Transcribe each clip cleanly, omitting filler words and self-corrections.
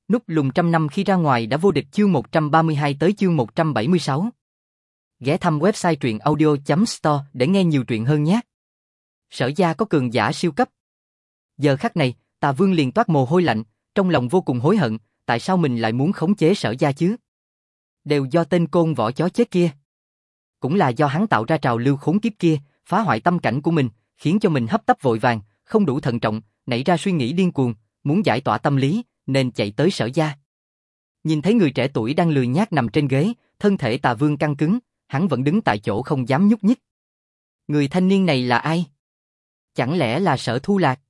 Núp lùm trăm năm khi ra ngoài đã vô địch chương 132 tới chương 176. Ghé thăm website truyện audio.store để nghe nhiều truyện hơn nhé. Sở gia có cường giả siêu cấp. Giờ khắc này, Tà Vương liền toát mồ hôi lạnh, trong lòng vô cùng hối hận, tại sao mình lại muốn khống chế Sở gia chứ? Đều do tên côn võ chó chết kia. Cũng là do hắn tạo ra trào lưu khốn kiếp kia, phá hoại tâm cảnh của mình, khiến cho mình hấp tấp vội vàng, không đủ thận trọng, nảy ra suy nghĩ điên cuồng, muốn giải tỏa tâm lý, nên chạy tới Sở gia. Nhìn thấy người trẻ tuổi đang lười nhác nằm trên ghế, thân thể Tà Vương căng cứng, hắn vẫn đứng tại chỗ không dám nhúc nhích. Người thanh niên này là ai? Chẳng lẽ là Sở Thu Lạc?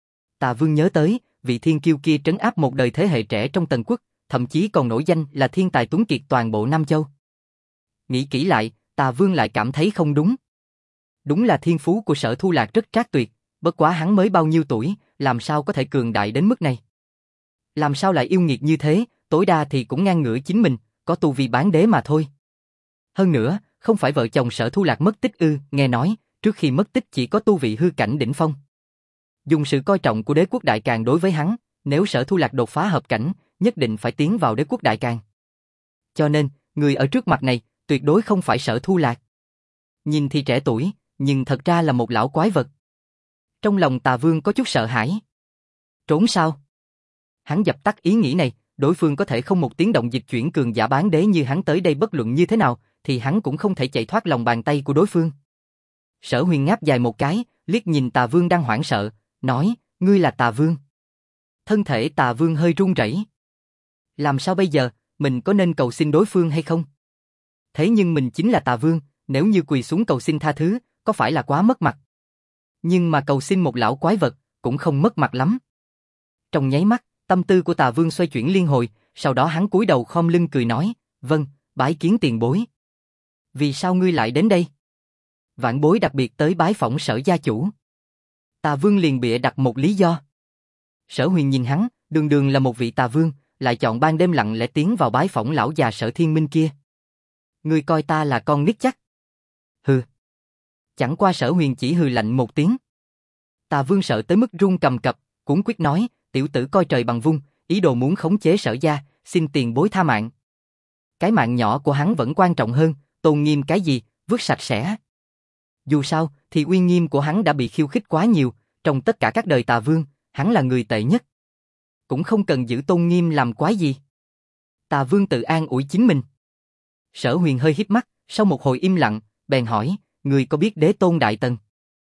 Tà Vương nhớ tới, vị thiên kiêu kia trấn áp một đời thế hệ trẻ trong Tần Quốc, thậm chí còn nổi danh là thiên tài tuấn kiệt toàn bộ Nam Châu. Nghĩ kỹ lại, Tà Vương lại cảm thấy không đúng. Đúng là thiên phú của Sở Thu Lạc rất trác tuyệt, bất quá hắn mới bao nhiêu tuổi, làm sao có thể cường đại đến mức này? Làm sao lại yêu nghiệt như thế, tối đa thì cũng ngang ngửa chính mình, có tu vi bán đế mà thôi. Hơn nữa, không phải vợ chồng Sở Thu Lạc mất tích ư? Nghe nói, trước khi mất tích chỉ có tu vị hư cảnh đỉnh phong. Dùng sự coi trọng của đế quốc Đại Càn đối với hắn, nếu Sở Thu Lạc đột phá hợp cảnh, nhất định phải tiến vào đế quốc Đại Càn. Cho nên, người ở trước mặt này, tuyệt đối không phải Sở Thu Lạc. Nhìn thì trẻ tuổi, nhưng thật ra là một lão quái vật. Trong lòng Tà Vương có chút sợ hãi. Trốn sao? Hắn dập tắt ý nghĩ này, đối phương có thể không một tiếng động dịch chuyển cường giả bán đế như hắn tới đây, bất luận như thế nào, thì hắn cũng không thể chạy thoát lòng bàn tay của đối phương. Sở Huyền ngáp dài một cái, liếc nhìn Tà Vương đang hoảng sợ, nói, ngươi là Tà Vương. Thân thể Tà Vương hơi run rẩy. Làm sao bây giờ, mình có nên cầu xin đối phương hay không? Thế nhưng mình chính là Tà Vương, nếu như quỳ xuống cầu xin tha thứ, có phải là quá mất mặt? Nhưng mà cầu xin một lão quái vật, cũng không mất mặt lắm. Trong nháy mắt, tâm tư của Tà Vương xoay chuyển liên hồi, sau đó hắn cúi đầu khom lưng cười nói, vâng, bái kiến tiền bối. Vì sao ngươi lại đến đây? Vạn bối đặc biệt tới bái phỏng Sở gia chủ. Tà Vương liền bịa đặt một lý do. Sở Huyền nhìn hắn, đường đường là một vị Tà Vương, lại chọn ban đêm lặng lẽ tiến vào bái phỏng lão già Sở Thiên Minh kia. Ngươi coi ta là con nít chắc? Hừ. Chẳng qua Sở Huyền chỉ hừ lạnh một tiếng. Tà Vương sợ tới mức run cầm cập, cuống quyết nói, tiểu tử coi trời bằng vung, ý đồ muốn khống chế Sở gia, xin tiền bối tha mạng. Cái mạng nhỏ của hắn vẫn quan trọng hơn, tôn nghiêm cái gì, vứt sạch sẽ. Dù sao, thì uy nghiêm của hắn đã bị khiêu khích quá nhiều, trong tất cả các đời Tà Vương, hắn là người tệ nhất. Cũng không cần giữ tôn nghiêm làm quái gì. Tà Vương tự an ủi chính mình. Sở Huyền hơi híp mắt, sau một hồi im lặng, bèn hỏi, người có biết Đế Tôn Đại Tần?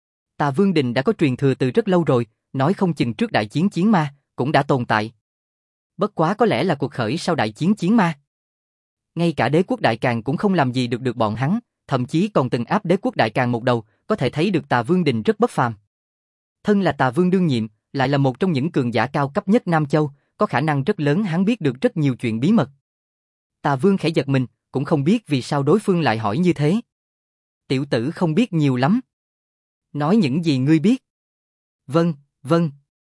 Tà Vương Đình đã có truyền thừa từ rất lâu rồi, nói không chừng trước đại chiến Chiến Ma, cũng đã tồn tại. Bất quá có lẽ là cuộc khởi sau đại chiến Chiến Ma. Ngay cả đế quốc Đại Càn cũng không làm gì được bọn hắn, thậm chí còn từng áp đế quốc Đại Càn một đầu, có thể thấy được Tà Vương Đình rất bất phàm. Thân là Tà Vương đương nhiệm, lại là một trong những cường giả cao cấp nhất Nam Châu, có khả năng rất lớn hắn biết được rất nhiều chuyện bí mật. Tà Vương khẽ giật mình, cũng không biết vì sao đối phương lại hỏi như thế. Tiểu tử không biết nhiều lắm. Nói những gì ngươi biết. Vâng, vâng.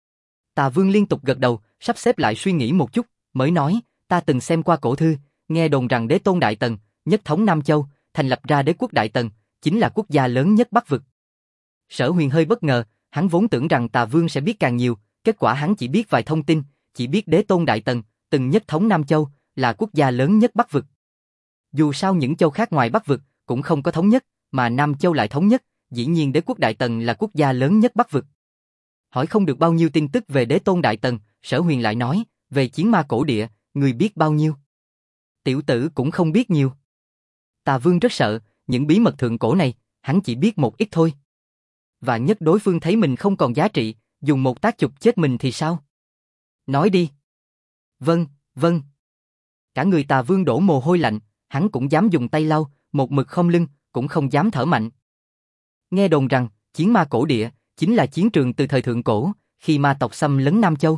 Tà Vương liên tục gật đầu, sắp xếp lại suy nghĩ một chút, mới nói, ta từng xem qua cổ thư, nghe đồn rằng Đế Tôn Đại Tần, nhất thống Nam Châu, thành lập ra đế quốc Đại Tần, chính là quốc gia lớn nhất Bắc vực. Sở Huyền hơi bất ngờ, hắn vốn tưởng rằng Tà Vương sẽ biết càng nhiều, kết quả hắn chỉ biết vài thông tin, chỉ biết Đế Tôn Đại Tần, từng nhất thống Nam Châu, là quốc gia lớn nhất Bắc vực. Dù sao những châu khác ngoài Bắc vực, cũng không có thống nhất, mà Nam Châu lại thống nhất, dĩ nhiên đế quốc Đại Tần là quốc gia lớn nhất Bắc vực. Hỏi không được bao nhiêu tin tức về Đế Tôn Đại Tần, Sở Huyền lại nói, về Chiến Ma cổ địa, người biết bao nhiêu? Tiểu tử cũng không biết nhiều. Tà Vương rất sợ, những bí mật thượng cổ này, hắn chỉ biết một ít thôi. Vạn nhất đối phương thấy mình không còn giá trị, dùng một tác chụp chết mình thì sao? Nói đi. Vâng, vâng. Cả người Tà Vương đổ mồ hôi lạnh, hắn cũng dám dùng tay lau, một mực khom lưng, cũng không dám thở mạnh. Nghe đồn rằng, Chiến Ma cổ địa, chính là chiến trường từ thời thượng cổ, khi ma tộc xâm lấn Nam Châu.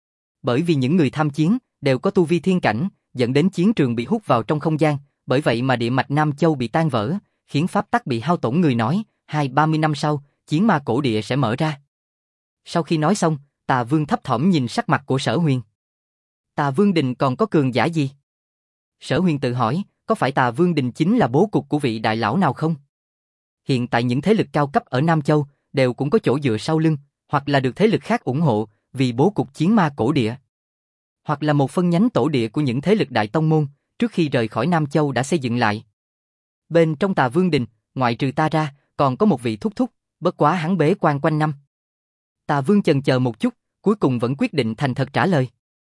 Bởi vì những người tham chiến, đều có tu vi thiên cảnh, dẫn đến chiến trường bị hút vào trong không gian, bởi vậy mà địa mạch Nam Châu bị tan vỡ, khiến pháp tắc bị hao tổn. Người nói, 20-30 năm sau, Chiến Ma cổ địa sẽ mở ra. Sau khi nói xong, Tà Vương thấp thỏm nhìn sắc mặt của Sở Huyền. Tà Vương Đình còn có cường giả gì? Sở Huyền tự hỏi, có phải Tà Vương Đình chính là bố cục của vị đại lão nào không? Hiện tại những thế lực cao cấp ở Nam Châu, đều cũng có chỗ dựa sau lưng, hoặc là được thế lực khác ủng hộ, vì bố cục Chiến Ma cổ địa. hoặc là một phân nhánh tổ địa của những thế lực đại tông môn, trước khi rời khỏi Nam Châu đã xây dựng lại. Bên trong Tà Vương Đình, ngoại trừ ta ra, còn có một vị thúc thúc, bất quá hắn bế quan quanh năm. Tà Vương chần chờ một chút, cuối cùng vẫn quyết định thành thật trả lời.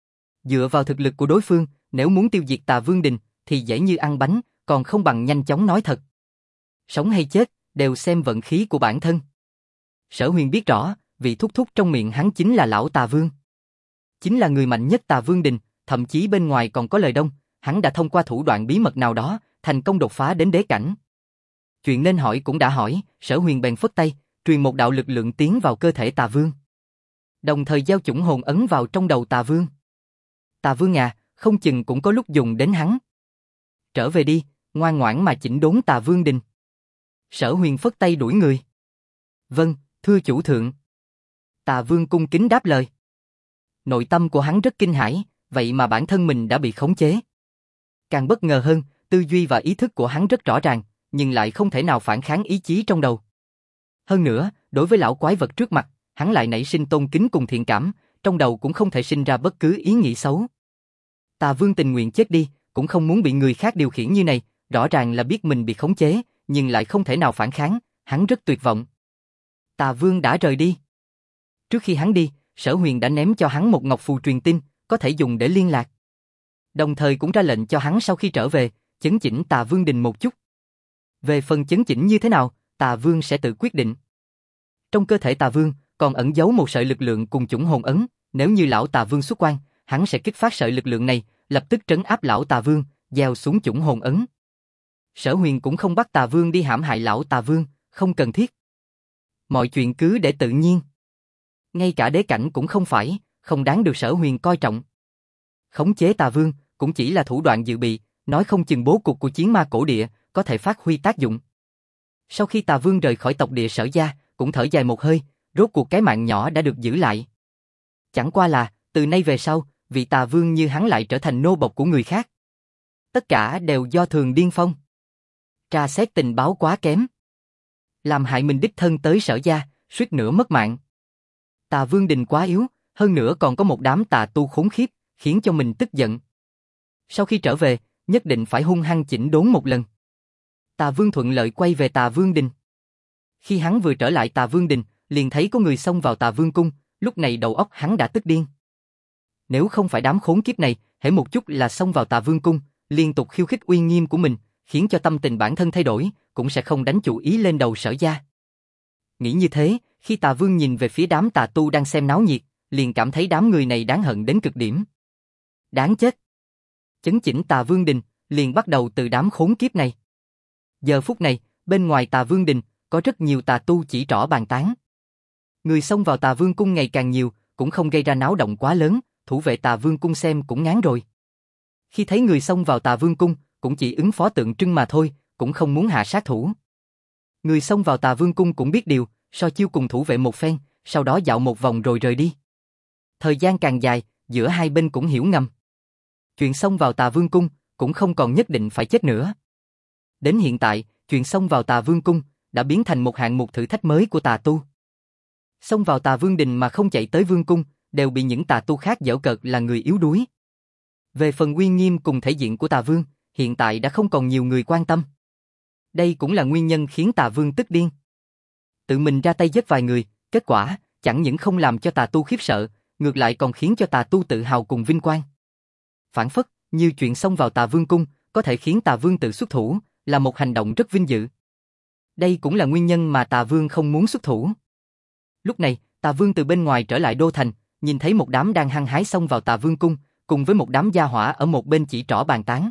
Dựa vào thực lực của đối phương, nếu muốn tiêu diệt Tà Vương Đình, thì dễ như ăn bánh, còn không bằng nhanh chóng nói thật. Sống hay chết, đều xem vận khí của bản thân. Sở Huyền biết rõ, vị thúc thúc trong miệng hắn chính là lão Tà Vương. Chính là người mạnh nhất Tà Vương Đình, thậm chí bên ngoài còn có lời đông, hắn đã thông qua thủ đoạn bí mật nào đó, thành công đột phá đến đế cảnh. Chuyện nên hỏi cũng đã hỏi, Sở Huyền bèn phất tay, truyền một đạo lực lượng tiến vào cơ thể Tà Vương. Đồng thời gieo chủng hồn ấn vào trong đầu Tà Vương. Tà Vương à, không chừng cũng có lúc dùng đến hắn. Trở về đi, ngoan ngoãn mà chỉnh đốn Tà Vương Đình. Sở Huyền phất tay đuổi người. Vâng, thưa chủ thượng. Tà Vương cung kính đáp lời. Nội tâm của hắn rất kinh hãi, vậy mà bản thân mình đã bị khống chế. Càng bất ngờ hơn, tư duy và ý thức của hắn rất rõ ràng, nhưng lại không thể nào phản kháng ý chí trong đầu. Hơn nữa, đối với lão quái vật trước mặt, hắn lại nảy sinh tôn kính cùng thiện cảm, trong đầu cũng không thể sinh ra bất cứ ý nghĩ xấu. Tà Vương tình nguyện chết đi, cũng không muốn bị người khác điều khiển như này, rõ ràng là biết mình bị khống chế, nhưng lại không thể nào phản kháng, hắn rất tuyệt vọng. Tà Vương đã rời đi. Trước khi hắn đi, Sở Huyền đã ném cho hắn một ngọc phù truyền tin, có thể dùng để liên lạc. Đồng thời cũng ra lệnh cho hắn sau khi trở về, chấn chỉnh Tà Vương Đình một chút. Về phần chấn chỉnh như thế nào, Tà Vương sẽ tự quyết định. Trong cơ thể Tà Vương còn ẩn giấu một sợi lực lượng cùng chủng hồn ấn, nếu như lão Tà Vương xuất quan, hắn sẽ kích phát sợi lực lượng này, lập tức trấn áp lão Tà Vương, gieo xuống chủng hồn ấn. Sở Huyền cũng không bắt Tà Vương đi hãm hại lão Tà Vương, không cần thiết. Mọi chuyện cứ để tự nhiên. Ngay cả đế cảnh cũng không phải, không đáng được Sở Huyền coi trọng. Khống chế Tà Vương cũng chỉ là thủ đoạn dự bị, nói không chừng bố cục của chiến ma cổ địa có thể phát huy tác dụng. Sau khi Tà Vương rời khỏi tộc địa Sở gia, cũng thở dài một hơi, rốt cuộc cái mạng nhỏ đã được giữ lại. Chẳng qua là, từ nay về sau, vị Tà Vương như hắn lại trở thành nô bộc của người khác. Tất cả đều do Thường Điên Phong. Tra xét tình báo quá kém. Làm hại mình đích thân tới Sở gia, suýt nữa mất mạng. Tà Vương Đình quá yếu, hơn nữa còn có một đám tà tu khốn khiếp, khiến cho mình tức giận. Sau khi trở về, nhất định phải hung hăng chỉnh đốn một lần. Tà Vương thuận lợi quay về Tà Vương Đình. Khi hắn vừa trở lại Tà Vương Đình, liền thấy có người xông vào Tà Vương cung, lúc này đầu óc hắn đã tức điên. Nếu không phải đám khốn kiếp này, hễ một chút là xông vào Tà Vương cung, liên tục khiêu khích uy nghiêm của mình, khiến cho tâm tình bản thân thay đổi, cũng sẽ không đánh chủ ý lên đầu Sở gia. Nghĩ như thế, khi Tà Vương nhìn về phía đám tà tu đang xem náo nhiệt, liền cảm thấy đám người này đáng hận đến cực điểm. Đáng chết. Chấn chỉnh Tà Vương Đình, liền bắt đầu từ đám khốn kiếp này. Giờ phút này, bên ngoài Tà Vương Đình, có rất nhiều tà tu chỉ trỏ bàn tán. Người xông vào Tà Vương cung ngày càng nhiều, cũng không gây ra náo động quá lớn, thủ vệ Tà Vương cung xem cũng ngán rồi. Khi thấy người xông vào Tà Vương cung, cũng chỉ ứng phó tượng trưng mà thôi, cũng không muốn hạ sát thủ. Người xông vào Tà Vương cung cũng biết điều, so chiêu cùng thủ vệ một phen, sau đó dạo một vòng rồi rời đi. Thời gian càng dài, giữa hai bên cũng hiểu ngầm. Chuyện xông vào Tà Vương cung cũng không còn nhất định phải chết nữa. Đến hiện tại, chuyện xông vào Tà Vương cung đã biến thành một hạng mục thử thách mới của tà tu. Xông vào Tà Vương Đình mà không chạy tới Vương cung, đều bị những tà tu khác giễu cợt là người yếu đuối. Về phần uy nghiêm cùng thể diện của Tà Vương, hiện tại đã không còn nhiều người quan tâm. Đây cũng là nguyên nhân khiến Tà Vương tức điên. Tự mình ra tay giết vài người, kết quả chẳng những không làm cho tà tu khiếp sợ, ngược lại còn khiến cho tà tu tự hào cùng vinh quang. Phản phất, như chuyện xông vào Tà Vương cung, có thể khiến Tà Vương tự xuất thủ, là một hành động rất vinh dự. Đây cũng là nguyên nhân mà Tà Vương không muốn xuất thủ. Lúc này, Tà Vương từ bên ngoài trở lại đô thành, nhìn thấy một đám đang hăng hái xông vào Tà Vương cung, cùng với một đám gia hỏa ở một bên chỉ trỏ bàn tán.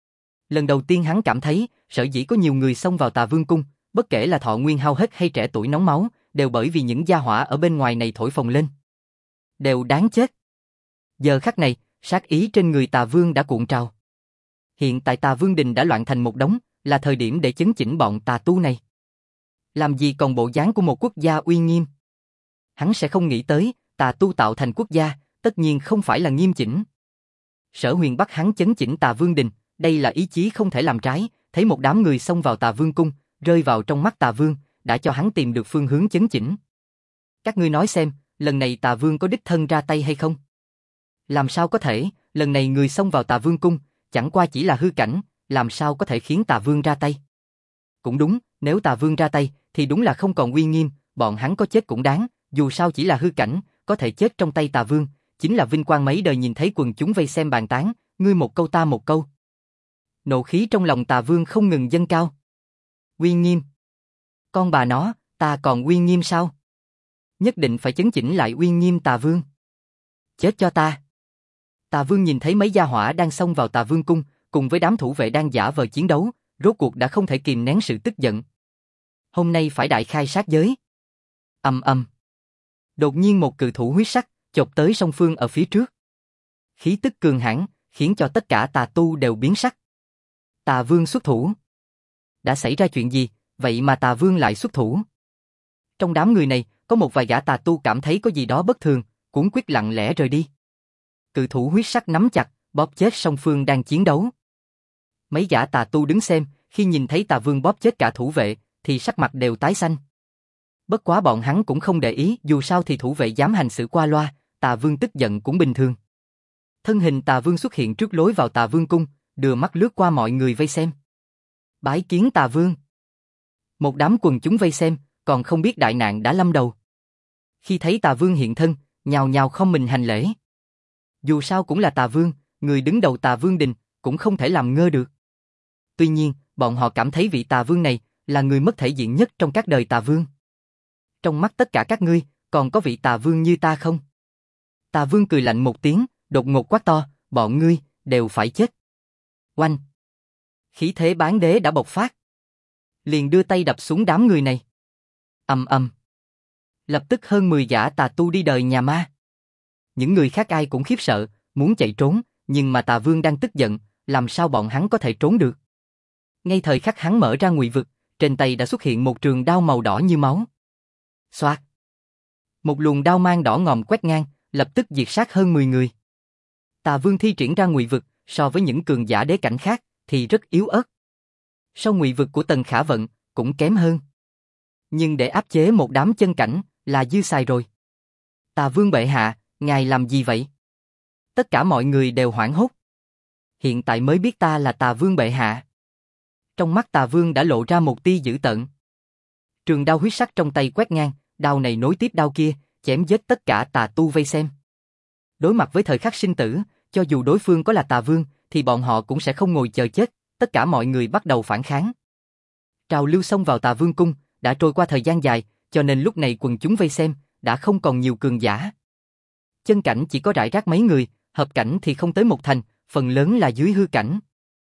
Lần đầu tiên hắn cảm thấy, sở dĩ có nhiều người xông vào Tà Vương cung, bất kể là thọ nguyên hao hết hay trẻ tuổi nóng máu, đều bởi vì những gia hỏa ở bên ngoài này thổi phồng lên. Đều đáng chết. Giờ khắc này, sát ý trên người Tà Vương đã cuộn trào. Hiện tại Tà Vương Đình đã loạn thành một đống, là thời điểm để chấn chỉnh bọn tà tu này. Làm gì còn bộ dáng của một quốc gia uy nghiêm. Hắn sẽ không nghĩ tới, tà tu tạo thành quốc gia, tất nhiên không phải là nghiêm chỉnh. Sở Huyền bắt hắn chấn chỉnh Tà Vương Đình, đây là ý chí không thể làm trái, thấy một đám người xông vào Tà Vương cung, rơi vào trong mắt Tà Vương, đã cho hắn tìm được phương hướng chấn chỉnh. Các ngươi nói xem, lần này Tà Vương có đích thân ra tay hay không? Làm sao có thể, lần này người xông vào Tà Vương cung, chẳng qua chỉ là hư cảnh, làm sao có thể khiến Tà Vương ra tay. Cũng đúng, nếu Tà Vương ra tay, thì đúng là không còn uy nghiêm, bọn hắn có chết cũng đáng, dù sao chỉ là hư cảnh, có thể chết trong tay Tà Vương, chính là vinh quang mấy đời nhìn thấy quần chúng vây xem bàn tán, ngươi một câu ta một câu. Nộ khí trong lòng Tà Vương không ngừng dâng cao. Uy nghiêm. Con bà nó, ta còn uy nghiêm sao? Nhất định phải chấn chỉnh lại uy nghiêm Tà Vương. Chết cho ta. Tà Vương nhìn thấy mấy gia hỏa đang xông vào Tà Vương cung, cùng với đám thủ vệ đang giả vờ chiến đấu, rốt cuộc đã không thể kìm nén sự tức giận. Hôm nay phải đại khai sát giới. Ầm ầm. Đột nhiên một cự thủ huyết sắc chộp tới song phương ở phía trước. Khí tức cường hãn, khiến cho tất cả tà tu đều biến sắc. Tà Vương xuất thủ. Đã xảy ra chuyện gì, vậy mà Tà Vương lại xuất thủ? Trong đám người này, có một vài gã tà tu cảm thấy có gì đó bất thường, cuống quýt lặng lẽ rời đi. Cự thủ huyết sắc nắm chặt, bóp chết song phương đang chiến đấu. Mấy gã tà tu đứng xem, khi nhìn thấy Tà Vương bóp chết cả thủ vệ, thì sắc mặt đều tái xanh. Bất quá bọn hắn cũng không để ý, dù sao thì thủ vệ dám hành xử qua loa, Tà Vương tức giận cũng bình thường. Thân hình Tà Vương xuất hiện trước lối vào Tà Vương cung, đưa mắt lướt qua mọi người vây xem. Bái kiến Tà Vương. Một đám quần chúng vây xem, còn không biết đại nạn đã lâm đầu. Khi thấy Tà Vương hiện thân, nhào nhào không mình hành lễ. Dù sao cũng là Tà Vương, người đứng đầu Tà Vương đình, cũng không thể làm ngơ được. Tuy nhiên, bọn họ cảm thấy vị Tà Vương này là người mất thể diện nhất trong các đời Tà Vương. Trong mắt tất cả các ngươi, còn có vị Tà Vương như ta không? Tà Vương cười lạnh một tiếng, đột ngột quát to, bọn ngươi đều phải chết. Oanh! Khí thế bán đế đã bộc phát. Liền đưa tay đập xuống đám người này. Ầm ầm. Lập tức hơn 10 gã tà tu đi đời nhà ma. Những người khác ai cũng khiếp sợ, muốn chạy trốn, nhưng mà Tà Vương đang tức giận, làm sao bọn hắn có thể trốn được? Ngay thời khắc hắn mở ra ngụy vực, trên tay đã xuất hiện một trường đao màu đỏ như máu. Xoạt. Một luồng đao mang đỏ ngòm quét ngang, lập tức diệt sát hơn 10 người. Tà Vương thi triển ra ngụy vực, so với những cường giả đế cảnh khác, thì rất yếu ớt. Sau ngụy vực của Tần Khả Vận, cũng kém hơn. Nhưng để áp chế một đám chân cảnh, là dư xài rồi. Tà Vương bệ hạ, ngài làm gì vậy? Tất cả mọi người đều hoảng hốt. Hiện tại mới biết ta là Tà Vương bệ hạ. Trong mắt Tà Vương đã lộ ra một tia dữ tợn. Trường đao huyết sắc trong tay quét ngang, đao này nối tiếp đao kia, chém giết tất cả tà tu vây xem. Đối mặt với thời khắc sinh tử, cho dù đối phương có là Tà Vương, thì bọn họ cũng sẽ không ngồi chờ chết, tất cả mọi người bắt đầu phản kháng. Trào lưu xông vào Tà Vương cung, đã trôi qua thời gian dài, cho nên lúc này quần chúng vây xem, đã không còn nhiều cường giả. Chân cảnh chỉ có rải rác mấy người, hợp cảnh thì không tới một thành, phần lớn là dưới hư cảnh.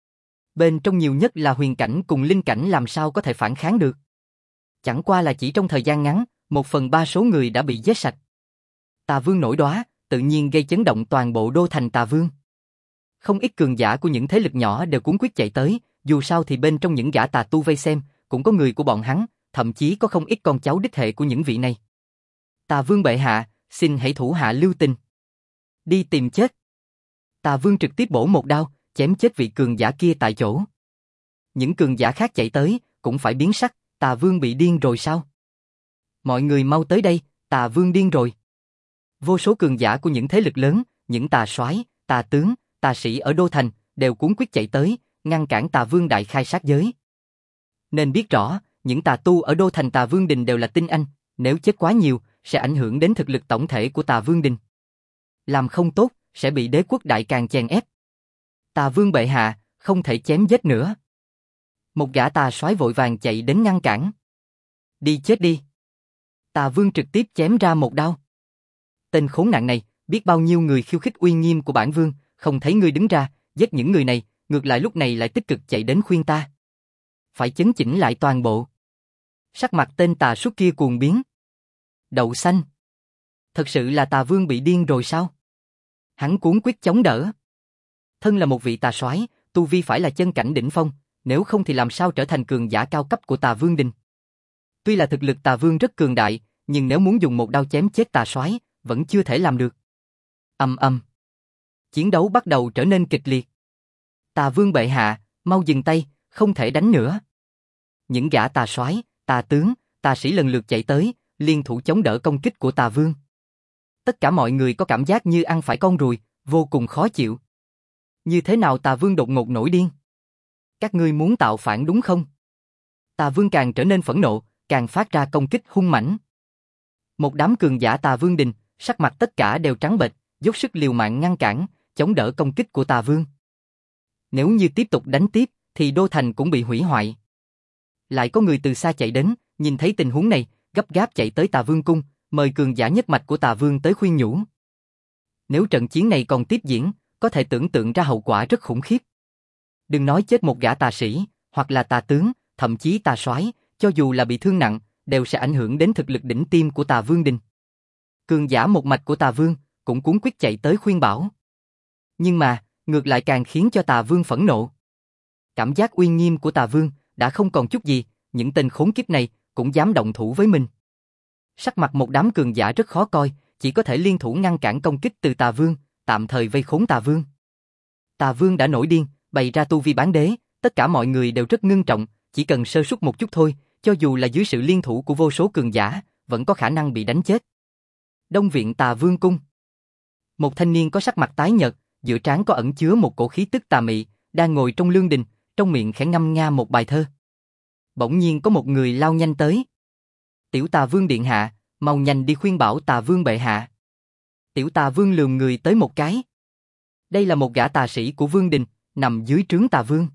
Bên trong nhiều nhất là huyền cảnh cùng linh cảnh làm sao có thể phản kháng được. Chẳng qua là chỉ trong thời gian ngắn, 1/3 số người đã bị giết sạch. Tà Vương nổi đoá, tự nhiên gây chấn động toàn bộ đô thành Tà Vương. Không ít cường giả của những thế lực nhỏ đều cuống quýt chạy tới, dù sao thì bên trong những gã tà tu vây xem, cũng có người của bọn hắn, thậm chí có không ít con cháu đích hệ của những vị này. Tà Vương bệ hạ, xin hãy thủ hạ lưu tình. Đi tìm chết. Tà Vương trực tiếp bổ một đao, chém chết vị cường giả kia tại chỗ. Những cường giả khác chạy tới, cũng phải biến sắc, Tà Vương bị điên rồi sao? Mọi người mau tới đây, Tà Vương điên rồi. Vô số cường giả của những thế lực lớn, những tà soái, tà tướng, tà sĩ ở đô thành, đều cuống quýt chạy tới, ngăn cản Tà Vương đại khai sát giới. Nên biết rõ, những tà tu ở đô thành Tà Vương đình đều là tinh anh, nếu chết quá nhiều, sẽ ảnh hưởng đến thực lực tổng thể của Tà Vương đình. Làm không tốt, sẽ bị đế quốc đại càn chèn ép. Tà Vương bệ hạ, không thể chém giết nữa. Một gã tà soái vội vàng chạy đến ngăn cản. Đi chết đi. Tà Vương trực tiếp chém ra một đao. Tên khốn nạn này, biết bao nhiêu người khiêu khích uy nghiêm của bản vương, không thấy ngươi đứng ra, giết những người này, ngược lại lúc này lại tích cực chạy đến khuyên ta. Phải chấn chỉnh lại toàn bộ. Sắc mặt tên tà súc kia cuồng biến. Đậu xanh. Thật sự là Tà Vương bị điên rồi sao? Hắn cuống quyết chống đỡ. Thân là một vị tà soái, tu vi phải là chân cảnh đỉnh phong, nếu không thì làm sao trở thành cường giả cao cấp của Tà Vương đình. Tuy là thực lực Tà Vương rất cường đại, nhưng nếu muốn dùng một đao chém chết tà soái, vẫn chưa thể làm được. Ầm ầm. Chiến đấu bắt đầu trở nên kịch liệt. Tà Vương bệ hạ, mau dừng tay, không thể đánh nữa. Những gã tà soái, tà tướng, tà sĩ lần lượt chạy tới, liên thủ chống đỡ công kích của Tà Vương. Tất cả mọi người có cảm giác như ăn phải con ruồi, vô cùng khó chịu. Như thế nào Tà Vương đột ngột nổi điên? Các ngươi muốn tạo phản đúng không? Tà Vương càng trở nên phẫn nộ, càng phát ra công kích hung mãnh. Một đám cường giả Tà Vương Đình, sắc mặt tất cả đều trắng bệch, dốc sức liều mạng ngăn cản, chống đỡ công kích của Tà Vương. Nếu như tiếp tục đánh tiếp, thì đô thành cũng bị hủy hoại. Lại có người từ xa chạy đến, nhìn thấy tình huống này, gấp gáp chạy tới Tà Vương cung, mời cường giả nhất mạch của Tà Vương tới khuyên nhủ. Nếu trận chiến này còn tiếp diễn, có thể tưởng tượng ra hậu quả rất khủng khiếp. Đừng nói chết một gã tà sĩ, hoặc là tà tướng, thậm chí tà soái, cho dù là bị thương nặng, đều sẽ ảnh hưởng đến thực lực đỉnh tiêm của Tà Vương Đình. Cường giả một mạch của Tà Vương cũng cuống quýt chạy tới khuyên bảo. Nhưng mà, ngược lại càng khiến cho Tà Vương phẫn nộ. Cảm giác uy nghiêm của Tà Vương đã không còn chút gì, những tên khốn kiếp này cũng dám động thủ với mình. Sắc mặt một đám cường giả rất khó coi, chỉ có thể liên thủ ngăn cản công kích từ Tà Vương, tạm thời vây khốn Tà Vương. Tà Vương đã nổi điên, bày ra tu vi bán đế, tất cả mọi người đều rất ngưng trọng, chỉ cần sơ suất một chút thôi, cho dù là dưới sự liên thủ của vô số cường giả, vẫn có khả năng bị đánh chết. Đông viện Tà Vương cung. Một thanh niên có sắc mặt tái nhợt, giữa trán có ẩn chứa một cổ khí tức tà mị, đang ngồi trong lương đình, trong miệng khẽ ngâm nga một bài thơ. Bỗng nhiên có một người lao nhanh tới. Tiểu Tà Vương điện hạ, mau nhanh đi khuyên bảo Tà Vương bệ hạ. Tiểu Tà Vương lườm người tới một cái. Đây là một gã tà sĩ của Vương đình, nằm dưới trướng Tà Vương.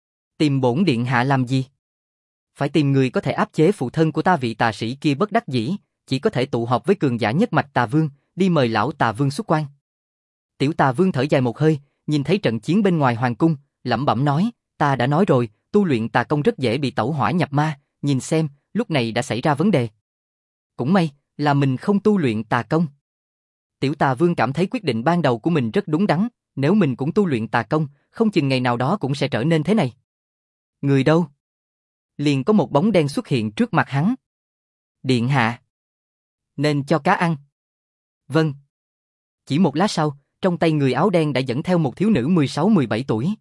Tìm bổn điện hạ làm gì? Phải tìm người có thể áp chế phụ thân của ta. Vị tà sĩ kia bất đắc dĩ, chỉ có thể tụ họp với cường giả nhất mạch Tà Vương, đi mời lão Tà Vương xuất quan. Tiểu Tà Vương thở dài một hơi, nhìn thấy trận chiến bên ngoài hoàng cung, lẩm bẩm nói, ta đã nói rồi, tu luyện tà công rất dễ bị tẩu hỏa nhập ma, nhìn xem, lúc này đã xảy ra vấn đề. Cũng may, là mình không tu luyện tà công. Tiểu Tà Vương cảm thấy quyết định ban đầu của mình rất đúng đắn, nếu mình cũng tu luyện tà công, không chừng ngày nào đó cũng sẽ trở nên thế này. Người đâu? Liền có một bóng đen xuất hiện trước mặt hắn. Điện hạ. Nên cho cá ăn. Vâng. Chỉ một lát sau, trong tay người áo đen đã dẫn theo một thiếu nữ 16-17 tuổi.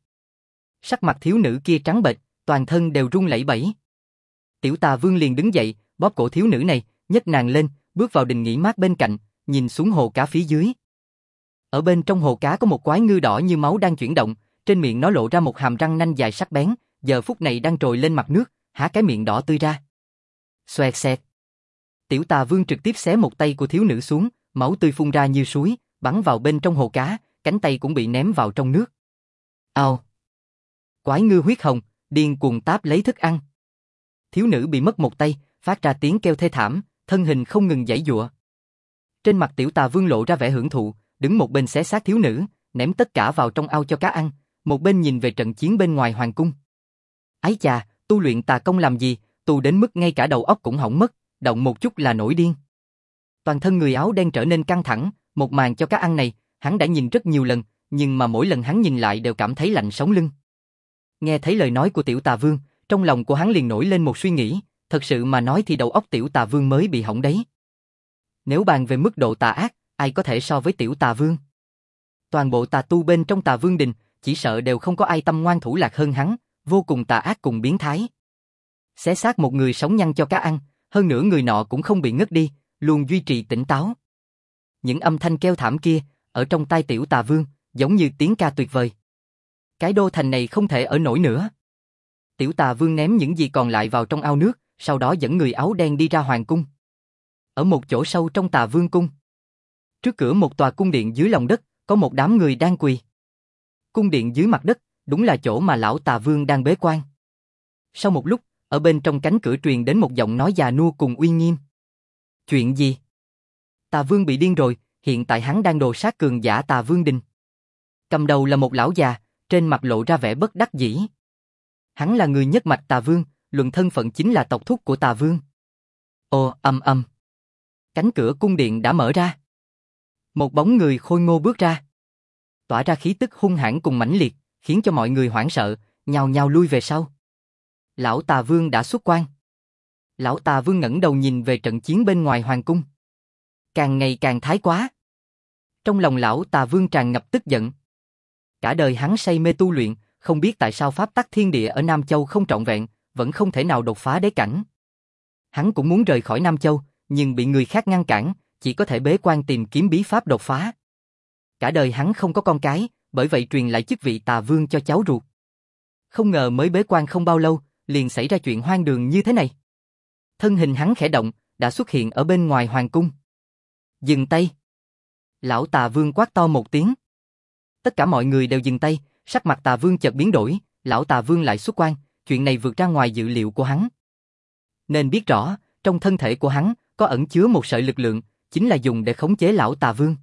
Sắc mặt thiếu nữ kia trắng bệch, toàn thân đều run lẩy bẩy. Tiểu Tà Vương liền đứng dậy, bóp cổ thiếu nữ này, nhấc nàng lên, bước vào đình nghỉ mát bên cạnh, nhìn xuống hồ cá phía dưới. Ở bên trong hồ cá có một quái ngư đỏ như máu đang chuyển động, trên miệng nó lộ ra một hàm răng nanh dài sắc bén, giờ phút này đang trồi lên mặt nước, há cái miệng đỏ tươi ra. Xoẹt xẹt. Tiểu Tà Vương trực tiếp xé một tay của thiếu nữ xuống, máu tươi phun ra như suối, bắn vào bên trong hồ cá, cánh tay cũng bị ném vào trong nước. Ao. Quái ngư huyết hồng, điên cuồng táp lấy thức ăn. Thiếu nữ bị mất một tay, phát ra tiếng kêu thê thảm, thân hình không ngừng giãy giụa. Trên mặt Tiểu Tà Vương lộ ra vẻ hưởng thụ, đứng một bên xé xác thiếu nữ, ném tất cả vào trong ao cho cá ăn, một bên nhìn về trận chiến bên ngoài hoàng cung. Ái chà, tu luyện tà công làm gì, tu đến mức ngay cả đầu óc cũng hỏng mất, động một chút là nổi điên. Toàn thân người áo đen trở nên căng thẳng, một màn cho cá ăn này, hắn đã nhìn rất nhiều lần, nhưng mà mỗi lần hắn nhìn lại đều cảm thấy lạnh sống lưng. Nghe thấy lời nói của Tiểu Tà Vương, trong lòng của hắn liền nổi lên một suy nghĩ, thật sự mà nói thì đầu óc Tiểu Tà Vương mới bị hỏng đấy. Nếu bàn về mức độ tà ác, ai có thể so với Tiểu Tà Vương? Toàn bộ tà tu bên trong Tà Vương đình, chỉ sợ đều không có ai tâm ngoan thủ lạc hơn hắn, vô cùng tà ác cùng biến thái. Xé xác một người sống nhăn cho cá ăn, hơn nữa người nọ cũng không bị ngất đi, luôn duy trì tỉnh táo. Những âm thanh kêu thảm kia, ở trong tai Tiểu Tà Vương, giống như tiếng ca tuyệt vời. Cái đô thành này không thể ở nổi nữa. Tiểu Tà Vương ném những gì còn lại vào trong ao nước, sau đó dẫn người áo đen đi ra hoàng cung. Ở một chỗ sâu trong Tà Vương cung, trước cửa một tòa cung điện dưới lòng đất, có một đám người đang quỳ. Cung điện dưới mặt đất, đúng là chỗ mà lão Tà Vương đang bế quan. Sau một lúc, ở bên trong cánh cửa truyền đến một giọng nói già nua cùng uy nghiêm. Chuyện gì? Tà Vương bị điên rồi, hiện tại hắn đang đồ sát cường giả Tà Vương đình. Cầm đầu là một lão già, trên mặt lộ ra vẻ bất đắc dĩ. Hắn là người nhất mạch Tà Vương, luận thân phận chính là tộc thúc của Tà Vương. Ồ, cánh cửa cung điện đã mở ra. Một bóng người khôi ngô bước ra, tỏa ra khí tức hung hãn cùng mãnh liệt, khiến cho mọi người hoảng sợ, nhao nhao lui về sau. Lão Tà Vương đã xuất quan. Lão Tà Vương ngẩng đầu nhìn về trận chiến bên ngoài hoàng cung. Càng ngày càng thái quá. Trong lòng lão Tà Vương tràn ngập tức giận. Cả đời hắn say mê tu luyện, không biết tại sao pháp tắc thiên địa ở Nam Châu không trọn vẹn, vẫn không thể nào đột phá đế cảnh. Hắn cũng muốn rời khỏi Nam Châu, nhưng bị người khác ngăn cản, chỉ có thể bế quan tìm kiếm bí pháp đột phá. Cả đời hắn không có con cái, bởi vậy truyền lại chức vị Tà Vương cho cháu ruột. Không ngờ mới bế quan không bao lâu, liền xảy ra chuyện hoang đường như thế này. Thân hình hắn khẽ động, đã xuất hiện ở bên ngoài hoàng cung. Dừng tay. Lão Tà Vương quát to một tiếng. Tất cả mọi người đều dừng tay, sắc mặt Tà Vương chợt biến đổi, lão Tà Vương lại xuất quan, chuyện này vượt ra ngoài dự liệu của hắn. Nên biết rõ, trong thân thể của hắn có ẩn chứa một sợi lực lượng, chính là dùng để khống chế lão Tà Vương.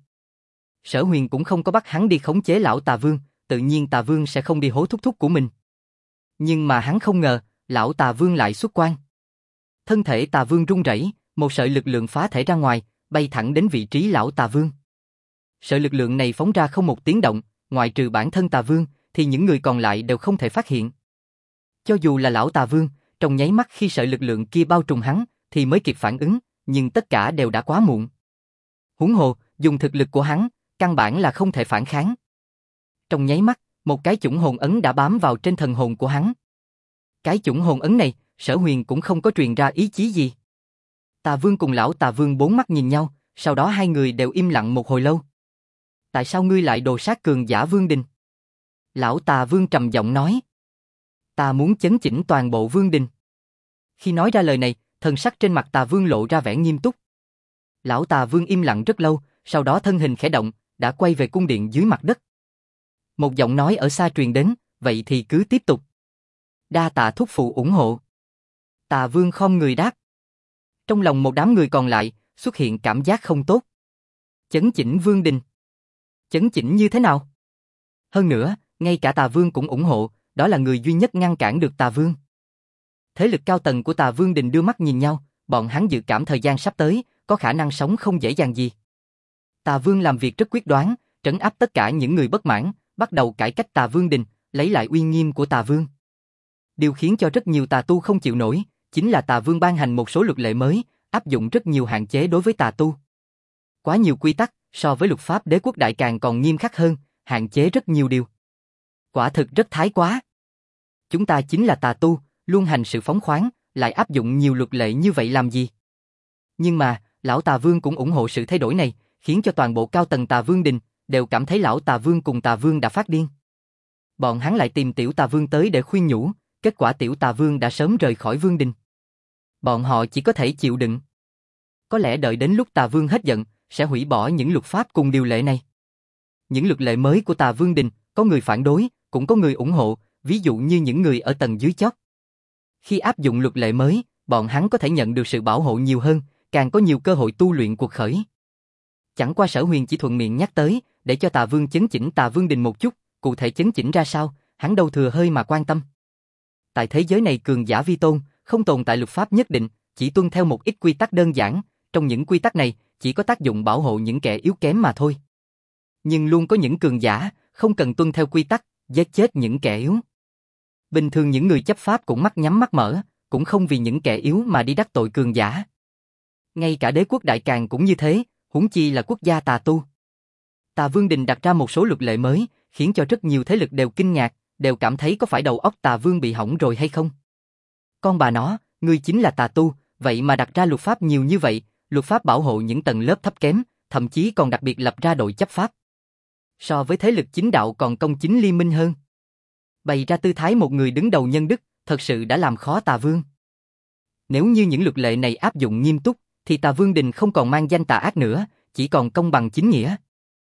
Sở Huyền cũng không có bắt hắn đi khống chế lão Tà Vương, tự nhiên Tà Vương sẽ không đi hố thúc thúc của mình. Nhưng mà hắn không ngờ, lão Tà Vương lại xuất quan. Thân thể Tà Vương rung rẩy, một sợi lực lượng phá thể ra ngoài, bay thẳng đến vị trí lão Tà Vương. Sợi lực lượng này phóng ra không một tiếng động, ngoại trừ bản thân Tà Vương, thì những người còn lại đều không thể phát hiện. Cho dù là lão Tà Vương, trong nháy mắt khi sợi lực lượng kia bao trùm hắn, thì mới kịp phản ứng, nhưng tất cả đều đã quá muộn. Huống hồ, dùng thực lực của hắn, căn bản là không thể phản kháng. Trong nháy mắt, một cái chủng hồn ấn đã bám vào trên thần hồn của hắn. Cái chủng hồn ấn này, Sở Huyền cũng không có truyền ra ý chí gì. Tà Vương cùng lão Tà Vương bốn mắt nhìn nhau, sau đó hai người đều im lặng một hồi lâu. Tại sao ngươi lại đồ sát cường giả Vương Đình? Lão Tà Vương trầm giọng nói. Ta muốn chấn chỉnh toàn bộ Vương Đình. Khi nói ra lời này, thần sắc trên mặt Tà Vương lộ ra vẻ nghiêm túc. Lão Tà Vương im lặng rất lâu, sau đó thân hình khẽ động, đã quay về cung điện dưới mặt đất. Một giọng nói ở xa truyền đến, vậy thì cứ tiếp tục. Đa tạ thúc phụ ủng hộ. Tà Vương khom người đáp. Trong lòng một đám người còn lại, xuất hiện cảm giác không tốt. Chấn chỉnh Vương Đình. Chấn chỉnh như thế nào? Hơn nữa, ngay cả Tà Vương cũng ủng hộ, đó là người duy nhất ngăn cản được Tà Vương. Thế lực cao tầng của Tà Vương Đình đưa mắt nhìn nhau, bọn hắn dự cảm thời gian sắp tới, có khả năng sống không dễ dàng gì. Tà Vương làm việc rất quyết đoán, trấn áp tất cả những người bất mãn, bắt đầu cải cách Tà Vương Đình, lấy lại uy nghiêm của Tà Vương. Điều khiến cho rất nhiều tà tu không chịu nổi, chính là Tà Vương ban hành một số luật lệ mới, áp dụng rất nhiều hạn chế đối với tà tu. Quá nhiều quy tắc, so với luật pháp Đế quốc Đại Càn còn nghiêm khắc hơn, hạn chế rất nhiều điều. Quả thực rất thái quá. Chúng ta chính là tà tu, luôn hành sự phóng khoáng, lại áp dụng nhiều luật lệ như vậy làm gì? Nhưng mà, lão Tà Vương cũng ủng hộ sự thay đổi này, khiến cho toàn bộ cao tầng Tà Vương Đình đều cảm thấy lão Tà Vương cùng Tà Vương đã phát điên. Bọn hắn lại tìm Tiểu Tà Vương tới để khuyên nhủ, kết quả Tiểu Tà Vương đã sớm rời khỏi Vương Đình. Bọn họ chỉ có thể chịu đựng. Có lẽ đợi đến lúc Tà Vương hết giận, sẽ hủy bỏ những luật pháp cùng điều lệ này. Những luật lệ mới của Tà Vương Đình, có người phản đối, cũng có người ủng hộ, ví dụ như những người ở tầng dưới chót. Khi áp dụng luật lệ mới, bọn hắn có thể nhận được sự bảo hộ nhiều hơn, càng có nhiều cơ hội tu luyện cuộc khởi. Chẳng qua Sở Huyền chỉ thuận miệng nhắc tới, để cho Tà Vương chấn chỉnh Tà Vương Đình một chút, cụ thể chấn chỉnh ra sao, hắn đâu thừa hơi mà quan tâm. Tại thế giới này cường giả vi tôn, không tồn tại luật pháp nhất định, chỉ tuân theo một ít quy tắc đơn giản, trong những quy tắc này, chỉ có tác dụng bảo hộ những kẻ yếu kém mà thôi. Nhưng luôn có những cường giả, không cần tuân theo quy tắc, giết chết những kẻ yếu. Bình thường những người chấp pháp cũng mắt nhắm mắt mở, cũng không vì những kẻ yếu mà đi đắc tội cường giả. Ngay cả Đế quốc Đại Càn cũng như thế, huống chi là quốc gia tà tu. Tà Vương Đình đặt ra một số luật lệ mới, khiến cho rất nhiều thế lực đều kinh ngạc, đều cảm thấy có phải đầu óc Tà Vương bị hỏng rồi hay không. Con bà nó, ngươi chính là tà tu, vậy mà đặt ra luật pháp nhiều như vậy, luật pháp bảo hộ những tầng lớp thấp kém, thậm chí còn đặc biệt lập ra đội chấp pháp. So với thế lực chính đạo còn công chính liên minh hơn. Bày ra tư thái một người đứng đầu nhân đức, thật sự đã làm khó Tà Vương. Nếu như những luật lệ này áp dụng nghiêm túc, thì Tà Vương Đình không còn mang danh tà ác nữa, chỉ còn công bằng chính nghĩa.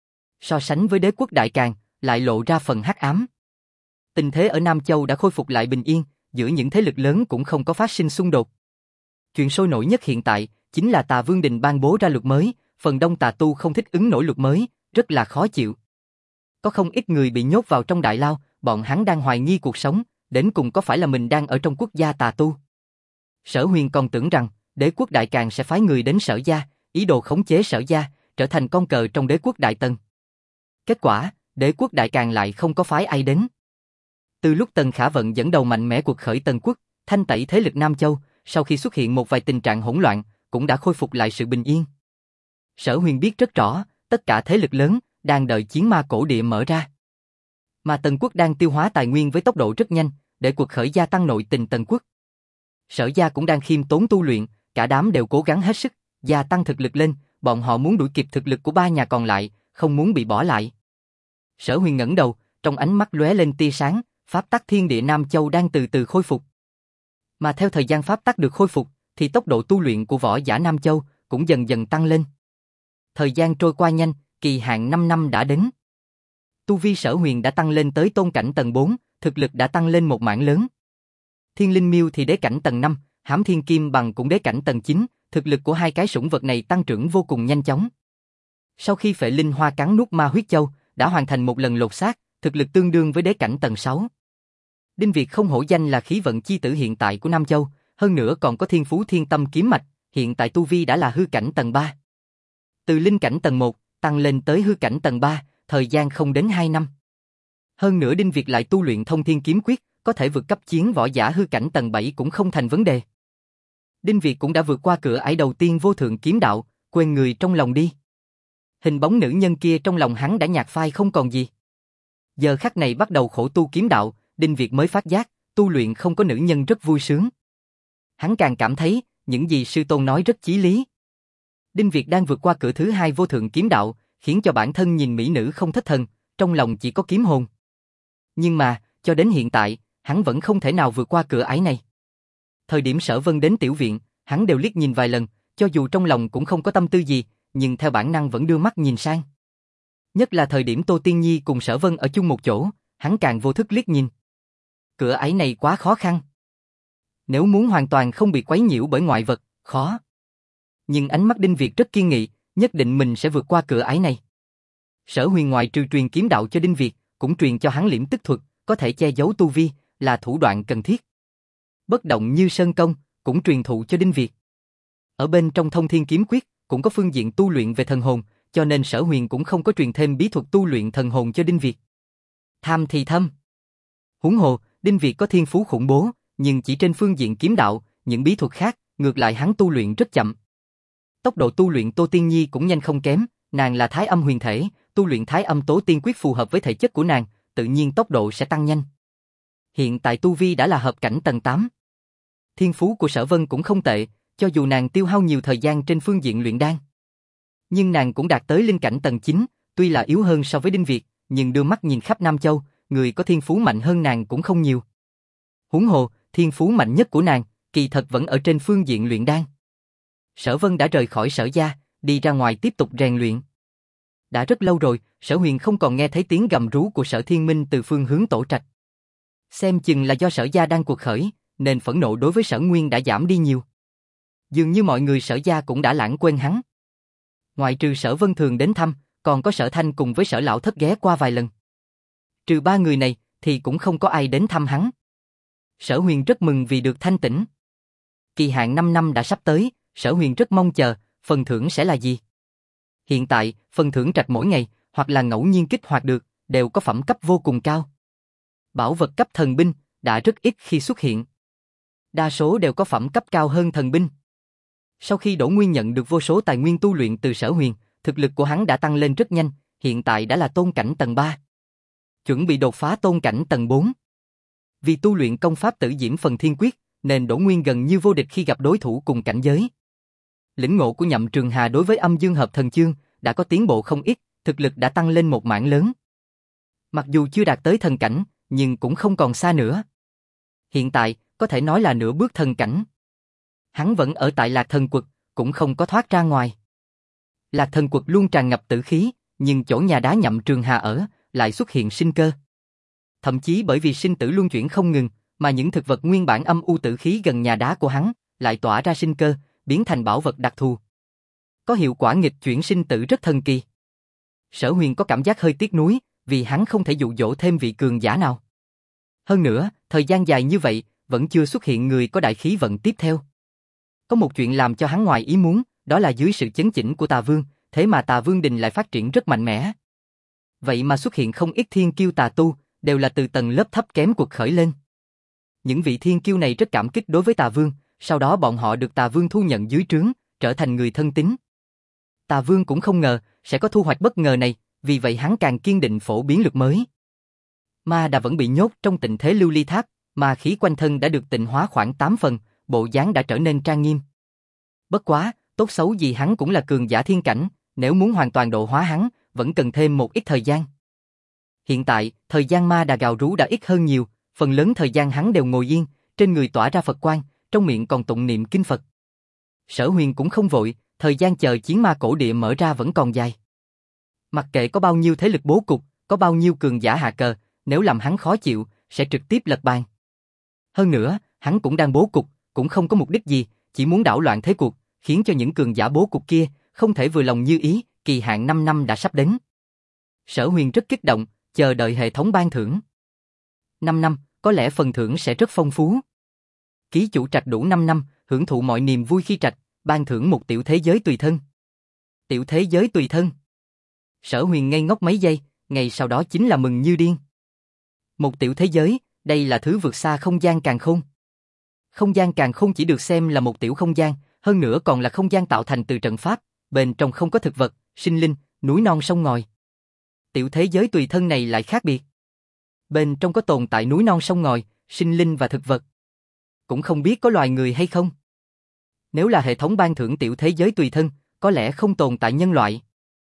So sánh với Đế quốc Đại Càn, lại lộ ra phần hắc ám. Tình thế ở Nam Châu đã khôi phục lại bình yên, giữa những thế lực lớn cũng không có phát sinh xung đột. Chuyện sôi nổi nhất hiện tại chính là Tà Vương Đình ban bố ra luật mới, phần đông tà tu không thích ứng nổi luật mới, rất là khó chịu. Có không ít người bị nhốt vào trong đại lao, bọn hắn đang hoài nghi cuộc sống, đến cùng có phải là mình đang ở trong quốc gia tà tu. Sở Huyền còn tưởng rằng Đế quốc Đại Càn sẽ phái người đến Sở gia, ý đồ khống chế Sở gia, trở thành con cờ trong Đế quốc Đại Tần. Kết quả, Đế quốc Đại Càn lại không có phái ai đến. Từ lúc Tần Khả Vận dẫn đầu mạnh mẽ cuộc khởi Tần quốc, thanh tẩy thế lực Nam Châu, sau khi xuất hiện một vài tình trạng hỗn loạn, cũng đã khôi phục lại sự bình yên. Sở Huyền biết rất rõ, tất cả thế lực lớn đang đợi chiến ma cổ địa mở ra. Mà Tần quốc đang tiêu hóa tài nguyên với tốc độ rất nhanh, để cuộc khởi gia tăng nội tình Tần quốc. Sở gia cũng đang khiêm tốn tu luyện, cả đám đều cố gắng hết sức, gia tăng thực lực lên, bọn họ muốn đuổi kịp thực lực của ba nhà còn lại, không muốn bị bỏ lại. Sở Huyền ngẩng đầu, trong ánh mắt lóe lên tia sáng, pháp tắc thiên địa Nam Châu đang từ từ khôi phục. Mà theo thời gian pháp tắc được khôi phục, thì tốc độ tu luyện của võ giả Nam Châu cũng dần dần tăng lên. Thời gian trôi qua nhanh, kỳ hạn 5 năm đã đến. Tu vi Sở Huyền đã tăng lên tới tôn cảnh tầng 4, thực lực đã tăng lên một mảng lớn. Thiên Linh Miêu thì đế cảnh tầng 5, Hám Thiên Kim Bằng cũng đế cảnh tầng 9, thực lực của hai cái sủng vật này tăng trưởng vô cùng nhanh chóng. Sau khi Phệ Linh Hoa cắn nuốt Ma Huyết Châu, đã hoàn thành một lần lột xác, thực lực tương đương với đế cảnh tầng 6. Đinh Việt không hổ danh là khí vận chi tử hiện tại của Nam Châu, hơn nữa còn có thiên phú thiên tâm kiếm mạch, hiện tại tu vi đã là hư cảnh tầng 3. Từ linh cảnh tầng 1, tăng lên tới hư cảnh tầng 3, thời gian không đến 2 năm. Hơn nữa Đinh Việt lại tu luyện thông thiên kiếm quyết, có thể vượt cấp chiến võ giả hư cảnh tầng 7 cũng không thành vấn đề. Đinh Việt cũng đã vượt qua cửa ải đầu tiên vô thượng kiếm đạo, quên người trong lòng đi. Hình bóng nữ nhân kia trong lòng hắn đã nhạt phai không còn gì. Giờ khắc này bắt đầu khổ tu kiếm đạo, Đinh Việt mới phát giác, tu luyện không có nữ nhân rất vui sướng. Hắn càng cảm thấy, những gì sư tôn nói rất chí lý. Đinh Việt đang vượt qua cửa thứ hai vô thượng kiếm đạo, khiến cho bản thân nhìn mỹ nữ không thất thần, trong lòng chỉ có kiếm hồn. Nhưng mà, cho đến hiện tại, hắn vẫn không thể nào vượt qua cửa ải này. Thời điểm Sở Vân đến tiểu viện, hắn đều liếc nhìn vài lần, cho dù trong lòng cũng không có tâm tư gì, nhưng theo bản năng vẫn đưa mắt nhìn sang. Nhất là thời điểm Tô Tiên Nhi cùng Sở Vân ở chung một chỗ, hắn càng vô thức liếc nhìn. Cửa ải này quá khó khăn. Nếu muốn hoàn toàn không bị quấy nhiễu bởi ngoại vật, khó. Nhưng ánh mắt Đinh Việt rất kiên nghị, nhất định mình sẽ vượt qua cửa ải này. Sở Huyền ngoại trừ truyền kiếm đạo cho Đinh Việt, cũng truyền cho hắn liễm tức thuật, có thể che giấu tu vi, là thủ đoạn cần thiết. Bất động như sơn công, cũng truyền thụ cho Đinh Việt. Ở bên trong thông thiên kiếm quyết, cũng có phương diện tu luyện về thần hồn, cho nên Sở Huyền cũng không có truyền thêm bí thuật tu luyện thần hồn cho Đinh Việt. Tham thì thâm. Huống hồ, Đinh Việt có thiên phú khủng bố, nhưng chỉ trên phương diện kiếm đạo, những bí thuật khác, ngược lại hắn tu luyện rất chậm. Tốc độ tu luyện Tô Tiên Nhi cũng nhanh không kém, nàng là Thái Âm huyền thể, tu luyện Thái Âm tố tiên quyết phù hợp với thể chất của nàng, tự nhiên tốc độ sẽ tăng nhanh. Hiện tại tu vi đã là hợp cảnh tầng 8. Thiên phú của Sở Vân cũng không tệ, cho dù nàng tiêu hao nhiều thời gian trên phương diện luyện đan. Nhưng nàng cũng đạt tới linh cảnh tầng 9, tuy là yếu hơn so với Đinh Việt, nhưng đưa mắt nhìn khắp Nam Châu, người có thiên phú mạnh hơn nàng cũng không nhiều. Huống hồ, thiên phú mạnh nhất của nàng, kỳ thật vẫn ở trên phương diện luyện đan. Sở Vân đã rời khỏi Sở gia, đi ra ngoài tiếp tục rèn luyện. Đã rất lâu rồi, Sở Huyền không còn nghe thấy tiếng gầm rú của Sở Thiên Minh từ phương hướng tổ trạch. Xem chừng là do Sở gia đang cuộc khởi, nên phẫn nộ đối với Sở Nguyên đã giảm đi nhiều. Dường như mọi người Sở gia cũng đã lãng quên hắn. Ngoại trừ Sở Vân thường đến thăm, còn có Sở Thanh cùng với Sở Lão Thất ghé qua vài lần. Trừ ba người này, thì cũng không có ai đến thăm hắn. Sở Huyền rất mừng vì được thanh tĩnh. Kỳ hạn 5 năm đã sắp tới, Sở Huyền rất mong chờ, phần thưởng sẽ là gì? Hiện tại, phần thưởng trạch mỗi ngày, hoặc là ngẫu nhiên kích hoạt được, đều có phẩm cấp vô cùng cao. Bảo vật cấp thần binh, đã rất ít khi xuất hiện. Đa số đều có phẩm cấp cao hơn thần binh. Sau khi Đỗ Nguyên nhận được vô số tài nguyên tu luyện từ Sở Huyền, thực lực của hắn đã tăng lên rất nhanh, hiện tại đã là tôn cảnh tầng 3. Chuẩn bị đột phá tôn cảnh tầng 4. Vì tu luyện công pháp Tử Diễm Phần Thiên Quyết, nên Đỗ Nguyên gần như vô địch khi gặp đối thủ cùng cảnh giới. Lĩnh ngộ của Nhậm Trường Hà đối với Âm Dương Hợp Thần Chương đã có tiến bộ không ít, thực lực đã tăng lên một mảng lớn. Mặc dù chưa đạt tới thần cảnh, nhưng cũng không còn xa nữa. Hiện tại, có thể nói là nửa bước thần cảnh. Hắn vẫn ở tại Lạc Thần Quật, cũng không có thoát ra ngoài. Lạc Thần Quật luôn tràn ngập tử khí, nhưng chỗ nhà đá Nhậm Trường Hà ở, lại xuất hiện sinh cơ. Thậm chí bởi vì sinh tử luân chuyển không ngừng, mà những thực vật nguyên bản âm u tử khí gần nhà đá của hắn, lại tỏa ra sinh cơ, biến thành bảo vật đặc thù. Có hiệu quả nghịch chuyển sinh tử rất thần kỳ. Sở Huyền có cảm giác hơi tiếc nuối, vì hắn không thể dụ dỗ thêm vị cường giả nào. Hơn nữa, thời gian dài như vậy, vẫn chưa xuất hiện người có đại khí vận tiếp theo. Có một chuyện làm cho hắn ngoài ý muốn, đó là dưới sự chấn chỉnh của Tà Vương, thế mà Tà Vương Đình lại phát triển rất mạnh mẽ. Vậy mà xuất hiện không ít thiên kiêu tà tu, đều là từ tầng lớp thấp kém cuộc khởi lên. Những vị thiên kiêu này rất cảm kích đối với Tà Vương, sau đó bọn họ được Tà Vương thu nhận dưới trướng, trở thành người thân tín. Tà Vương cũng không ngờ sẽ có thu hoạch bất ngờ này, vì vậy hắn càng kiên định phổ biến lực mới. Ma Đà vẫn bị nhốt trong tịnh thế lưu ly tháp, mà khí quanh thân đã được tịnh hóa khoảng 8 phần, bộ dáng đã trở nên trang nghiêm. Bất quá, tốt xấu gì hắn cũng là cường giả thiên cảnh, nếu muốn hoàn toàn độ hóa hắn, vẫn cần thêm một ít thời gian. Hiện tại, thời gian ma đà gào rú đã ít hơn nhiều, phần lớn thời gian hắn đều ngồi yên, trên người tỏa ra Phật quang, trong miệng còn tụng niệm kinh Phật. Sở Huyền cũng không vội, thời gian chờ chiến ma cổ địa mở ra vẫn còn dài. Mặc kệ có bao nhiêu thế lực bố cục, có bao nhiêu cường giả hạ cờ, nếu làm hắn khó chịu, sẽ trực tiếp lật bàn. Hơn nữa, hắn cũng đang bố cục, cũng không có mục đích gì, chỉ muốn đảo loạn thế cuộc, khiến cho những cường giả bố cục kia không thể vừa lòng như ý, kỳ hạn 5 năm đã sắp đến. Sở Huyền rất kích động, chờ đợi hệ thống ban thưởng. 5 năm, có lẽ phần thưởng sẽ rất phong phú. Ký chủ trạch đủ 5 năm, hưởng thụ mọi niềm vui khi trạch, ban thưởng một tiểu thế giới tùy thân. Tiểu thế giới tùy thân. Sở Huyền ngây ngốc mấy giây, ngày sau đó chính là mừng như điên. Một tiểu thế giới, đây là thứ vượt xa không gian càn khôn. Không gian càn khôn chỉ được xem là một tiểu không gian, hơn nữa còn là không gian tạo thành từ trận pháp, bên trong không có thực vật, sinh linh, núi non sông ngòi. Tiểu thế giới tùy thân này lại khác biệt. Bên trong có tồn tại núi non sông ngòi, sinh linh và thực vật. Cũng không biết có loài người hay không. Nếu là hệ thống ban thưởng tiểu thế giới tùy thân, có lẽ không tồn tại nhân loại.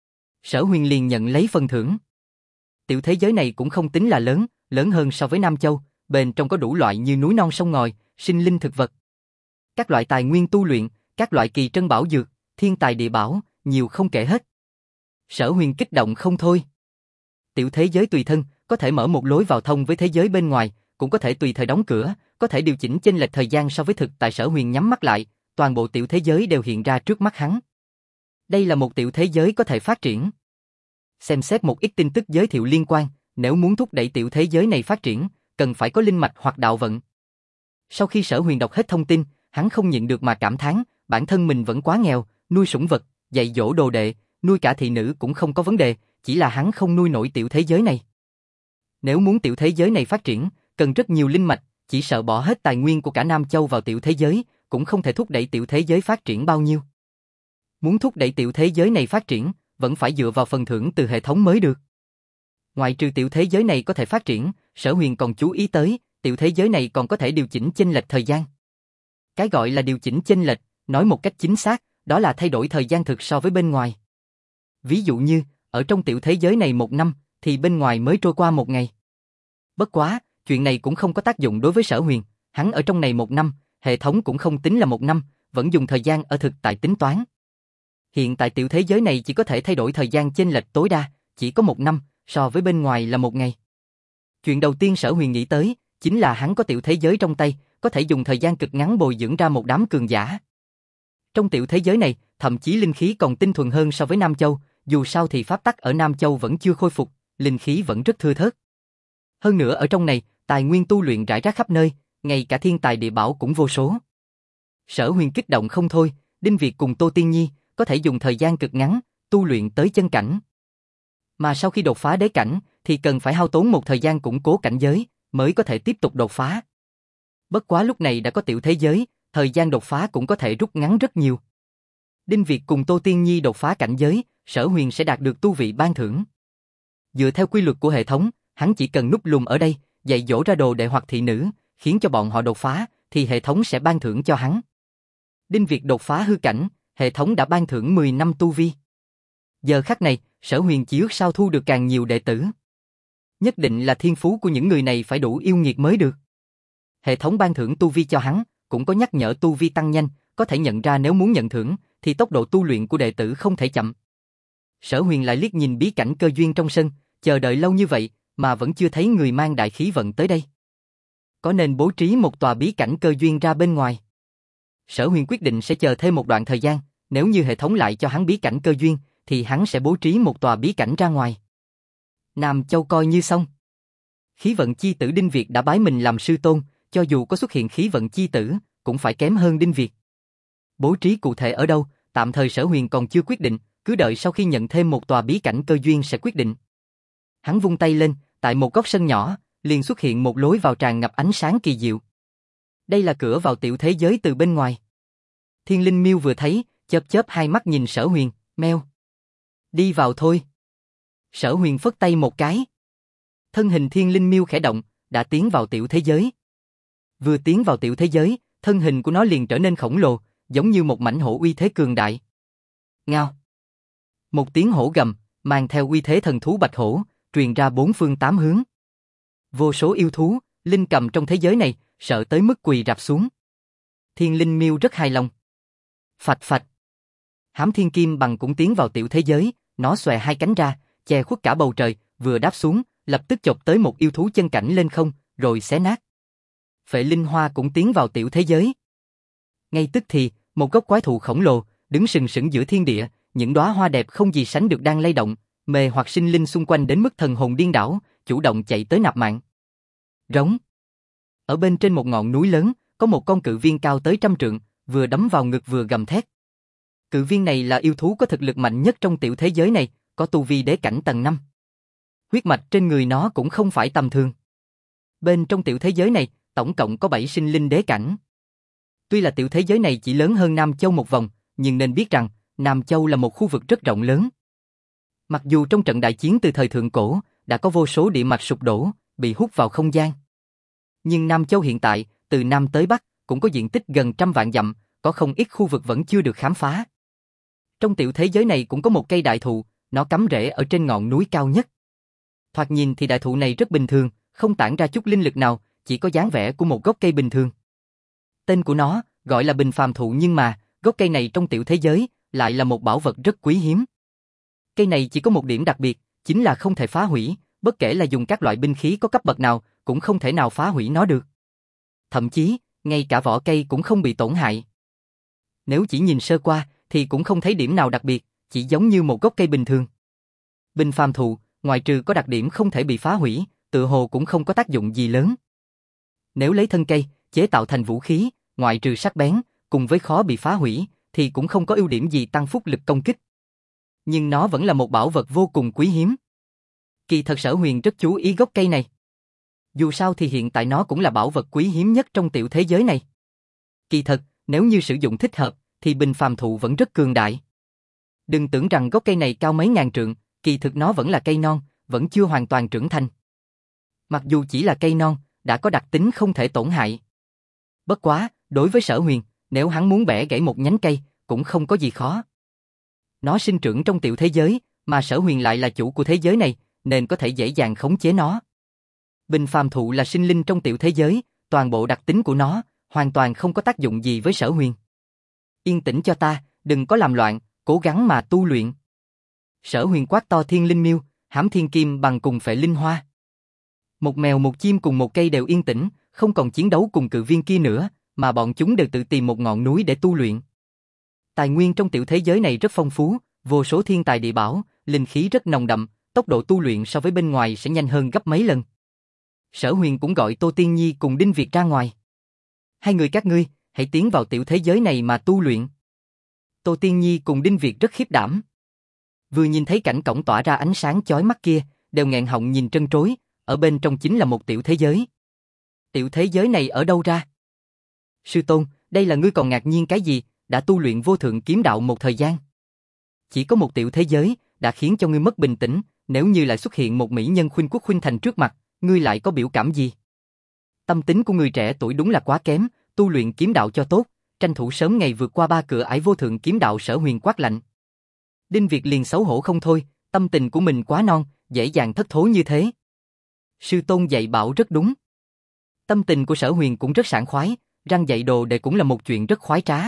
Sở Huyền liền nhận lấy phần thưởng. Tiểu thế giới này cũng không tính là lớn, lớn hơn so với Nam Châu, bên trong có đủ loại như núi non sông ngòi, sinh linh thực vật. Các loại tài nguyên tu luyện, các loại kỳ trân bảo dược, thiên tài địa bảo, nhiều không kể hết. Sở Huyền kích động không thôi. Tiểu thế giới tùy thân, có thể mở một lối vào thông với thế giới bên ngoài, cũng có thể tùy thời đóng cửa, có thể điều chỉnh chênh lệch thời gian so với thực tại. Sở Huyền nhắm mắt lại, toàn bộ tiểu thế giới đều hiện ra trước mắt hắn. Đây là một tiểu thế giới có thể phát triển. Xem xét một ít tin tức giới thiệu liên quan, nếu muốn thúc đẩy tiểu thế giới này phát triển, cần phải có linh mạch hoặc đạo vận. Sau khi Sở Huyền đọc hết thông tin, hắn không nhịn được mà cảm thán, bản thân mình vẫn quá nghèo, nuôi sủng vật, dạy dỗ đồ đệ, nuôi cả thị nữ cũng không có vấn đề, chỉ là hắn không nuôi nổi tiểu thế giới này. Nếu muốn tiểu thế giới này phát triển, cần rất nhiều linh mạch, chỉ sợ bỏ hết tài nguyên của cả Nam Châu vào tiểu thế giới, cũng không thể thúc đẩy tiểu thế giới phát triển bao nhiêu. Muốn thúc đẩy tiểu thế giới này phát triển, vẫn phải dựa vào phần thưởng từ hệ thống mới được. Ngoài trừ tiểu thế giới này có thể phát triển, Sở Huyền còn chú ý tới, tiểu thế giới này còn có thể điều chỉnh chênh lệch thời gian. Cái gọi là điều chỉnh chênh lệch, nói một cách chính xác, đó là thay đổi thời gian thực so với bên ngoài. Ví dụ như, ở trong tiểu thế giới này 1 năm, thì bên ngoài mới trôi qua 1 ngày. Bất quá, chuyện này cũng không có tác dụng đối với Sở Huyền, hắn ở trong này 1 năm, hệ thống cũng không tính là 1 năm, vẫn dùng thời gian ở thực tại tính toán. Hiện tại tiểu thế giới này chỉ có thể thay đổi thời gian chênh lệch tối đa, chỉ có 1 năm, so với bên ngoài là 1 ngày. Chuyện đầu tiên Sở Huyền nghĩ tới, chính là hắn có tiểu thế giới trong tay, có thể dùng thời gian cực ngắn bồi dưỡng ra một đám cường giả. Trong tiểu thế giới này, thậm chí linh khí còn tinh thuần hơn so với Nam Châu, dù sao thì pháp tắc ở Nam Châu vẫn chưa khôi phục, linh khí vẫn rất thưa thớt. Hơn nữa ở trong này, tài nguyên tu luyện rải rác khắp nơi, ngay cả thiên tài địa bảo cũng vô số. Sở Huyền kích động không thôi, Đinh Việt cùng Tô Tiên Nhi có thể dùng thời gian cực ngắn tu luyện tới chân cảnh. Mà sau khi đột phá đế cảnh thì cần phải hao tốn một thời gian củng cố cảnh giới mới có thể tiếp tục đột phá. Bất quá lúc này đã có tiểu thế giới, thời gian đột phá cũng có thể rút ngắn rất nhiều. Đinh Việt cùng Tô Tiên Nhi đột phá cảnh giới, Sở Huyền sẽ đạt được tu vị ban thưởng. Dựa theo quy luật của hệ thống, hắn chỉ cần núp lùm ở đây, dạy dỗ ra đồ đệ hoặc thị nữ, khiến cho bọn họ đột phá, thì hệ thống sẽ ban thưởng cho hắn. Đinh Việt đột phá hư cảnh, hệ thống đã ban thưởng 10 năm tu vi. Giờ khắc này, Sở Huyền chỉ ước sao thu được càng nhiều đệ tử. Nhất định là thiên phú của những người này phải đủ yêu nghiệt mới được. Hệ thống ban thưởng tu vi cho hắn, cũng có nhắc nhở tu vi tăng nhanh, có thể nhận ra nếu muốn nhận thưởng, thì tốc độ tu luyện của đệ tử không thể chậm. Sở Huyền lại liếc nhìn bí cảnh cơ duyên trong sân, chờ đợi lâu như vậy, mà vẫn chưa thấy người mang đại khí vận tới đây. Có nên bố trí một tòa bí cảnh cơ duyên ra bên ngoài? Sở Huyền quyết định sẽ chờ thêm một đoạn thời gian, nếu như hệ thống lại cho hắn bí cảnh cơ duyên, thì hắn sẽ bố trí một tòa bí cảnh ra ngoài. Nam Châu coi như xong. Khí vận chi tử Đinh Việt đã bái mình làm sư tôn, cho dù có xuất hiện khí vận chi tử, cũng phải kém hơn Đinh Việt. Bố trí cụ thể ở đâu, tạm thời Sở Huyền còn chưa quyết định, cứ đợi sau khi nhận thêm một tòa bí cảnh cơ duyên sẽ quyết định. Hắn vung tay lên, tại một góc sân nhỏ, liền xuất hiện một lối vào tràn ngập ánh sáng kỳ diệu. Đây là cửa vào tiểu thế giới từ bên ngoài. Thiên Linh Miêu vừa thấy, chớp chớp hai mắt nhìn Sở Huyền, meo. Đi vào thôi. Sở Huyền phất tay một cái. Thân hình Thiên Linh Miêu khẽ động, đã tiến vào tiểu thế giới. Vừa tiến vào tiểu thế giới, thân hình của nó liền trở nên khổng lồ, giống như một mãnh hổ uy thế cường đại. Ngao. Một tiếng hổ gầm, mang theo uy thế thần thú bạch hổ, truyền ra bốn phương tám hướng. Vô số yêu thú, linh cầm trong thế giới này, sợ tới mức quỳ rạp xuống. Thiên Linh Miêu rất hài lòng. Phạch phạch. Hám Thiên Kim Bằng cũng tiến vào tiểu thế giới, nó xòe hai cánh ra, che khuất cả bầu trời, vừa đáp xuống, lập tức chộp tới một yêu thú chân cảnh lên không, rồi xé nát. Phệ Linh Hoa cũng tiến vào tiểu thế giới. Ngay tức thì, một gốc quái thụ khổng lồ, đứng sừng sững giữa thiên địa, những đóa hoa đẹp không gì sánh được đang lay động, mê hoặc sinh linh xung quanh đến mức thần hồn điên đảo, chủ động chạy tới nạp mạng. Rống. Ở bên trên một ngọn núi lớn, có một con cự viên cao tới 100 trượng, vừa đấm vào ngực vừa gầm thét. Cự viên này là yêu thú có thực lực mạnh nhất trong tiểu thế giới này, có tu vi đế cảnh tầng 5. Huyết mạch trên người nó cũng không phải tầm thường. Bên trong tiểu thế giới này, tổng cộng có 7 sinh linh đế cảnh. Tuy là tiểu thế giới này chỉ lớn hơn Nam Châu một vòng, nhưng nên biết rằng, Nam Châu là một khu vực rất rộng lớn. Mặc dù trong trận đại chiến từ thời thượng cổ, đã có vô số địa mạch sụp đổ, bị hút vào không gian. Nhưng Nam Châu hiện tại, từ Nam tới Bắc, cũng có diện tích gần 100 vạn dặm, có không ít khu vực vẫn chưa được khám phá. Trong tiểu thế giới này cũng có một cây đại thụ, nó cắm rễ ở trên ngọn núi cao nhất. Thoạt nhìn thì đại thụ này rất bình thường, không tản ra chút linh lực nào, chỉ có dáng vẻ của một gốc cây bình thường. Tên của nó gọi là bình phàm thụ, nhưng mà gốc cây này trong tiểu thế giới lại là một bảo vật rất quý hiếm. Cây này chỉ có một điểm đặc biệt, chính là không thể phá hủy, bất kể là dùng các loại binh khí có cấp bậc nào, cũng không thể nào phá hủy nó được. Thậm chí, ngay cả vỏ cây cũng không bị tổn hại. Nếu chỉ nhìn sơ qua, thì cũng không thấy điểm nào đặc biệt, chỉ giống như một gốc cây bình thường. Bình phàm thụ, ngoài trừ có đặc điểm không thể bị phá hủy, tựa hồ cũng không có tác dụng gì lớn. Nếu lấy thân cây, chế tạo thành vũ khí, ngoại trừ sắc bén, cùng với khó bị phá hủy, thì cũng không có ưu điểm gì tăng phúc lực công kích. Nhưng nó vẫn là một bảo vật vô cùng quý hiếm. Kỳ thật Sở Huyền rất chú ý gốc cây này. Dù sao thì hiện tại nó cũng là bảo vật quý hiếm nhất trong tiểu thế giới này. Kỳ thật, nếu như sử dụng thích hợp, thì bình phàm thụ vẫn rất cường đại. Đừng tưởng rằng gốc cây này cao mấy ngàn trượng, kỳ thực nó vẫn là cây non, vẫn chưa hoàn toàn trưởng thành. Mặc dù chỉ là cây non, đã có đặc tính không thể tổn hại. Bất quá, đối với Sở Huyền, nếu hắn muốn bẻ gãy một nhánh cây, cũng không có gì khó. Nó sinh trưởng trong tiểu thế giới, mà Sở Huyền lại là chủ của thế giới này, nên có thể dễ dàng khống chế nó. Bình phàm thụ là sinh linh trong tiểu thế giới, toàn bộ đặc tính của nó, hoàn toàn không có tác dụng gì với Sở Huyền. Yên tĩnh cho ta, đừng có làm loạn, cố gắng mà tu luyện. Sở Huyền quát to Thiên Linh Miêu, Hám Thiên Kim Bằng cùng Phệ Linh Hoa. Một mèo một chim cùng một cây đều yên tĩnh, không còn chiến đấu cùng cự viên kia nữa, mà bọn chúng đều tự tìm một ngọn núi để tu luyện. Tài nguyên trong tiểu thế giới này rất phong phú, vô số thiên tài địa bảo, linh khí rất nồng đậm, tốc độ tu luyện so với bên ngoài sẽ nhanh hơn gấp mấy lần. Sở Huyền cũng gọi Tô Tiên Nhi cùng Đinh Việt ra ngoài. Hai người các ngươi, hãy tiến vào tiểu thế giới này mà tu luyện. Tô Tiên Nhi cùng Đinh Việt rất khiếp đảm. Vừa nhìn thấy cảnh cổng tỏa ra ánh sáng chói mắt kia, đều nghẹn họng nhìn trân trối, ở bên trong chính là một tiểu thế giới. Tiểu thế giới này ở đâu ra? Sư tôn, đây là ngươi còn ngạc nhiên cái gì, đã tu luyện vô thượng kiếm đạo một thời gian. Chỉ có một tiểu thế giới, đã khiến cho ngươi mất bình tĩnh, nếu như lại xuất hiện một mỹ nhân khuynh quốc khuynh thành trước mặt, ngươi lại có biểu cảm gì? Tâm tính của người trẻ tuổi đúng là quá kém, tu luyện kiếm đạo cho tốt, tranh thủ sớm ngày vượt qua 3 cửa ải vô thượng kiếm đạo. Sở Huyền quát lạnh. Đinh Việt liền xấu hổ không thôi, tâm tình của mình quá non, dễ dàng thất thố như thế. Sư tôn dạy bảo rất đúng. Tâm tình của Sở Huyền cũng rất sảng khoái, răng dạy đồ đệ cũng là một chuyện rất khoái trá.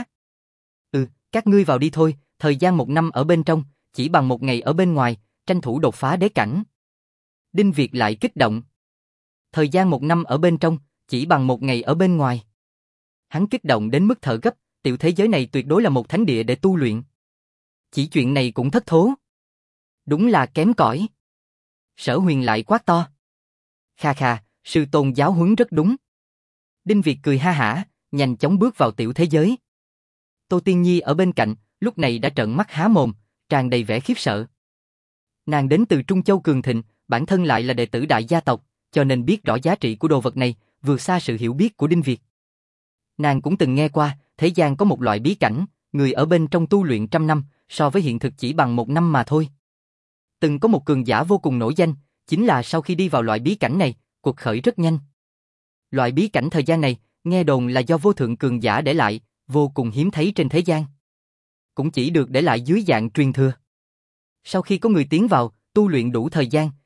Các ngươi vào đi thôi, thời gian 1 năm ở bên trong, chỉ bằng 1 ngày ở bên ngoài, tranh thủ đột phá đế cảnh. Đinh Việt lại kích động. Thời gian 1 năm ở bên trong, chỉ bằng 1 ngày ở bên ngoài. Hắn kích động đến mức thở gấp, tiểu thế giới này tuyệt đối là một thánh địa để tu luyện. Chỉ chuyện này cũng thất thố. Đúng là kém cỏi. Sở Huyền lại quát to. Kha kha, sư tôn giáo huấn rất đúng. Đinh Việt cười ha hả, nhanh chóng bước vào tiểu thế giới. Tô Tiên Nhi ở bên cạnh, lúc này đã trợn mắt há mồm, tràn đầy vẻ khiếp sợ. Nàng đến từ Trung Châu cường thịnh, bản thân lại là đệ tử đại gia tộc, cho nên biết rõ giá trị của đồ vật này, vượt xa sự hiểu biết của Đinh Việt. Nàng cũng từng nghe qua, thế gian có một loại bí cảnh, người ở bên trong tu luyện 100 năm, so với hiện thực chỉ bằng 1 năm mà thôi. Từng có một cường giả vô cùng nổi danh, chính là sau khi đi vào loại bí cảnh này, cuộc khởi rất nhanh. Loại bí cảnh thời gian này, nghe đồn là do vô thượng cường giả để lại, vô cùng hiếm thấy trên thế gian. Cũng chỉ được để lại dưới dạng truyền thừa. Sau khi có người tiến vào, tu luyện đủ thời gian,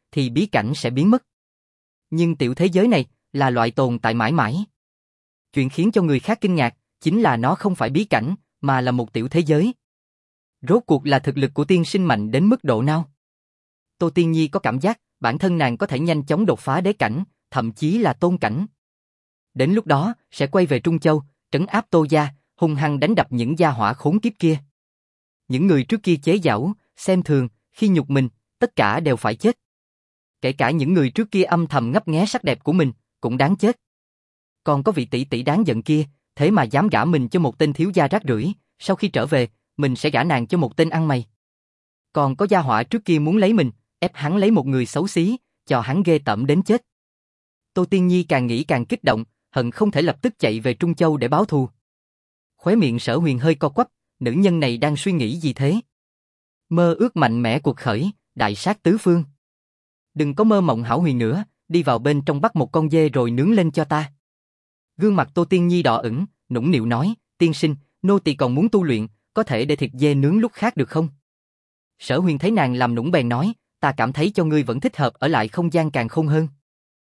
thì bí cảnh sẽ biến mất. Nhưng tiểu thế giới này là loại tồn tại mãi mãi. Chuyện khiến cho người khác kinh ngạc chính là nó không phải bí cảnh, mà là một tiểu thế giới. Rốt cuộc là thực lực của tiên sinh mạnh đến mức độ nào? Tô Tiên Nhi có cảm giác bản thân nàng có thể nhanh chóng đột phá đế cảnh, thậm chí là tôn cảnh. Đến lúc đó sẽ quay về Trung Châu, trấn áp Tô gia, hung hăng đánh đập những gia hỏa khốn kiếp kia. Những người trước kia chế giễu, xem thường, khi nhục mình, tất cả đều phải chết. Kể cả những người trước kia âm thầm ngấp nghé sắc đẹp của mình, cũng đáng chết. Còn có vị tỷ tỷ đáng giận kia, thế mà dám gả mình cho một tên thiếu gia rác rưởi, sau khi trở về, mình sẽ gả nàng cho một tên ăn mày. Còn có gia hỏa trước kia muốn lấy mình, ép hắn lấy một người xấu xí, cho hắn ghê tởm đến chết. Tô Tiên Nhi càng nghĩ càng kích động, hận không thể lập tức chạy về Trung Châu để báo thù. Khóe miệng Sở Huyền hơi co quắp, nữ nhân này đang suy nghĩ gì thế? Mơ ước mạnh mẽ cuộc khởi, đại sát tứ phương. Đừng có mơ mộng hão huyền nữa, đi vào bên trong bắt một con dê rồi nướng lên cho ta. Gương mặt Tô Tiên Nhi đỏ ửng, nũng nịu nói, tiên sinh, nô tỳ còn muốn tu luyện, có thể để thịt dê nướng lúc khác được không? Sở Huyền thấy nàng làm nũng bèn nói, ta cảm thấy cho ngươi vẫn thích hợp ở lại không gian càn khôn hơn.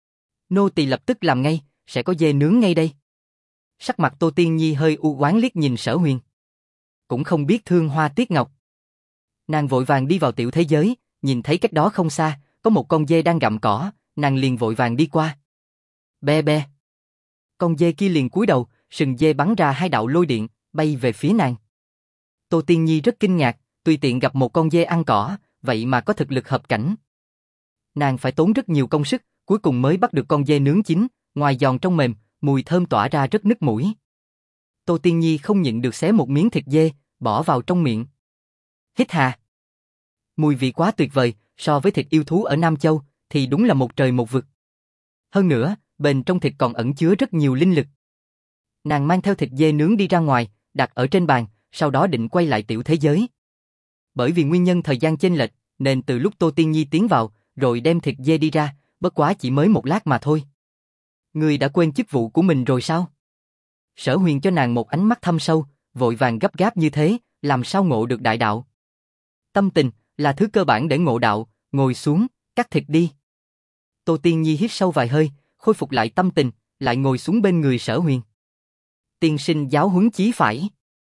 Nô tỳ lập tức làm ngay, sẽ có dê nướng ngay đây. Sắc mặt Tô Tiên Nhi hơi u oán liếc nhìn Sở Huyền. Cũng không biết thương hoa tiếc ngọc. Nàng vội vàng đi vào tiểu thế giới, nhìn thấy cách đó không xa, có một con dê đang gặm cỏ, nàng liền vội vàng đi qua. Be be. Con dê kia liền cúi đầu, sừng dê bắn ra hai đạo lôi điện, bay về phía nàng. Tô Tiên Nhi rất kinh ngạc, tùy tiện gặp một con dê ăn cỏ, vậy mà có thực lực hợp cảnh. Nàng phải tốn rất nhiều công sức, cuối cùng mới bắt được con dê nướng chín, ngoài giòn trong mềm, mùi thơm tỏa ra rất nức mũi. Tô Tiên Nhi không nhịn được xé một miếng thịt dê, bỏ vào trong miệng. Hít hà. Mùi vị quá tuyệt vời, so với thịt yêu thú ở Nam Châu, thì đúng là một trời một vực. Hơn nữa, bên trong thịt còn ẩn chứa rất nhiều linh lực. Nàng mang theo thịt dê nướng đi ra ngoài, đặt ở trên bàn, sau đó định quay lại tiểu thế giới. Bởi vì nguyên nhân thời gian chênh lệch, nên từ lúc Tô Tiên Nhi tiến vào, rồi đem thịt dê đi ra, bất quá chỉ mới một lát mà thôi. Ngươi đã quên chức vụ của mình rồi sao? Sở Huyền cho nàng một ánh mắt thâm sâu, vội vàng gấp gáp như thế, làm sao ngộ được đại đạo? Tâm tình là thứ cơ bản để ngộ đạo, ngồi xuống, cắt thịt đi. Tô Tiên Nhi hít sâu vài hơi, khôi phục lại tâm tình, lại ngồi xuống bên người Sở Huyền. Tiên sinh giáo huấn chí phải.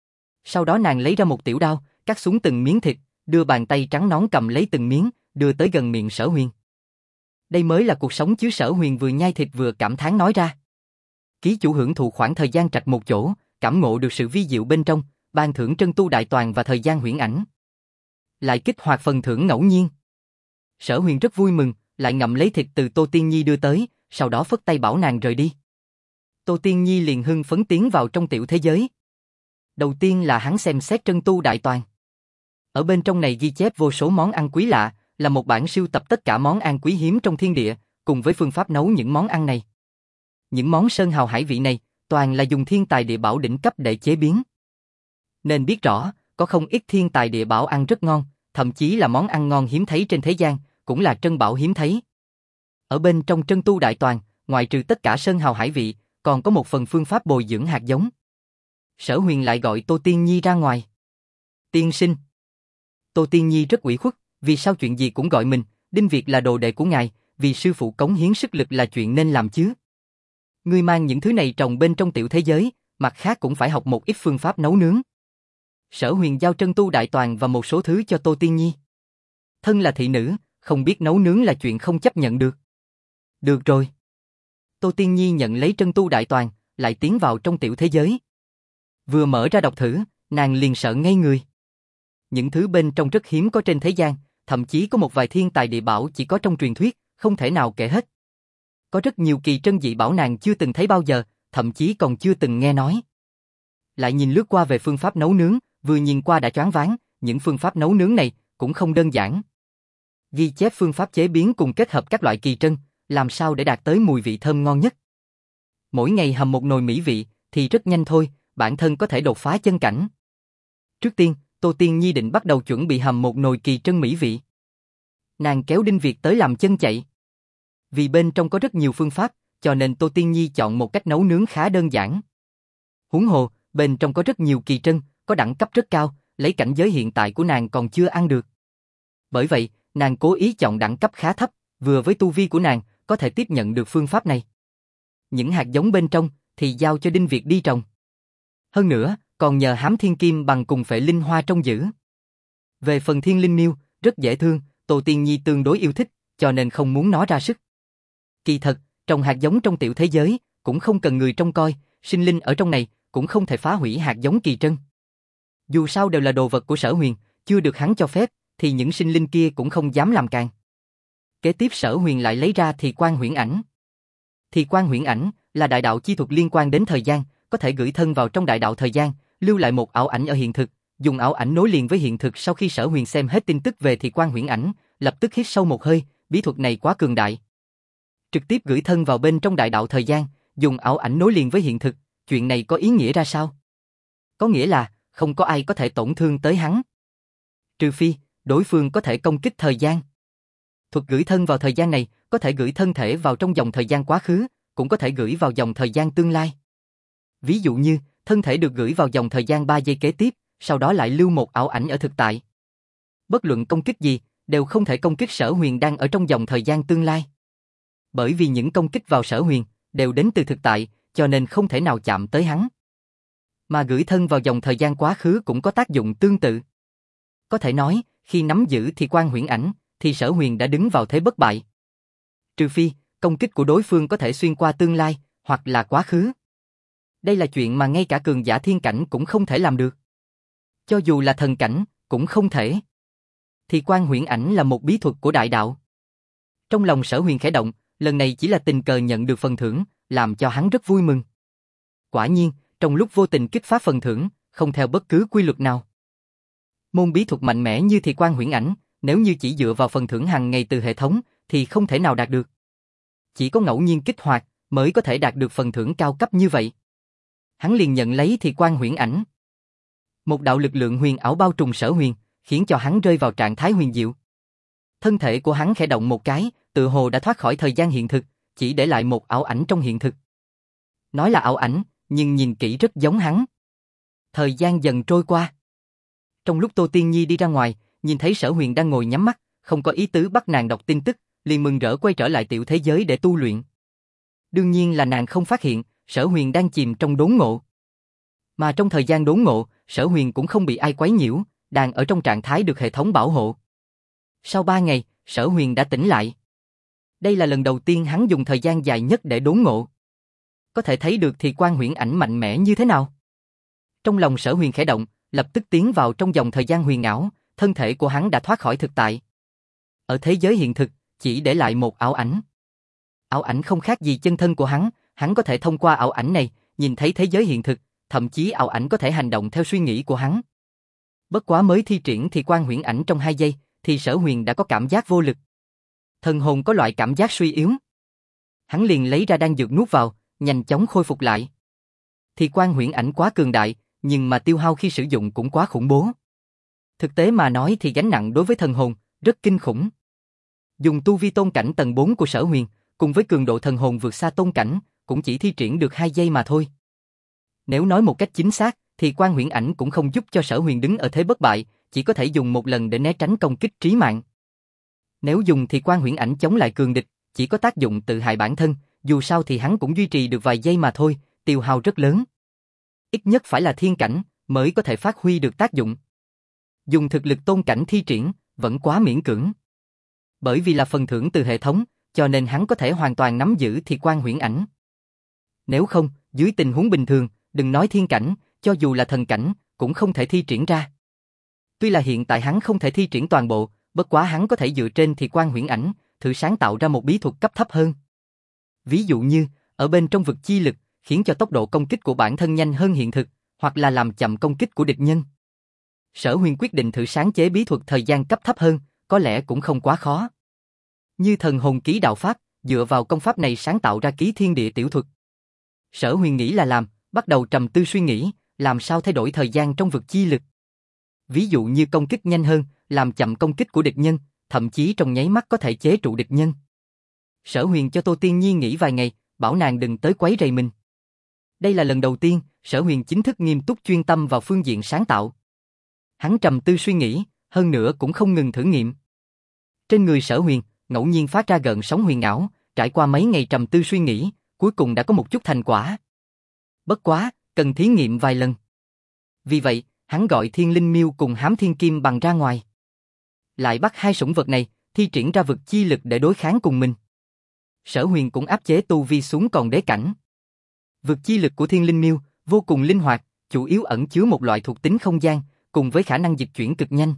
Sau đó nàng lấy ra một tiểu đao, cắt xuống từng miếng thịt, đưa bàn tay trắng nõn cầm lấy từng miếng, đưa tới gần miệng Sở Huyền. Đây mới là cuộc sống chứ. Sở Huyền vừa nhai thịt vừa cảm thán nói ra. Ký chủ hưởng thụ khoảng thời gian trạch một chỗ, cảm ngộ được sự vi diệu bên trong, ban thưởng trân tu đại toàn và thời gian huyễn ảnh. Lại kích hoạt phần thưởng ngẫu nhiên. Sở Huyền rất vui mừng, lại ngậm lấy thịt từ Tô Tiên Nhi đưa tới, sau đó phất tay bảo nàng rời đi. Tô Tiên Nhi liền hưng phấn tiến vào trong tiểu thế giới. Đầu tiên là hắn xem xét trân tu đại toàn. Ở bên trong này ghi chép vô số món ăn quý lạ, là một bản sưu tập tất cả món ăn quý hiếm trong thiên địa, cùng với phương pháp nấu những món ăn này. Những món sơn hào hải vị này, toàn là dùng thiên tài địa bảo đỉnh cấp để chế biến. Nên biết rõ, có không ít thiên tài địa bảo ăn rất ngon, thậm chí là món ăn ngon hiếm thấy trên thế gian, cũng là trân bảo hiếm thấy. Ở bên trong trân tu đại toàn, ngoại trừ tất cả sơn hào hải vị, còn có một phần phương pháp bồi dưỡng hạt giống. Sở Huyền lại gọi Tô Tiên Nhi ra ngoài. Tiên sinh. Tô Tiên Nhi rất ủy khuất, vì sao chuyện gì cũng gọi mình, Đinh Việt là đồ đệ của ngài, vì sư phụ cống hiến sức lực là chuyện nên làm chứ. Ngươi mang những thứ này trồng bên trong tiểu thế giới, mặt khác cũng phải học một ít phương pháp nấu nướng. Sở Huyền giao trân tu đại toàn và một số thứ cho Tô Tiên Nhi. Thân là thị nữ, không biết nấu nướng là chuyện không chấp nhận được. Được rồi. Tô Tiên Nhi nhận lấy trân tu đại toàn, lại tiến vào trong tiểu thế giới. Vừa mở ra đọc thử, nàng liền sợ ngây người. Những thứ bên trong rất hiếm có trên thế gian, thậm chí có một vài thiên tài địa bảo chỉ có trong truyền thuyết, không thể nào kể hết. Có rất nhiều kỳ trân dị bảo nàng chưa từng thấy bao giờ, thậm chí còn chưa từng nghe nói. Lại nhìn lướt qua về phương pháp nấu nướng, vừa nhìn qua đã choáng váng, những phương pháp nấu nướng này cũng không đơn giản. Ghi chép phương pháp chế biến cùng kết hợp các loại kỳ trân, làm sao để đạt tới mùi vị thơm ngon nhất. Mỗi ngày hầm một nồi mỹ vị thì rất nhanh thôi, bản thân có thể đột phá chân cảnh. Trước tiên, Tô Tiên Nhi định bắt đầu chuẩn bị hầm một nồi kỳ trân mỹ vị. Nàng kéo Đinh Việt tới làm chân chạy. Vì bên trong có rất nhiều phương pháp, cho nên Tô Tiên Nhi chọn một cách nấu nướng khá đơn giản. Huống hồ, bên trong có rất nhiều kỳ trân, có đẳng cấp rất cao, lấy cảnh giới hiện tại của nàng còn chưa ăn được. Bởi vậy, nàng cố ý chọn đẳng cấp khá thấp, Vừa với tu vi của nàng, có thể tiếp nhận được phương pháp này. Những hạt giống bên trong thì giao cho Đinh Việt đi trồng. Hơn nữa, còn nhờ hám thiên kim bằng cùng phệ linh hoa trông giữ. Về phần thiên linh miêu, rất dễ thương, Tô Tiên Nhi tương đối yêu thích, cho nên không muốn nó ra sức. Kỳ thật, trồng hạt giống trong tiểu thế giới, cũng không cần người trông coi, sinh linh ở trong này, cũng không thể phá hủy hạt giống kỳ trân. Dù sao đều là đồ vật của Sở Huyền, chưa được hắn cho phép, thì những sinh linh kia cũng không dám làm càn. Kế tiếp Sở Huyền lại lấy ra thì quan huyễn ảnh. Thì quan huyễn ảnh là đại đạo chi thuật liên quan đến thời gian, có thể gửi thân vào trong đại đạo thời gian, lưu lại một ảo ảnh ở hiện thực, dùng ảo ảnh nối liền với hiện thực. Sau khi Sở Huyền xem hết tin tức về thì quan huyễn ảnh, lập tức hít sâu một hơi, bí thuật này quá cường đại. Trực tiếp gửi thân vào bên trong đại đạo thời gian, dùng ảo ảnh nối liền với hiện thực, chuyện này có ý nghĩa ra sao? Có nghĩa là, không có ai có thể tổn thương tới hắn. Trừ phi, đối phương có thể công kích thời gian. Thuật gửi thân vào thời gian này, có thể gửi thân thể vào trong dòng thời gian quá khứ, cũng có thể gửi vào dòng thời gian tương lai. Ví dụ như, thân thể được gửi vào dòng thời gian 3 giây kế tiếp, sau đó lại lưu một ảo ảnh ở thực tại. Bất luận công kích gì, đều không thể công kích Sở Huyền đang ở trong dòng thời gian tương lai. Bởi vì những công kích vào Sở Huyền, đều đến từ thực tại, cho nên không thể nào chạm tới hắn. Mà gửi thân vào dòng thời gian quá khứ cũng có tác dụng tương tự. Có thể nói, khi nắm giữ thì quan huyễn ảnh, thì Sở Huyền đã đứng vào thế bất bại. Trừ phi, công kích của đối phương có thể xuyên qua tương lai, hoặc là quá khứ. Đây là chuyện mà ngay cả cường giả thiên cảnh cũng không thể làm được. Cho dù là thần cảnh, cũng không thể. Thì quan huyễn ảnh là một bí thuật của đại đạo. Trong lòng Sở Huyền khẽ động, lần này chỉ là tình cờ nhận được phần thưởng, làm cho hắn rất vui mừng. Quả nhiên, trong lúc vô tình kích phát phần thưởng, không theo bất cứ quy luật nào. Môn bí thuật mạnh mẽ như thì quan huyễn ảnh, nếu như chỉ dựa vào phần thưởng hàng ngày từ hệ thống, thì không thể nào đạt được. Chỉ có ngẫu nhiên kích hoạt, mới có thể đạt được phần thưởng cao cấp như vậy. Hắn liền nhận lấy thì quan huyễn ảnh. Một đạo lực lượng huyền ảo bao trùm Sở Huyền, khiến cho hắn rơi vào trạng thái huyền diệu. Thân thể của hắn khẽ động một cái, tự hồ đã thoát khỏi thời gian hiện thực, chỉ để lại một ảo ảnh trong hiện thực. Nói là ảo ảnh, nhưng nhìn kỹ rất giống hắn. Thời gian dần trôi qua. Trong lúc Tô Tiên Nhi đi ra ngoài, nhìn thấy Sở Huyền đang ngồi nhắm mắt, không có ý tứ bắt nàng đọc tin tức, liền mừng rỡ quay trở lại tiểu thế giới để tu luyện. Đương nhiên là nàng không phát hiện, Sở Huyền đang chìm trong đốn ngộ. Mà trong thời gian đốn ngộ, Sở Huyền cũng không bị ai quấy nhiễu, đang ở trong trạng thái được hệ thống bảo hộ. Sau 3 ngày, Sở Huyền đã tỉnh lại. Đây là lần đầu tiên hắn dùng thời gian dài nhất để đốn ngộ. Có thể thấy được thì quan huyễn ảnh mạnh mẽ như thế nào. Trong lòng Sở Huyền khẽ động, lập tức tiến vào trong dòng thời gian huyền ảo, thân thể của hắn đã thoát khỏi thực tại. Ở thế giới hiện thực, chỉ để lại một ảo ảnh. Ảo ảnh không khác gì chân thân của hắn có thể thông qua ảo ảnh này, nhìn thấy thế giới hiện thực, thậm chí ảo ảnh có thể hành động theo suy nghĩ của hắn. Bất quá mới thi triển thì quan huyễn ảnh trong 2 giây, thì Sở Huyền đã có cảm giác vô lực. Thần hồn có loại cảm giác suy yếu. Hắn liền lấy ra đan dược nuốt vào, nhanh chóng khôi phục lại. Thì quan huyễn ảnh quá cường đại, nhưng mà tiêu hao khi sử dụng cũng quá khủng bố. Thực tế mà nói thì gánh nặng đối với thần hồn, rất kinh khủng. Dùng tu vi tôn cảnh tầng 4 của Sở Huyền, cùng với cường độ thần hồn vượt xa tôn cảnh, cũng chỉ thi triển được 2 giây mà thôi. Nếu nói một cách chính xác, thì quan huyễn ảnh cũng không giúp cho Sở Huyền đứng ở thế bất bại, chỉ có thể dùng một lần để né tránh công kích trí mạng. Nếu dùng thì quan huyễn ảnh chống lại cường địch, chỉ có tác dụng tự hại bản thân, dù sao thì hắn cũng duy trì được vài giây mà thôi, tiêu hao rất lớn. Ít nhất phải là thiên cảnh, mới có thể phát huy được tác dụng. Dùng thực lực tôn cảnh thi triển, vẫn quá miễn cưỡng. Bởi vì là phần thưởng từ hệ thống, cho nên hắn có thể hoàn toàn nắm giữ thì quan huyễn ảnh. Nếu không, dưới tình huống bình thường, đừng nói thiên cảnh, cho dù là thần cảnh, cũng không thể thi triển ra. Tuy là hiện tại hắn không thể thi triển toàn bộ, bất quá hắn có thể dựa trên thì quan huyễn ảnh, thử sáng tạo ra một bí thuật cấp thấp hơn. Ví dụ như, ở bên trong vực chi lực, khiến cho tốc độ công kích của bản thân nhanh hơn hiện thực, hoặc là làm chậm công kích của địch nhân. Sở Huyền quyết định thử sáng chế bí thuật thời gian cấp thấp hơn, có lẽ cũng không quá khó. Như thần hồn ký đạo pháp, dựa vào công pháp này sáng tạo ra ký thiên địa tiểu thuật. Sở Huyền nghĩ là làm, bắt đầu trầm tư suy nghĩ, làm sao thay đổi thời gian trong vực chi lực. Ví dụ như công kích nhanh hơn, làm chậm công kích của địch nhân, thậm chí trong nháy mắt có thể chế trụ địch nhân. Sở Huyền cho Tô Tiên Nhi nghỉ vài ngày, bảo nàng đừng tới quấy rầy mình. Đây là lần đầu tiên, Sở Huyền chính thức nghiêm túc chuyên tâm vào phương diện sáng tạo. Hắn trầm tư suy nghĩ, hơn nữa cũng không ngừng thử nghiệm. Trên người Sở Huyền, ngẫu nhiên phát ra gợn sóng huyền ảo, trải qua mấy ngày trầm tư suy nghĩ, cuối cùng đã có một chút thành quả. Bất quá, cần thí nghiệm vài lần. Vì vậy, hắn gọi Thiên Linh Miêu cùng Hám Thiên Kim Bằng ra ngoài. Lại bắt hai sủng vật này, thi triển ra vực chi lực để đối kháng cùng mình. Sở Huyền cũng áp chế tu vi xuống còn đế cảnh. Vực chi lực của Thiên Linh Miêu vô cùng linh hoạt, chủ yếu ẩn chứa một loại thuộc tính không gian, cùng với khả năng dịch chuyển cực nhanh.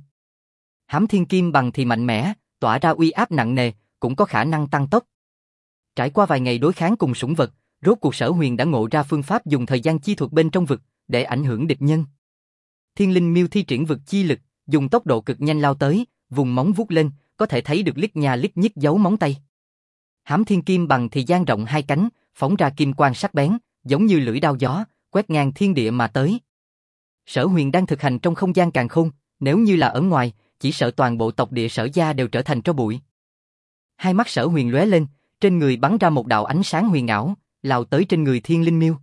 Hám Thiên Kim Bằng thì mạnh mẽ, tỏa ra uy áp nặng nề, cũng có khả năng tăng tốc. Trải qua vài ngày đối kháng cùng sủng vật, rốt cuộc Sở Huyền đã ngộ ra phương pháp dùng thời gian chi thuật bên trong vực để ảnh hưởng địch nhân. Thiên Linh Miêu thi triển vực chi lực, dùng tốc độ cực nhanh lao tới, vùng móng vuốt lên, có thể thấy được lít nha lít nhít dấu móng tay. Hám Thiên Kim Bằng thì dang rộng hai cánh, phóng ra kim quang sắc bén, giống như lưỡi đao gió, quét ngang thiên địa mà tới. Sở Huyền đang thực hành trong không gian càn khôn, nếu như là ở ngoài, chỉ sợ toàn bộ tộc địa Sở gia đều trở thành tro bụi. Hai mắt Sở Huyền lóe lên, trên người bắn ra một đạo ánh sáng huyền ảo, lao tới trên người Thiên Linh Miêu.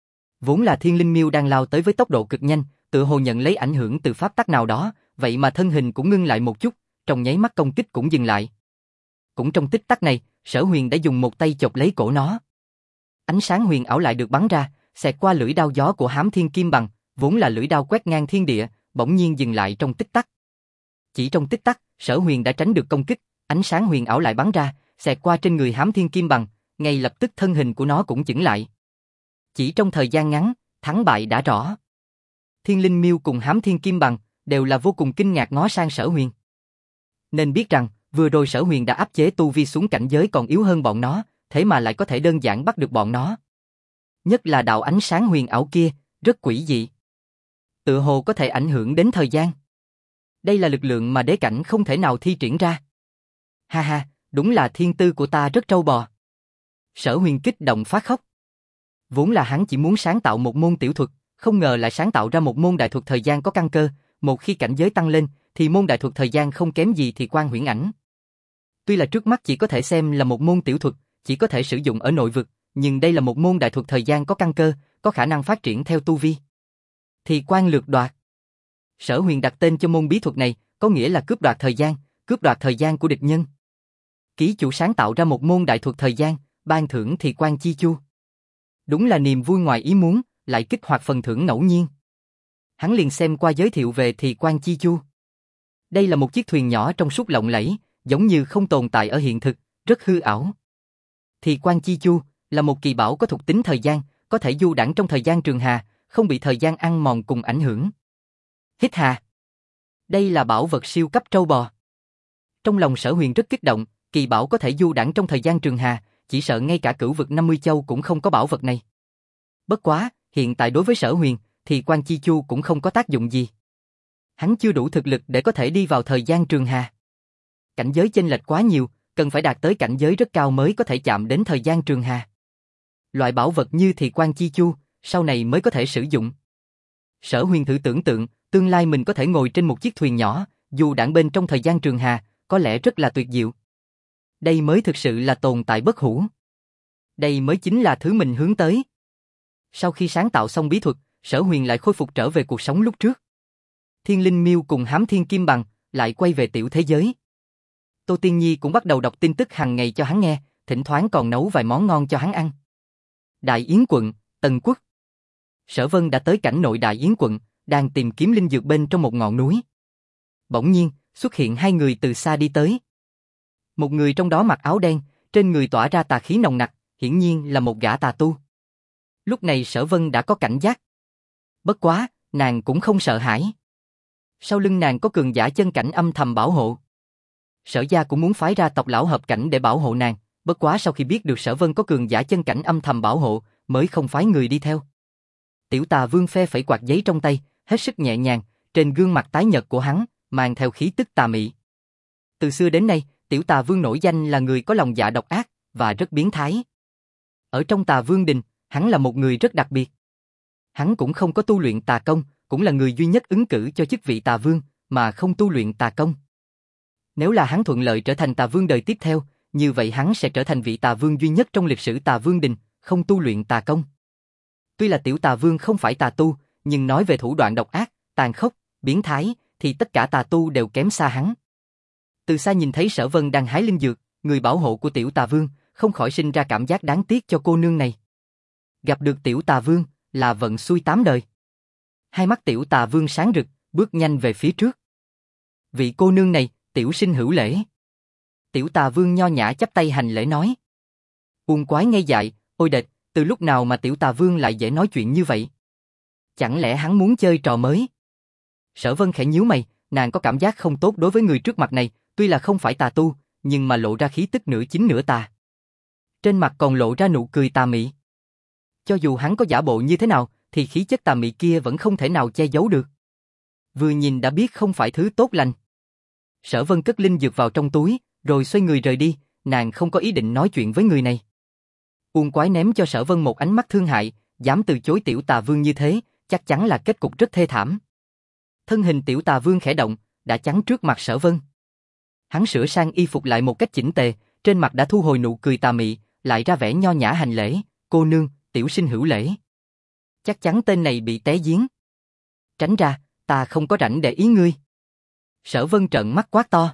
Vốn là Thiên Linh Miêu đang lao tới với tốc độ cực nhanh, tự hồ nhận lấy ảnh hưởng từ pháp tắc nào đó, vậy mà thân hình cũng ngưng lại một chút, trong nháy mắt công kích cũng dừng lại. Cũng trong tích tắc này, Sở Huyền đã dùng một tay chộp lấy cổ nó. Ánh sáng huyền ảo lại được bắn ra, xẹt qua lưỡi đao gió của Hám Thiên Kim Bằng, vốn là lưỡi đao quét ngang thiên địa, bỗng nhiên dừng lại trong tích tắc. Chỉ trong tích tắc, Sở Huyền đã tránh được công kích, ánh sáng huyền ảo lại bắn ra, xẹt qua trên người Hám Thiên Kim Bằng, ngay lập tức thân hình của nó cũng chững lại. Chỉ trong thời gian ngắn, thắng bại đã rõ. Thiên Linh Miêu cùng Hám Thiên Kim Bằng đều là vô cùng kinh ngạc ngó sang Sở Huyền. Nên biết rằng, vừa rồi Sở Huyền đã áp chế tu vi xuống cảnh giới còn yếu hơn bọn nó, thế mà lại có thể đơn giản bắt được bọn nó. Nhất là đạo ánh sáng huyền ảo kia, rất quỷ dị. Tựa hồ có thể ảnh hưởng đến thời gian. Đây là lực lượng mà đế cảnh không thể nào thi triển ra. Ha ha, đúng là thiên tư của ta rất trâu bò. Sở Huyền kích động phát khóc. Vốn là hắn chỉ muốn sáng tạo một môn tiểu thuật, không ngờ lại sáng tạo ra một môn đại thuật thời gian có căn cơ, một khi cảnh giới tăng lên, thì môn đại thuật thời gian không kém gì thì quan huyễn ảnh. Tuy là trước mắt chỉ có thể xem là một môn tiểu thuật, chỉ có thể sử dụng ở nội vực, nhưng đây là một môn đại thuật thời gian có căn cơ, có khả năng phát triển theo tu vi. Thì quan lược đoạt. Sở Huyền đặt tên cho môn bí thuật này, có nghĩa là cướp đoạt thời gian của địch nhân. Ký chủ sáng tạo ra một môn đại thuật thời gian, ban thưởng thì quan chi chu. Đúng là niềm vui ngoài ý muốn, lại kích hoạt phần thưởng ngẫu nhiên. Hắn liền xem qua giới thiệu về thì quan chi chu. Đây là một chiếc thuyền nhỏ trong suốt lộng lẫy, giống như không tồn tại ở hiện thực, rất hư ảo. Thì quan chi chu là một kỳ bảo có thuộc tính thời gian, có thể du đãng trong thời gian trường hà, không bị thời gian ăn mòn cùng ảnh hưởng. Hít hà. Đây là bảo vật siêu cấp trâu bò. Trong lòng Sở Huyền rất kích động, kỳ bảo có thể du đãng trong thời gian trường hà, chỉ sợ ngay cả cửu vực 50 châu cũng không có bảo vật này. Bất quá, hiện tại đối với Sở Huyền, thì quan chi chu cũng không có tác dụng gì. Hắn chưa đủ thực lực để có thể đi vào thời gian trường hà. Cảnh giới chênh lệch quá nhiều, cần phải đạt tới cảnh giới rất cao mới có thể chạm đến thời gian trường hà. Loại bảo vật như thì quan chi chu, sau này mới có thể sử dụng. Sở Huyền thử tưởng tượng, tương lai mình có thể ngồi trên một chiếc thuyền nhỏ, dù đãng bên trong thời gian trường hà, có lẽ rất là tuyệt diệu. Đây mới thực sự là tồn tại bất hủ. Đây mới chính là thứ mình hướng tới. Sau khi sáng tạo xong bí thuật, Sở Huyền lại khôi phục trở về cuộc sống lúc trước. Thiên Linh Miêu cùng Hám Thiên Kim Bằng lại quay về tiểu thế giới. Tô Tiên Nhi cũng bắt đầu đọc tin tức hàng ngày cho hắn nghe, thỉnh thoảng còn nấu vài món ngon cho hắn ăn. Đại Yến quận, Tần Quốc. Sở Vân đã tới cảnh nội Đại Yến quận, đang tìm kiếm linh dược bên trong một ngọn núi. Bỗng nhiên, xuất hiện hai người từ xa đi tới. Một người trong đó mặc áo đen, trên người tỏa ra tà khí nồng nặc, hiển nhiên là một gã tà tu. Lúc này Sở Vân đã có cảnh giác. Bất quá, nàng cũng không sợ hãi. Sau lưng nàng có cường giả chân cảnh âm thầm bảo hộ. Sở gia cũng muốn phái ra tộc lão hợp cảnh để bảo hộ nàng, bất quá sau khi biết được Sở Vân có cường giả chân cảnh âm thầm bảo hộ, mới không phái người đi theo. Tiểu Tà Vương phe phẩy quạt giấy trong tay, hết sức nhẹ nhàng, trên gương mặt tái nhợt của hắn, mang theo khí tức tà mị. Từ xưa đến nay, Tiểu Tà Vương nổi danh là người có lòng dạ độc ác, và rất biến thái. Ở trong Tà Vương Đình, hắn là một người rất đặc biệt. Hắn cũng không có tu luyện tà công, cũng là người duy nhất ứng cử cho chức vị Tà Vương, mà không tu luyện tà công. Nếu là hắn thuận lợi trở thành Tà Vương đời tiếp theo, như vậy hắn sẽ trở thành vị Tà Vương duy nhất trong lịch sử Tà Vương Đình, không tu luyện tà công. Tuy là Tiểu Tà Vương không phải tà tu, nhưng nói về thủ đoạn độc ác, tàn khốc, biến thái, thì tất cả tà tu đều kém xa hắn. Từ xa nhìn thấy Sở Vân đang hái linh dược, người bảo hộ của Tiểu Tà Vương, không khỏi sinh ra cảm giác đáng tiếc cho cô nương này. Gặp được Tiểu Tà Vương là vận xui tám đời. Hai mắt Tiểu Tà Vương sáng rực, bước nhanh về phía trước. Vị cô nương này, tiểu sinh hữu lễ. Tiểu Tà Vương nho nhã chắp tay hành lễ nói. Uông Quái ngây dại, ôi đệt, từ lúc nào mà Tiểu Tà Vương lại dễ nói chuyện như vậy? Chẳng lẽ hắn muốn chơi trò mới? Sở Vân khẽ nhíu mày, nàng có cảm giác không tốt đối với người trước mặt này, tuy là không phải tà tu, nhưng mà lộ ra khí tức nửa chính nửa tà. Trên mặt còn lộ ra nụ cười tà mị. Cho dù hắn có giả bộ như thế nào, thì khí chất tà mị kia vẫn không thể nào che giấu được. Vừa nhìn đã biết không phải thứ tốt lành. Sở Vân cất linh dược vào trong túi, rồi xoay người rời đi, nàng không có ý định nói chuyện với người này. Uông Quái ném cho Sở Vân một ánh mắt thương hại, dám từ chối Tiểu Tà Vương như thế, chắc chắn là kết cục rất thê thảm. Thân hình Tiểu Tà Vương khẽ động, đã chắn trước mặt Sở Vân. Hắn sửa sang y phục lại một cách chỉnh tề, trên mặt đã thu hồi nụ cười tà mị, lại ra vẻ nho nhã hành lễ, cô nương, tiểu sinh hữu lễ. Chắc chắn tên này bị té giếng. Tránh ra, ta không có rảnh để ý ngươi. Sở Vân trợn mắt quát to.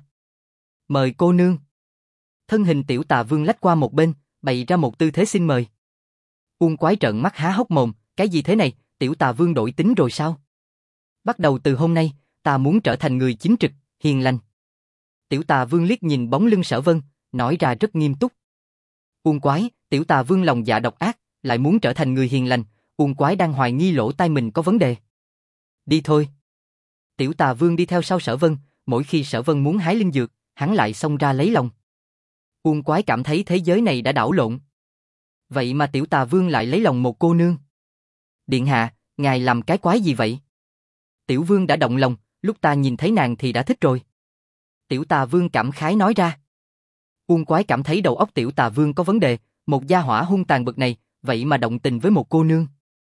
Mời cô nương. Thân hình Tiểu Tà Vương lách qua một bên, bày ra một tư thế xin mời. Uông Quái trợn mắt há hốc mồm, cái gì thế này, Tiểu Tà Vương đổi tính rồi sao? Bắt đầu từ hôm nay, ta muốn trở thành người chính trực, hiền lành. Tiểu Tà Vương liếc nhìn bóng lưng Sở Vân, nói ra rất nghiêm túc. Uông Quái, Tiểu Tà Vương lòng dạ độc ác, lại muốn trở thành người hiền lành, Uông Quái đang hoài nghi lỗ tai mình có vấn đề. Đi thôi. Tiểu Tà Vương đi theo sau Sở Vân, mỗi khi Sở Vân muốn hái linh dược, hắn lại xông ra lấy lòng. Uông Quái cảm thấy thế giới này đã đảo lộn. Vậy mà Tiểu Tà Vương lại lấy lòng một cô nương. Điện hạ, ngài làm cái quái gì vậy? Tiểu Vương đã động lòng, lúc ta nhìn thấy nàng thì đã thích rồi. Tiểu Tà Vương cảm khái nói ra. Uông Quái cảm thấy đầu óc Tiểu Tà Vương có vấn đề, một gia hỏa hung tàn bậc này, vậy mà động tình với một cô nương.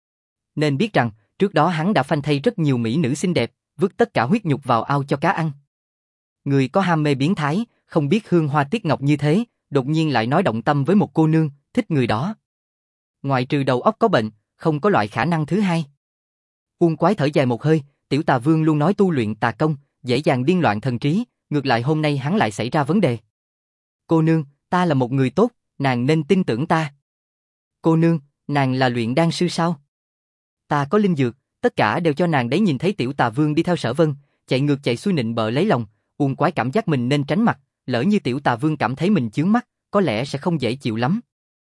Nên biết rằng, trước đó hắn đã phanh thây rất nhiều mỹ nữ xinh đẹp, vứt tất cả huyết nhục vào ao cho cá ăn. Người có ham mê biến thái, không biết hương hoa tiết ngọc như thế, đột nhiên lại nói động tâm với một cô nương, thích người đó. Ngoại trừ đầu óc có bệnh, không có loại khả năng thứ hai. Uông Quái thở dài một hơi, Tiểu Tà Vương luôn nói tu luyện tà công, dễ dàng điên loạn thần trí, ngược lại hôm nay hắn lại xảy ra vấn đề. Cô nương, ta là một người tốt, nàng nên tin tưởng ta. Cô nương, nàng là luyện đan sư sao? Ta có linh dược, tất cả đều cho nàng đấy. Nhìn thấy Tiểu Tà Vương đi theo Sở Vân, chạy ngược chạy xuôi nịnh bợ lấy lòng, Uông Quái cảm giác mình nên tránh mặt, lỡ như Tiểu Tà Vương cảm thấy mình chướng mắt, có lẽ sẽ không dễ chịu lắm.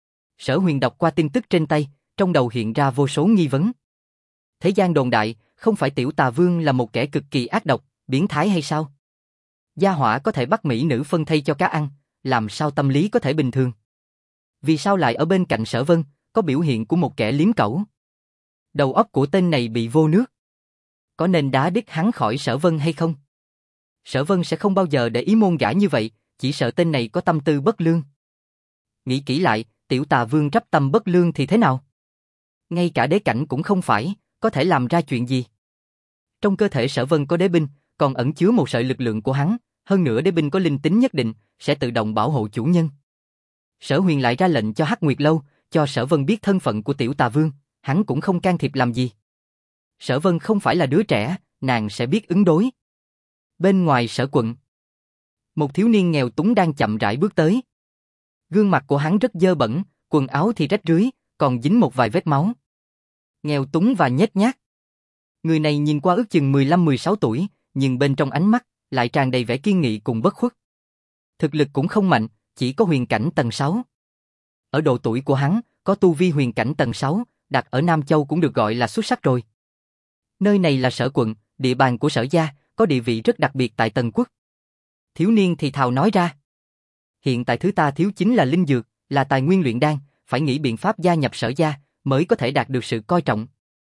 Sở Huyền đọc qua tin tức trên tay, trong đầu hiện ra vô số nghi vấn. Thế gian đồn đại, không phải Tiểu Tà Vương là một kẻ cực kỳ ác độc, biến thái hay sao? Gia hỏa có thể bắt mỹ nữ phân thây cho cá ăn, làm sao tâm lý có thể bình thường? Vì sao lại ở bên cạnh Sở Vân, có biểu hiện của một kẻ liếm cẩu? Đầu óc của tên này bị vô nước. Có nên đá đít hắn khỏi Sở Vân hay không? Sở Vân sẽ không bao giờ để ý môn gã như vậy, chỉ sợ tên này có tâm tư bất lương. Nghĩ kỹ lại, Tiểu Tà Vương rắp tâm bất lương thì thế nào? Ngay cả đế cảnh cũng không phải, có thể làm ra chuyện gì? Trong cơ thể Sở Vân có đế binh, còn ẩn chứa một sợi lực lượng của hắn, hơn nữa đế binh có linh tính nhất định, sẽ tự động bảo hộ chủ nhân. Sở Huyền lại ra lệnh cho Hắc Nguyệt Lâu, cho Sở Vân biết thân phận của Tiểu Tà Vương, hắn cũng không can thiệp làm gì. Sở Vân không phải là đứa trẻ, nàng sẽ biết ứng đối. Bên ngoài Sở quận, một thiếu niên nghèo túng đang chậm rãi bước tới. Gương mặt của hắn rất dơ bẩn, quần áo thì rách rưới, còn dính một vài vết máu. Nghèo túng và nhếch nhác. Người này nhìn qua ước chừng 15-16 tuổi, nhưng bên trong ánh mắt lại tràn đầy vẻ kiên nghị cùng bất khuất. Thực lực cũng không mạnh, chỉ có huyền cảnh tầng 6. Ở độ tuổi của hắn, có tu vi huyền cảnh tầng 6, đặt ở Nam Châu cũng được gọi là xuất sắc rồi. Nơi này là Sở quận, địa bàn của Sở gia, có địa vị rất đặc biệt tại Tần Quốc. Thiếu niên thì thào nói ra. Hiện tại thứ ta thiếu chính là linh dược, là tài nguyên luyện đan, phải nghĩ biện pháp gia nhập Sở gia, mới có thể đạt được sự coi trọng.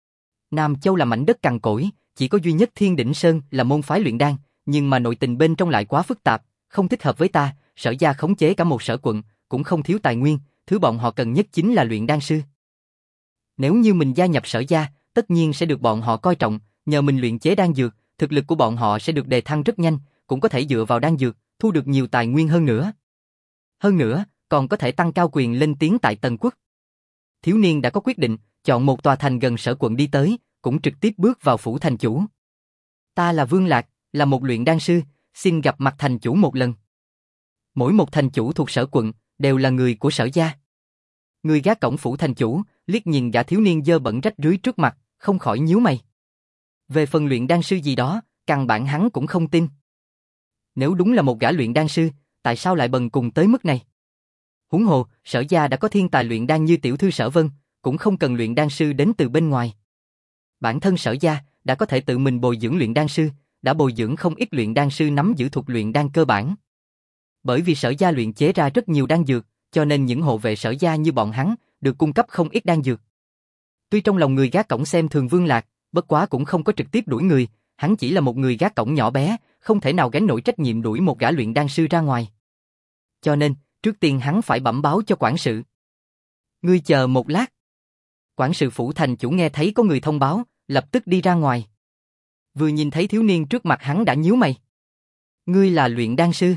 Nam Châu là mảnh đất cằn cỗi, chỉ có duy nhất Thiên Đỉnh Sơn là môn phái luyện đan, nhưng mà nội tình bên trong lại quá phức tạp, không thích hợp với ta. Sở gia khống chế cả một sở quận, cũng không thiếu tài nguyên, thứ bọn họ cần nhất chính là luyện đan sư. Nếu như mình gia nhập Sở gia, tất nhiên sẽ được bọn họ coi trọng, nhờ mình luyện chế đan dược, thực lực của bọn họ sẽ được đề thăng rất nhanh, cũng có thể dựa vào đan dược, thu được nhiều tài nguyên hơn nữa. Hơn nữa, còn có thể tăng cao quyền lên tiếng tại Tần Quốc. Thiếu niên đã có quyết định, chọn một tòa thành gần Sở quận đi tới, cũng trực tiếp bước vào phủ thành chủ. Ta là Vương Lạc, là một luyện đan sư, xin gặp mặt thành chủ một lần. Mỗi một thành chủ thuộc sở quận, đều là người của sở gia. Người gác cổng phủ thành chủ, liếc nhìn gã thiếu niên dơ bẩn rách rưới trước mặt, không khỏi nhíu mày. Về phần luyện đan sư gì đó, căn bản hắn cũng không tin. Nếu đúng là một gã luyện đan sư, tại sao lại bần cùng tới mức này? Huống hồ, sở gia đã có thiên tài luyện đan như tiểu thư Sở Vân, cũng không cần luyện đan sư đến từ bên ngoài. Bản thân sở gia đã có thể tự mình bồi dưỡng luyện đan sư, đã bồi dưỡng không ít luyện đan sư nắm giữ thuật luyện đan cơ bản. Bởi vì sở gia luyện chế ra rất nhiều đan dược, cho nên những hộ vệ sở gia như bọn hắn được cung cấp không ít đan dược. Tuy trong lòng người gác cổng xem thường Vương Lạc, bất quá cũng không có trực tiếp đuổi người, hắn chỉ là một người gác cổng nhỏ bé, không thể nào gánh nổi trách nhiệm đuổi một gã luyện đan sư ra ngoài. Cho nên, trước tiên hắn phải bẩm báo cho quản sự. Ngươi chờ một lát. Quản sự phủ thành chủ nghe thấy có người thông báo, lập tức đi ra ngoài. Vừa nhìn thấy thiếu niên trước mặt hắn đã nhíu mày. Ngươi là luyện đan sư?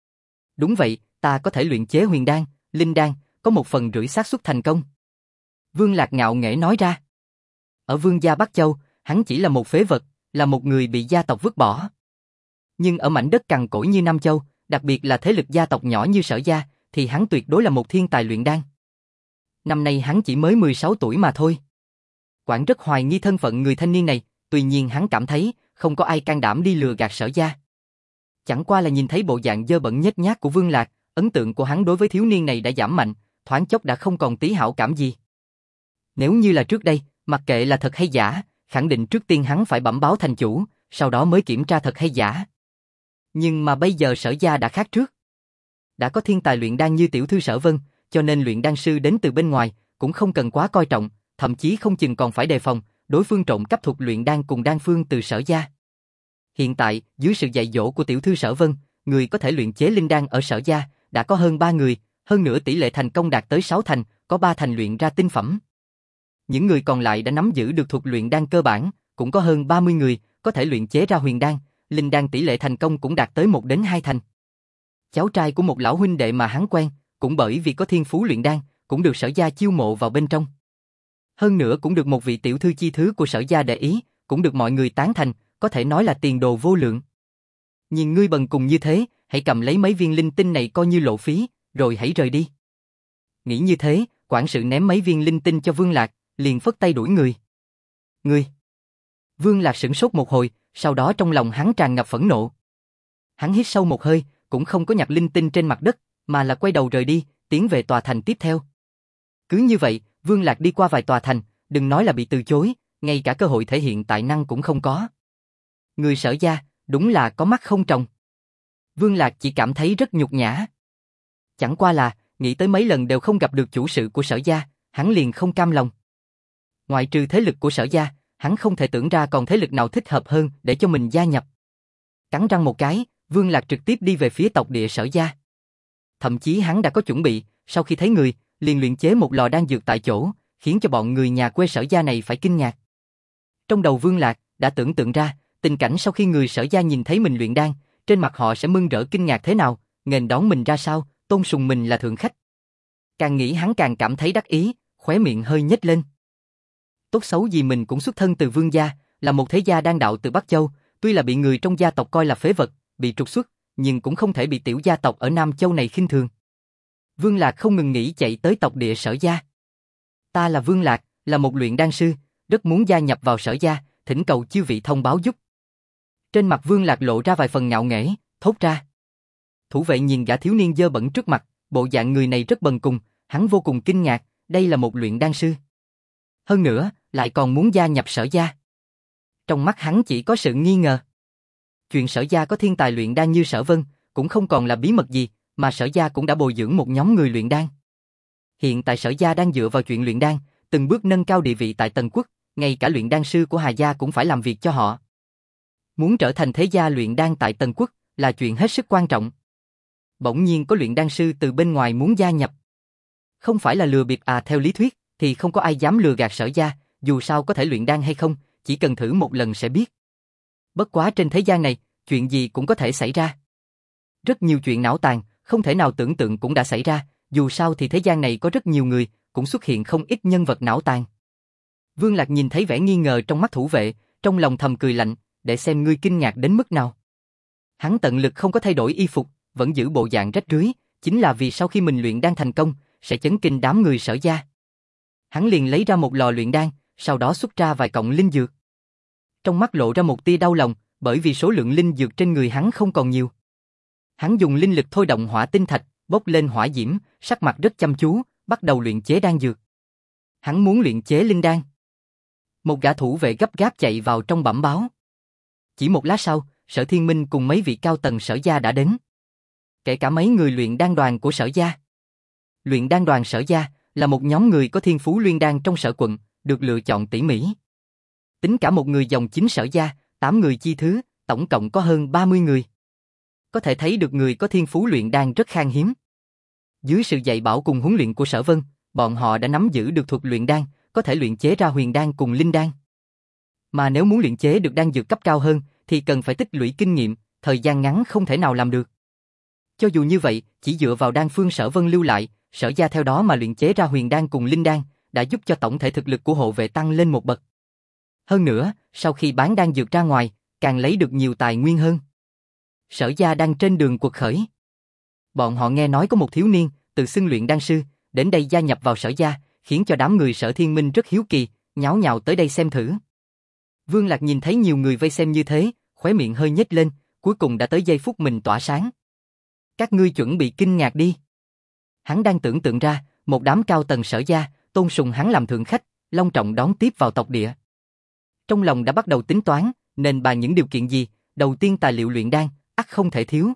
Đúng vậy, ta có thể luyện chế huyền đan, linh đan, có 1/3 xác suất thành công. Vương Lạc ngạo nghễ nói ra. Ở Vương gia Bắc Châu, hắn chỉ là một phế vật, là một người bị gia tộc vứt bỏ. Nhưng ở mảnh đất cằn cỗi như Nam Châu, đặc biệt là thế lực gia tộc nhỏ như Sở gia, thì hắn tuyệt đối là một thiên tài luyện đan. Năm nay hắn chỉ mới 16 tuổi mà thôi. Quản rất hoài nghi thân phận người thanh niên này, tuy nhiên hắn cảm thấy không có ai can đảm đi lừa gạt Sở gia. Chẳng qua là nhìn thấy bộ dạng dơ bẩn nhếch nhác của Vương Lạc, ấn tượng của hắn đối với thiếu niên này đã giảm mạnh, thoáng chốc đã không còn tí hảo cảm gì. Nếu như là trước đây, mặc kệ là thật hay giả, khẳng định trước tiên hắn phải bẩm báo thành chủ, sau đó mới kiểm tra thật hay giả. Nhưng mà bây giờ Sở gia đã khác trước. Đã có thiên tài luyện đan như tiểu thư Sở Vân, cho nên luyện đan sư đến từ bên ngoài cũng không cần quá coi trọng, thậm chí không chừng còn phải đề phòng đối phương trộm cắp thuật luyện đan cùng đan phương từ Sở gia. Hiện tại, dưới sự dạy dỗ của tiểu thư Sở Vân, người có thể luyện chế linh đan ở Sở gia đã có hơn 3 người, hơn nữa tỷ lệ thành công đạt tới 6 thành, có 3 thành luyện ra tinh phẩm. Những người còn lại đã nắm giữ được thuật luyện đan cơ bản, cũng có hơn 30 người, có thể luyện chế ra huyền đan, linh đan tỷ lệ thành công cũng đạt tới 1 đến 2 thành. Cháu trai của một lão huynh đệ mà hắn quen, cũng bởi vì có thiên phú luyện đan, cũng được Sở gia chiêu mộ vào bên trong. Hơn nữa cũng được một vị tiểu thư chi thứ của Sở gia để ý, cũng được mọi người tán thành, có thể nói là tiền đồ vô lượng. Nhìn ngươi bần cùng như thế, hãy cầm lấy mấy viên linh tinh này coi như lộ phí, rồi hãy rời đi. Nghĩ như thế, quản sự ném mấy viên linh tinh cho Vương Lạc, liền phất tay đuổi người. Ngươi! Vương Lạc sửng sốt một hồi, sau đó trong lòng hắn tràn ngập phẫn nộ. Hắn hít sâu một hơi, cũng không có nhặt linh tinh trên mặt đất, mà là quay đầu rời đi, tiến về tòa thành tiếp theo. Cứ như vậy, Vương Lạc đi qua vài tòa thành, đừng nói là bị từ chối, ngay cả cơ hội thể hiện tài năng cũng không có. Người Sở gia, đúng là có mắt không tròng. Vương Lạc chỉ cảm thấy rất nhục nhã. Chẳng qua là, nghĩ tới mấy lần đều không gặp được chủ sự của Sở gia, hắn liền không cam lòng. Ngoại trừ thế lực của Sở gia, hắn không thể tưởng ra còn thế lực nào thích hợp hơn để cho mình gia nhập. Cắn răng một cái, Vương Lạc trực tiếp đi về phía tộc địa Sở gia. Thậm chí hắn đã có chuẩn bị, sau khi thấy người, liền luyện chế một lò đan dược tại chỗ, khiến cho bọn người nhà quê Sở gia này phải kinh ngạc. Trong đầu Vương Lạc đã tưởng tượng ra, tình cảnh sau khi người Sở gia nhìn thấy mình luyện đan, trên mặt họ sẽ mừng rỡ kinh ngạc thế nào, nghênh đón mình ra sao, tôn sùng mình là thượng khách. Càng nghĩ hắn càng cảm thấy đắc ý, khóe miệng hơi nhếch lên. Tốt xấu gì mình cũng xuất thân từ Vương gia, là một thế gia đan đạo từ Bắc Châu, tuy là bị người trong gia tộc coi là phế vật, bị trục xuất, nhưng cũng không thể bị tiểu gia tộc ở Nam Châu này khinh thường. Vương Lạc không ngừng nghĩ chạy tới tộc địa Sở gia. Ta là Vương Lạc, là một luyện đan sư, rất muốn gia nhập vào Sở gia, thỉnh cầu chư vị thông báo giúp. Trên mặt Vương Lạc lộ ra vài phần ngạo nghễ, thốt ra. Thủ vệ nhìn gã thiếu niên dơ bẩn trước mặt, bộ dạng người này rất bần cùng, hắn vô cùng kinh ngạc, đây là một luyện đan sư. Hơn nữa, lại còn muốn gia nhập Sở gia. Trong mắt hắn chỉ có sự nghi ngờ. Chuyện Sở gia có thiên tài luyện đan như Sở Vân, cũng không còn là bí mật gì, mà Sở gia cũng đã bồi dưỡng một nhóm người luyện đan. Hiện tại Sở gia đang dựa vào chuyện luyện đan, từng bước nâng cao địa vị tại Tần Quốc, ngay cả luyện đan sư của Hà gia cũng phải làm việc cho họ. Muốn trở thành thế gia luyện đan tại Tần Quốc là chuyện hết sức quan trọng. Bỗng nhiên có luyện đan sư từ bên ngoài muốn gia nhập. Không phải là lừa bịp à, theo lý thuyết thì không có ai dám lừa gạt Sở gia, dù sao có thể luyện đan hay không, chỉ cần thử một lần sẽ biết. Bất quá trên thế gian này, chuyện gì cũng có thể xảy ra. Rất nhiều chuyện não tàn, không thể nào tưởng tượng cũng đã xảy ra, dù sao thì thế gian này có rất nhiều người, cũng xuất hiện không ít nhân vật não tàn. Vương Lạc nhìn thấy vẻ nghi ngờ trong mắt thủ vệ, trong lòng thầm cười lạnh, để xem ngươi kinh ngạc đến mức nào. Hắn tận lực không có thay đổi y phục, vẫn giữ bộ dạng rách rưới, chính là vì sau khi mình luyện đan thành công, sẽ chấn kinh đám người Sở gia. Hắn liền lấy ra một lò luyện đan, sau đó xuất ra vài cọng linh dược. Trong mắt lộ ra một tia đau lòng, bởi vì số lượng linh dược trên người hắn không còn nhiều. Hắn dùng linh lực thôi động hỏa tinh thạch, bốc lên hỏa diễm, sắc mặt rất chăm chú, bắt đầu luyện chế đan dược. Hắn muốn luyện chế linh đan. Một gã thủ vệ gấp gáp chạy vào trong bẩm báo. Chỉ một lát sau, Sở Thiên Minh cùng mấy vị cao tầng Sở gia đã đến. Kể cả mấy người luyện đan đoàn của Sở gia. Luyện đan đoàn Sở gia là một nhóm người có thiên phú luyện đan trong Sở quận, được lựa chọn tỉ mỉ. Tính cả một người dòng chính Sở gia, 8 người chi thứ, tổng cộng có hơn 30 người. Có thể thấy được người có thiên phú luyện đan rất khan hiếm. Dưới sự dạy bảo cùng huấn luyện của Sở Vân, bọn họ đã nắm giữ được thuật luyện đan, có thể luyện chế ra huyền đan cùng linh đan. Mà nếu muốn luyện chế được đan dược cấp cao hơn, thì cần phải tích lũy kinh nghiệm, thời gian ngắn không thể nào làm được. Cho dù như vậy, chỉ dựa vào đan phương Sở Vân lưu lại, Sở gia theo đó mà luyện chế ra huyền đan cùng linh đan, đã giúp cho tổng thể thực lực của hộ vệ tăng lên một bậc. Hơn nữa, sau khi bán đan dược ra ngoài, càng lấy được nhiều tài nguyên hơn. Sở gia đang trên đường quật khởi. Bọn họ nghe nói có một thiếu niên, tự xưng luyện đan sư, đến đây gia nhập vào Sở gia, khiến cho đám người Sở Thiên Minh rất hiếu kỳ, nháo nhào tới đây xem thử. Vương Lạc nhìn thấy nhiều người vây xem như thế, khóe miệng hơi nhếch lên, cuối cùng đã tới giây phút mình tỏa sáng. Các ngươi chuẩn bị kinh ngạc đi. Hắn đang tưởng tượng ra, một đám cao tầng Sở gia, tôn sùng hắn làm thượng khách, long trọng đón tiếp vào tộc địa. Trong lòng đã bắt đầu tính toán, nên bàn những điều kiện gì, đầu tiên tài liệu luyện đan, ắt không thể thiếu.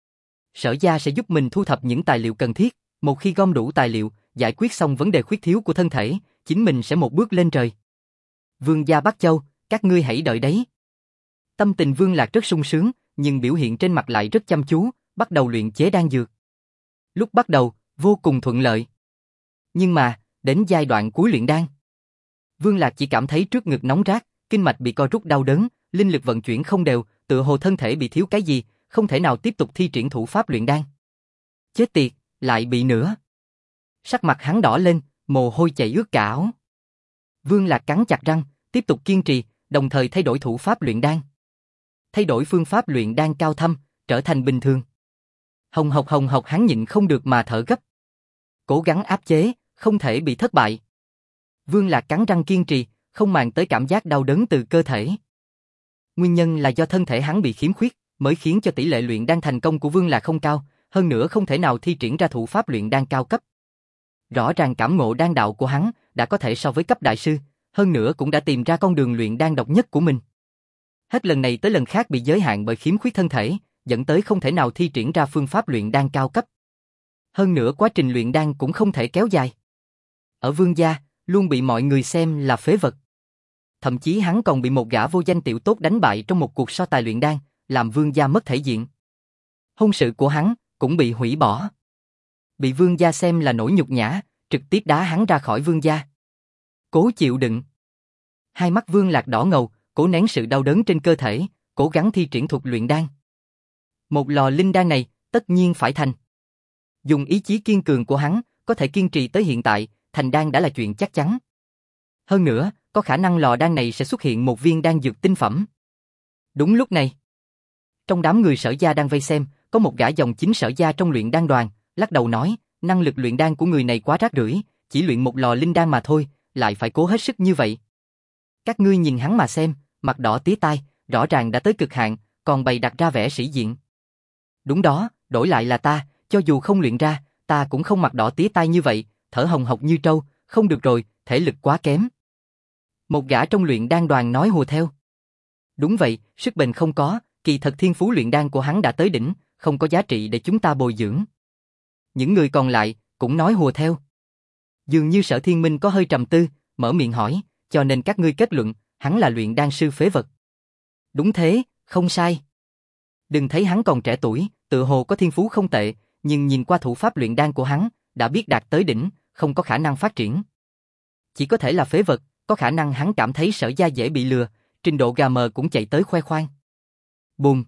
Sở gia sẽ giúp mình thu thập những tài liệu cần thiết, một khi gom đủ tài liệu, giải quyết xong vấn đề khuyết thiếu của thân thể, chính mình sẽ một bước lên trời. Vương gia Bắc Châu, các ngươi hãy đợi đấy. Tâm tình Vương Lạc rất sung sướng, nhưng biểu hiện trên mặt lại rất chăm chú, bắt đầu luyện chế đan dược. Lúc bắt đầu, vô cùng thuận lợi. Nhưng mà, đến giai đoạn cuối luyện đan, Vương Lạc chỉ cảm thấy trước ngực nóng rát, kinh mạch bị co rút đau đớn, linh lực vận chuyển không đều, tựa hồ thân thể bị thiếu cái gì, không thể nào tiếp tục thi triển thủ pháp luyện đan. Chết tiệt, lại bị nữa. Sắc mặt hắn đỏ lên, mồ hôi chảy ướt cả áo. Vương Lạc cắn chặt răng, tiếp tục kiên trì, đồng thời thay đổi thủ pháp luyện đan. Thay đổi phương pháp luyện đan cao thâm, trở thành bình thường. Hồng hộc hắn nhịn không được mà thở gấp. Cố gắng áp chế, không thể bị thất bại. Vương Lạc cắn răng kiên trì, không màng tới cảm giác đau đớn từ cơ thể. Nguyên nhân là do thân thể hắn bị khiếm khuyết, mới khiến cho tỷ lệ luyện đan thành công của Vương Lạc không cao, hơn nữa không thể nào thi triển ra thủ pháp luyện đan cao cấp. Rõ ràng cảm ngộ đan đạo của hắn đã có thể so với cấp đại sư, hơn nữa cũng đã tìm ra con đường luyện đan độc nhất của mình. Hết lần này tới lần khác bị giới hạn bởi khiếm khuyết thân thể, dẫn tới không thể nào thi triển ra phương pháp luyện đan cao cấp. Hơn nữa quá trình luyện đan cũng không thể kéo dài. Ở Vương gia, luôn bị mọi người xem là phế vật. Thậm chí hắn còn bị một gã vô danh tiểu tốt đánh bại trong một cuộc so tài luyện đan, làm Vương gia mất thể diện. Hôn sự của hắn cũng bị hủy bỏ. Bị Vương gia xem là nỗi nhục nhã, trực tiếp đá hắn ra khỏi Vương gia. Cố chịu đựng. Hai mắt Vương Lạc đỏ ngầu, cố nén sự đau đớn trên cơ thể, cố gắng thi triển thuật luyện đan. Một lò linh đan này, tất nhiên phải thành. Dùng ý chí kiên cường của hắn, có thể kiên trì tới hiện tại, thành đan đã là chuyện chắc chắn. Hơn nữa, có khả năng lò đan này sẽ xuất hiện một viên đan dược tinh phẩm. Đúng lúc này, trong đám người Sở gia đang vây xem, có một gã dòng chính Sở gia trong luyện đan đoàn, lắc đầu nói, năng lực luyện đan của người này quá rác rưởi, chỉ luyện một lò linh đan mà thôi, lại phải cố hết sức như vậy. Các ngươi nhìn hắn mà xem, mặt đỏ tía tai, rõ ràng đã tới cực hạn, còn bày đặt ra vẻ sĩ diện. Đúng đó, đổi lại là ta, cho dù không luyện ra, ta cũng không mặt đỏ tía tai như vậy, thở hồng hộc như trâu, không được rồi, thể lực quá kém. Một gã trong luyện đan đoàn nói hùa theo. Đúng vậy, sức bền không có, kỳ thật thiên phú luyện đan của hắn đã tới đỉnh, không có giá trị để chúng ta bồi dưỡng. Những người còn lại cũng nói hùa theo. Dường như Sở Thiên Minh có hơi trầm tư, mở miệng hỏi, cho nên các ngươi kết luận, hắn là luyện đan sư phế vật. Đúng thế, không sai. Đừng thấy hắn còn trẻ tuổi, tự hồ có thiên phú không tệ, nhưng nhìn qua thủ pháp luyện đan của hắn, đã biết đạt tới đỉnh, không có khả năng phát triển. Chỉ có thể là phế vật, có khả năng hắn cảm thấy Sở gia dễ bị lừa, trình độ gà mờ cũng chạy tới khoe khoang. Bùm!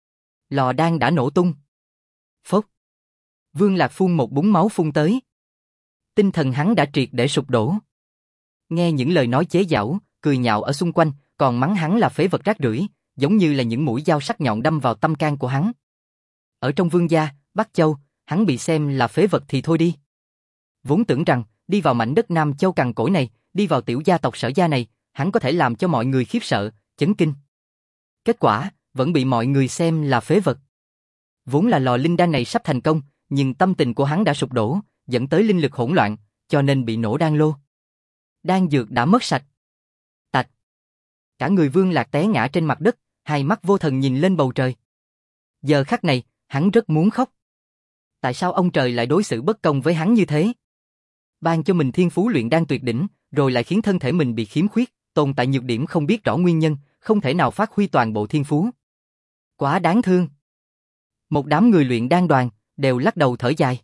Lò đan đã nổ tung. Phốc! Vương Lạc phun một búng máu phun tới. Tinh thần hắn đã triệt để sụp đổ. Nghe những lời nói chế giễu, cười nhạo ở xung quanh, còn mắng hắn là phế vật rác rưởi, giống như là những mũi dao sắc nhọn đâm vào tâm can của hắn. Ở trong Vương gia, Bắc Châu, hắn bị xem là phế vật thì thôi đi. Vốn tưởng rằng, đi vào mảnh đất Nam Châu cằn cỗi này, đi vào tiểu gia tộc Sở gia này, hắn có thể làm cho mọi người khiếp sợ, chấn kinh. Kết quả, vẫn bị mọi người xem là phế vật. Vốn là lò linh đan này sắp thành công, nhưng tâm tình của hắn đã sụp đổ, dẫn tới linh lực hỗn loạn, cho nên bị nổ đan lô. Đan dược đã mất sạch. Tạch. Cả người Vương Lạc té ngã trên mặt đất, hai mắt vô thần nhìn lên bầu trời. Giờ khắc này, hắn rất muốn khóc. Tại sao ông trời lại đối xử bất công với hắn như thế? Ban cho mình thiên phú luyện đan tuyệt đỉnh, rồi lại khiến thân thể mình bị khiếm khuyết, tồn tại nhược điểm không biết rõ nguyên nhân, không thể nào phát huy toàn bộ thiên phú. Quá đáng thương. Một đám người luyện đan đoàn, đều lắc đầu thở dài.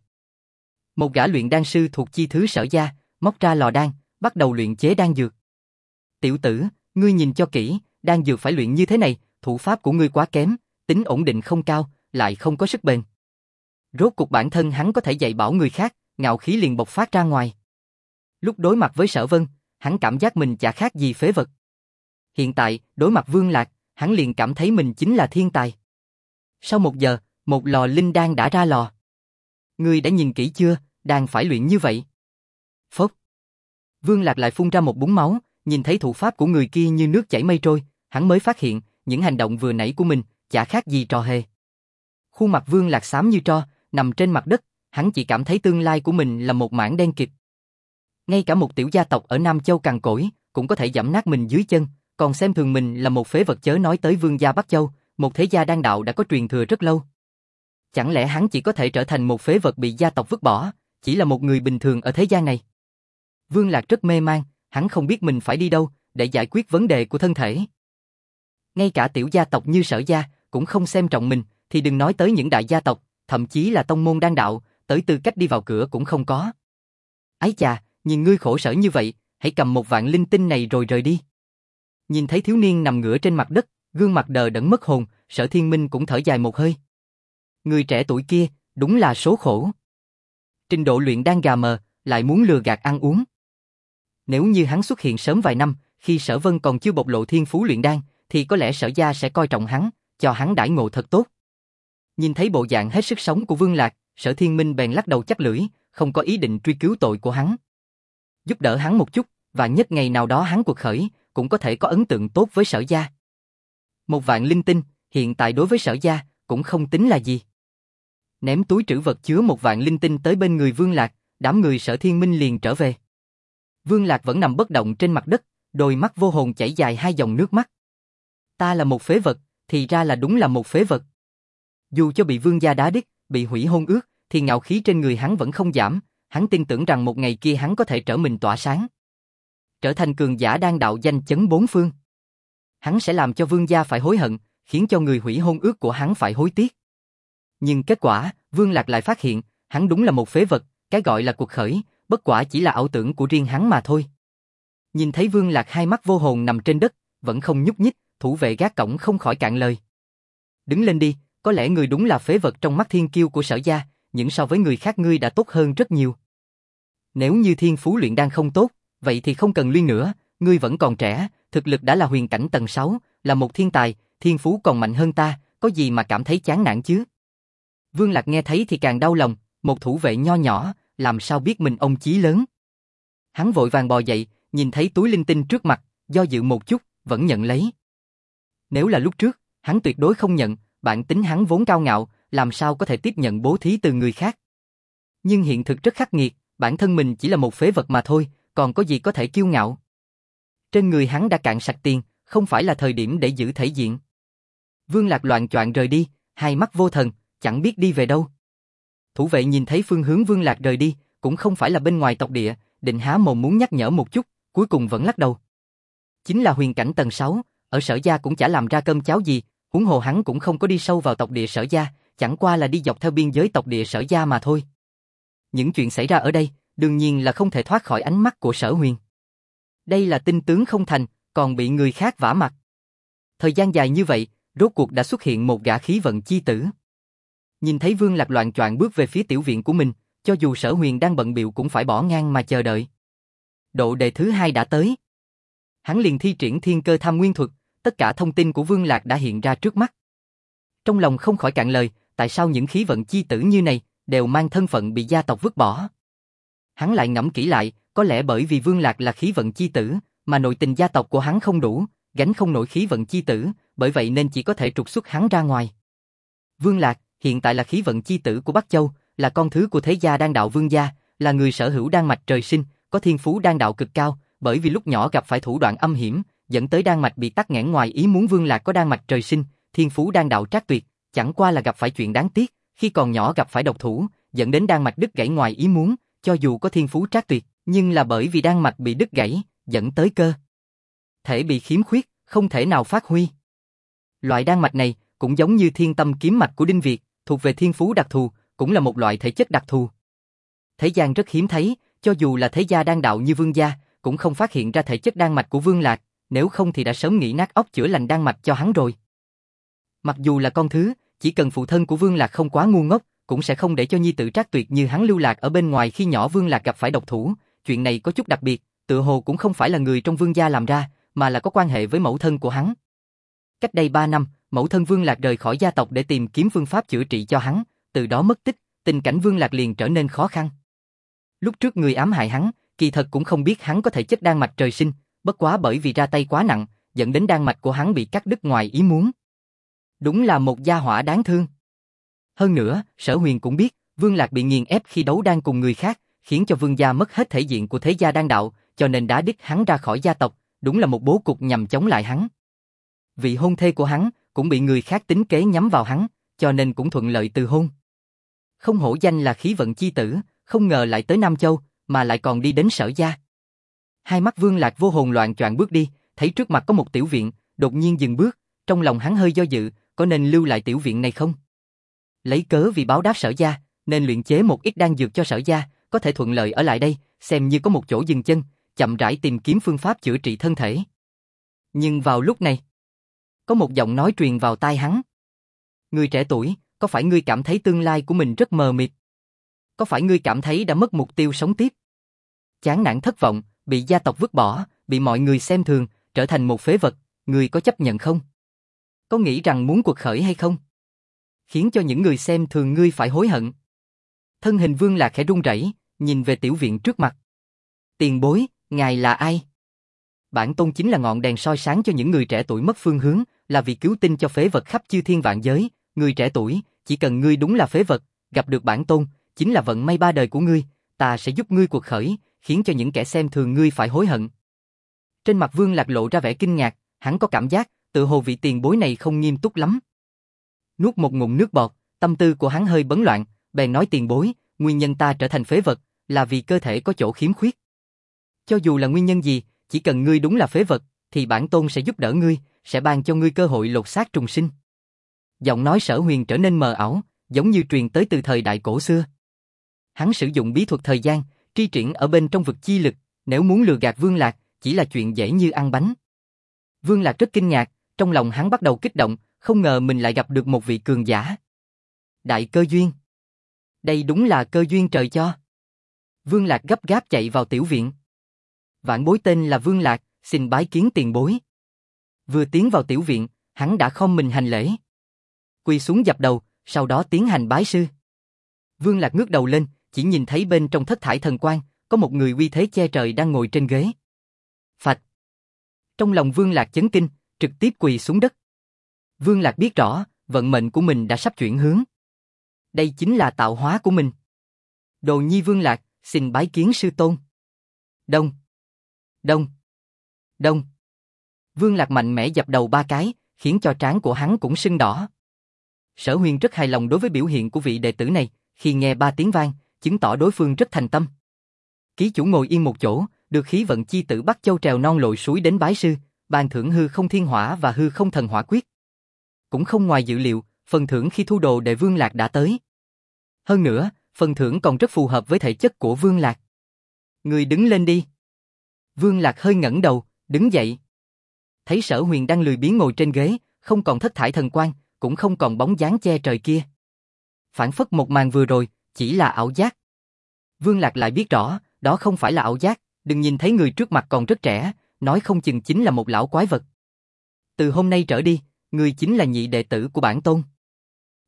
Một gã luyện đan sư thuộc chi thứ Sở gia, móc ra lò đan, bắt đầu luyện chế đan dược. Tiểu tử, ngươi nhìn cho kỹ, đan dược phải luyện như thế này, thủ pháp của ngươi quá kém, tính ổn định không cao, lại không có sức bền. Rốt cuộc bản thân hắn có thể dạy bảo người khác, ngạo khí liền bộc phát ra ngoài. Lúc đối mặt với Sở Vân, hắn cảm giác mình chả khác gì phế vật. Hiện tại, đối mặt Vương Lạc, hắn liền cảm thấy mình chính là thiên tài. Sau 1 giờ, một lò linh đan đã ra lò. Ngươi đã nhìn kỹ chưa, đan phải luyện như vậy. Phốc. Vương Lạc lại phun ra một búng máu, nhìn thấy thủ pháp của người kia như nước chảy mây trôi, hắn mới phát hiện, những hành động vừa nãy của mình, chả khác gì trò hề. Khuôn mặt Vương Lạc xám như tro, nằm trên mặt đất, hắn chỉ cảm thấy tương lai của mình là một mảng đen kịt. Ngay cả một tiểu gia tộc ở Nam Châu cằn cỗi, cũng có thể giẫm nát mình dưới chân, còn xem thường mình là một phế vật, chớ nói tới Vương gia Bắc Châu, một thế gia đan đạo đã có truyền thừa rất lâu. Chẳng lẽ hắn chỉ có thể trở thành một phế vật bị gia tộc vứt bỏ, chỉ là một người bình thường ở thế gian này? Vương Lạc rất mê man, hắn không biết mình phải đi đâu để giải quyết vấn đề của thân thể. Ngay cả tiểu gia tộc như Sở gia cũng không xem trọng mình, thì đừng nói tới những đại gia tộc, thậm chí là tông môn đan đạo, tới tư cách đi vào cửa cũng không có. Ái chà, nhìn ngươi khổ sở như vậy, hãy cầm 1 vạn linh tinh này rồi rời đi. Nhìn thấy thiếu niên nằm ngửa trên mặt đất, gương mặt đờ đẫn mất hồn, Sở Thiên Minh cũng thở dài một hơi. Người trẻ tuổi kia, đúng là số khổ. Trình độ luyện đan gà mờ, lại muốn lừa gạt ăn uống. Nếu như hắn xuất hiện sớm vài năm, khi Sở Vân còn chưa bộc lộ thiên phú luyện đan, thì có lẽ Sở gia sẽ coi trọng hắn, cho hắn đãi ngộ thật tốt. Nhìn thấy bộ dạng hết sức sống của Vương Lạc, Sở Thiên Minh bèn lắc đầu chắc lưỡi, không có ý định truy cứu tội của hắn. Giúp đỡ hắn một chút, và nhất ngày nào đó hắn quật khởi, cũng có thể có ấn tượng tốt với Sở gia. 1 vạn linh tinh, hiện tại đối với Sở gia, cũng không tính là gì. Ném túi trữ vật chứa 1 vạn linh tinh tới bên người Vương Lạc, đám người Sở Thiên Minh liền trở về. Vương Lạc vẫn nằm bất động trên mặt đất, đôi mắt vô hồn chảy dài 2 dòng nước mắt. Ta là một phế vật, thì ra là đúng là một phế vật. Dù cho bị Vương gia đá đít, bị hủy hôn ước, thì ngạo khí trên người hắn vẫn không giảm, hắn tin tưởng rằng một ngày kia hắn có thể trở mình tỏa sáng. Trở thành cường giả đan đạo danh chấn 4 phương. Hắn sẽ làm cho Vương gia phải hối hận, khiến cho người hủy hôn ước của hắn phải hối tiếc. Nhưng kết quả, Vương Lạc lại phát hiện, hắn đúng là một phế vật, cái gọi là cuộc khởi, bất quả chỉ là ảo tưởng của riêng hắn mà thôi. Nhìn thấy Vương Lạc hai mắt vô hồn nằm trên đất, vẫn không nhúc nhích, thủ vệ gác cổng không khỏi cạn lời. Đứng lên đi, có lẽ người đúng là phế vật trong mắt thiên kiêu của Sở gia, nhưng so với người khác ngươi đã tốt hơn rất nhiều. Nếu như thiên phú luyện đan không tốt, vậy thì không cần luyện nữa, ngươi vẫn còn trẻ, thực lực đã là huyền cảnh tầng 6, là một thiên tài, thiên phú còn mạnh hơn ta, có gì mà cảm thấy chán nản chứ? Vương Lạc nghe thấy thì càng đau lòng, một thủ vệ nho nhỏ, làm sao biết mình ông chí lớn. Hắn vội vàng bò dậy, nhìn thấy túi linh tinh trước mặt, do dự một chút, vẫn nhận lấy. Nếu là lúc trước, hắn tuyệt đối không nhận, bản tính hắn vốn cao ngạo, làm sao có thể tiếp nhận bố thí từ người khác. Nhưng hiện thực rất khắc nghiệt, bản thân mình chỉ là một phế vật mà thôi, còn có gì có thể kiêu ngạo. Trên người hắn đã cạn sạch tiền, không phải là thời điểm để giữ thể diện. Vương Lạc loạng choạng rời đi, hai mắt vô thần, chẳng biết đi về đâu. Thủ vệ nhìn thấy phương hướng Vương Lạc rời đi, cũng không phải là bên ngoài tộc địa, định há mồm muốn nhắc nhở một chút, cuối cùng vẫn lắc đầu. Chính là huyền cảnh tầng 6, ở Sở gia cũng chả làm ra cơm cháo gì, huống hồ hắn cũng không có đi sâu vào tộc địa Sở gia, chẳng qua là đi dọc theo biên giới tộc địa Sở gia mà thôi. Những chuyện xảy ra ở đây, đương nhiên là không thể thoát khỏi ánh mắt của Sở Huyền. Đây là tinh tướng không thành, còn bị người khác vả mặt. Thời gian dài như vậy, rốt cuộc đã xuất hiện một gã khí vận chi tử. Nhìn thấy Vương Lạc loạng choạng bước về phía tiểu viện của mình, cho dù Sở Huyền đang bận bịu cũng phải bỏ ngang mà chờ đợi. Độ đề thứ 2 đã tới. Hắn liền thi triển thiên cơ tham nguyên thuật, tất cả thông tin của Vương Lạc đã hiện ra trước mắt. Trong lòng không khỏi cạn lời, tại sao những khí vận chi tử như này đều mang thân phận bị gia tộc vứt bỏ? Hắn lại ngẫm kỹ lại, có lẽ bởi vì Vương Lạc là khí vận chi tử, mà nội tình gia tộc của hắn không đủ, gánh không nổi khí vận chi tử, bởi vậy nên chỉ có thể trục xuất hắn ra ngoài. Vương Lạc hiện tại là khí vận chi tử của Bắc Châu, là con thứ của thế gia đan đạo Vương gia, là người sở hữu đan mạch trời sinh, có thiên phú đan đạo cực cao, bởi vì lúc nhỏ gặp phải thủ đoạn âm hiểm, dẫn tới đan mạch bị tắc nghẽn ngoài ý muốn. Vương Lạc có đan mạch trời sinh, thiên phú đan đạo trác tuyệt, chẳng qua là gặp phải chuyện đáng tiếc, khi còn nhỏ gặp phải độc thủ, dẫn đến đan mạch đứt gãy ngoài ý muốn, cho dù có thiên phú trác tuyệt, nhưng là bởi vì đan mạch bị đứt gãy, dẫn tới cơ thể bị khiếm khuyết, không thể nào phát huy. Loại đan mạch này cũng giống như thiên tâm kiếm mạch của Đinh Việt, thuộc về thiên phú đặc thù, cũng là một loại thể chất đặc thù. Thế gian rất hiếm thấy, cho dù là thế gia đan đạo như Vương gia, cũng không phát hiện ra thể chất đan mạch của Vương Lạc, nếu không thì đã sớm nghĩ nát óc chữa lành đan mạch cho hắn rồi. Mặc dù là con thứ, chỉ cần phụ thân của Vương Lạc không quá ngu ngốc, cũng sẽ không để cho nhi tử trác tuyệt như hắn lưu lạc ở bên ngoài. Khi nhỏ Vương Lạc gặp phải độc thủ, chuyện này có chút đặc biệt, tựa hồ cũng không phải là người trong Vương gia làm ra, mà là có quan hệ với mẫu thân của hắn. Cách đây 3 năm, mẫu thân Vương Lạc rời khỏi gia tộc để tìm kiếm phương pháp chữa trị cho hắn, từ đó mất tích, tình cảnh Vương Lạc liền trở nên khó khăn. Lúc trước người ám hại hắn, kỳ thật cũng không biết hắn có thể chất đan mạch trời sinh, bất quá bởi vì ra tay quá nặng, dẫn đến đan mạch của hắn bị cắt đứt ngoài ý muốn. Đúng là một gia hỏa đáng thương. Hơn nữa, Sở Huyền cũng biết, Vương Lạc bị nghiền ép khi đấu đan cùng người khác, khiến cho Vương gia mất hết thể diện của thế gia đan đạo, cho nên đã đích hắn ra khỏi gia tộc, đúng là một bố cục nhằm chống lại hắn. Vị hôn thê của hắn cũng bị người khác tính kế nhắm vào hắn, cho nên cũng thuận lợi từ hôn. Không hổ danh là khí vận chi tử, không ngờ lại tới Nam Châu, mà lại còn đi đến Sở gia. Hai mắt Vương Lạc vô hồn loạn choạng bước đi, thấy trước mặt có một tiểu viện, đột nhiên dừng bước, trong lòng hắn hơi do dự, có nên lưu lại tiểu viện này không? Lấy cớ vì báo đáp Sở gia, nên luyện chế một ít đan dược cho Sở gia, có thể thuận lợi ở lại đây, xem như có một chỗ dừng chân, chậm rãi tìm kiếm phương pháp chữa trị thân thể. Nhưng vào lúc này, có một giọng nói truyền vào tai hắn. Người trẻ tuổi, có phải ngươi cảm thấy tương lai của mình rất mờ mịt? Có phải ngươi cảm thấy đã mất mục tiêu sống tiếp? Chán nản thất vọng, bị gia tộc vứt bỏ, bị mọi người xem thường, trở thành một phế vật, ngươi có chấp nhận không? Có nghĩ rằng muốn cuộc khởi hay không? Khiến cho những người xem thường ngươi phải hối hận. Thân hình Vương Lạc khẽ run rẩy, nhìn về tiểu viện trước mặt. Tiền bối, ngài là ai? Bản tôn chính là ngọn đèn soi sáng cho những người trẻ tuổi mất phương hướng, là vì cứu tinh cho phế vật khắp chư thiên vạn giới. Người trẻ tuổi, chỉ cần ngươi đúng là phế vật, gặp được bản tôn, chính là vận may ba đời của ngươi, ta sẽ giúp ngươi cuộc khởi, khiến cho những kẻ xem thường ngươi phải hối hận. Trên mặt Vương Lạc lộ ra vẻ kinh ngạc, hắn có cảm giác, tự hồ vị tiền bối này không nghiêm túc lắm. Nuốt một ngụm nước bọt, tâm tư của hắn hơi bấn loạn, bèn nói tiền bối, nguyên nhân ta trở thành phế vật, là vì cơ thể có chỗ khiếm khuyết. Cho dù là nguyên nhân gì, chỉ cần ngươi đúng là phế vật, thì bản tôn sẽ giúp đỡ ngươi, sẽ ban cho ngươi cơ hội lột xác trùng sinh. Giọng nói Sở Huyền trở nên mờ ảo, giống như truyền tới từ thời đại cổ xưa. Hắn sử dụng bí thuật thời gian, tri triển ở bên trong vực chi lực, nếu muốn lừa gạt Vương Lạc, chỉ là chuyện dễ như ăn bánh. Vương Lạc rất kinh ngạc, trong lòng hắn bắt đầu kích động, không ngờ mình lại gặp được một vị cường giả. Đại cơ duyên. Đây đúng là cơ duyên trời cho. Vương Lạc gấp gáp chạy vào tiểu viện. Vạn bối tên là Vương Lạc, xin bái kiến tiền bối. Vừa tiến vào tiểu viện, hắn đã khom mình hành lễ. Quỳ xuống dập đầu, sau đó tiến hành bái sư. Vương Lạc ngước đầu lên, chỉ nhìn thấy bên trong thất thải thần quang, có một người uy thế che trời đang ngồi trên ghế. Phạch. Trong lòng Vương Lạc chấn kinh, trực tiếp quỳ xuống đất. Vương Lạc biết rõ, vận mệnh của mình đã sắp chuyển hướng. Đây chính là tạo hóa của mình. Đồ nhi Vương Lạc, xin bái kiến sư tôn. Đông. Đông. Đông. Vương Lạc mạnh mẽ dập đầu 3 cái, khiến cho trán của hắn cũng sưng đỏ. Sở Huyền rất hài lòng đối với biểu hiện của vị đệ tử này, khi nghe 3 tiếng vang, chứng tỏ đối phương rất thành tâm. Ký chủ ngồi yên một chỗ, được khí vận chi tử Bắc Châu trèo non lội suối đến bái sư, ban thưởng hư không thiên hỏa và hư không thần hỏa quyết. Cũng không ngoài dự liệu, phần thưởng khi thu đồ đệ Vương Lạc đã tới. Hơn nữa, phần thưởng còn rất phù hợp với thể chất của Vương Lạc. Người đứng lên đi. Vương Lạc hơi ngẩng đầu, đứng dậy. Thấy Sở Huyền đang lười biếng ngồi trên ghế, không còn thất thải thần quang, cũng không còn bóng dáng che trời kia. Phản phất một màn vừa rồi, chỉ là ảo giác. Vương Lạc lại biết rõ, đó không phải là ảo giác, đừng nhìn thấy người trước mặt còn rất trẻ, nói không chừng chính là một lão quái vật. Từ hôm nay trở đi, người chính là nhị đệ tử của bản tôn.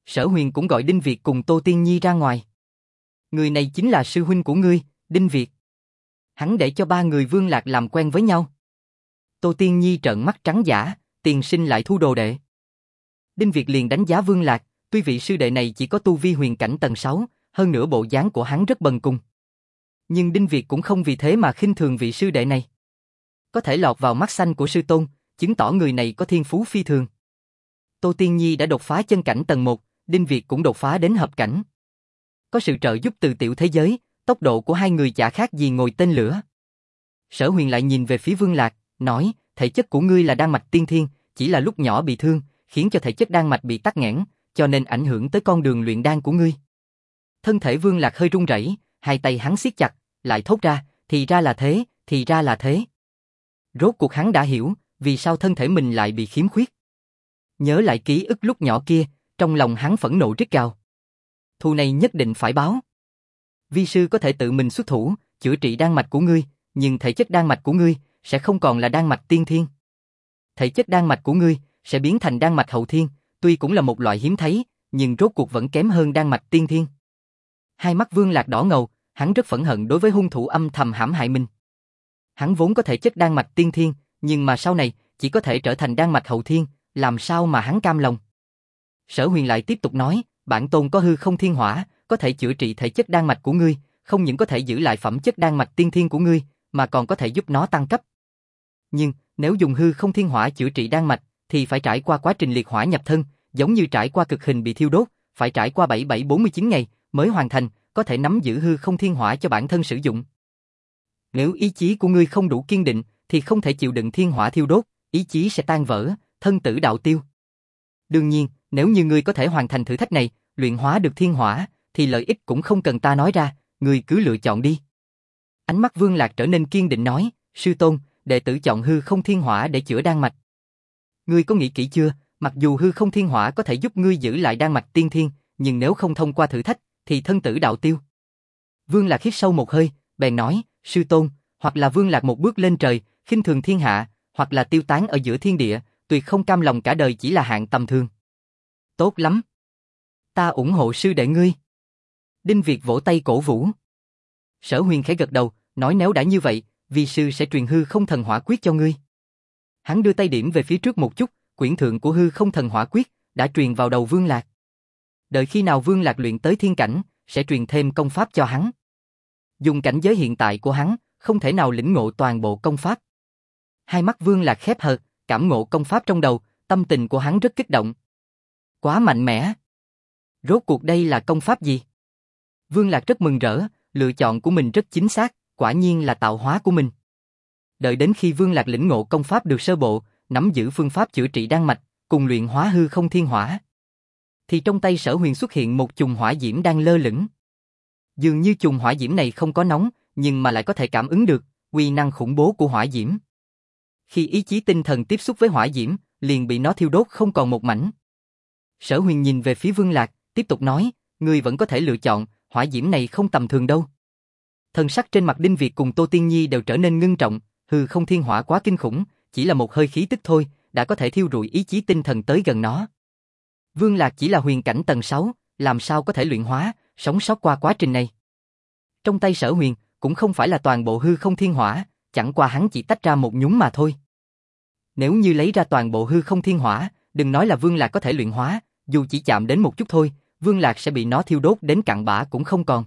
Sở Huyền cũng gọi Đinh Việt cùng Tô Tiên Nhi ra ngoài. Người này chính là sư huynh của ngươi, Đinh Việt. Hắn để cho ba người Vương Lạc làm quen với nhau. Tô Tiên Nhi trợn mắt trắng dã, tiền sinh lại thu đồ đệ. Đinh Việt liền đánh giá Vương Lạc, tuy vị sư đệ này chỉ có tu vi huyền cảnh tầng 6, hơn nữa bộ dáng của hắn rất bần cùng. Nhưng Đinh Việt cũng không vì thế mà khinh thường vị sư đệ này. Có thể lọt vào mắt xanh của sư tôn, chứng tỏ người này có thiên phú phi thường. Tô Tiên Nhi đã đột phá chân cảnh tầng 1, Đinh Việt cũng đột phá đến hợp cảnh. Có sự trợ giúp từ tiểu thế giới, tốc độ của hai người chả khác gì ngồi tên lửa. Sở Huyền lại nhìn về phía Vương Lạc, nói, thể chất của ngươi là đan mạch tiên thiên, chỉ là lúc nhỏ bị thương, khiến cho thể chất đan mạch bị tắc nghẽn, cho nên ảnh hưởng tới con đường luyện đan của ngươi. Thân thể Vương Lạc hơi run rẩy, hai tay hắn siết chặt, lại thốt ra, thì ra là thế, thì ra là thế. Rốt cuộc hắn đã hiểu, vì sao thân thể mình lại bị khiếm khuyết. Nhớ lại ký ức lúc nhỏ kia, trong lòng hắn phẫn nộ rít gào. Thù này nhất định phải báo. Vi sư có thể tự mình xuất thủ, chữa trị đan mạch của ngươi, nhưng thể chất đan mạch của ngươi sẽ không còn là đan mạch tiên thiên. Thể chất đan mạch của ngươi sẽ biến thành đan mạch hậu thiên, tuy cũng là một loại hiếm thấy, nhưng rốt cuộc vẫn kém hơn đan mạch tiên thiên. Hai mắt Vương Lạc đỏ ngầu, hắn rất phẫn hận đối với hung thủ âm thầm hãm hại mình. Hắn vốn có thể chất đan mạch tiên thiên, nhưng mà sau này chỉ có thể trở thành đan mạch hậu thiên, làm sao mà hắn cam lòng. Sở Huyền lại tiếp tục nói, bản tôn có hư không thiên hỏa, có thể chữa trị thể chất đan mạch của ngươi, không những có thể giữ lại phẩm chất đan mạch tiên thiên của ngươi, mà còn có thể giúp nó tăng cấp. Nhưng, nếu dùng hư không thiên hỏa chữa trị đan mạch, thì phải trải qua quá trình liệt hỏa nhập thân, giống như trải qua cực hình bị thiêu đốt, phải trải qua 7749 ngày mới hoàn thành, có thể nắm giữ hư không thiên hỏa cho bản thân sử dụng. Nếu ý chí của ngươi không đủ kiên định, thì không thể chịu đựng thiên hỏa thiêu đốt, ý chí sẽ tan vỡ, thân tử đạo tiêu. Đương nhiên, nếu như ngươi có thể hoàn thành thử thách này, luyện hóa được thiên hỏa, thì lợi ích cũng không cần ta nói ra, ngươi cứ lựa chọn đi. Ánh mắt Vương Lạc trở nên kiên định nói, sư tôn, đệ tử chọn hư không thiên hỏa để chữa đan mạch. Ngươi có nghĩ kỹ chưa, mặc dù hư không thiên hỏa có thể giúp ngươi giữ lại đan mạch tiên thiên, nhưng nếu không thông qua thử thách, thì thân tử đạo tiêu. Vương Lạc hít sâu một hơi, bèn nói, sư tôn, hoặc là Vương Lạc một bước lên trời, khinh thường thiên hạ, hoặc là tiêu tán ở giữa thiên địa, tuyệt không cam lòng cả đời chỉ là hạng tầm thường. Tốt lắm. Ta ủng hộ sư đệ ngươi. Đinh Việt vỗ tay cổ vũ. Sở Huyền khẽ gật đầu, nói nếu đã như vậy, vi sư sẽ truyền hư không thần hỏa quyết cho ngươi. Hắn đưa tay điểm về phía trước một chút, quyển thượng của hư không thần hỏa quyết đã truyền vào đầu Vương Lạc. Đợi khi nào Vương Lạc luyện tới thiên cảnh, sẽ truyền thêm công pháp cho hắn. Dùng cảnh giới hiện tại của hắn, không thể nào lĩnh ngộ toàn bộ công pháp. Hai mắt Vương Lạc khép hờ, cảm ngộ công pháp trong đầu, tâm tình của hắn rất kích động. Quá mạnh mẽ. Rốt cuộc đây là công pháp gì? Vương Lạc rất mừng rỡ, lựa chọn của mình rất chính xác, quả nhiên là tạo hóa của mình. Đợi đến khi Vương Lạc lĩnh ngộ công pháp được sơ bộ, nắm giữ phương pháp chữa trị đan mạch, cùng luyện hóa hư không thiên hỏa, thì trong tay Sở Huyền xuất hiện một chùm hỏa diễm đang lơ lửng. Dường như chùm hỏa diễm này không có nóng, nhưng mà lại có thể cảm ứng được uy năng khủng bố của hỏa diễm. Khi ý chí tinh thần tiếp xúc với hỏa diễm, liền bị nó thiêu đốt không còn một mảnh. Sở Huyền nhìn về phía Vương Lạc, tiếp tục nói, ngươi vẫn có thể lựa chọn, hỏa diễm này không tầm thường đâu. Thần sắc trên mặt Đinh Việt cùng Tô Tiên Nhi đều trở nên ngưng trọng, hư không thiên hỏa quá kinh khủng, chỉ là một hơi khí tức thôi, đã có thể thiêu rụi ý chí tinh thần tới gần nó. Vương Lạc chỉ là huyền cảnh tầng 6, làm sao có thể luyện hóa, sống sót qua quá trình này. Trong tay Sở Huyền, cũng không phải là toàn bộ hư không thiên hỏa, chẳng qua hắn chỉ tách ra một nhúm mà thôi. Nếu như lấy ra toàn bộ hư không thiên hỏa, đừng nói là Vương Lạc có thể luyện hóa, dù chỉ chạm đến một chút thôi, Vương Lạc sẽ bị nó thiêu đốt đến cặn bã cũng không còn.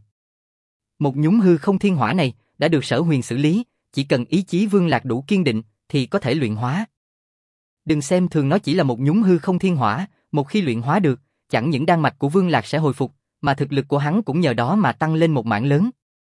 Một nhúm hư không thiên hỏa này đã được Sở Huyền xử lý, chỉ cần ý chí Vương Lạc đủ kiên định thì có thể luyện hóa. Đừng xem thường nó chỉ là một nhúm hư không thiên hỏa, một khi luyện hóa được, chẳng những đan mạch của Vương Lạc sẽ hồi phục, mà thực lực của hắn cũng nhờ đó mà tăng lên một mảng lớn.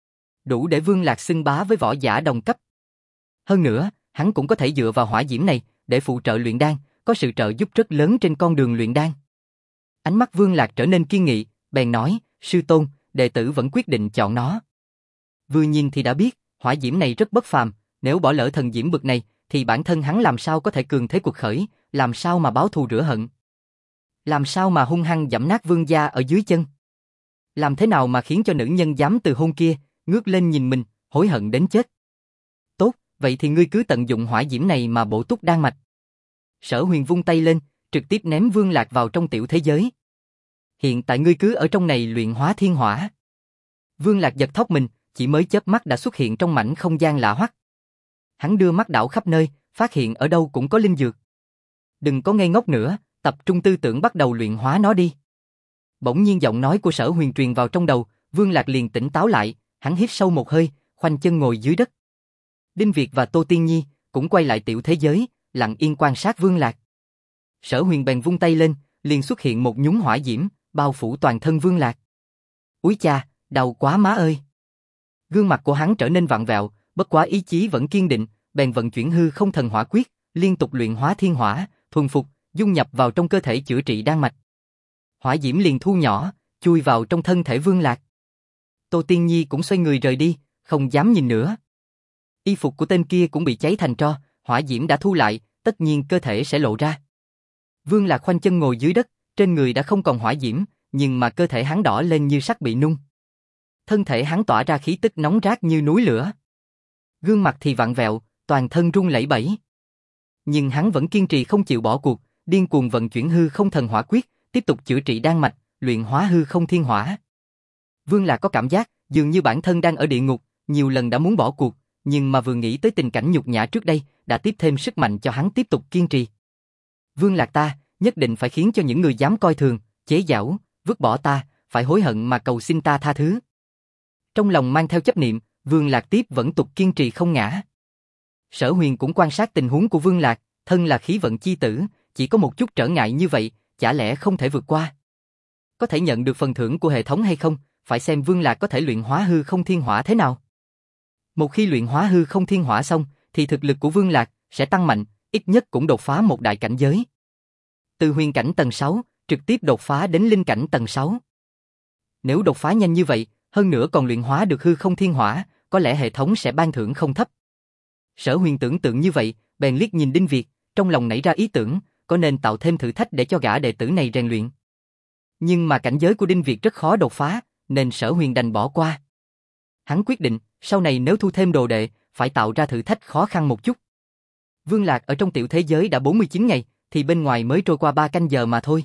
Đủ để Vương Lạc xưng bá với võ giả đồng cấp. Hơn nữa, hắn cũng có thể dựa vào hỏa diễm này để phụ trợ luyện đan, có sự trợ giúp rất lớn trên con đường luyện đan. Ánh mắt Vương Lạc trở nên kiên nghị, bèn nói, sư tôn, đệ tử vẫn quyết định chọn nó. Vừa nhìn thì đã biết, hỏa diễm này rất bất phàm, nếu bỏ lỡ thần diễm bực này, thì bản thân hắn làm sao có thể cường thế cuộc khởi, làm sao mà báo thù rửa hận. Làm sao mà hung hăng giẫm nát Vương gia ở dưới chân. Làm thế nào mà khiến cho nữ nhân dám từ hôn kia, ngước lên nhìn mình, hối hận đến chết. Tốt, vậy thì ngươi cứ tận dụng hỏa diễm này mà bổ túc đan mạch. Sở Huyền vung tay lên, trực tiếp ném Vương Lạc vào trong tiểu thế giới. Hiện tại ngươi cứ ở trong này luyện hóa thiên hỏa. Vương Lạc giật thót mình, chỉ mới chớp mắt đã xuất hiện trong mảnh không gian lạ hoắc. Hắn đưa mắt đảo khắp nơi, phát hiện ở đâu cũng có linh dược. Đừng có ngây ngốc nữa, tập trung tư tưởng bắt đầu luyện hóa nó đi. Bỗng nhiên giọng nói của Sở Huyền truyền vào trong đầu, Vương Lạc liền tỉnh táo lại, hắn hít sâu một hơi, khoanh chân ngồi dưới đất. Đinh Việt và Tô Tiên Nhi cũng quay lại tiểu thế giới, lặng yên quan sát Vương Lạc. Sở Huyền bèn vung tay lên, liền xuất hiện một nhúng hỏa diễm, bao phủ toàn thân Vương Lạc. Úi cha, đau quá má ơi! Gương mặt của hắn trở nên vặn vẹo, bất quá ý chí vẫn kiên định, bèn vận chuyển hư không thần hỏa quyết, liên tục luyện hóa thiên hỏa, thuần phục, dung nhập vào trong cơ thể chữa trị đan mạch. Hỏa diễm liền thu nhỏ, chui vào trong thân thể Vương Lạc. Tô Tiên Nhi cũng xoay người rời đi, không dám nhìn nữa. Y phục của tên kia cũng bị cháy thành tro, hỏa diễm đã thu lại, tất nhiên cơ thể sẽ lộ ra. Vương Lạc khoanh chân ngồi dưới đất, trên người đã không còn hỏa diễm, nhưng mà cơ thể hắn đỏ lên như sắt bị nung. Thân thể hắn tỏa ra khí tức nóng rát như núi lửa. Gương mặt thì vặn vẹo, toàn thân run lẩy bẩy. Nhưng hắn vẫn kiên trì không chịu bỏ cuộc, điên cuồng vận chuyển hư không thần hỏa quyết, tiếp tục chữa trị đan mạch, luyện hóa hư không thiên hỏa. Vương Lạc có cảm giác dường như bản thân đang ở địa ngục, nhiều lần đã muốn bỏ cuộc, nhưng mà vừa nghĩ tới tình cảnh nhục nhã trước đây, đã tiếp thêm sức mạnh cho hắn tiếp tục kiên trì. Vương Lạc ta, nhất định phải khiến cho những người dám coi thường, chế giễu, vứt bỏ ta, phải hối hận mà cầu xin ta tha thứ. Trong lòng mang theo chấp niệm, Vương Lạc tiếp vẫn tục kiên trì không ngã. Sở Huyền cũng quan sát tình huống của Vương Lạc, thân là khí vận chi tử, chỉ có một chút trở ngại như vậy, chả lẽ không thể vượt qua? Có thể nhận được phần thưởng của hệ thống hay không, phải xem Vương Lạc có thể luyện hóa hư không thiên hỏa thế nào. Một khi luyện hóa hư không thiên hỏa xong, thì thực lực của Vương Lạc sẽ tăng mạnh, ít nhất cũng đột phá một đại cảnh giới. Từ huyền cảnh tầng 6, trực tiếp đột phá đến linh cảnh tầng 6. Nếu đột phá nhanh như vậy, hơn nữa còn luyện hóa được hư không thiên hỏa, có lẽ hệ thống sẽ ban thưởng không thấp. Sở Huyền tưởng tượng như vậy, bèn liếc nhìn Đinh Việt, trong lòng nảy ra ý tưởng, có nên tạo thêm thử thách để cho gã đệ tử này rèn luyện. Nhưng mà cảnh giới của Đinh Việt rất khó đột phá, nên Sở Huyền đành bỏ qua. Hắn quyết định, sau này nếu thu thêm đồ đệ, phải tạo ra thử thách khó khăn một chút. Vương Lạc ở trong tiểu thế giới đã 49 ngày, thì bên ngoài mới trôi qua 3 canh giờ mà thôi.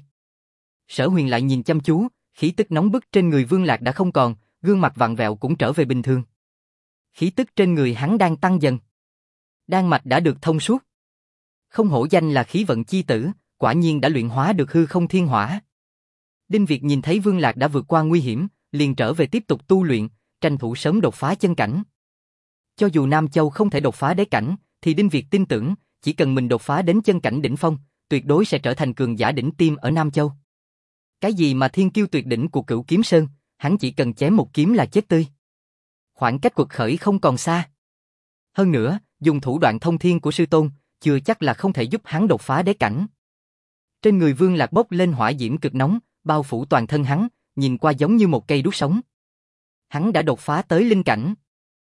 Sở Huyền lại nhìn chăm chú, khí tức nóng bức trên người Vương Lạc đã không còn, gương mặt vặn vẹo cũng trở về bình thường. Khí tức trên người hắn đang tăng dần. Đan mạch đã được thông suốt. Không hổ danh là khí vận chi tử, quả nhiên đã luyện hóa được hư không thiên hỏa. Đinh Việt nhìn thấy Vương Lạc đã vượt qua nguy hiểm, liền trở về tiếp tục tu luyện, tranh thủ sớm đột phá chân cảnh. Cho dù Nam Châu không thể đột phá đế cảnh, thì Đinh Việt tin tưởng, chỉ cần mình đột phá đến chân cảnh đỉnh phong, tuyệt đối sẽ trở thành cường giả đỉnh tiêm ở Nam Châu. Cái gì mà thiên kiêu tuyệt đỉnh của Cửu Kiếm Sơn, hắn chỉ cần chém một kiếm là chết tươi. Khoảng cách quật khởi không còn xa. Hơn nữa, dùng thủ đoạn thông thiên của sư tôn, chưa chắc là không thể giúp hắn đột phá đế cảnh. Trên người Vương Lạc bốc lên hỏa diễm cực nóng, bao phủ toàn thân hắn, nhìn qua giống như một cây đuốc sống. Hắn đã đột phá tới linh cảnh.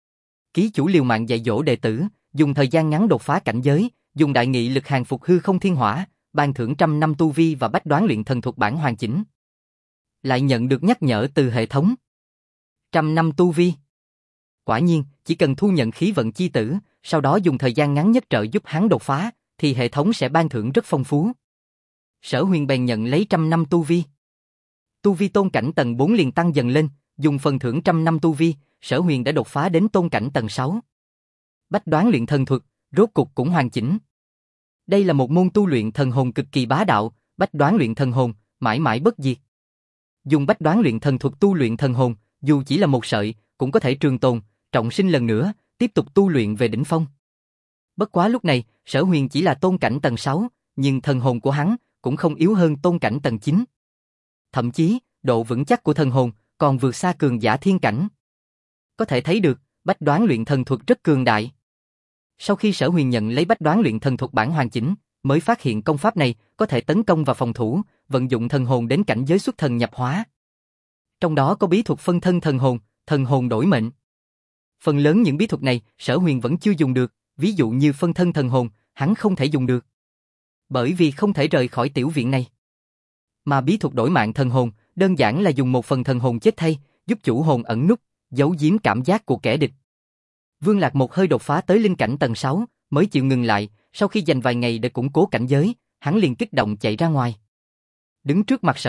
Ký chủ liều mạng dạy dỗ đệ tử, dùng thời gian ngắn đột phá cảnh giới, dùng đại nghị lực hàng phục hư không thiên hỏa, ban thưởng 100 năm tu vi và bách đoán luyện thần thuật bản hoàn chỉnh. Lại nhận được nhắc nhở từ hệ thống. 100 năm tu vi. Quả nhiên, chỉ cần thu nhận khí vận chi tử, sau đó dùng thời gian ngắn nhất trợ giúp hắn đột phá, thì hệ thống sẽ ban thưởng rất phong phú. Sở Huyền bèn nhận lấy 100 năm tu vi. Tu vi tôn cảnh tầng 4 liền tăng dần lên, dùng phần thưởng 100 năm tu vi, Sở Huyền đã đột phá đến tôn cảnh tầng 6. Bách đoán luyện thần thuật, rốt cục cũng hoàn chỉnh. Đây là một môn tu luyện thần hồn cực kỳ bá đạo, bách đoán luyện thần hồn, mãi mãi bất diệt. Dùng bách đoán luyện thần thuật tu luyện thần hồn, dù chỉ là một sợi, cũng có thể trường tồn, trọng sinh lần nữa, tiếp tục tu luyện về đỉnh phong. Bất quá lúc này, Sở Huyền chỉ là tôn cảnh tầng 6, nhưng thần hồn của hắn cũng không yếu hơn tôn cảnh tầng 9. Thậm chí, độ vững chắc của thần hồn còn vượt xa cường giả thiên cảnh. Có thể thấy được, bách đoán luyện thần thuật rất cường đại. Sau khi Sở Huyền nhận lấy bách đoán luyện thần thuật bản hoàn chỉnh, mới phát hiện công pháp này có thể tấn công và phòng thủ, vận dụng thần hồn đến cảnh giới xuất thần nhập hóa. Trong đó có bí thuật phân thân thần hồn đổi mệnh. Phần lớn những bí thuật này Sở Huyền vẫn chưa dùng được, ví dụ như phân thân thần hồn, hắn không thể dùng được. Bởi vì không thể rời khỏi tiểu viện này. Mà bí thuật đổi mạng thần hồn, đơn giản là dùng một phần thần hồn chết thay, giúp chủ hồn ẩn núp, giấu giếm cảm giác của kẻ địch. Vương Lạc một hơi đột phá tới linh cảnh tầng 6, mới chịu ngừng lại, sau khi dành vài ngày để củng cố cảnh giới, hắn liền kích động chạy ra ngoài. Đứng trước mặt Sở Huyền,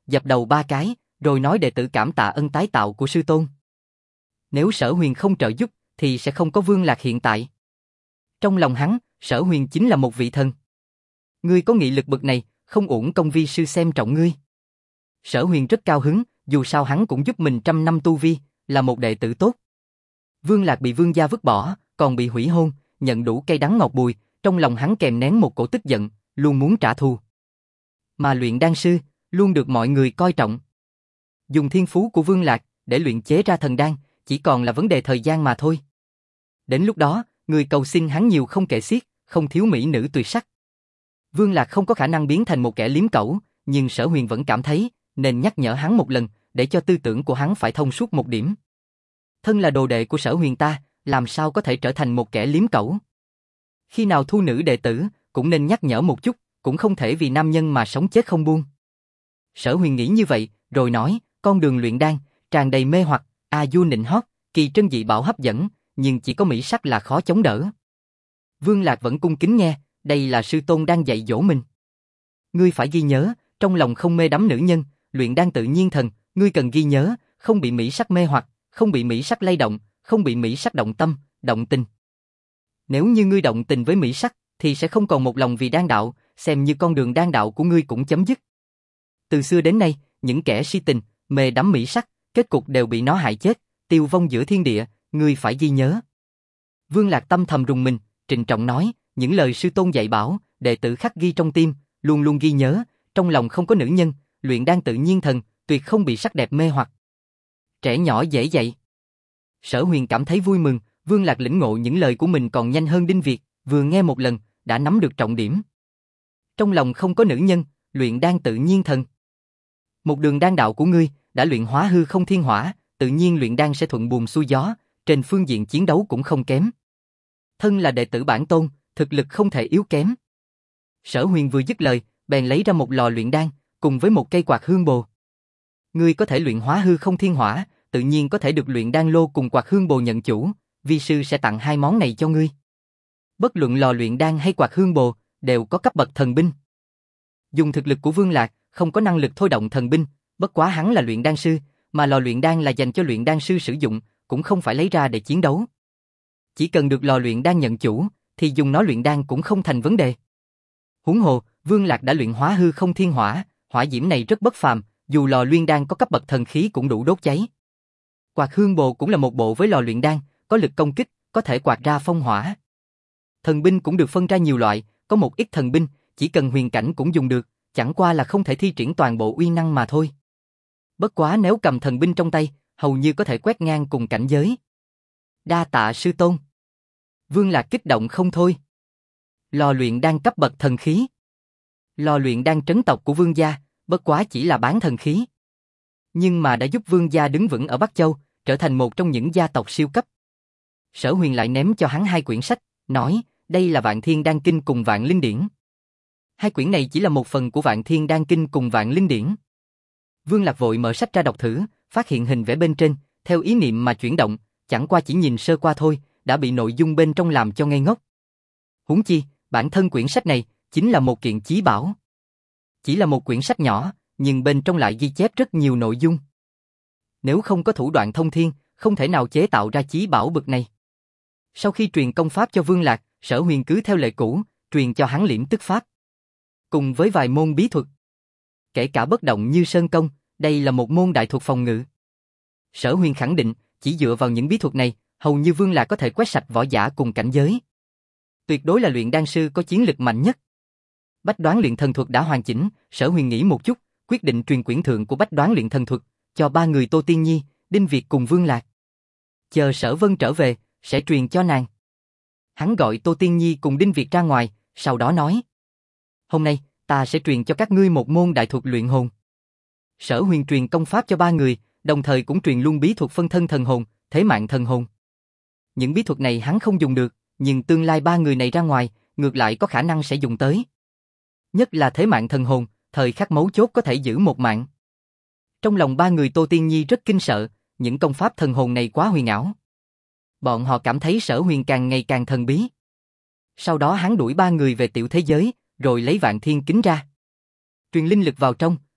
dập đầu 3 cái, rồi nói đệ tử cảm tạ ân tái tạo của sư tôn. Nếu Sở Huyền không trợ giúp, thì sẽ không có Vương Lạc hiện tại. Trong lòng hắn, Sở Huyền chính là một vị thần. Ngươi có nghị lực bậc này, không uổng công vi sư xem trọng ngươi. Sở Huyền rất cao hứng, dù sao hắn cũng giúp mình 100 năm tu vi, là một đệ tử tốt. Vương Lạc bị Vương gia vứt bỏ, còn bị hủy hôn, nhận đủ cay đắng ngọt bùi, trong lòng hắn kèm nén một cổ tức giận, luôn muốn trả thù. Mà luyện đan sư, luôn được mọi người coi trọng. Dùng thiên phú của Vương Lạc, để luyện chế ra thần đan, chỉ còn là vấn đề thời gian mà thôi. Đến lúc đó, người cầu xin hắn nhiều không kể xiết, không thiếu mỹ nữ tuyệt sắc. Vương Lạc không có khả năng biến thành một kẻ liếm cẩu, nhưng Sở Huyền vẫn cảm thấy, nên nhắc nhở hắn một lần, để cho tư tưởng của hắn phải thông suốt một điểm. Thân là đồ đệ của Sở Huyền ta, làm sao có thể trở thành một kẻ liếm cẩu? Khi nào thu nữ đệ tử, cũng nên nhắc nhở một chút, cũng không thể vì nam nhân mà sống chết không buông. Sở Huyền nghĩ như vậy, rồi nói, con đường luyện đan, tràn đầy mê hoặc, a du nịnh hót, kỳ trân dị bảo hấp dẫn, nhưng chỉ có mỹ sắc là khó chống đỡ. Vương Lạc vẫn cung kính nghe, đây là sư tôn đang dạy dỗ mình. Ngươi phải ghi nhớ, trong lòng không mê đắm nữ nhân, luyện đan tự nhiên thần, ngươi cần ghi nhớ, không bị mỹ sắc mê hoặc, không bị mỹ sắc lay động, không bị mỹ sắc động tâm, động tình. Nếu như ngươi động tình với mỹ sắc, thì sẽ không còn một lòng vì đan đạo, xem như con đường đan đạo của ngươi cũng chấm dứt. Từ xưa đến nay, những kẻ si tình, mê đắm mỹ sắc, kết cục đều bị nó hại chết, tiêu vong giữa thiên địa, ngươi phải ghi nhớ. Vương Lạc tâm thầm rùng mình, trịnh trọng nói, những lời sư tôn dạy bảo, đệ tử khắc ghi trong tim, luôn luôn ghi nhớ, trong lòng không có nữ nhân, luyện đan tự nhiên thần, tuyệt không bị sắc đẹp mê hoặc. Trẻ nhỏ dễ dạy. Sở Huyền cảm thấy vui mừng, Vương Lạc lĩnh ngộ những lời của mình còn nhanh hơn Đinh Việt, vừa nghe một lần, đã nắm được trọng điểm. Trong lòng không có nữ nhân, luyện đan tự nhiên thần. Một đường đan đạo của ngươi, đã luyện hóa hư không thiên hỏa, tự nhiên luyện đan sẽ thuận buồm xuôi gió, trên phương diện chiến đấu cũng không kém. Thân là đệ tử bản tôn, thực lực không thể yếu kém. Sở Huyền vừa dứt lời, bèn lấy ra một lò luyện đan, cùng với một cây quạt hương bồ. Ngươi có thể luyện hóa hư không thiên hỏa, tự nhiên có thể được luyện đan lô cùng quạt hương bồ nhận chủ, vi sư sẽ tặng hai món này cho ngươi. Bất luận lò luyện đan hay quạt hương bồ, đều có cấp bậc thần binh. Dùng thực lực của Vương Lạc, không có năng lực thôi động thần binh, bất quá hắn là luyện đan sư, mà lò luyện đan là dành cho luyện đan sư sử dụng, cũng không phải lấy ra để chiến đấu. Chỉ cần được lò luyện đan nhận chủ, thì dùng nó luyện đan cũng không thành vấn đề. Huống hồ, Vương Lạc đã luyện hóa hư không thiên hỏa, hỏa diễm này rất bất phàm, dù lò luyện đan có cấp bậc thần khí cũng đủ đốt cháy. Quạt hương bồ cũng là một bộ với lò luyện đan, có lực công kích, có thể quạt ra phong hỏa. Thần binh cũng được phân ra nhiều loại, có một ít thần binh, chỉ cần huyền cảnh cũng dùng được, chẳng qua là không thể thi triển toàn bộ uy năng mà thôi. Bất quá nếu cầm thần binh trong tay, hầu như có thể quét ngang cùng cảnh giới. Đa tạ sư tôn. Vương Lạc kích động không thôi. Lò luyện đan cấp bậc thần khí. Lò luyện đan trấn tộc của Vương gia, bất quá chỉ là bán thần khí. Nhưng mà đã giúp Vương gia đứng vững ở Bắc Châu, trở thành một trong những gia tộc siêu cấp. Sở Huyền lại ném cho hắn hai quyển sách, nói, đây là Vạn Thiên Đan Kinh cùng Vạn Linh Điển. Hai quyển này chỉ là một phần của Vạn Thiên Đan Kinh cùng Vạn Linh Điển. Vương Lạc vội mở sách ra đọc thử, phát hiện hình vẽ bên trên, theo ý niệm mà chuyển động, chẳng qua chỉ nhìn sơ qua thôi, đã bị nội dung bên trong làm cho ngây ngốc. Huống chi, bản thân quyển sách này, chính là một kiện chí bảo. Chỉ là một quyển sách nhỏ, nhưng bên trong lại ghi chép rất nhiều nội dung. Nếu không có thủ đoạn thông thiên, không thể nào chế tạo ra chí bảo bực này. Sau khi truyền công pháp cho Vương Lạc, Sở Huyền cứ theo lệ cũ, truyền cho hắn liễm tức pháp. Cùng với vài môn bí thuật. Kể cả bất động như sơn công, đây là một môn đại thuật phòng ngự. Sở Huyền khẳng định, chỉ dựa vào những bí thuật này, hầu như Vương Lạc có thể quét sạch võ giả cùng cảnh giới. Tuyệt đối là luyện đan sư có chiến lực mạnh nhất. Bách Đoán luyện thần thuật đã hoàn chỉnh, Sở Huyền nghĩ một chút, quyết định truyền quyển thượng của Bách Đoán luyện thần thuật cho ba người Tô Tiên Nhi, Đinh Việt cùng Vương Lạc. Chờ Sở Vân trở về, sẽ truyền cho nàng. Hắn gọi Tô Tiên Nhi cùng Đinh Việt ra ngoài, sau đó nói: hôm nay, ta sẽ truyền cho các ngươi một môn đại thuật luyện hồn. Sở Huyền truyền công pháp cho ba người, đồng thời cũng truyền luôn bí thuật phân thân thần hồn, thế mạng thần hồn. Những bí thuật này hắn không dùng được, nhưng tương lai ba người này ra ngoài, ngược lại có khả năng sẽ dùng tới. Nhất là thế mạng thần hồn, thời khắc mấu chốt có thể giữ một mạng. Trong lòng ba người Tô Tiên Nhi rất kinh sợ, những công pháp thần hồn này quá huyền ảo. Bọn họ cảm thấy Sở Huyền càng ngày càng thần bí. Sau đó hắn đuổi ba người về tiểu thế giới, rồi lấy Vạn Thiên Kính ra. Truyền linh lực vào trong,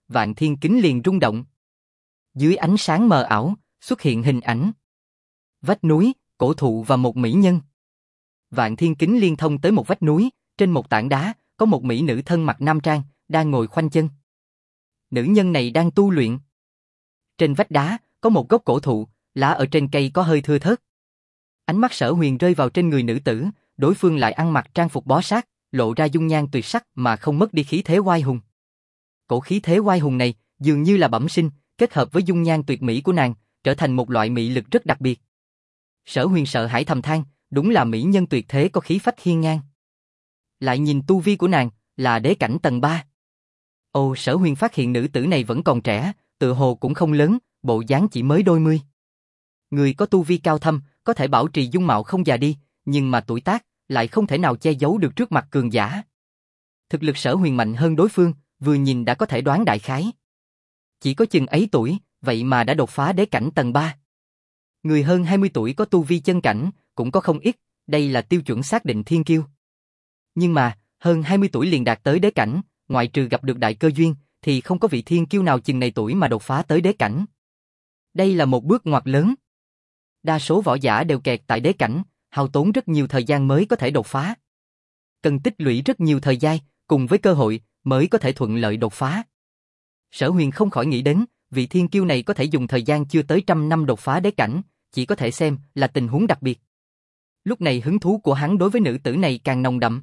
Vạn Thiên Kính liền rung động. Dưới ánh sáng mờ ảo, xuất hiện hình ảnh. Vách núi, cổ thụ và một mỹ nhân. Vạn Thiên Kính liên thông tới một vách núi, trên một tảng đá, có một mỹ nữ thân mặc nam trang, đang ngồi khoanh chân. Nữ nhân này đang tu luyện. Trên vách đá, có một gốc cổ thụ, lá ở trên cây có hơi thưa thớt. Ánh mắt Sở Huyền rơi vào trên người nữ tử, đối phương lại ăn mặc trang phục bó sát, lộ ra dung nhan tuyệt sắc mà không mất đi khí thế oai hùng. Cổ khí thế oai hùng này, dường như là bẩm sinh, kết hợp với dung nhan tuyệt mỹ của nàng, trở thành một loại mị lực rất đặc biệt. Sở Huyền sợ hãi thầm than, đúng là mỹ nhân tuyệt thế có khí phách hiên ngang. Lại nhìn tu vi của nàng, là đế cảnh tầng 3. Ồ, Sở Huyền phát hiện nữ tử này vẫn còn trẻ, tựa hồ cũng không lớn, bộ dáng chỉ mới đôi mươi. Người có tu vi cao thâm, có thể bảo trì dung mạo không già đi, nhưng mà tuổi tác lại không thể nào che giấu được trước mặt cường giả. Thực lực Sở Huyền mạnh hơn đối phương, vừa nhìn đã có thể đoán đại khái. Chỉ có chừng ấy tuổi, vậy mà đã đột phá đế cảnh tầng 3. Người hơn 20 tuổi có tu vi chân cảnh, cũng có không ít, đây là tiêu chuẩn xác định thiên kiêu. Nhưng mà, hơn 20 tuổi liền đạt tới đế cảnh, ngoại trừ gặp được đại cơ duyên, thì không có vị thiên kiêu nào chừng này tuổi mà đột phá tới đế cảnh. Đây là một bước ngoặt lớn. Đa số võ giả đều kẹt tại đế cảnh, hao tốn rất nhiều thời gian mới có thể đột phá. Cần tích lũy rất nhiều thời gian, cùng với cơ hội, mới có thể thuận lợi đột phá. Sở Huyền không khỏi nghĩ đến, vị thiên kiêu này có thể dùng thời gian chưa tới 100 năm đột phá đế cảnh, chỉ có thể xem là tình huống đặc biệt. Lúc này hứng thú của hắn đối với nữ tử này càng nồng đậm.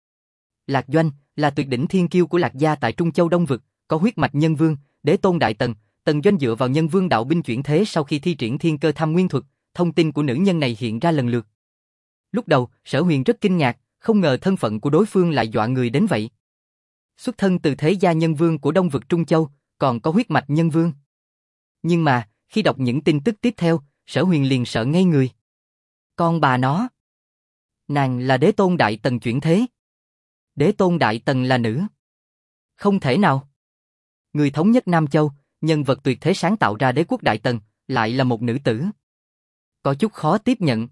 Lạc Doanh là tuyệt đỉnh thiên kiêu của Lạc gia tại Trung Châu Đông Vực, có huyết mạch nhân vương, đế tôn đại tần. Tần Doanh dựa vào nhân vương đạo binh chuyển thế sau khi thi triển thiên cơ tham nguyên thuật, thông tin của nữ nhân này hiện ra lần lượt. Lúc đầu, Sở Huyền rất kinh ngạc, không ngờ thân phận của đối phương lại dọa người đến vậy. Xuất thân từ thế gia nhân vương của Đông Vực Trung Châu, còn có huyết mạch nhân vương. Nhưng mà, khi đọc những tin tức tiếp theo, Sở Huyền liền sợ ngây người. Con bà nó! Nàng là đế tôn đại tần chuyển thế. Đế tôn đại tần là nữ. Không thể nào. Người thống nhất Nam Châu, nhân vật tuyệt thế sáng tạo ra đế quốc đại tần, lại là một nữ tử. Có chút khó tiếp nhận.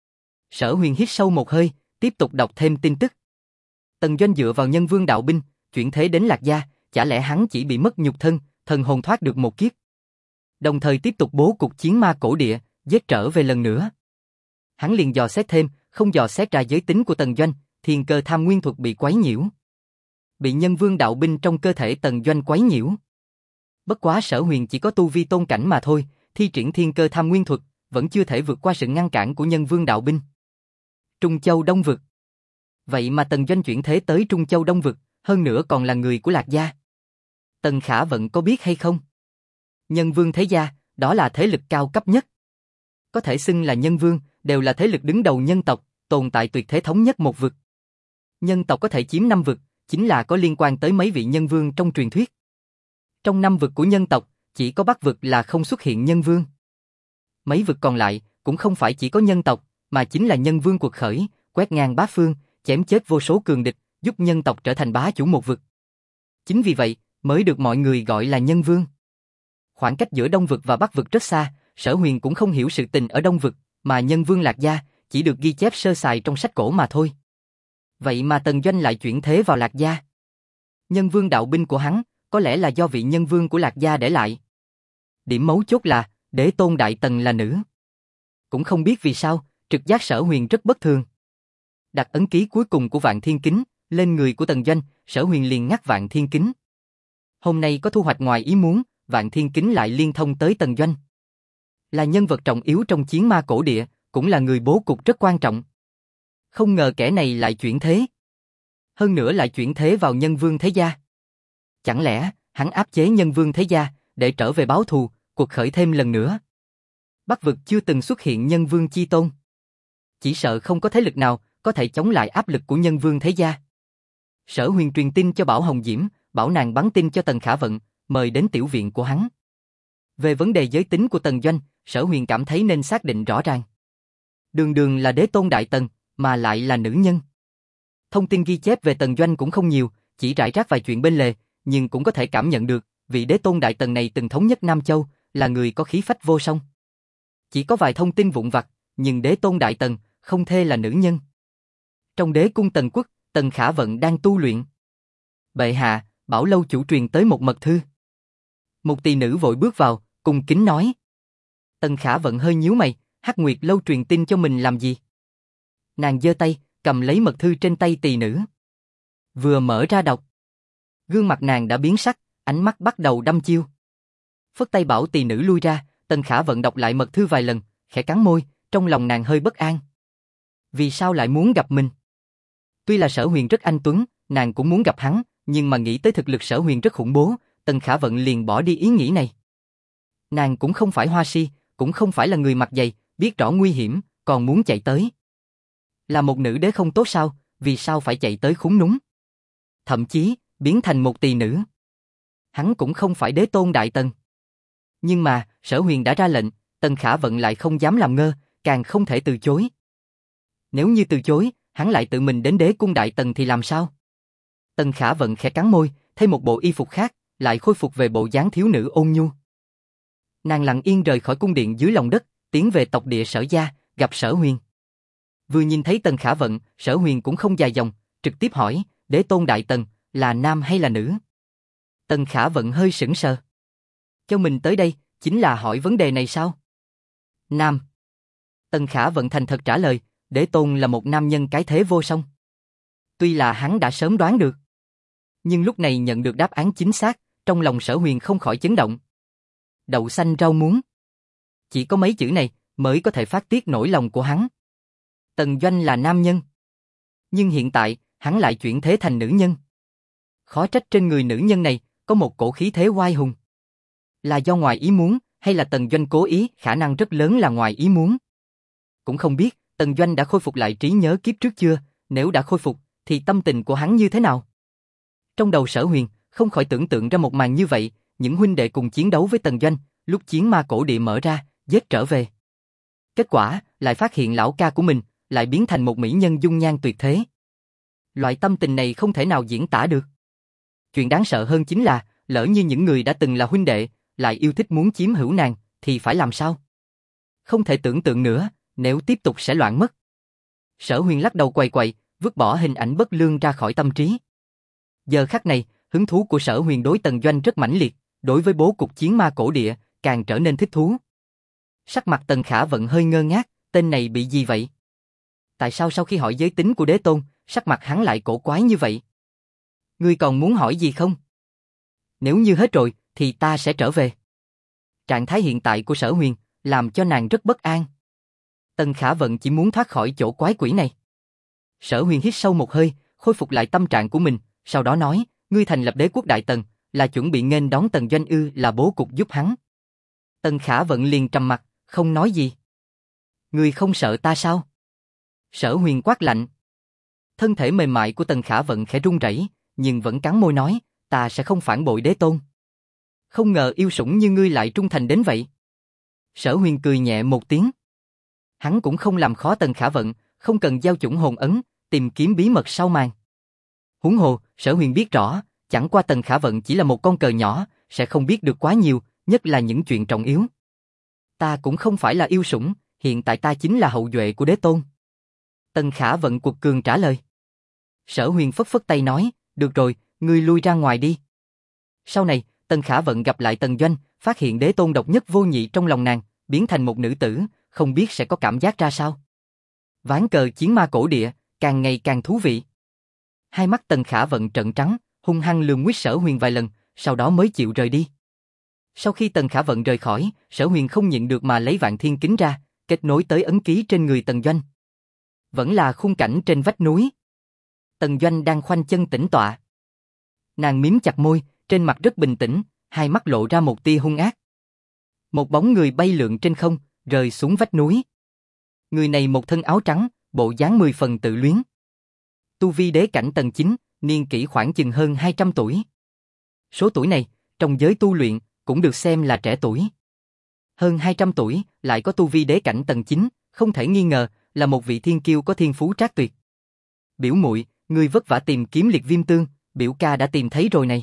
Sở Huyền hít sâu một hơi, tiếp tục đọc thêm tin tức. Tần Doanh dựa vào nhân vương đạo binh, chuyển thế đến Lạc gia, chả lẽ hắn chỉ bị mất nhục thân, thần hồn thoát được một kiếp. Đồng thời tiếp tục bố cục chiến ma cổ địa, giết trở về lần nữa. Hắn liền dò xét thêm, không dò xét ra giới tính của Tần Doanh, thiên cơ tham nguyên thuật bị quấy nhiễu. Bị nhân vương đạo binh trong cơ thể Tần Doanh quấy nhiễu. Bất quá Sở Huyền chỉ có tu vi tôn cảnh mà thôi, thi triển thiên cơ tham nguyên thuật, vẫn chưa thể vượt qua sự ngăn cản của nhân vương đạo binh. Trung Châu Đông Vực. Vậy mà Tần Doanh chuyển thế tới Trung Châu Đông Vực, hơn nữa còn là người của Lạc gia. Tần Khả Vận có biết hay không? Nhân vương thế gia, đó là thế lực cao cấp nhất. Có thể xưng là nhân vương, đều là thế lực đứng đầu nhân tộc, tồn tại tuyệt thế thống nhất một vực. Nhân tộc có thể chiếm 5 vực, chính là có liên quan tới mấy vị nhân vương trong truyền thuyết. Trong 5 vực của nhân tộc, chỉ có Bắc vực là không xuất hiện nhân vương. Mấy vực còn lại, cũng không phải chỉ có nhân tộc, mà chính là nhân vương quật khởi, quét ngang bá phương, chém chết vô số cường địch, giúp nhân tộc trở thành bá chủ một vực. Chính vì vậy, mới được mọi người gọi là nhân vương. Khoảng cách giữa Đông vực và Bắc vực rất xa, Sở Huyền cũng không hiểu sự tình ở Đông vực, mà nhân vương Lạc gia chỉ được ghi chép sơ sài trong sách cổ mà thôi. Vậy mà Tần Doanh lại chuyển thế vào Lạc gia. Nhân vương đạo binh của hắn, có lẽ là do vị nhân vương của Lạc gia để lại. Điểm mấu chốt là, đế tôn đại tần là nữ. Cũng không biết vì sao, trực giác Sở Huyền rất bất thường. Đặt ấn ký cuối cùng của Vạn Thiên Kính lên người của Tần Doanh, Sở Huyền liền ngắt Vạn Thiên Kính. Hôm nay có thu hoạch ngoài ý muốn, Vạn Thiên Kính lại liên thông tới Tần Doanh. Là nhân vật trọng yếu trong chiến ma cổ địa, cũng là người bố cục rất quan trọng. Không ngờ kẻ này lại chuyển thế. Hơn nữa lại chuyển thế vào nhân vương thế gia. Chẳng lẽ, hắn áp chế nhân vương thế gia, để trở về báo thù, cuộc khởi thêm lần nữa. Bắc vực chưa từng xuất hiện nhân vương chi tôn. Chỉ sợ không có thế lực nào có thể chống lại áp lực của nhân vương thế gia. Sở Huyền truyền tin cho Bảo Hồng Diễm, bảo nàng bắn tin cho Tần Khả Vận, mời đến tiểu viện của hắn. Về vấn đề giới tính của Tần Doanh, Sở Huyền cảm thấy nên xác định rõ ràng. Đường đường là đế tôn đại tần, mà lại là nữ nhân. Thông tin ghi chép về Tần Doanh cũng không nhiều, chỉ rải rác vài chuyện bên lề, nhưng cũng có thể cảm nhận được, vị đế tôn đại tần này từng thống nhất Nam Châu, là người có khí phách vô song. Chỉ có vài thông tin vụn vặt, nhưng đế tôn đại tần, không thê là nữ nhân. Trong đế cung Tần Quốc, Tần Khả Vận đang tu luyện. Bệ hạ, Bảo Lâu chủ truyền tới một mật thư. Một tỳ nữ vội bước vào, cung kính nói. Tần Khả Vận hơi nhíu mày, Hắc Nguyệt Lâu truyền tin cho mình làm gì? Nàng giơ tay, cầm lấy mật thư trên tay tỳ nữ. Vừa mở ra đọc. Gương mặt nàng đã biến sắc, ánh mắt bắt đầu đăm chiêu. Phất tay bảo tỳ nữ lui ra, Tần Khả Vận đọc lại mật thư vài lần, khẽ cắn môi, trong lòng nàng hơi bất an. Vì sao lại muốn gặp mình? Tuy là Sở Huyền rất anh tuấn, nàng cũng muốn gặp hắn, nhưng mà nghĩ tới thực lực Sở Huyền rất khủng bố, Tần Khả Vận liền bỏ đi ý nghĩ này. Nàng cũng không phải hoa si, cũng không phải là người mặt dày, biết rõ nguy hiểm, còn muốn chạy tới. Là một nữ đế không tốt sao, vì sao phải chạy tới khúm núm? Thậm chí, biến thành một tỳ nữ. Hắn cũng không phải đế tôn đại tần. Nhưng mà, Sở Huyền đã ra lệnh, Tần Khả Vận lại không dám làm ngơ, càng không thể từ chối. Nếu như từ chối, hắn lại tự mình đến đế cung đại tần thì làm sao? Tần Khả Vận khẽ cắn môi, thay một bộ y phục khác, lại khôi phục về bộ dáng thiếu nữ ôn nhu. Nàng lặng yên rời khỏi cung điện dưới lòng đất, tiến về tộc địa Sở gia, gặp Sở Huyền. Vừa nhìn thấy Tần Khả Vận, Sở Huyền cũng không dài dòng, trực tiếp hỏi, đế tôn đại tần, là nam hay là nữ? Tần Khả Vận hơi sững sờ. Cho mình tới đây, chính là hỏi vấn đề này sao? Nam. Tần Khả Vận thành thật trả lời, đế tôn là một nam nhân cái thế vô song. Tuy là hắn đã sớm đoán được, nhưng lúc này nhận được đáp án chính xác, trong lòng Sở Huyền không khỏi chấn động. Đậu xanh rau muống. Chỉ có mấy chữ này mới có thể phát tiết nỗi lòng của hắn. Tần Doanh là nam nhân, nhưng hiện tại hắn lại chuyển thế thành nữ nhân. Khó trách trên người nữ nhân này có một cổ khí thế oai hùng. Là do ngoài ý muốn hay là Tần Doanh cố ý? Khả năng rất lớn là ngoài ý muốn. Cũng không biết Tần Doanh đã khôi phục lại trí nhớ kiếp trước chưa, nếu đã khôi phục thì tâm tình của hắn như thế nào? Trong đầu Sở Huyền không khỏi tưởng tượng ra một màn như vậy, những huynh đệ cùng chiến đấu với Tần Doanh, lúc chiến ma cổ địa mở ra, giết trở về. Kết quả lại phát hiện lão ca của mình lại biến thành một mỹ nhân dung nhan tuyệt thế. Loại tâm tình này không thể nào diễn tả được. Chuyện đáng sợ hơn chính là, lỡ như những người đã từng là huynh đệ, lại yêu thích muốn chiếm hữu nàng, thì phải làm sao? Không thể tưởng tượng nữa, nếu tiếp tục sẽ loạn mất. Sở Huyền lắc đầu quầy quậy, vứt bỏ hình ảnh bất lương ra khỏi tâm trí. Giờ khắc này, hứng thú của Sở Huyền đối Tần Doanh rất mãnh liệt, đối với bố cục chiến ma cổ địa, càng trở nên thích thú. Sắc mặt Tần Khả Vận hơi ngơ ngác, tên này bị gì vậy? Tại sao sau khi hỏi giới tính của đế tôn, sắc mặt hắn lại cổ quái như vậy? Ngươi còn muốn hỏi gì không? Nếu như hết rồi, thì ta sẽ trở về. Trạng thái hiện tại của Sở Huyền, làm cho nàng rất bất an. Tần Khả Vận chỉ muốn thoát khỏi chỗ quái quỷ này. Sở Huyền hít sâu một hơi, khôi phục lại tâm trạng của mình, sau đó nói, ngươi thành lập đế quốc đại tần, là chuẩn bị nghênh đón Tần Doanh ư? Là bố cục giúp hắn. Tần Khả Vận liền trầm mặt, không nói gì. Ngươi không sợ ta sao? Sở Huyền quát lạnh. Thân thể mềm mại của Tần Khả Vận khẽ run rẩy, nhưng vẫn cắn môi nói, ta sẽ không phản bội đế tôn. Không ngờ yêu sủng như ngươi lại trung thành đến vậy. Sở Huyền cười nhẹ một tiếng. Hắn cũng không làm khó Tần Khả Vận, không cần giao chủng hồn ấn, tìm kiếm bí mật sau màn. Huống hồ, Sở Huyền biết rõ, chẳng qua Tần Khả Vận chỉ là một con cờ nhỏ, sẽ không biết được quá nhiều, nhất là những chuyện trọng yếu. Ta cũng không phải là yêu sủng, hiện tại ta chính là hậu duệ của đế tôn. Tần Khả Vận cuột cường trả lời. Sở Huyền phất phất tay nói, được rồi, ngươi lui ra ngoài đi. Sau này, Tần Khả Vận gặp lại Tần Doanh, phát hiện đế tôn độc nhất vô nhị trong lòng nàng, biến thành một nữ tử, không biết sẽ có cảm giác ra sao. Ván cờ chiến ma cổ địa, càng ngày càng thú vị. Hai mắt Tần Khả Vận trợn trắng, hung hăng lườm nguyết Sở Huyền vài lần, sau đó mới chịu rời đi. Sau khi Tần Khả Vận rời khỏi, Sở Huyền không nhịn được mà lấy Vạn Thiên Kính ra, kết nối tới ấn ký trên người Tần Doanh. Vẫn là khung cảnh trên vách núi. Tần Doanh đang khoanh chân tĩnh tọa. Nàng mím chặt môi, trên mặt rất bình tĩnh, hai mắt lộ ra một tia hung ác. Một bóng người bay lượn trên không, rơi xuống vách núi. Người này một thân áo trắng, bộ dáng 10 phần tự luyến. Tu vi đế cảnh tầng 9, niên kỷ khoảng chừng hơn 200 tuổi. Số tuổi này, trong giới tu luyện, cũng được xem là trẻ tuổi. Hơn 200 tuổi, lại có tu vi đế cảnh tầng 9, không thể nghi ngờ, là một vị thiên kiêu có thiên phú trác tuyệt. Biểu muội, ngươi vất vả tìm kiếm liệt viêm tương, biểu ca đã tìm thấy rồi này.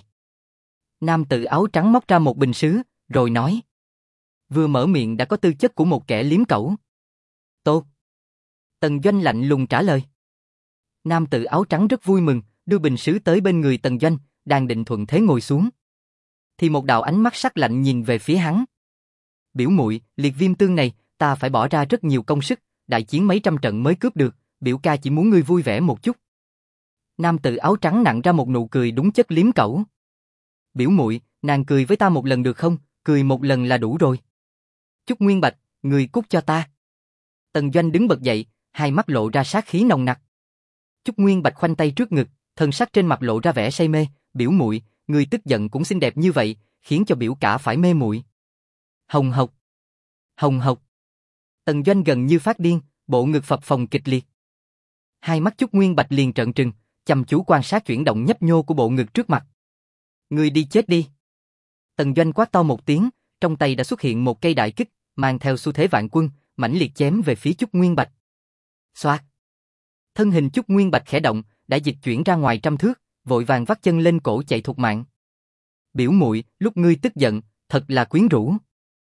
Nam tử áo trắng móc ra một bình sứ, rồi nói. Vừa mở miệng đã có tư chất của một kẻ liếm cẩu. Tốt. Tần Doanh lạnh lùng trả lời. Nam tử áo trắng rất vui mừng, đưa bình sứ tới bên người Tần Doanh, đang định thuận thế ngồi xuống. thì một đạo ánh mắt sắc lạnh nhìn về phía hắn. Biểu muội, Liệt Viêm Tương này, ta phải bỏ ra rất nhiều công sức, đại chiến mấy trăm trận mới cướp được, biểu ca chỉ muốn ngươi vui vẻ một chút. Nam tử áo trắng nặn ra một nụ cười đúng chất liếm cẩu. Biểu muội, nàng cười với ta một lần được không, cười một lần là đủ rồi. Chúc Nguyên Bạch, người cút cho ta. Tần Doanh đứng bật dậy, hai mắt lộ ra sát khí nồng nặc. Chúc Nguyên Bạch khoanh tay trước ngực, thân sắc trên mặt lộ ra vẻ say mê, biểu muội, người tức giận cũng xinh đẹp như vậy, khiến cho biểu cả phải mê muội. Hồng hộc. Hồng hộc. Tần Doanh gần như phát điên, bộ ngực phập phồng kịch liệt. Hai mắt Chúc Nguyên Bạch liền trợn trừng, chăm chú quan sát chuyển động nhấp nhô của bộ ngực trước mặt. Ngươi đi chết đi. Tần Doanh quát to một tiếng, trong tay đã xuất hiện một cây đại kích, mang theo xu thế vạn quân, mãnh liệt chém về phía Chúc Nguyên Bạch. Xoạt. Thân hình Chúc Nguyên Bạch khẽ động, đã dịch chuyển ra ngoài trăm thước, vội vàng vắt chân lên cổ chạy thục mạng. Biểu muội, lúc ngươi tức giận, thật là quyến rũ.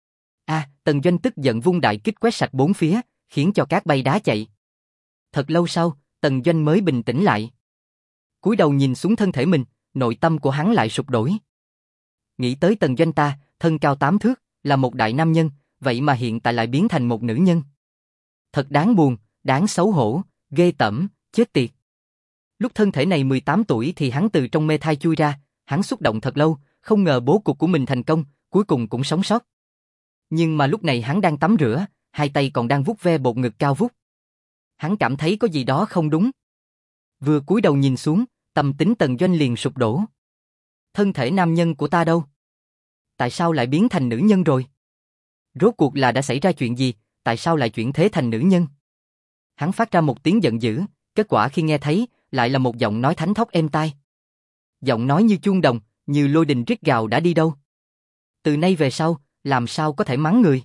Tần Doanh tức giận vung đại kích quét sạch bốn phía, khiến cho cát bay đá chạy. Thật lâu sau, Tần Doanh mới bình tĩnh lại. Cúi đầu nhìn xuống thân thể mình, nội tâm của hắn lại sụp đổ. Nghĩ tới Tần Doanh ta, thân cao 8 thước, là một đại nam nhân, vậy mà hiện tại lại biến thành một nữ nhân. Thật đáng buồn, đáng xấu hổ, ghê tởm, chết tiệt. Lúc thân thể này 18 tuổi thì hắn từ trong mê thai chui ra, hắn xúc động thật lâu, không ngờ bố cục của mình thành công, cuối cùng cũng sống sót. Nhưng mà lúc này hắn đang tắm rửa, hai tay còn đang vuốt ve bột ngực cao vút. Hắn cảm thấy có gì đó không đúng. Vừa cúi đầu nhìn xuống, tâm tính Tần Doanh liền sụp đổ. Thân thể nam nhân của ta đâu? Tại sao lại biến thành nữ nhân rồi? Rốt cuộc là đã xảy ra chuyện gì, tại sao lại chuyển thế thành nữ nhân? Hắn phát ra một tiếng giận dữ, kết quả khi nghe thấy, lại là một giọng nói thánh thót êm tai. Giọng nói như chuông đồng, như lôi đình rít gào đã đi đâu? Từ nay về sau, làm sao có thể mắng người?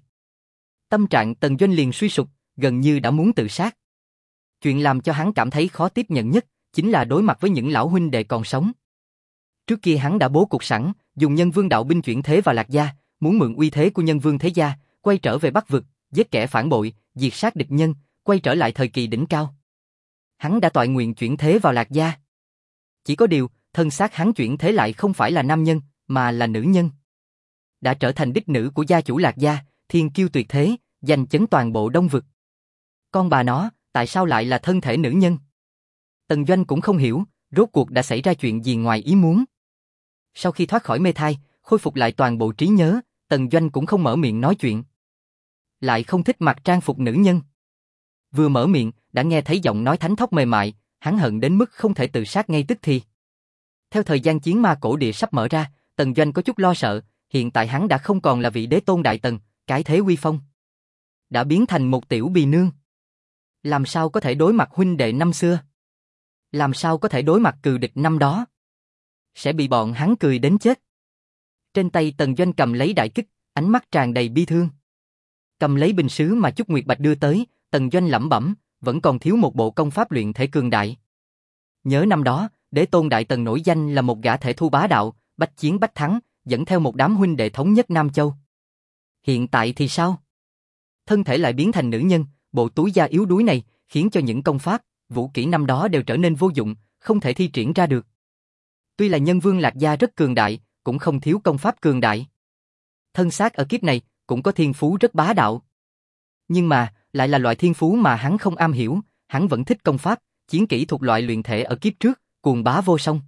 Tâm trạng Tần Doanh liền suy sụp, gần như đã muốn tự sát. Chuyện làm cho hắn cảm thấy khó tiếp nhận nhất, chính là đối mặt với những lão huynh đệ còn sống. Trước kia hắn đã bố cục sẵn, dùng Nhân Vương đạo binh chuyển thế vào Lạc Gia, muốn mượn uy thế của Nhân Vương thế gia, quay trở về Bắc vực, giết kẻ phản bội, diệt sát địch nhân, quay trở lại thời kỳ đỉnh cao. Hắn đã toại nguyện chuyển thế vào Lạc Gia. Chỉ có điều, thân xác hắn chuyển thế lại không phải là nam nhân, mà là nữ nhân. Đã trở thành đích nữ của gia chủ Lạc Gia, thiên kiêu tuyệt thế, giành chấn toàn bộ Đông vực. Con bà nó, tại sao lại là thân thể nữ nhân? Tần Doanh cũng không hiểu, rốt cuộc đã xảy ra chuyện gì ngoài ý muốn. Sau khi thoát khỏi mê thai, khôi phục lại toàn bộ trí nhớ, Tần Doanh cũng không mở miệng nói chuyện. Lại không thích mặc trang phục nữ nhân. Vừa mở miệng, đã nghe thấy giọng nói thánh thót mềm mại, hắn hận đến mức không thể tự sát ngay tức thì. Theo thời gian chiến ma cổ địa sắp mở ra, Tần Doanh có chút lo sợ, hiện tại hắn đã không còn là vị đế tôn đại tần, cái thế uy phong. Đã biến thành một tiểu bì nương. Làm sao có thể đối mặt huynh đệ năm xưa? Làm sao có thể đối mặt cừu địch năm đó? Sẽ bị bọn hắn cười đến chết. Trên tay Tần Doanh cầm lấy đại kích, ánh mắt tràn đầy bi thương. Cầm lấy bình sứ mà Chúc Nguyệt Bạch đưa tới, Tần Doanh lẩm bẩm, vẫn còn thiếu một bộ công pháp luyện thể cường đại. Nhớ năm đó, đế tôn đại tần nổi danh là một gã thể thu bá đạo, bách chiến bách thắng, dẫn theo một đám huynh đệ thống nhất Nam Châu. Hiện tại thì sao? Thân thể lại biến thành nữ nhân, bộ túi da yếu đuối này, khiến cho những công pháp, vũ kỹ năm đó đều trở nên vô dụng, không thể thi triển ra được. Tuy là Nhân Vương Lạc Gia rất cường đại, cũng không thiếu công pháp cường đại. Thân xác ở kiếp này, cũng có thiên phú rất bá đạo. Nhưng mà, lại là loại thiên phú mà hắn không am hiểu, hắn vẫn thích công pháp, chiến kỹ thuộc loại luyện thể ở kiếp trước, cuồng bá vô song.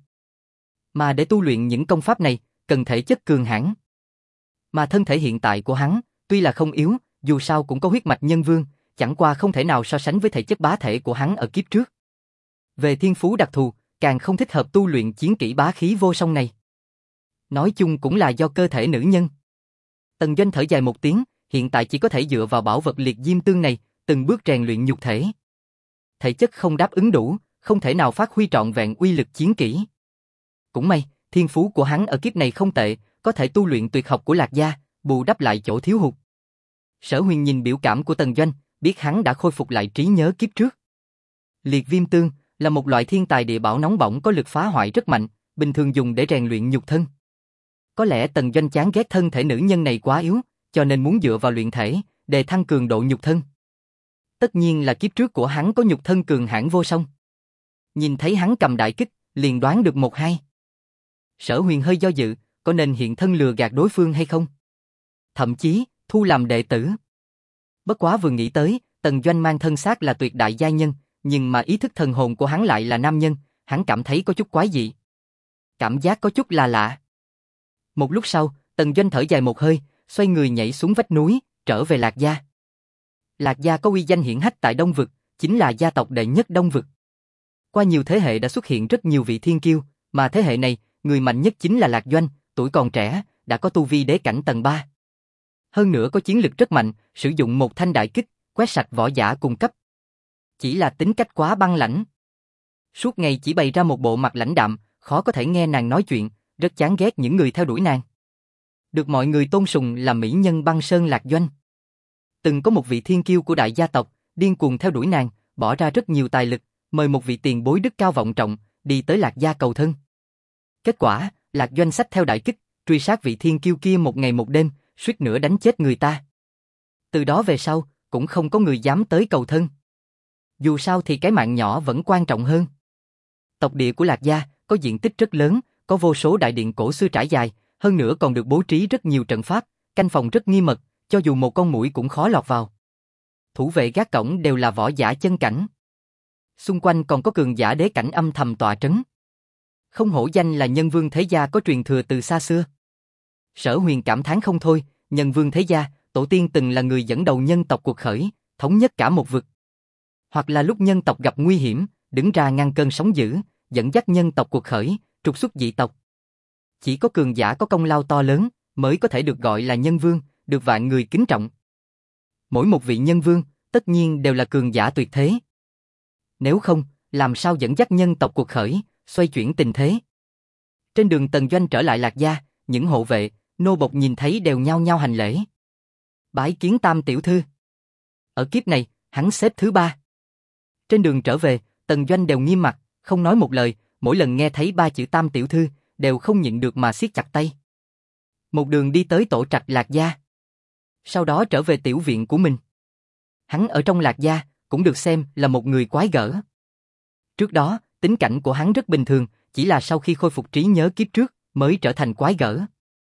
Mà để tu luyện những công pháp này, cần thể chất cường hãn. Mà thân thể hiện tại của hắn, tuy là không yếu, dù sao cũng có huyết mạch nhân vương, chẳng qua không thể nào so sánh với thể chất bá thể của hắn ở kiếp trước. Về thiên phú đặc thù, càng không thích hợp tu luyện chiến kỹ bá khí vô song này. Nói chung cũng là do cơ thể nữ nhân. Tần Doanh thở dài một tiếng, hiện tại chỉ có thể dựa vào bảo vật liệt diêm tương này, từng bước rèn luyện nhục thể. Thể chất không đáp ứng đủ, không thể nào phát huy trọn vẹn uy lực chiến kỹ. Cũng may, thiên phú của hắn ở kiếp này không tệ, có thể tu luyện tuyệt học của Lạc Gia, bù đắp lại chỗ thiếu hụt. Sở Huyền nhìn biểu cảm của Tần Doanh, biết hắn đã khôi phục lại trí nhớ kiếp trước. Liệt viêm tương là một loại thiên tài địa bảo nóng bỏng có lực phá hoại rất mạnh, bình thường dùng để rèn luyện nhục thân. Có lẽ Tần Doanh chán ghét thân thể nữ nhân này quá yếu, cho nên muốn dựa vào luyện thể, để tăng cường độ nhục thân. Tất nhiên là kiếp trước của hắn có nhục thân cường hãn vô song. Nhìn thấy hắn cầm đại kích, liền đoán được một hai. Sở Huyền hơi do dự, có nên hiện thân lừa gạt đối phương hay không? Thậm chí, thu làm đệ tử. Bất quá vừa nghĩ tới, Tần Doanh mang thân xác là tuyệt đại giai nhân, nhưng mà ý thức thần hồn của hắn lại là nam nhân, hắn cảm thấy có chút quái dị. Cảm giác có chút là lạ. Một lúc sau, Tần Doanh thở dài một hơi, xoay người nhảy xuống vách núi, trở về Lạc Gia. Lạc Gia có uy danh hiển hách tại Đông Vực, chính là gia tộc đệ nhất Đông Vực. Qua nhiều thế hệ đã xuất hiện rất nhiều vị thiên kiêu, mà thế hệ này, người mạnh nhất chính là Lạc Doanh, tuổi còn trẻ, đã có tu vi đế cảnh tầng 3. Hơn nữa có chiến lực rất mạnh, sử dụng một thanh đại kích, quét sạch võ giả cùng cấp. Chỉ là tính cách quá băng lãnh. Suốt ngày chỉ bày ra một bộ mặt lãnh đạm, khó có thể nghe nàng nói chuyện, rất chán ghét những người theo đuổi nàng. Được mọi người tôn sùng là mỹ nhân băng sơn Lạc Doanh. Từng có một vị thiên kiêu của đại gia tộc, điên cuồng theo đuổi nàng, bỏ ra rất nhiều tài lực, mời một vị tiền bối đức cao vọng trọng, đi tới Lạc Gia cầu thân. Kết quả, Lạc Doanh xách theo đại kích, truy sát vị thiên kiêu kia một ngày một đêm, suýt nữa đánh chết người ta. Từ đó về sau, cũng không có người dám tới cầu thân. Dù sao thì cái mạng nhỏ vẫn quan trọng hơn. Tộc địa của Lạc Gia có diện tích rất lớn, có vô số đại điện cổ xưa trải dài, hơn nữa còn được bố trí rất nhiều trận pháp, canh phòng rất nghiêm mật, cho dù một con muỗi cũng khó lọt vào. Thủ vệ gác cổng đều là võ giả chân cảnh. Xung quanh còn có cường giả đế cảnh âm thầm tọa trấn. Không hổ danh là nhân vương thế gia có truyền thừa từ xa xưa. Sở Huyền cảm thán không thôi, nhân vương thế gia, tổ tiên từng là người dẫn đầu nhân tộc cuộc khởi, thống nhất cả một vực. Hoặc là lúc nhân tộc gặp nguy hiểm, đứng ra ngăn cơn sóng dữ, dẫn dắt nhân tộc cuộc khởi, trục xuất dị tộc. Chỉ có cường giả có công lao to lớn, mới có thể được gọi là nhân vương, được vạn người kính trọng. Mỗi một vị nhân vương, tất nhiên đều là cường giả tuyệt thế. Nếu không, làm sao dẫn dắt nhân tộc cuộc khởi, xoay chuyển tình thế. Trên đường Tần Doanh trở lại Lạc Gia, những hộ vệ, nô bộc nhìn thấy đều nhao nhao hành lễ. Bái kiến Tam tiểu thư. Ở kiếp này, hắn xếp thứ 3. Trên đường trở về, Tần Doanh đều nghiêm mặt, không nói một lời, mỗi lần nghe thấy 3 chữ Tam tiểu thư, đều không nhịn được mà siết chặt tay. Một đường đi tới tổ trạch Lạc Gia. Sau đó trở về tiểu viện của mình. Hắn ở trong Lạc Gia, cũng được xem là một người quái gở. Trước đó, tính cảnh của hắn rất bình thường, chỉ là sau khi khôi phục trí nhớ kiếp trước, mới trở thành quái gở.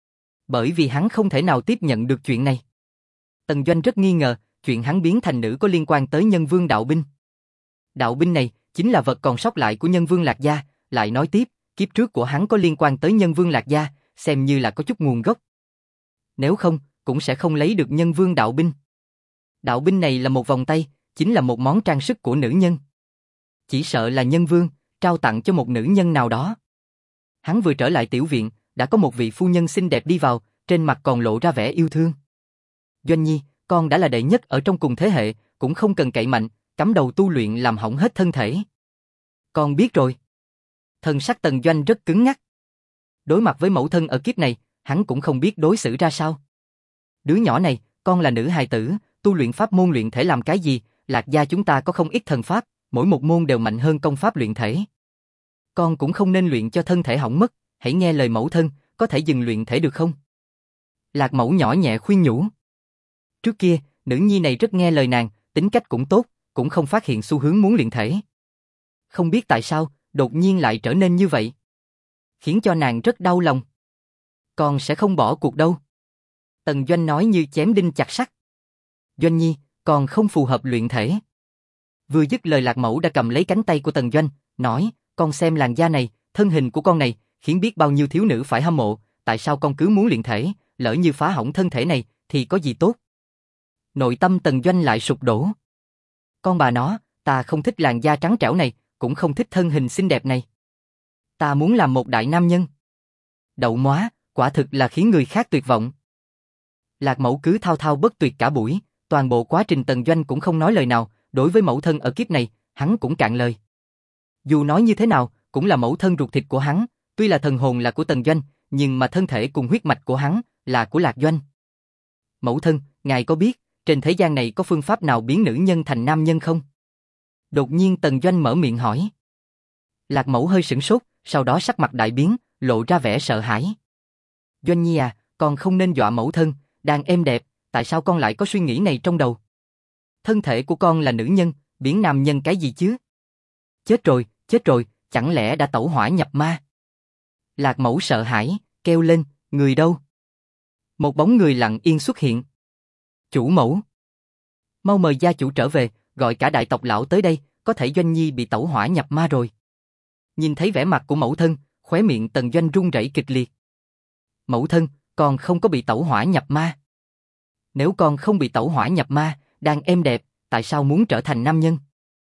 Bởi vì hắn không thể nào tiếp nhận được chuyện này. Tần Doanh rất nghi ngờ, chuyện hắn biến thành nữ có liên quan tới nhân vương đạo binh. Đạo binh này, chính là vật còn sót lại của nhân vương Lạc Gia, lại nói tiếp, kiếp trước của hắn có liên quan tới nhân vương Lạc Gia, xem như là có chút nguồn gốc. Nếu không, cũng sẽ không lấy được nhân vương đạo binh. Đạo binh này là một vòng tay, chính là một món trang sức của nữ nhân. Chỉ sợ là nhân vương, trao tặng cho một nữ nhân nào đó. Hắn vừa trở lại tiểu viện, đã có một vị phu nhân xinh đẹp đi vào, trên mặt còn lộ ra vẻ yêu thương. Doanh Nhi, con đã là đệ nhất ở trong cùng thế hệ, cũng không cần cậy mạnh, cắm đầu tu luyện làm hỏng hết thân thể. Con biết rồi. Thần sắc Tần Doanh rất cứng ngắc. Đối mặt với mẫu thân ở kiếp này, hắn cũng không biết đối xử ra sao. Đứa nhỏ này, con là nữ hài tử, tu luyện pháp môn luyện thể làm cái gì, Lạc Gia chúng ta có không ít thần pháp, mỗi một môn đều mạnh hơn công pháp luyện thể. Con cũng không nên luyện cho thân thể hỏng mất, hãy nghe lời mẫu thân, có thể dừng luyện thể được không? Lạc mẫu nhỏ nhẹ khuyên nhủ. Trước kia, nữ nhi này rất nghe lời nàng, tính cách cũng tốt, cũng không phát hiện xu hướng muốn luyện thể. Không biết tại sao, đột nhiên lại trở nên như vậy. Khiến cho nàng rất đau lòng. Con sẽ không bỏ cuộc đâu. Tần Doanh nói như chém đinh chặt sắt. Doanh Nhi, con không phù hợp luyện thể. Vừa dứt lời Lạc mẫu đã cầm lấy cánh tay của Tần Doanh, nói, con xem làn da này, thân hình của con này, khiến biết bao nhiêu thiếu nữ phải hâm mộ, tại sao con cứ muốn luyện thể, lỡ như phá hỏng thân thể này, thì có gì tốt. Nội tâm Tần Doanh lại sụp đổ. Con bà nó, ta không thích làn da trắng trẻo này, cũng không thích thân hình xinh đẹp này. Ta muốn làm một đại nam nhân. Đậu móa, quả thực là khiến người khác tuyệt vọng. Lạc mẫu cứ thao thao bất tuyệt cả buổi, toàn bộ quá trình Tần Doanh cũng không nói lời nào, đối với mẫu thân ở kiếp này, hắn cũng cạn lời. Dù nói như thế nào, cũng là mẫu thân ruột thịt của hắn, tuy là thần hồn là của Tần Doanh, nhưng mà thân thể cùng huyết mạch của hắn là của Lạc Doanh. Mẫu thân, ngài có biết, trên thế gian này có phương pháp nào biến nữ nhân thành nam nhân không? Đột nhiên Tần Doanh mở miệng hỏi. Lạc mẫu hơi sửng sốt, sau đó sắc mặt đại biến, lộ ra vẻ sợ hãi. Doanh Nhi à, con không nên dọa mẫu thân, đang êm đẹp, tại sao con lại có suy nghĩ này trong đầu? Thân thể của con là nữ nhân, biến nam nhân cái gì chứ? Chết rồi, chẳng lẽ đã tẩu hỏa nhập ma? Lạc mẫu sợ hãi, kêu lên, Người đâu? Một bóng người lặng yên xuất hiện. Chủ mẫu. Mau mời gia chủ trở về, gọi cả đại tộc lão tới đây, có thể Doanh Nhi bị tẩu hỏa nhập ma rồi. Nhìn thấy vẻ mặt của mẫu thân, khóe miệng Tần Doanh run rẩy kịch liệt. Mẫu thân, con không có bị tẩu hỏa nhập ma. Nếu con không bị tẩu hỏa nhập ma, đang êm đẹp, tại sao muốn trở thành nam nhân?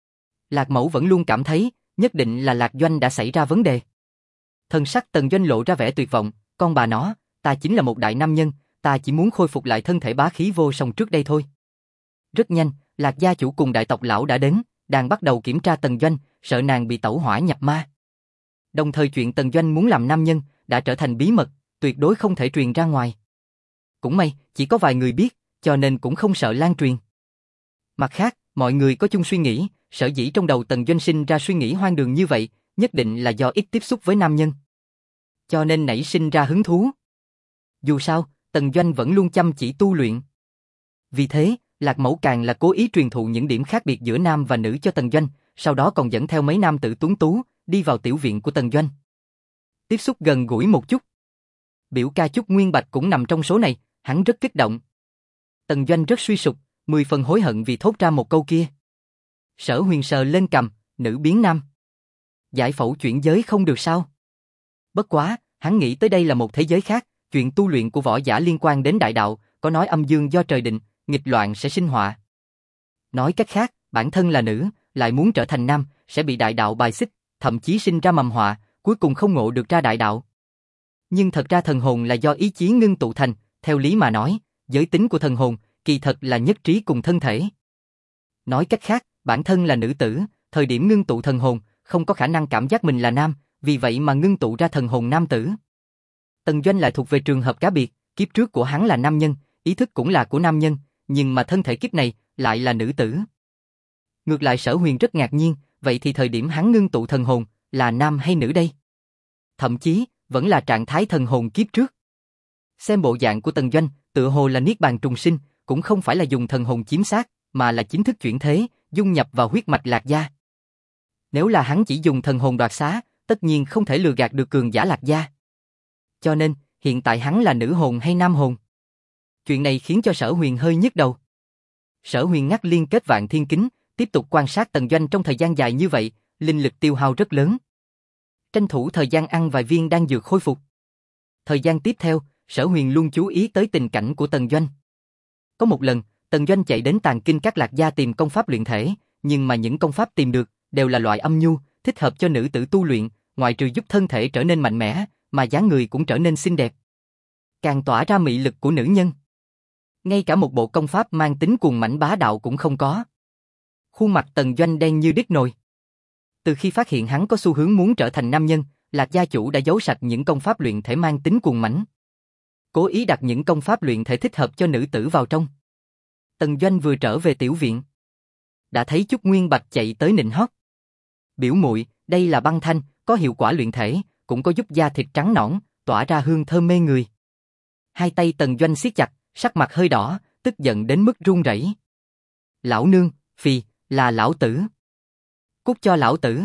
Lạc mẫu vẫn luôn cảm thấy, nhất định là Lạc Doanh đã xảy ra vấn đề. Thần sắc Tần Doanh lộ ra vẻ tuyệt vọng, con bà nó, ta chính là một đại nam nhân, ta chỉ muốn khôi phục lại thân thể bá khí vô song trước đây thôi. Rất nhanh, Lạc gia chủ cùng đại tộc lão đã đến, đang bắt đầu kiểm tra Tần Doanh, sợ nàng bị tẩu hỏa nhập ma. Đồng thời chuyện Tần Doanh muốn làm nam nhân, đã trở thành bí mật, tuyệt đối không thể truyền ra ngoài. Cũng may, chỉ có vài người biết, cho nên cũng không sợ lan truyền. Mặt khác, mọi người có chung suy nghĩ, sở dĩ trong đầu Tần Doanh sinh ra suy nghĩ hoang đường như vậy, nhất định là do ít tiếp xúc với nam nhân. Cho nên nảy sinh ra hứng thú. Dù sao, Tần Doanh vẫn luôn chăm chỉ tu luyện. Vì thế, Lạc mẫu càng là cố ý truyền thụ những điểm khác biệt giữa nam và nữ cho Tần Doanh, sau đó còn dẫn theo mấy nam tử tuấn tú, đi vào tiểu viện của Tần Doanh. Tiếp xúc gần gũi một chút. Biểu ca Chúc Nguyên Bạch cũng nằm trong số này, hắn rất kích động. Tần Doanh rất suy sụp, 10 phần hối hận vì thốt ra một câu kia. Sở Huyền sờ lên cằm, nữ biến nam. Giải phẫu chuyển giới không được sao? Bất quá, hắn nghĩ tới đây là một thế giới khác, chuyện tu luyện của võ giả liên quan đến đại đạo, có nói âm dương do trời định, nghịch loạn sẽ sinh họa. Nói cách khác, bản thân là nữ, lại muốn trở thành nam, sẽ bị đại đạo bài xích, thậm chí sinh ra mầm họa, cuối cùng không ngộ được ra đại đạo. Nhưng thật ra thần hồn là do ý chí ngưng tụ thành, theo lý mà nói, giới tính của thần hồn, kỳ thật là nhất trí cùng thân thể. Nói cách khác, bản thân là nữ tử, thời điểm ngưng tụ thần hồn, không có khả năng cảm giác mình là nam, vì vậy mà ngưng tụ ra thần hồn nam tử. Tần Doanh lại thuộc về trường hợp cá biệt, kiếp trước của hắn là nam nhân, ý thức cũng là của nam nhân, nhưng mà thân thể kiếp này lại là nữ tử. Ngược lại Sở Huyền rất ngạc nhiên, vậy thì thời điểm hắn ngưng tụ thần hồn, là nam hay nữ đây? Thậm chí, vẫn là trạng thái thần hồn kiếp trước. Xem bộ dạng của Tần Doanh, tựa hồ là niết bàn trùng sinh, cũng không phải là dùng thần hồn chiếm xác, mà là chính thức chuyển thế, dung nhập vào huyết mạch Lạc gia. Nếu là hắn chỉ dùng thần hồn đoạt xá, tất nhiên không thể lừa gạt được cường giả Lạc gia. Cho nên, hiện tại hắn là nữ hồn hay nam hồn? Chuyện này khiến cho Sở Huyền hơi nhức đầu. Sở Huyền ngắt liên kết vạn thiên kính, tiếp tục quan sát Tần Doanh trong thời gian dài như vậy, linh lực tiêu hao rất lớn. Tranh thủ thời gian ăn vài viên đan dược khôi phục. Thời gian tiếp theo, Sở Huyền luôn chú ý tới tình cảnh của Tần Doanh. Có một lần, Tần Doanh chạy đến Tàng Kinh các Lạc gia tìm công pháp luyện thể, nhưng mà những công pháp tìm được đều là loại âm nhu, thích hợp cho nữ tử tu luyện, ngoại trừ giúp thân thể trở nên mạnh mẽ, mà dáng người cũng trở nên xinh đẹp. Càng tỏa ra mị lực của nữ nhân. Ngay cả một bộ công pháp mang tính cuồng mãnh bá đạo cũng không có. Khuôn mặt Tần Doanh đen như đít nồi. Từ khi phát hiện hắn có xu hướng muốn trở thành nam nhân, Lạc gia chủ đã giấu sạch những công pháp luyện thể mang tính cuồng mãnh. Cố ý đặt những công pháp luyện thể thích hợp cho nữ tử vào trong. Tần Doanh vừa trở về tiểu viện, đã thấy Chúc Nguyên Bạch chạy tới nịnh hót. Biểu muội, đây là băng thanh, có hiệu quả luyện thể, cũng có giúp da thịt trắng nõn, tỏa ra hương thơm mê người. Hai tay Tần Doanh siết chặt, sắc mặt hơi đỏ, tức giận đến mức run rẩy. Lão nương, phì, là lão tử. Cút cho lão tử.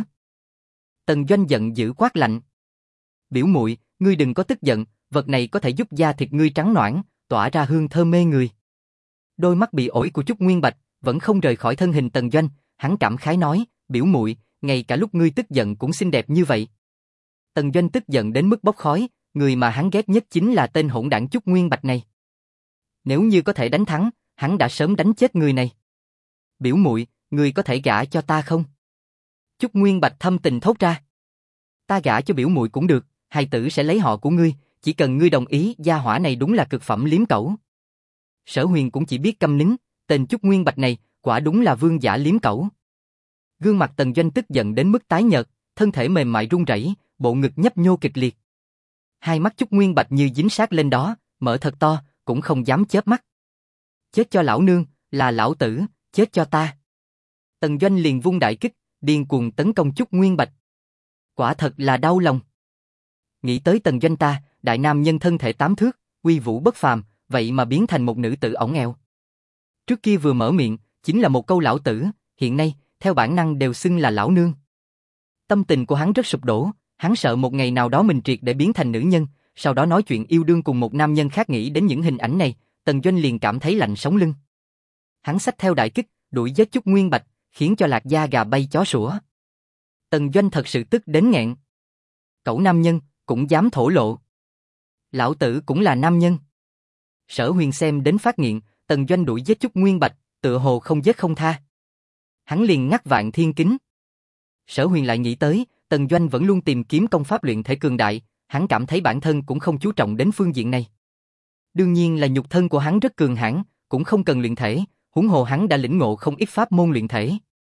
Tần Doanh giận dữ quát lạnh. Biểu muội, ngươi đừng có tức giận, vật này có thể giúp da thịt ngươi trắng nõn, tỏa ra hương thơm mê người. Đôi mắt bị ổi của Chúc Nguyên Bạch vẫn không rời khỏi thân hình Tần Doanh, hắn cảm khái nói, biểu muội, ngay cả lúc ngươi tức giận cũng xinh đẹp như vậy. Tần Doanh tức giận đến mức bốc khói, người mà hắn ghét nhất chính là tên hỗn đảng Chúc Nguyên Bạch này. Nếu như có thể đánh thắng, hắn đã sớm đánh chết người này. Biểu muội, ngươi có thể gả cho ta không? Chúc Nguyên Bạch thâm tình thốt ra. Ta gả cho biểu muội cũng được, hài tử sẽ lấy họ của ngươi, chỉ cần ngươi đồng ý, gia hỏa này đúng là cực phẩm liếm cẩu. Sở Huyền cũng chỉ biết câm nín, tên Chúc Nguyên Bạch này, quả đúng là vương giả liếm cẩu. Gương mặt Tần Doanh tức giận đến mức tái nhợt, thân thể mềm mại run rẩy, bộ ngực nhấp nhô kịch liệt. Hai mắt Chúc Nguyên Bạch như dính sát lên đó, mở thật to, cũng không dám chớp mắt. Chết cho lão nương, là lão tử, chết cho ta. Tần Doanh liền vung đại kích, điên cuồng tấn công Chúc Nguyên Bạch. Quả thật là đau lòng. Nghĩ tới Tần Doanh ta, đại nam nhân thân thể 8 thước, uy vũ bất phàm, vậy mà biến thành một nữ tử ổng eo. Trước kia vừa mở miệng, chính là một câu lão tử, hiện nay, theo bản năng đều xưng là lão nương. Tâm tình của hắn rất sụp đổ, hắn sợ một ngày nào đó mình triệt để biến thành nữ nhân, sau đó nói chuyện yêu đương cùng một nam nhân khác. Nghĩ đến những hình ảnh này, Tần Doanh liền cảm thấy lạnh sống lưng. Hắn xách theo đại kích, đuổi giết Chúc Nguyên Bạch, khiến cho Lạc Gia gà bay chó sủa. Tần Doanh thật sự tức đến nghẹn. Cẩu nam nhân, cũng dám thổ lộ. Lão tử cũng là nam nhân. Sở Huyền xem đến phát nghiện, Tần Doanh đuổi giết Chúc Nguyên Bạch, tựa hồ không giết không tha. Hắn liền ngắt Vạn Thiên Kính. Sở Huyền lại nghĩ tới, Tần Doanh vẫn luôn tìm kiếm công pháp luyện thể cường đại, hắn cảm thấy bản thân cũng không chú trọng đến phương diện này. Đương nhiên là nhục thân của hắn rất cường hãn, cũng không cần luyện thể, huống hồ hắn đã lĩnh ngộ không ít pháp môn luyện thể.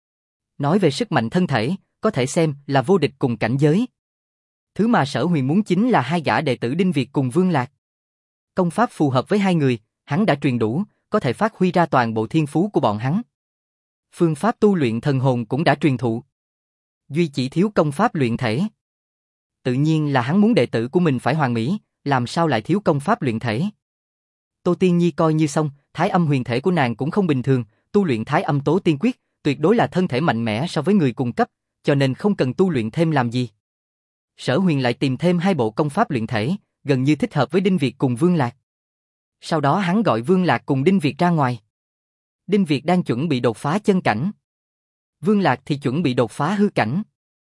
Nói về sức mạnh thân thể, có thể xem là vô địch cùng cảnh giới. Thứ mà Sở Huyền muốn chính là hai gã đệ tử Đinh Việt cùng Vương Lạc. Công pháp phù hợp với hai người, hắn đã truyền đủ, có thể phát huy ra toàn bộ thiên phú của bọn hắn. Phương pháp tu luyện thần hồn cũng đã truyền thụ. Duy chỉ thiếu công pháp luyện thể. Tự nhiên là hắn muốn đệ tử của mình phải hoàn mỹ, làm sao lại thiếu công pháp luyện thể. Tô Tiên Nhi coi như xong, thái âm huyền thể của nàng cũng không bình thường, tu luyện thái âm tố tiên quyết, tuyệt đối là thân thể mạnh mẽ so với người cùng cấp, cho nên không cần tu luyện thêm làm gì. Sở Huyền lại tìm thêm hai bộ công pháp luyện thể, gần như thích hợp với Đinh Việt cùng Vương Lạc. Sau đó hắn gọi Vương Lạc cùng Đinh Việt ra ngoài. Đinh Việt đang chuẩn bị đột phá chân cảnh. Vương Lạc thì chuẩn bị đột phá hư cảnh.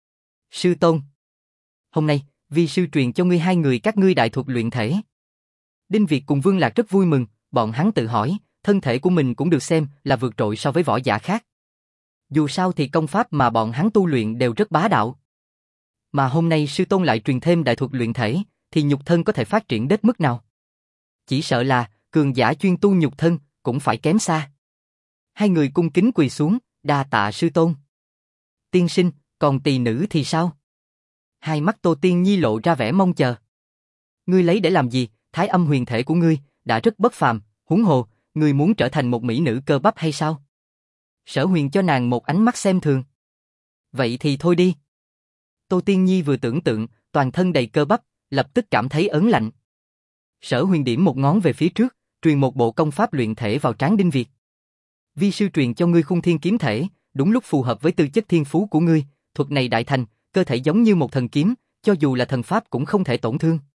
Sư tôn, hôm nay, vi sư truyền cho ngươi hai người các ngươi đại thuật luyện thể. Đinh Việt cùng Vương Lạc rất vui mừng, bọn hắn tự hỏi, thân thể của mình cũng được xem là vượt trội so với võ giả khác. Dù sao thì công pháp mà bọn hắn tu luyện đều rất bá đạo. Mà hôm nay sư tôn lại truyền thêm đại thuật luyện thể, thì nhục thân có thể phát triển đến mức nào? Chỉ sợ là, cường giả chuyên tu nhục thân, cũng phải kém xa. Hai người cung kính quỳ xuống, đa tạ sư tôn. Tiên sinh, còn tỳ nữ thì sao? Hai mắt Tô Tiên Nhi lộ ra vẻ mong chờ. Ngươi lấy để làm gì? Thái âm huyền thể của ngươi đã rất bất phàm, huống hồ, ngươi muốn trở thành một mỹ nữ cơ bắp hay sao? Sở Huyền cho nàng một ánh mắt xem thường. Vậy thì thôi đi. Tô Tiên Nhi vừa tưởng tượng, toàn thân đầy cơ bắp, lập tức cảm thấy ớn lạnh. Sở Huyền điểm một ngón về phía trước, truyền một bộ công pháp luyện thể vào trán Đinh Việt. Vi sư truyền cho ngươi Khung Thiên kiếm thể, đúng lúc phù hợp với tư chất thiên phú của ngươi, thuật này đại thành, cơ thể giống như một thần kiếm, cho dù là thần pháp cũng không thể tổn thương.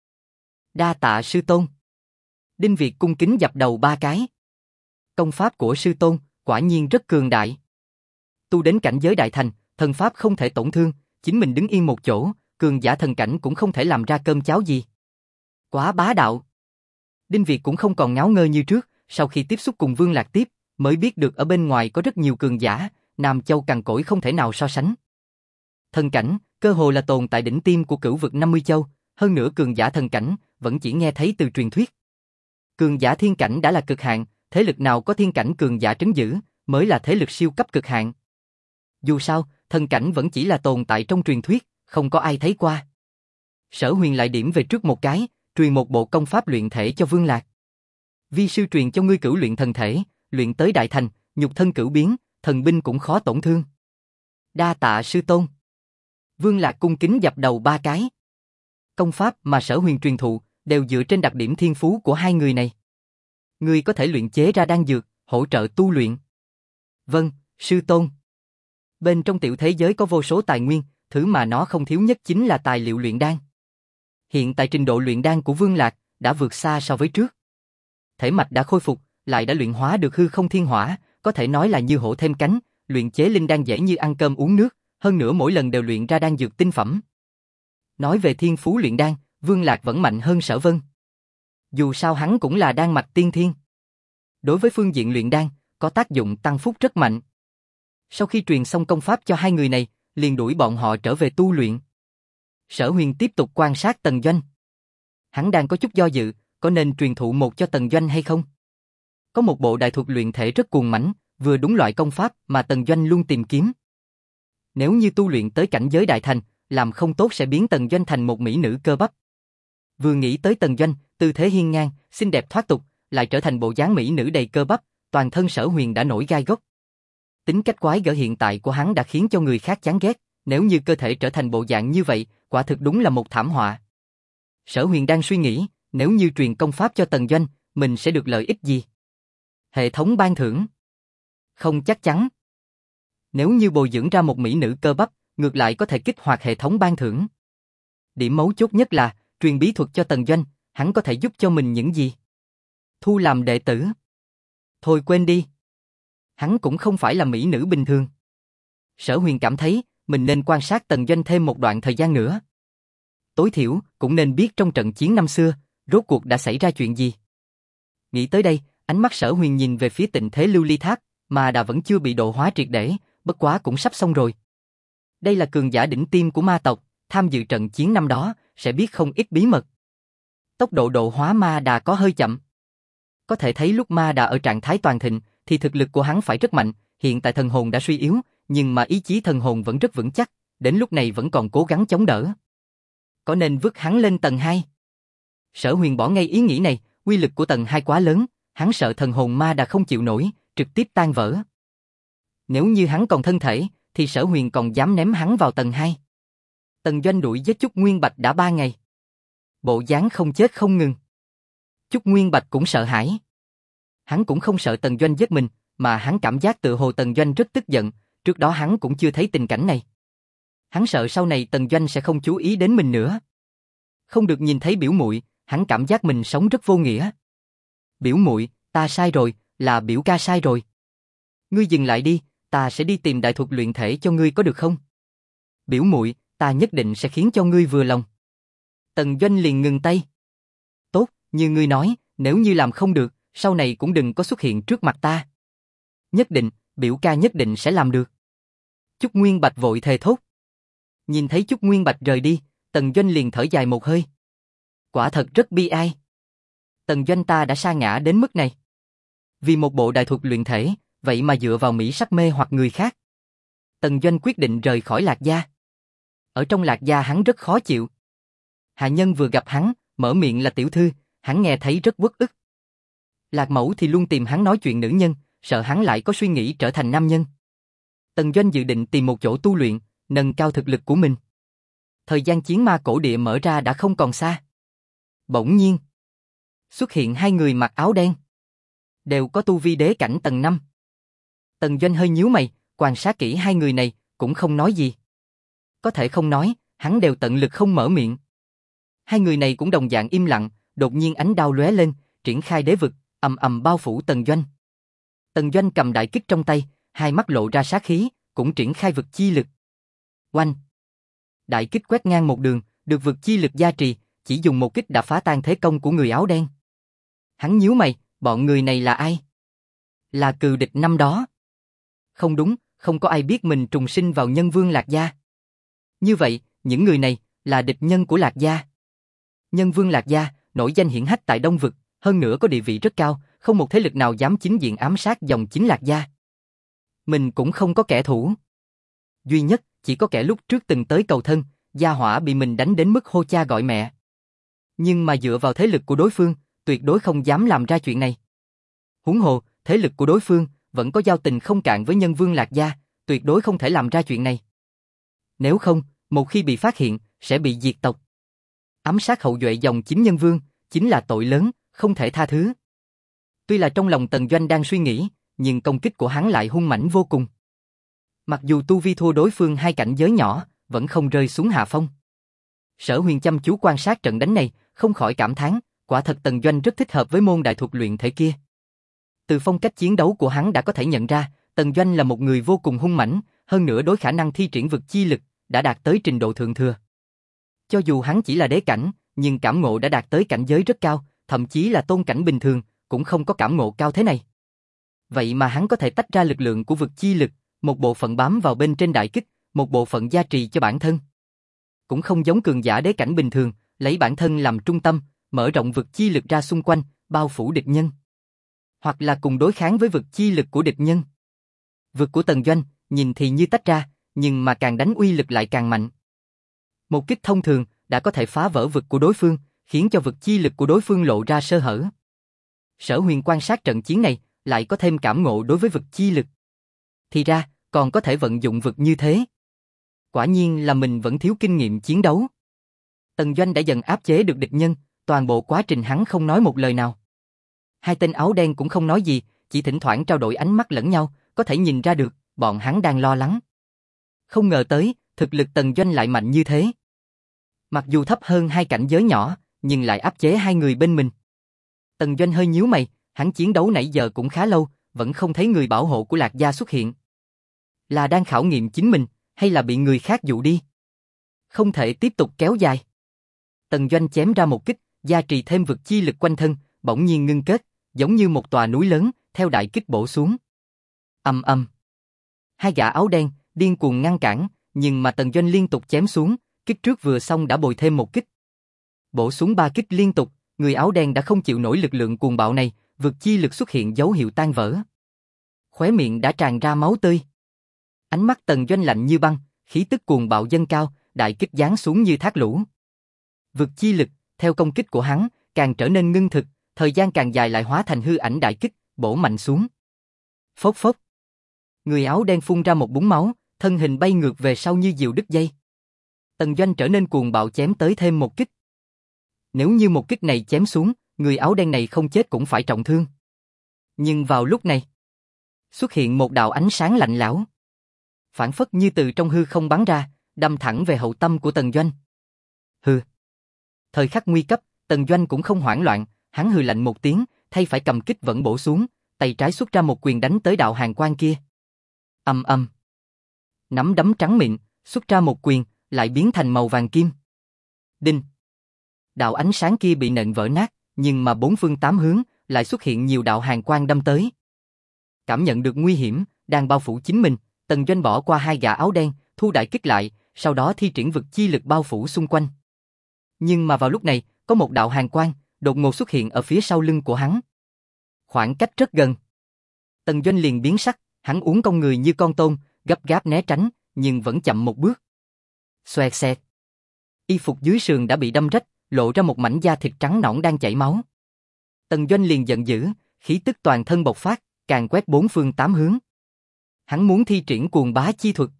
Đa tạ sư tôn. Đinh Việt cung kính dập đầu ba cái. Công pháp của sư tôn, quả nhiên rất cường đại. Tu đến cảnh giới đại thành, thần pháp không thể tổn thương, chính mình đứng yên một chỗ, cường giả thần cảnh cũng không thể làm ra cơm cháo gì. Quá bá đạo. Đinh Việt cũng không còn ngáo ngơ như trước, sau khi tiếp xúc cùng Vương Lạc tiếp, mới biết được ở bên ngoài có rất nhiều cường giả, Nam Châu cằn cỗi không thể nào so sánh. Thần cảnh, cơ hồ là tồn tại đỉnh tiêm của cửu vực 50 châu, hơn nữa cường giả thần cảnh, vẫn chỉ nghe thấy từ truyền thuyết. Cường giả thiên cảnh đã là cực hạn, thế lực nào có thiên cảnh cường giả trấn giữ, mới là thế lực siêu cấp cực hạn. Dù sao, thần cảnh vẫn chỉ là tồn tại trong truyền thuyết, không có ai thấy qua. Sở Huyền lại điểm về trước một cái, truyền một bộ công pháp luyện thể cho Vương Lạc. Vi sư truyền cho ngươi cửu luyện thần thể, luyện tới đại thành, nhục thân cửu biến, thần binh cũng khó tổn thương. Đa tạ sư tôn. Vương Lạc cung kính dập đầu ba cái. Công pháp mà Sở Huyền truyền thụ, đều dựa trên đặc điểm thiên phú của hai người này. Ngươi có thể luyện chế ra đan dược, hỗ trợ tu luyện. Vâng, sư tôn. Bên trong tiểu thế giới có vô số tài nguyên, thứ mà nó không thiếu nhất chính là tài liệu luyện đan. Hiện tại trình độ luyện đan của Vương Lạc đã vượt xa so với trước. Thể mạch đã khôi phục, lại đã luyện hóa được hư không thiên hỏa, có thể nói là như hổ thêm cánh, luyện chế linh đan dễ như ăn cơm uống nước, hơn nữa mỗi lần đều luyện ra đan dược tinh phẩm. Nói về thiên phú luyện đan, Vương Lạc vẫn mạnh hơn Sở Vân. Dù sao hắn cũng là đan mạch tiên thiên. Đối với phương diện luyện đan, có tác dụng tăng phúc rất mạnh. Sau khi truyền xong công pháp cho hai người này, liền đuổi bọn họ trở về tu luyện. Sở Huyền tiếp tục quan sát Tần Doanh. Hắn đang có chút do dự, có nên truyền thụ một cho Tần Doanh hay không? Có một bộ đại thuật luyện thể rất cuồng mãnh, vừa đúng loại công pháp mà Tần Doanh luôn tìm kiếm. Nếu như tu luyện tới cảnh giới đại thành, làm không tốt sẽ biến Tần Doanh thành một mỹ nữ cơ bắp. Vừa nghĩ tới Tần Doanh, tư thế hiên ngang, xinh đẹp thoát tục, lại trở thành bộ dáng mỹ nữ đầy cơ bắp, toàn thân Sở Huyền đã nổi gai góc. Tính cách quái gở hiện tại của hắn đã khiến cho người khác chán ghét, nếu như cơ thể trở thành bộ dạng như vậy, quả thực đúng là một thảm họa. Sở Huyền đang suy nghĩ, nếu như truyền công pháp cho Tần Doanh, mình sẽ được lợi ích gì? Hệ thống ban thưởng? Không chắc chắn. Nếu như bồi dưỡng ra một mỹ nữ cơ bắp, ngược lại có thể kích hoạt hệ thống ban thưởng. Điểm mấu chốt nhất là, Truyền bí thuật cho Tần Doanh, hắn có thể giúp cho mình những gì? Thu làm đệ tử? Thôi quên đi. Hắn cũng không phải là mỹ nữ bình thường. Sở Huyền cảm thấy mình nên quan sát Tần Doanh thêm một đoạn thời gian nữa. Tối thiểu cũng nên biết trong trận chiến năm xưa, rốt cuộc đã xảy ra chuyện gì. Nghĩ tới đây, ánh mắt Sở Huyền nhìn về phía Tịnh Thế Lưu Ly Tháp, mà đã vẫn chưa bị độ hóa triệt để, bất quá cũng sắp xong rồi. Đây là cường giả đỉnh tiêm của ma tộc, tham dự trận chiến năm đó, sẽ biết không ít bí mật. Tốc độ độ hóa ma đà có hơi chậm. Có thể thấy lúc ma đà ở trạng thái toàn thịnh, thì thực lực của hắn phải rất mạnh, hiện tại thần hồn đã suy yếu, nhưng mà ý chí thần hồn vẫn rất vững chắc, đến lúc này vẫn còn cố gắng chống đỡ. Có nên vứt hắn lên tầng 2? Sở Huyền bỏ ngay ý nghĩ này, uy lực của tầng 2 quá lớn, hắn sợ thần hồn ma đà không chịu nổi, trực tiếp tan vỡ. Nếu như hắn còn thân thể, thì Sở Huyền còn dám ném hắn vào tầng 2. Tần Doanh đuổi giết Chúc Nguyên Bạch đã 3 ngày. Bộ dáng không chết không ngừng. Chúc Nguyên Bạch cũng sợ hãi. Hắn cũng không sợ Tần Doanh giết mình, mà hắn cảm giác tự hồ Tần Doanh rất tức giận, trước đó hắn cũng chưa thấy tình cảnh này. Hắn sợ sau này Tần Doanh sẽ không chú ý đến mình nữa. Không được nhìn thấy biểu muội, hắn cảm giác mình sống rất vô nghĩa. Biểu muội, ta sai rồi, là biểu ca sai rồi. Ngươi dừng lại đi, ta sẽ đi tìm đại thuật luyện thể cho ngươi có được không? Biểu muội, ta nhất định sẽ khiến cho ngươi vừa lòng. Tần Doanh liền ngừng tay. Tốt, như ngươi nói, nếu như làm không được, sau này cũng đừng có xuất hiện trước mặt ta. Nhất định, biểu ca nhất định sẽ làm được. Chúc Nguyên Bạch vội thề thốt. Nhìn thấy Chúc Nguyên Bạch rời đi, Tần Doanh liền thở dài một hơi. Quả thật rất bi ai. Tần Doanh ta đã sa ngã đến mức này. Vì một bộ đại thuật luyện thể, vậy mà dựa vào mỹ sắc mê hoặc người khác. Tần Doanh quyết định rời khỏi Lạc Gia. Ở trong Lạc Gia hắn rất khó chịu. Hạ nhân vừa gặp hắn, mở miệng là tiểu thư, hắn nghe thấy rất uất ức. Lạc Mẫu thì luôn tìm hắn nói chuyện nữ nhân, sợ hắn lại có suy nghĩ trở thành nam nhân. Tần Doanh dự định tìm một chỗ tu luyện, nâng cao thực lực của mình. Thời gian chiến ma cổ địa mở ra đã không còn xa. Bỗng nhiên, xuất hiện hai người mặc áo đen. Đều có tu vi đế cảnh tầng 5. Tần Doanh hơi nhíu mày, quan sát kỹ hai người này, cũng không nói gì. Có thể không nói, hắn đều tận lực không mở miệng. Hai người này cũng đồng dạng im lặng, đột nhiên ánh đao lóe lên, triển khai đế vực, ầm ầm bao phủ Tần Doanh. Tần Doanh cầm đại kích trong tay, hai mắt lộ ra sát khí, cũng triển khai vực chi lực. Oanh! Đại kích quét ngang một đường, được vực chi lực gia trì, chỉ dùng một kích đã phá tan thế công của người áo đen. Hắn nhíu mày, bọn người này là ai? Là cừu địch năm đó. Không đúng, không có ai biết mình trùng sinh vào Nhân Vương Lạc Gia. Như vậy, những người này là địch nhân của Lạc Gia. Nhân Vương Lạc Gia, nổi danh hiển hách tại Đông Vực, hơn nữa có địa vị rất cao, không một thế lực nào dám chính diện ám sát dòng chính Lạc Gia. Mình cũng không có kẻ thù. Duy nhất, chỉ có kẻ lúc trước từng tới cầu thân, gia hỏa bị mình đánh đến mức hô cha gọi mẹ. Nhưng mà dựa vào thế lực của đối phương, tuyệt đối không dám làm ra chuyện này. Huống hồ, thế lực của đối phương vẫn có giao tình không cạn với Nhân Vương Lạc Gia, tuyệt đối không thể làm ra chuyện này. Nếu không, một khi bị phát hiện, sẽ bị diệt tộc. Ám sát hậu duệ dòng chính Nhân Vương, chính là tội lớn, không thể tha thứ. Tuy là trong lòng Tần Doanh đang suy nghĩ, nhưng công kích của hắn lại hung mãnh vô cùng. Mặc dù tu vi thua đối phương hai cảnh giới nhỏ, vẫn không rơi xuống hạ phong. Sở Huyền chăm chú quan sát trận đánh này, không khỏi cảm thán, quả thật Tần Doanh rất thích hợp với môn đại thuật luyện thể kia. Từ phong cách chiến đấu của hắn đã có thể nhận ra, Tần Doanh là một người vô cùng hung mãnh, hơn nữa đối khả năng thi triển vực chi lực đã đạt tới trình độ thượng thừa. Cho dù hắn chỉ là đế cảnh, nhưng cảm ngộ đã đạt tới cảnh giới rất cao, thậm chí là tôn cảnh bình thường, cũng không có cảm ngộ cao thế này. Vậy mà hắn có thể tách ra lực lượng của vực chi lực, một bộ phận bám vào bên trên đại kích, một bộ phận gia trì cho bản thân. Cũng không giống cường giả đế cảnh bình thường, lấy bản thân làm trung tâm, mở rộng vực chi lực ra xung quanh, bao phủ địch nhân. Hoặc là cùng đối kháng với vực chi lực của địch nhân. Vực của Tần Doanh, nhìn thì như tách ra, nhưng mà càng đánh uy lực lại càng mạnh. Một kích thông thường đã có thể phá vỡ vực của đối phương, khiến cho vực chi lực của đối phương lộ ra sơ hở. Sở Huyền quan sát trận chiến này, lại có thêm cảm ngộ đối với vực chi lực. Thì ra, còn có thể vận dụng vực như thế. Quả nhiên là mình vẫn thiếu kinh nghiệm chiến đấu. Tần Doanh đã dần áp chế được địch nhân, toàn bộ quá trình hắn không nói một lời nào. Hai tên áo đen cũng không nói gì, chỉ thỉnh thoảng trao đổi ánh mắt lẫn nhau, có thể nhìn ra được, bọn hắn đang lo lắng. Không ngờ tới, thực lực Tần Doanh lại mạnh như thế. Mặc dù thấp hơn hai cảnh giới nhỏ, nhưng lại áp chế hai người bên mình. Tần Doanh hơi nhíu mày, hắn chiến đấu nãy giờ cũng khá lâu, vẫn không thấy người bảo hộ của Lạc Gia xuất hiện. Là đang khảo nghiệm chính mình, hay là bị người khác dụ đi? Không thể tiếp tục kéo dài. Tần Doanh chém ra một kích, gia trì thêm vực chi lực quanh thân, bỗng nhiên ngưng kết, giống như một tòa núi lớn, theo đại kích bổ xuống. Ầm ầm. Hai gã áo đen điên cuồng ngăn cản, nhưng mà Tần Doanh liên tục chém xuống, kích trước vừa xong đã bồi thêm một kích. Bổ xuống ba kích liên tục, người áo đen đã không chịu nổi lực lượng cuồng bạo này, vực chi lực xuất hiện dấu hiệu tan vỡ. Khóe miệng đã tràn ra máu tươi. Ánh mắt Tần Doanh lạnh như băng, khí tức cuồng bạo dâng cao, đại kích giáng xuống như thác lũ. Vực chi lực, theo công kích của hắn, càng trở nên ngưng thực, thời gian càng dài lại hóa thành hư ảnh đại kích, bổ mạnh xuống. Phốc phốc. Người áo đen phun ra một búng máu, thân hình bay ngược về sau như diều đứt dây. Tần Doanh trở nên cuồng bạo chém tới thêm một kích. Nếu như một kích này chém xuống, người áo đen này không chết cũng phải trọng thương. Nhưng vào lúc này, xuất hiện một đạo ánh sáng lạnh lẽo, phảng phất như từ trong hư không bắn ra, đâm thẳng về hậu tâm của Tần Doanh. Hừ. Thời khắc nguy cấp, Tần Doanh cũng không hoảng loạn, hắn hừ lạnh một tiếng, thay phải cầm kích vẫn bổ xuống, tay trái xuất ra một quyền đánh tới đạo hàn quang kia. Ầm ầm. Nắm đấm trắng mịn, xuất ra một quyền, lại biến thành màu vàng kim. Đinh. Đạo ánh sáng kia bị nện vỡ nát, nhưng mà bốn phương tám hướng lại xuất hiện nhiều đạo hàn quang đâm tới. Cảm nhận được nguy hiểm đang bao phủ chính mình, Tần Doanh bỏ qua hai gã áo đen, thu đại kích lại, sau đó thi triển vực chi lực bao phủ xung quanh. Nhưng mà vào lúc này, có một đạo hàn quang đột ngột xuất hiện ở phía sau lưng của hắn. Khoảng cách rất gần. Tần Doanh liền biến sắc, hắn uốn cong người như con tôm, gấp gáp né tránh, nhưng vẫn chậm một bước. Xoẹt xẹt. Y phục dưới sườn đã bị đâm rách, lộ ra một mảnh da thịt trắng nõn đang chảy máu. Tần Doanh liền giận dữ, khí tức toàn thân bộc phát, càng quét bốn phương tám hướng. Hắn muốn thi triển cuồng bá chi thuật,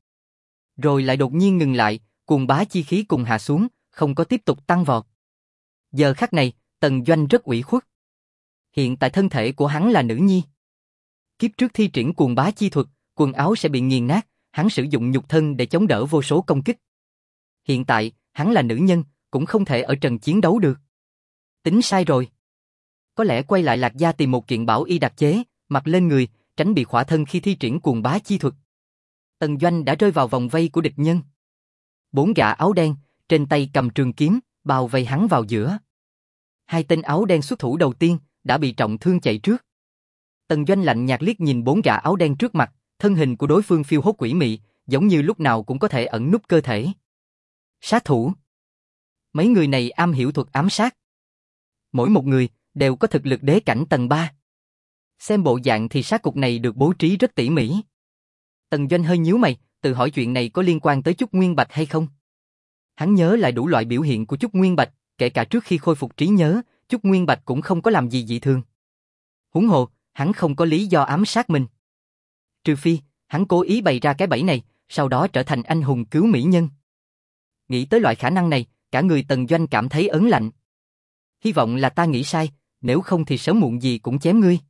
rồi lại đột nhiên ngừng lại, cuồng bá chi khí cùng hạ xuống, không có tiếp tục tăng vọt. Giờ khắc này, Tần Doanh rất ủy khuất. Hiện tại thân thể của hắn là nữ nhi. Kiếp trước thi triển cuồng bá chi thuật, quần áo sẽ bị nghiền nát, hắn sử dụng nhục thân để chống đỡ vô số công kích. Hiện tại, hắn là nữ nhân, cũng không thể ở trần chiến đấu được. Tính sai rồi. Có lẽ quay lại Lạc Gia tìm một kiện bảo y đặc chế, mặc lên người, tránh bị khỏa thân khi thi triển cuồng bá chi thuật. Tần Doanh đã rơi vào vòng vây của địch nhân. Bốn gã áo đen, trên tay cầm trường kiếm, bao vây hắn vào giữa. Hai tên áo đen xuất thủ đầu tiên, đã bị trọng thương chạy trước. Tần Doanh lạnh nhạt liếc nhìn bốn gã áo đen trước mặt, thân hình của đối phương phiêu hốt quỷ mị, giống như lúc nào cũng có thể ẩn núp cơ thể. Sát thủ. Mấy người này am hiểu thuật ám sát. Mỗi một người đều có thực lực đế cảnh tầng 3. Xem bộ dạng thì sát cục này được bố trí rất tỉ mỉ. Tần Doanh hơi nhíu mày, tự hỏi chuyện này có liên quan tới Chúc Nguyên Bạch hay không. Hắn nhớ lại đủ loại biểu hiện của Chúc Nguyên Bạch, kể cả trước khi khôi phục trí nhớ, Chúc Nguyên Bạch cũng không có làm gì dị thường. Huống hồ, hắn không có lý do ám sát mình. Trừ phi, hắn cố ý bày ra cái bẫy này, sau đó trở thành anh hùng cứu mỹ nhân. Nghĩ tới loại khả năng này, cả người Tần Doanh cảm thấy ớn lạnh. Hy vọng là ta nghĩ sai, nếu không thì sớm muộn gì cũng chém ngươi.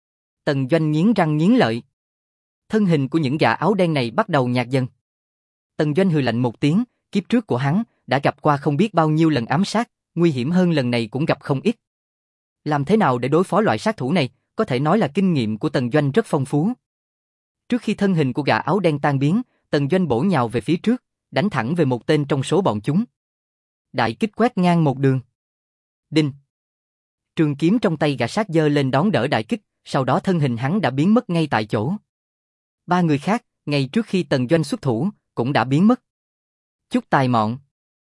Tần Doanh nghiến răng nghiến lợi. Thân hình của những gã áo đen này bắt đầu nhạt dần. Tần Doanh hừ lạnh một tiếng, kiếp trước của hắn đã gặp qua không biết bao nhiêu lần ám sát, nguy hiểm hơn lần này cũng gặp không ít. Làm thế nào để đối phó loại sát thủ này, có thể nói là kinh nghiệm của Tần Doanh rất phong phú. Trước khi thân hình của gã áo đen tan biến, Tần Doanh bổ nhào về phía trước, đánh thẳng về một tên trong số bọn chúng. Đại kích quét ngang một đường. Đinh. Trường kiếm trong tay gã sát giơ lên đón đỡ đại kích, sau đó thân hình hắn đã biến mất ngay tại chỗ. Ba người khác, ngay trước khi Tần Doanh xuất thủ, cũng đã biến mất. Chút tài mọn.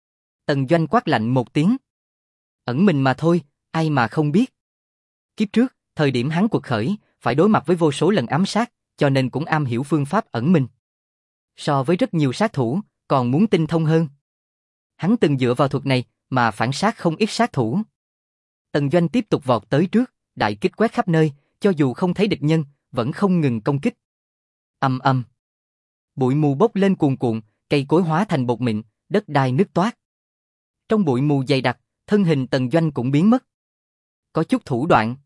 Tần Doanh quát lạnh một tiếng. Ẩn mình mà thôi, ai mà không biết. Kiếp trước, thời điểm hắn quật khởi, phải đối mặt với vô số lần ám sát, cho nên cũng am hiểu phương pháp ẩn mình. So với rất nhiều sát thủ, còn muốn tinh thông hơn. Hắn từng dựa vào thuật này mà phản sát không ít sát thủ. Tần Doanh tiếp tục vọt tới trước, đại kích quét khắp nơi, cho dù không thấy địch nhân, vẫn không ngừng công kích. Ầm ầm. Bụi mù bốc lên cuồn cuộn, cây cối hóa thành bột mịn, đất đai nứt toác. Trong bụi mù dày đặc, thân hình Tần Doanh cũng biến mất. Có chút thủ đoạn.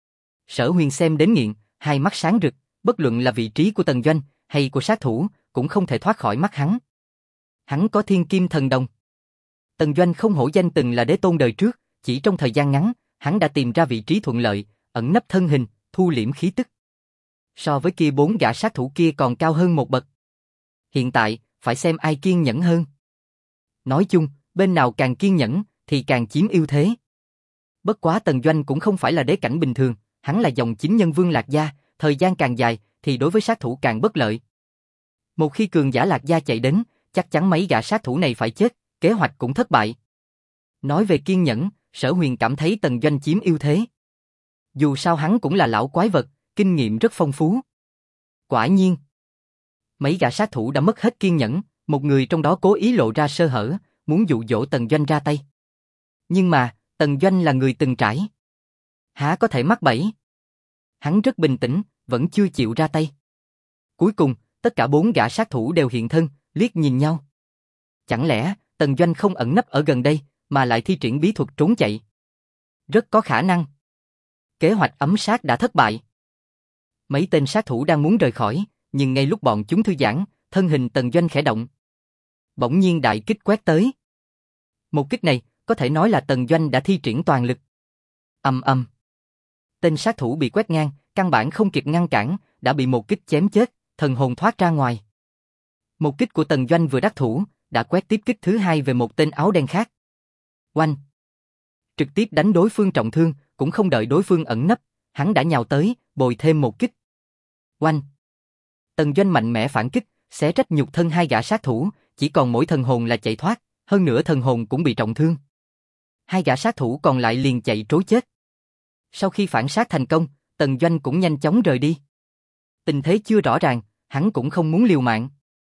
Sở Huyền xem đến nghiện, hai mắt sáng rực, bất luận là vị trí của Tần Doanh hay của sát thủ, cũng không thể thoát khỏi mắt hắn. Hắn có thiên kim thần đồng. Tần Doanh không hổ danh từng là đế tôn đời trước, chỉ trong thời gian ngắn, hắn đã tìm ra vị trí thuận lợi, ẩn nấp thân hình, thu liễm khí tức. So với kia 4 gã sát thủ kia còn cao hơn một bậc. Hiện tại, phải xem ai kiên nhẫn hơn. Nói chung, bên nào càng kiên nhẫn, thì càng chiếm ưu thế. Bất quá Tần Doanh cũng không phải là đế cảnh bình thường, hắn là dòng chính nhân vương Lạc Gia, thời gian càng dài, thì đối với sát thủ càng bất lợi. Một khi cường giả Lạc Gia chạy đến, chắc chắn mấy gã sát thủ này phải chết, kế hoạch cũng thất bại. Nói về kiên nhẫn, Sở Huyền cảm thấy Tần Doanh chiếm ưu thế. Dù sao hắn cũng là lão quái vật, kinh nghiệm rất phong phú. Quả nhiên, mấy gã sát thủ đã mất hết kiên nhẫn, một người trong đó cố ý lộ ra sơ hở, muốn dụ dỗ Tần Doanh ra tay. Nhưng mà, Tần Doanh là người từng trải. Há có thể mắc bẫy. Hắn rất bình tĩnh, vẫn chưa chịu ra tay. Cuối cùng, tất cả 4 gã sát thủ đều hiện thân, liếc nhìn nhau. Chẳng lẽ, Tần Doanh không ẩn nấp ở gần đây, mà lại thi triển bí thuật trốn chạy? Rất có khả năng. Kế hoạch ấm sát đã thất bại. Mấy tên sát thủ đang muốn rời khỏi, nhưng ngay lúc bọn chúng thư giãn, thân hình Tần Doanh khẽ động. Bỗng nhiên đại kích quét tới. Một kích này, có thể nói là Tần Doanh đã thi triển toàn lực. Ầm ầm. Tên sát thủ bị quét ngang, căn bản không kịp ngăn cản, đã bị một kích chém chết, thần hồn thoát ra ngoài. Một kích của Tần Doanh vừa đắc thủ, đã quét tiếp kích thứ hai về một tên áo đen khác. Oanh! Trực tiếp đánh đối phương trọng thương, cũng không đợi đối phương ẩn nấp, hắn đã nhào tới, bồi thêm một kích. Oanh! Tần Doanh mạnh mẽ phản kích, xé rách nhục thân 2 gã sát thủ, chỉ còn mỗi thần hồn là chạy thoát, hơn nữa thần hồn cũng bị trọng thương. 2 gã sát thủ còn lại liền chạy trối chết. Sau khi phản sát thành công, Tần Doanh cũng nhanh chóng rời đi. Tình thế chưa rõ ràng, hắn cũng không muốn liều mạng.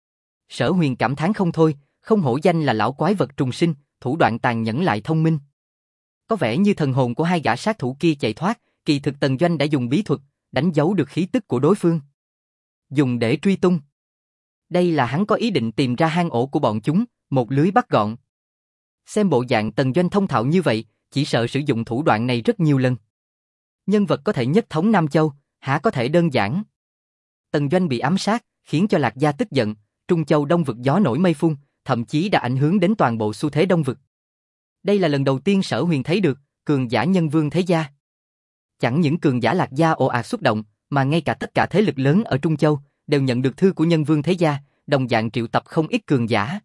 Sở Huyền cảm thán không thôi, không hổ danh là lão quái vật trùng sinh, thủ đoạn tàn nhẫn lại thông minh. Có vẻ như thần hồn của 2 gã sát thủ kia chạy thoát, kỳ thực Tần Doanh đã dùng bí thuật, đánh dấu được khí tức của đối phương. Dùng để truy tung. Đây là hắn có ý định tìm ra hang ổ của bọn chúng, một lưới bắt gọn. Xem bộ dạng Tần Doanh thông thạo như vậy, chỉ sợ sử dụng thủ đoạn này rất nhiều lần. Nhân vật có thể nhất thống Nam Châu, há có thể đơn giản. Tần Doanh bị ám sát, khiến cho Lạc Gia tức giận, Trung Châu Đông vực gió nổi mây phun, thậm chí đã ảnh hưởng đến toàn bộ xu thế Đông vực. Đây là lần đầu tiên Sở Huyền thấy được cường giả nhân vương thế gia. Chẳng những cường giả Lạc Gia ồ ạt xuất động, mà ngay cả tất cả thế lực lớn ở Trung Châu đều nhận được thư của nhân vương thế gia, đồng dạng triệu tập không ít cường giả.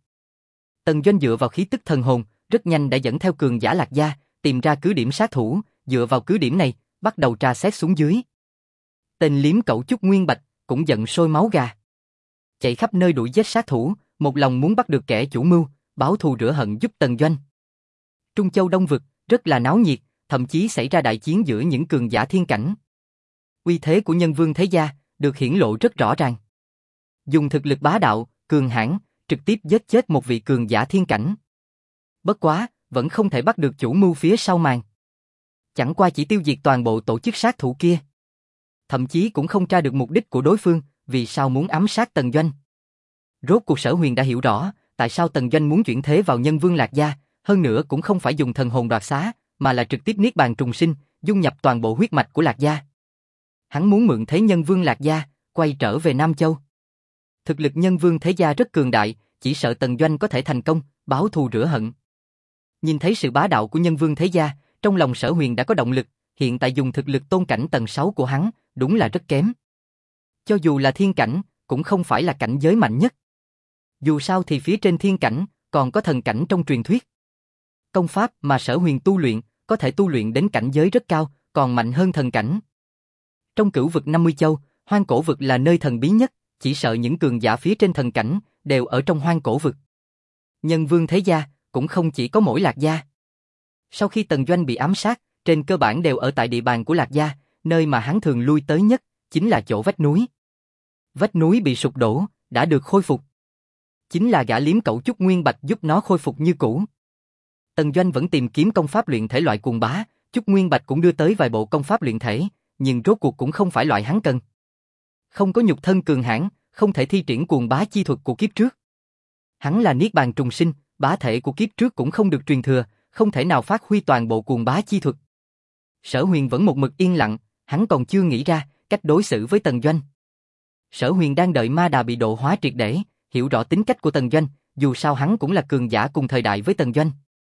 Tần Doanh dựa vào khí tức thần hồn, rất nhanh đã dẫn theo cường giả Lạc Gia, tìm ra cứ điểm sát thủ, dựa vào cứ điểm này, bắt đầu tra xét xuống dưới. Tên liếm cẩu Chúc Nguyên Bạch cũng giận sôi máu gà. Chạy khắp nơi đuổi giết sát thủ, một lòng muốn bắt được kẻ chủ mưu, báo thù rửa hận giúp Tần Doanh. Trung Châu Đông vực rất là náo nhiệt, thậm chí xảy ra đại chiến giữa những cường giả thiên cảnh. Uy thế của nhân vương thế gia được hiển lộ rất rõ ràng. Dùng thực lực bá đạo, cường hãn, trực tiếp giết chết một vị cường giả thiên cảnh. Bất quá, vẫn không thể bắt được chủ mưu phía sau màn. Chẳng qua chỉ tiêu diệt toàn bộ tổ chức sát thủ kia. Thậm chí cũng không tra được mục đích của đối phương, vì sao muốn ám sát Tần Doanh. Rốt cuộc Sở Huyền đã hiểu rõ, tại sao Tần Doanh muốn chuyển thế vào nhân vương Lạc Gia, hơn nữa cũng không phải dùng thần hồn đoạt xá, mà là trực tiếp niết bàn trùng sinh, dung nhập toàn bộ huyết mạch của Lạc Gia. Hắn muốn mượn thế nhân vương Lạc Gia, quay trở về Nam Châu. Thực lực nhân vương thế gia rất cường đại, chỉ sợ Tần Doanh có thể thành công, báo thù rửa hận. Nhìn thấy sự bá đạo của nhân vương thế gia, trong lòng Sở Huyền đã có động lực, hiện tại dùng thực lực tôn cảnh tầng 6 của hắn, đúng là rất kém. Cho dù là thiên cảnh, cũng không phải là cảnh giới mạnh nhất. Dù sao thì phía trên thiên cảnh, còn có thần cảnh trong truyền thuyết. Công pháp mà Sở Huyền tu luyện, có thể tu luyện đến cảnh giới rất cao, còn mạnh hơn thần cảnh. Trong cửu vực 50 châu, hoang cổ vực là nơi thần bí nhất, chỉ sợ những cường giả phía trên thần cảnh, đều ở trong hoang cổ vực. Nhân vương thế gia, cũng không chỉ có mỗi Lạc Gia. Sau khi Tần Doanh bị ám sát, trên cơ bản đều ở tại địa bàn của Lạc Gia, nơi mà hắn thường lui tới nhất, chính là chỗ vách núi. Vách núi bị sụp đổ, đã được khôi phục. Chính là gã liếm cẩu Chúc Nguyên Bạch giúp nó khôi phục như cũ. Tần Doanh vẫn tìm kiếm công pháp luyện thể loại cuồng bá, Chúc Nguyên Bạch cũng đưa tới vài bộ công pháp luyện thể, nhưng rốt cuộc cũng không phải loại hắn cần. Không có nhục thân cường hãn, không thể thi triển cuồng bá chi thuật của kiếp trước. Hắn là niết bàn trùng sinh, bá thể của kiếp trước cũng không được truyền thừa, không thể nào phát huy toàn bộ cuồng bá chi thuật. Sở Huyền vẫn một mực yên lặng, hắn còn chưa nghĩ ra cách đối xử với Tần Doanh. Sở Huyền đang đợi ma đà bị độ hóa triệt để, hiểu rõ tính cách của Tần Doanh, dù sao hắn cũng là cường giả cùng thời đại với Tần Doanh.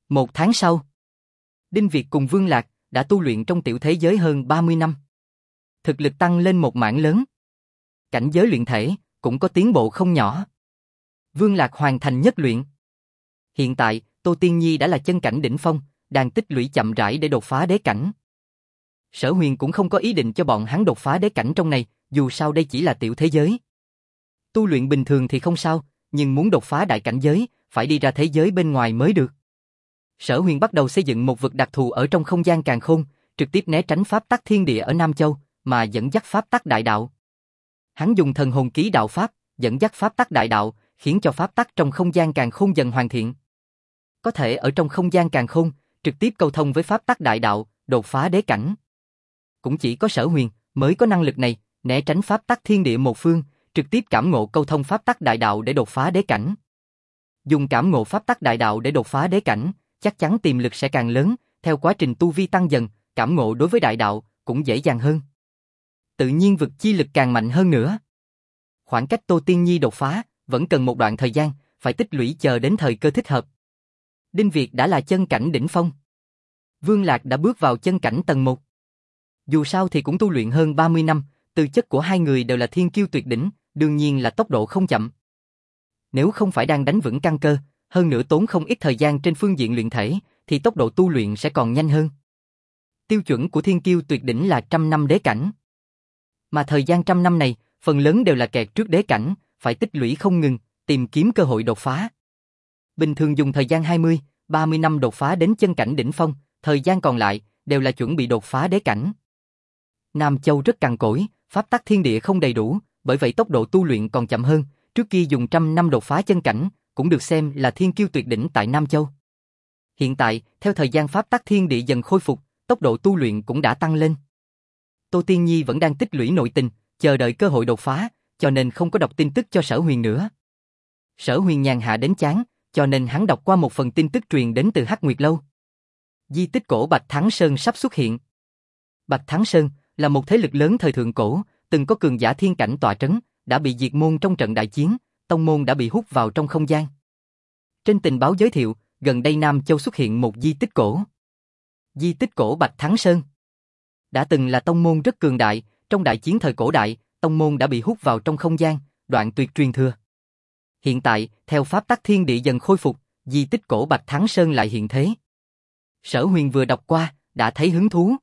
1 tháng sau, Đinh Việt cùng Vương Lạc đã tu luyện trong tiểu thế giới hơn 30 năm. Thực lực tăng lên một mảng lớn. Cảnh giới luyện thể cũng có tiến bộ không nhỏ. Vương Lạc hoàn thành nhất luyện. Hiện tại, Tô Tiên Nhi đã là chân cảnh đỉnh phong, đang tích lũy chậm rãi để đột phá đế cảnh. Sở Huyền cũng không có ý định cho bọn hắn đột phá đế cảnh trong này, dù sao đây chỉ là tiểu thế giới. Tu luyện bình thường thì không sao, nhưng muốn đột phá đại cảnh giới, phải đi ra thế giới bên ngoài mới được. Sở Huyền bắt đầu xây dựng một vực đặc thù ở trong không gian càn khôn, trực tiếp né tránh pháp tắc thiên địa ở Nam Châu, mà dẫn dắt pháp tắc đại đạo. Hắn dùng thần hồn ký đạo pháp, dẫn dắt pháp tắc đại đạo, khiến cho pháp tắc trong không gian càn khôn dần hoàn thiện. Có thể ở trong không gian càn khôn, trực tiếp câu thông với pháp tắc đại đạo, đột phá đế cảnh. Cũng chỉ có Sở Huyền mới có năng lực này, né tránh pháp tắc thiên địa một phương, trực tiếp cảm ngộ câu thông pháp tắc đại đạo để đột phá đế cảnh. Dùng cảm ngộ pháp tắc đại đạo để đột phá đế cảnh, chắc chắn tiềm lực sẽ càng lớn, theo quá trình tu vi tăng dần, cảm ngộ đối với đại đạo cũng dễ dàng hơn. Tự nhiên vực chi lực càng mạnh hơn nữa. Khoảng cách Tô Tiên Nhi đột phá vẫn cần một đoạn thời gian, phải tích lũy chờ đến thời cơ thích hợp. Đinh Việt đã là chân cảnh đỉnh phong. Vương Lạc đã bước vào chân cảnh tầng 1. Dù sao thì cũng tu luyện hơn 30 năm, tư chất của hai người đều là thiên kiêu tuyệt đỉnh, đương nhiên là tốc độ không chậm. Nếu không phải đang đánh vững căn cơ, hơn nữa tốn không ít thời gian trên phương diện luyện thể, thì tốc độ tu luyện sẽ còn nhanh hơn. Tiêu chuẩn của thiên kiêu tuyệt đỉnh là 100 năm đế cảnh. Mà thời gian 100 năm này, phần lớn đều là kẹt trước đế cảnh, phải tích lũy không ngừng, tìm kiếm cơ hội đột phá. Bình thường dùng thời gian 20, 30 năm đột phá đến chân cảnh đỉnh phong, thời gian còn lại đều là chuẩn bị đột phá đế cảnh. Nam Châu rất cằn cỗi, pháp tắc thiên địa không đầy đủ, bởi vậy tốc độ tu luyện còn chậm hơn, trước kia dùng 100 năm đột phá chân cảnh, cũng được xem là thiên kiêu tuyệt đỉnh tại Nam Châu. Hiện tại, theo thời gian pháp tắc thiên địa dần khôi phục, tốc độ tu luyện cũng đã tăng lên. Tô Tiên Nhi vẫn đang tích lũy nội tình, chờ đợi cơ hội đột phá, cho nên không có đọc tin tức cho Sở Huyền nữa. Sở Huyền nhàn hạ đến chán, cho nên hắn đọc qua một phần tin tức truyền đến từ Hắc Nguyệt Lâu. Di tích cổ Bạch Thắng Sơn sắp xuất hiện. Bạch Thắng Sơn là một thế lực lớn thời thượng cổ, từng có cường giả thiên cảnh tọa trấn, đã bị diệt môn trong trận đại chiến, tông môn đã bị hút vào trong không gian. Trên tình báo giới thiệu, gần đây Nam Châu xuất hiện một di tích cổ. Di tích cổ Bạch Thắng Sơn đã từng là tông môn rất cường đại, trong đại chiến thời cổ đại, tông môn đã bị hút vào trong không gian, đoạn tuyệt truyền thừa. Hiện tại, theo pháp tắc thiên địa dần khôi phục, di tích cổ Bạch Thắng Sơn lại hiện thế. Sở Huyền vừa đọc qua, đã thấy hứng thú.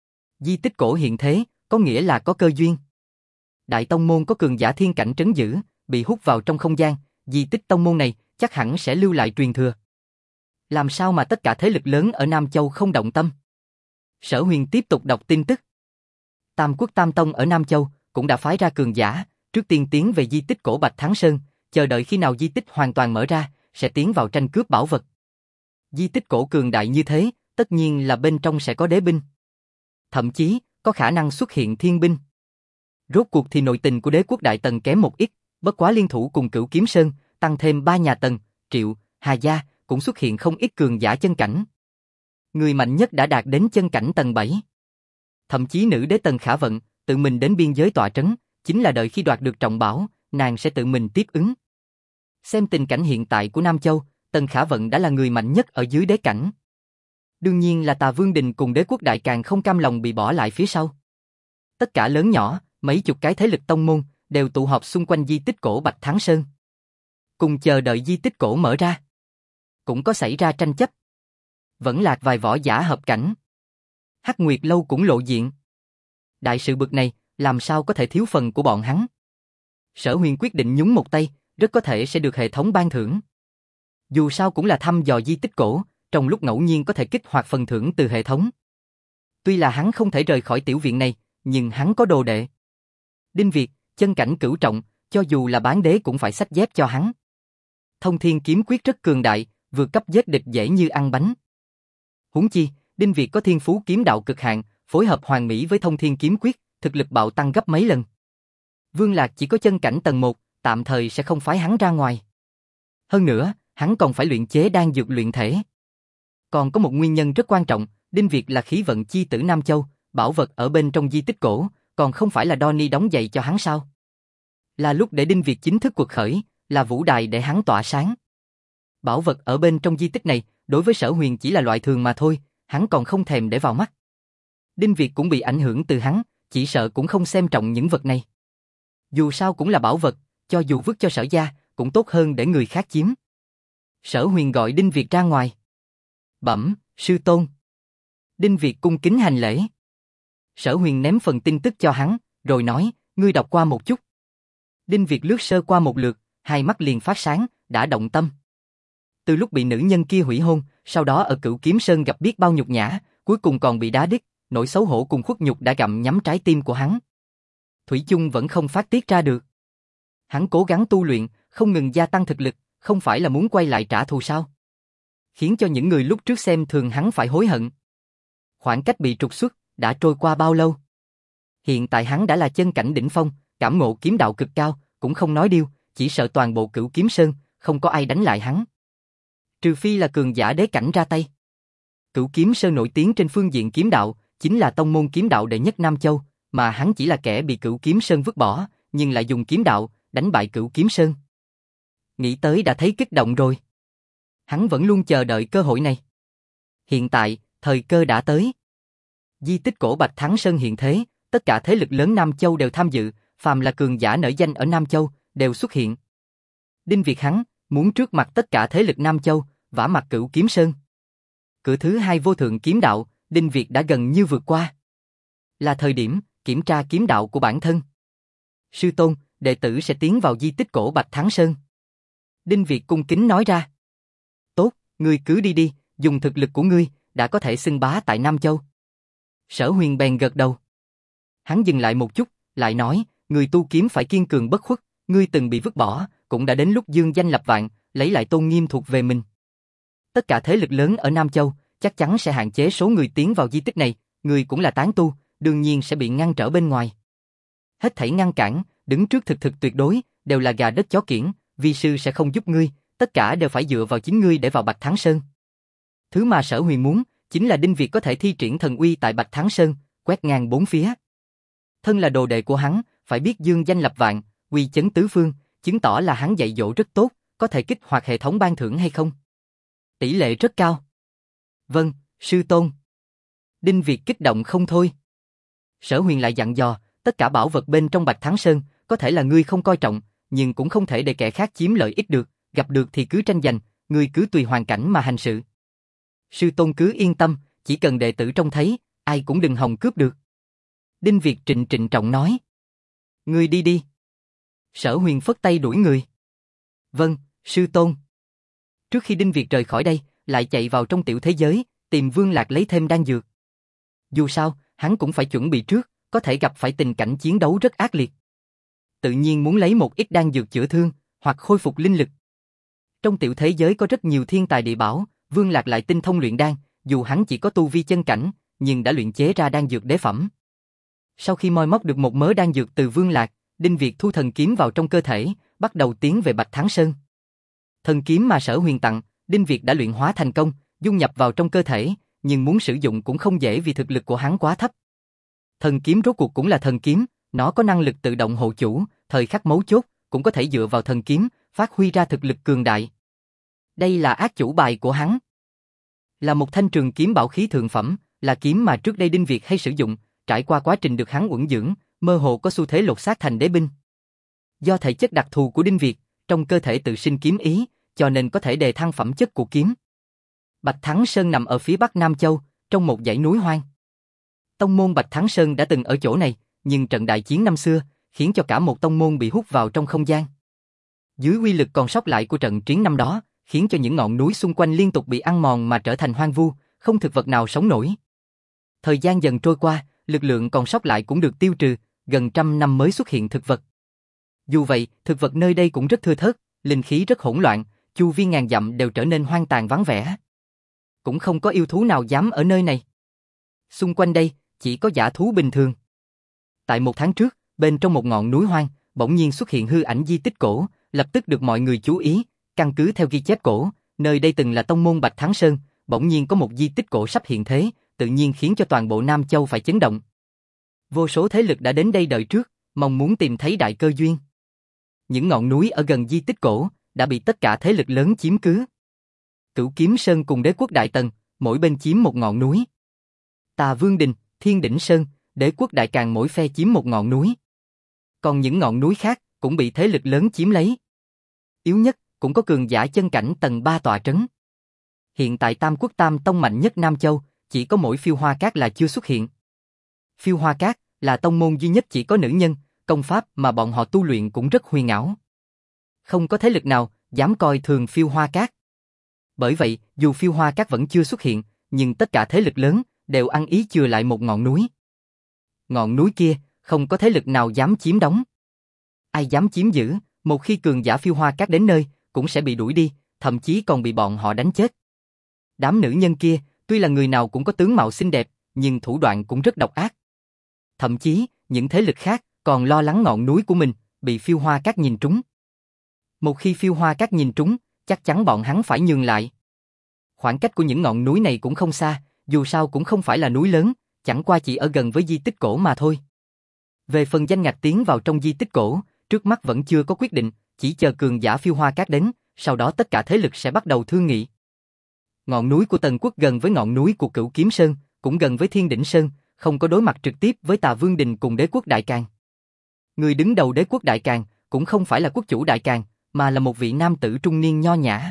Di tích cổ hiện thế, có nghĩa là có cơ duyên. Đại tông môn có cường giả thiên cảnh trấn giữ, bị hút vào trong không gian, di tích tông môn này chắc hẳn sẽ lưu lại truyền thừa. Làm sao mà tất cả thế lực lớn ở Nam Châu không động tâm? Sở Huyền tiếp tục đọc tin tức. Tam Quốc Tam Tông ở Nam Châu cũng đã phái ra cường giả, trước tiên tiến về di tích cổ Bạch Thắng Sơn, chờ đợi khi nào di tích hoàn toàn mở ra, sẽ tiến vào tranh cướp bảo vật. Di tích cổ cường đại như thế, tất nhiên là bên trong sẽ có đế binh. Thậm chí, có khả năng xuất hiện thiên binh. Rốt cuộc thì nội tình của đế quốc Đại Tần kém một ít, bất quá liên thủ cùng Cửu Kiếm Sơn, tăng thêm 3 nhà Tần, Triệu, Hà Gia, cũng xuất hiện không ít cường giả chân cảnh. Người mạnh nhất đã đạt đến chân cảnh tầng 7. Thậm chí nữ đế Tần Khả Vận, tự mình đến biên giới tọa trấn, chính là đợi khi đoạt được trọng bảo, nàng sẽ tự mình tiếp ứng. Xem tình cảnh hiện tại của Nam Châu, Tần Khả Vận đã là người mạnh nhất ở dưới đế cảnh. Đương nhiên là Tà Vương Đình cùng đế quốc Đại Càn không cam lòng bị bỏ lại phía sau. Tất cả lớn nhỏ, mấy chục cái thế lực tông môn, đều tụ họp xung quanh di tích cổ Bạch Thắng Sơn. Cùng chờ đợi di tích cổ mở ra. Cũng có xảy ra tranh chấp. Vẫn lạc vài võ giả hợp cảnh. Hắc Nguyệt Lâu cũng lộ diện. Đại sự bực này, làm sao có thể thiếu phần của bọn hắn? Sở Huyền quyết định nhúng một tay, rất có thể sẽ được hệ thống ban thưởng. Dù sao cũng là thăm dò di tích cổ, trong lúc ngẫu nhiên có thể kích hoạt phần thưởng từ hệ thống. Tuy là hắn không thể rời khỏi tiểu viện này, nhưng hắn có đồ đệ. Đinh Việt, chân cảnh cửu trọng, cho dù là bán đế cũng phải xách dép cho hắn. Thông thiên kiếm quyết rất cường đại, vượt cấp giết địch dễ như ăn bánh. Huống chi, Đinh Việt có thiên phú kiếm đạo cực hạn, phối hợp hoàn mỹ với thông thiên kiếm quyết, thực lực bạo tăng gấp mấy lần. Vương Lạc chỉ có chân cảnh tầng 1, tạm thời sẽ không phái hắn ra ngoài. Hơn nữa, hắn còn phải luyện chế đan dược luyện thể. Còn có một nguyên nhân rất quan trọng, Đinh Việt là khí vận chi tử Nam Châu, bảo vật ở bên trong di tích cổ, còn không phải là Donnie đóng giày cho hắn sao? Là lúc để Đinh Việt chính thức quật khởi, là vũ đài để hắn tỏa sáng. Bảo vật ở bên trong di tích này, đối với Sở Huyền chỉ là loại thường mà thôi, hắn còn không thèm để vào mắt. Đinh Việt cũng bị ảnh hưởng từ hắn, chỉ sợ cũng không xem trọng những vật này. Dù sao cũng là bảo vật, cho dù vứt cho Sở gia, cũng tốt hơn để người khác chiếm. Sở Huyền gọi Đinh Việt ra ngoài. Bẩm, sư tôn. Đinh Việt cung kính hành lễ. Sở Huyền ném phần tin tức cho hắn, rồi nói, ngươi đọc qua một chút. Đinh Việt lướt sơ qua một lượt, hai mắt liền phát sáng, đã động tâm. Từ lúc bị nữ nhân kia hủy hôn, sau đó ở Cửu Kiếm Sơn gặp biết bao nhục nhã, cuối cùng còn bị đá đít, nỗi xấu hổ cùng khuất nhục đã gặm nhấm trái tim của hắn. Thủy chung vẫn không phát tiết ra được. Hắn cố gắng tu luyện, không ngừng gia tăng thực lực, không phải là muốn quay lại trả thù sao? Khiến cho những người lúc trước xem thường hắn phải hối hận. Khoảng cách bị trục xuất, đã trôi qua bao lâu? Hiện tại hắn đã là chân cảnh đỉnh phong, cảm ngộ kiếm đạo cực cao, cũng không nói điêu, chỉ sợ toàn bộ Cửu Kiếm Sơn, không có ai đánh lại hắn. Trừ phi là cường giả đế cảnh ra tay. Cửu Kiếm Sơn nổi tiếng trên phương diện kiếm đạo, chính là tông môn kiếm đạo đệ nhất Nam Châu, mà hắn chỉ là kẻ bị Cửu Kiếm Sơn vứt bỏ, nhưng lại dùng kiếm đạo, đánh bại Cửu Kiếm Sơn. Nghĩ tới đã thấy kích động rồi. Hắn vẫn luôn chờ đợi cơ hội này. Hiện tại, thời cơ đã tới. Di tích cổ Bạch Thắng Sơn hiện thế, tất cả thế lực lớn Nam Châu đều tham dự, phàm là cường giả nổi danh ở Nam Châu, đều xuất hiện. Đinh Việt hắn, muốn trước mặt tất cả thế lực Nam Châu, vả mặt Cửu Kiếm Sơn. Cửa thứ hai vô thượng kiếm đạo, Đinh Việt đã gần như vượt qua. Là thời điểm, kiểm tra kiếm đạo của bản thân. Sư tôn, đệ tử sẽ tiến vào di tích cổ Bạch Thắng Sơn. Đinh Việt cung kính nói ra. Tốt, ngươi cứ đi đi, dùng thực lực của ngươi, đã có thể xưng bá tại Nam Châu. Sở Huyền bèn gật đầu. Hắn dừng lại một chút, lại nói, người tu kiếm phải kiên cường bất khuất, ngươi từng bị vứt bỏ, cũng đã đến lúc dương danh lập vạn, lấy lại tôn nghiêm thuộc về mình. Tất cả thế lực lớn ở Nam Châu, chắc chắn sẽ hạn chế số người tiến vào di tích này, ngươi cũng là tán tu, đương nhiên sẽ bị ngăn trở bên ngoài. Hết thảy ngăn cản, đứng trước thực tuyệt đối, đều là gà đất chó kiểng, vi sư sẽ không giúp ngươi, tất cả đều phải dựa vào chính ngươi để vào Bạch Thắng Sơn. Thứ mà Sở Huyền muốn, chính là Đinh Việt có thể thi triển thần uy tại Bạch Thắng Sơn, quét ngang bốn phía. Thân là đồ đệ của hắn, phải biết dương danh lập vạn, uy chấn tứ phương, chứng tỏ là hắn dạy dỗ rất tốt, có thể kích hoạt hệ thống ban thưởng hay không? Tỷ lệ rất cao. Vâng, sư tôn. Đinh Việt kích động không thôi. Sở Huyền lại dặn dò, tất cả bảo vật bên trong Bạch Thắng Sơn, có thể là ngươi không coi trọng, nhưng cũng không thể để kẻ khác chiếm lợi ích được, gặp được thì cứ tranh giành, ngươi cứ tùy hoàn cảnh mà hành sự. Sư tôn cứ yên tâm, chỉ cần đệ tử trông thấy, ai cũng đừng hòng cướp được. Đinh Việt trịnh trọng nói. Ngươi đi đi. Sở Huyền phất tay đuổi người. Vâng, sư tôn. Trước khi Đinh Việt rời khỏi đây, lại chạy vào trong tiểu thế giới, tìm Vương Lạc lấy thêm đan dược. Dù sao, hắn cũng phải chuẩn bị trước, có thể gặp phải tình cảnh chiến đấu rất ác liệt. Tự nhiên muốn lấy một ít đan dược chữa thương, hoặc khôi phục linh lực. Trong tiểu thế giới có rất nhiều thiên tài địa bảo, Vương Lạc lại tinh thông luyện đan, dù hắn chỉ có tu vi chân cảnh, nhưng đã luyện chế ra đan dược đế phẩm. Sau khi moi móc được một mớ đan dược từ Vương Lạc, Đinh Việt thu thần kiếm vào trong cơ thể, bắt đầu tiến về Bạch Thắng Sơn. Thần kiếm mà Sở Huyền tặng, Đinh Việt đã luyện hóa thành công, dung nhập vào trong cơ thể, nhưng muốn sử dụng cũng không dễ vì thực lực của hắn quá thấp. Thần kiếm rốt cuộc cũng là thần kiếm, nó có năng lực tự động hộ chủ, thời khắc mấu chốt, cũng có thể dựa vào thần kiếm, phát huy ra thực lực cường đại. Đây là ác chủ bài của hắn. Là một thanh trường kiếm bảo khí thượng phẩm, là kiếm mà trước đây Đinh Việt hay sử dụng, trải qua quá trình được hắn uẩn dưỡng, mơ hồ có xu thế lột xác thành đế binh. Do thể chất đặc thù của Đinh Việt, trong cơ thể tự sinh kiếm ý, cho nên có thể đề thăng phẩm chất của kiếm. Bạch Thắng Sơn nằm ở phía bắc Nam Châu, trong một dãy núi hoang. Tông môn Bạch Thắng Sơn đã từng ở chỗ này, nhưng trận đại chiến năm xưa, khiến cho cả một tông môn bị hút vào trong không gian. Dưới uy lực còn sót lại của trận chiến năm đó, khiến cho những ngọn núi xung quanh liên tục bị ăn mòn mà trở thành hoang vu, không thực vật nào sống nổi. Thời gian dần trôi qua, lực lượng còn sót lại cũng được tiêu trừ, gần 100 năm mới xuất hiện thực vật. Dù vậy, thực vật nơi đây cũng rất thưa thớt, linh khí rất hỗn loạn, chu vi ngàn dặm đều trở nên hoang tàn vắng vẻ. Cũng không có yêu thú nào dám ở nơi này. Xung quanh đây, chỉ có dã thú bình thường. Tại một tháng trước, bên trong một ngọn núi hoang, bỗng nhiên xuất hiện hư ảnh di tích cổ, lập tức được mọi người chú ý, căn cứ theo ghi chép cổ, nơi đây từng là tông môn Bạch Thắng Sơn, bỗng nhiên có một di tích cổ sắp hiện thế, tự nhiên khiến cho toàn bộ Nam Châu phải chấn động. Vô số thế lực đã đến đây đợi trước, mong muốn tìm thấy đại cơ duyên. Những ngọn núi ở gần di tích cổ đã bị tất cả thế lực lớn chiếm cứ. Cửu Kiếm Sơn cùng Đế quốc Đại Tần, mỗi bên chiếm một ngọn núi. Tà Vương Đình, Thiên Đỉnh Sơn, Đế quốc Đại Càn mỗi phe chiếm một ngọn núi. Còn những ngọn núi khác cũng bị thế lực lớn chiếm lấy. Yếu nhất cũng có cường giả chân cảnh tầng 3 tọa trấn. Hiện tại Tam Quốc Tam Tông mạnh nhất Nam Châu, chỉ có mỗi Phiêu Hoa Cát là chưa xuất hiện. Phiêu Hoa Cát là tông môn duy nhất chỉ có nữ nhân, công pháp mà bọn họ tu luyện cũng rất huyền ảo. Không có thế lực nào dám coi thường Phiêu Hoa Cát. Bởi vậy, dù Phiêu Hoa Cát vẫn chưa xuất hiện, nhưng tất cả thế lực lớn đều ăn ý chừa lại một ngọn núi. Ngọn núi kia, không có thế lực nào dám chiếm đóng. Ai dám chiếm giữ, một khi cường giả Phiêu Hoa Cát đến nơi, cũng sẽ bị đuổi đi, thậm chí còn bị bọn họ đánh chết. Đám nữ nhân kia, tuy là người nào cũng có tướng mạo xinh đẹp, nhưng thủ đoạn cũng rất độc ác. Thậm chí, những thế lực khác còn lo lắng ngọn núi của mình bị Phiêu Hoa Cát nhìn trúng. Một khi Phiêu Hoa Cát nhìn trúng, chắc chắn bọn hắn phải nhường lại. Khoảng cách của những ngọn núi này cũng không xa, dù sao cũng không phải là núi lớn, chẳng qua chỉ ở gần với di tích cổ mà thôi. Về phần danh ngạch tiến vào trong di tích cổ, trước mắt vẫn chưa có quyết định, chỉ chờ cường giả Phiêu Hoa Cát đến, sau đó tất cả thế lực sẽ bắt đầu thương nghị. Ngọn núi của Tần Quốc gần với ngọn núi của Cửu Kiếm Sơn, cũng gần với Thiên Đỉnh Sơn, không có đối mặt trực tiếp với Tà Vương Đình cùng Đế quốc Đại Càn. Người đứng đầu Đế quốc Đại Càn cũng không phải là quốc chủ Đại Càn, mà là một vị nam tử trung niên nho nhã.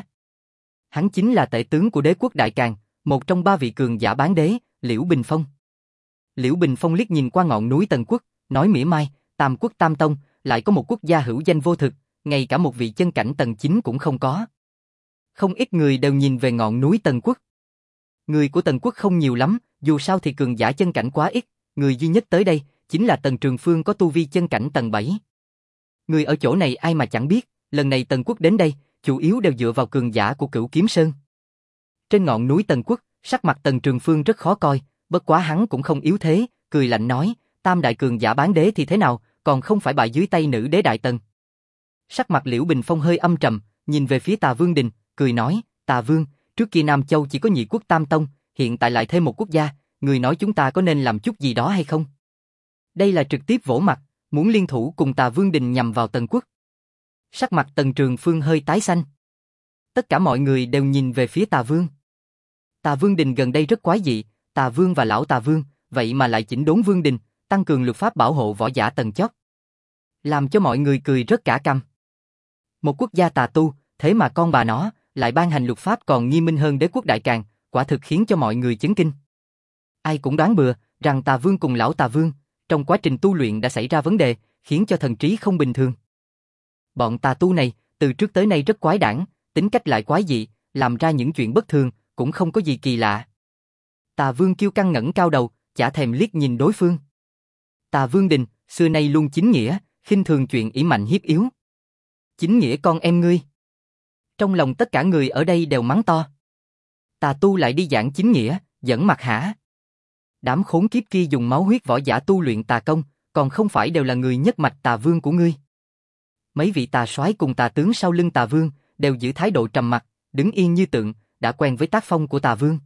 Hắn chính là tể tướng của Đế quốc Đại Càn, một trong 3 vị cường giả bán đế, Liễu Bình Phong. Liễu Bình Phong liếc nhìn qua ngọn núi Tần Quốc, nói mỉa mai, Tam Quốc Tam Tông, lại có một quốc gia hữu danh vô thực, ngay cả một vị chân cảnh tầng 9 cũng không có. Không ít người đều nhìn về ngọn núi Tần Quốc. Người của Tần Quốc không nhiều lắm, dù sao thì cường giả chân cảnh quá ít, người duy nhất tới đây chính là Tần Trường Phương có tu vi chân cảnh tầng 7. Người ở chỗ này ai mà chẳng biết, lần này Tần Quốc đến đây, chủ yếu đều dựa vào cường giả của Cửu Kiếm Sơn. Trên ngọn núi Tần Quốc, sắc mặt Tần Trường Phương rất khó coi, bất quá hắn cũng không yếu thế, cười lạnh nói, tam đại cường giả bán đế thì thế nào, còn không phải bại dưới tay nữ đế Đại Tần. Sắc mặt Liễu Bình Phong hơi âm trầm, nhìn về phía Tà Vương Đình, cười nói, Tà Vương, trước kia Nam Châu chỉ có nhị quốc Tam Tông, hiện tại lại thêm một quốc gia, người nói chúng ta có nên làm chút gì đó hay không? Đây là trực tiếp vỗ mặt, muốn liên thủ cùng Tà Vương Đình nhằm vào Tần Quốc. Sắc mặt Tần Trường Phương hơi tái xanh. Tất cả mọi người đều nhìn về phía Tà Vương. Tà Vương Đình gần đây rất quái dị, Tà Vương và lão Tà Vương, vậy mà lại chỉnh đốn Vương Đình, tăng cường luật pháp bảo hộ võ giả tầng chót. Làm cho mọi người cười rất cả căm. Một quốc gia tà tu, thế mà con bà nó lại ban hành luật pháp còn nghiêm minh hơn Đế quốc Đại Càn, quả thực khiến cho mọi người chấn kinh. Ai cũng đoán bừa rằng Tà Vương cùng lão Tà Vương trong quá trình tu luyện đã xảy ra vấn đề, khiến cho thần trí không bình thường. Bọn tà tu này từ trước tới nay rất quái đản, tính cách lại quái dị, làm ra những chuyện bất thường, cũng không có gì kỳ lạ. Tà Vương kiêu căng ngẩng cao đầu, chả thèm liếc nhìn đối phương. Tà Vương Đình xưa nay luôn chính nghĩa, khinh thường chuyện ỷ mạnh hiếp yếu. Chính nghĩa con em ngươi. Trong lòng tất cả người ở đây đều mắng to. Tà tu lại đi giảng chính nghĩa, giỡn mặt hả? Đám khốn kiếp kia dùng máu huyết võ giả tu luyện tà công, còn không phải đều là người nhất mạch Tà Vương của ngươi. Mấy vị tà soái cùng tà tướng sau lưng Tà Vương đều giữ thái độ trầm mặc, đứng yên như tượng, đã quen với tác phong của Tà Vương.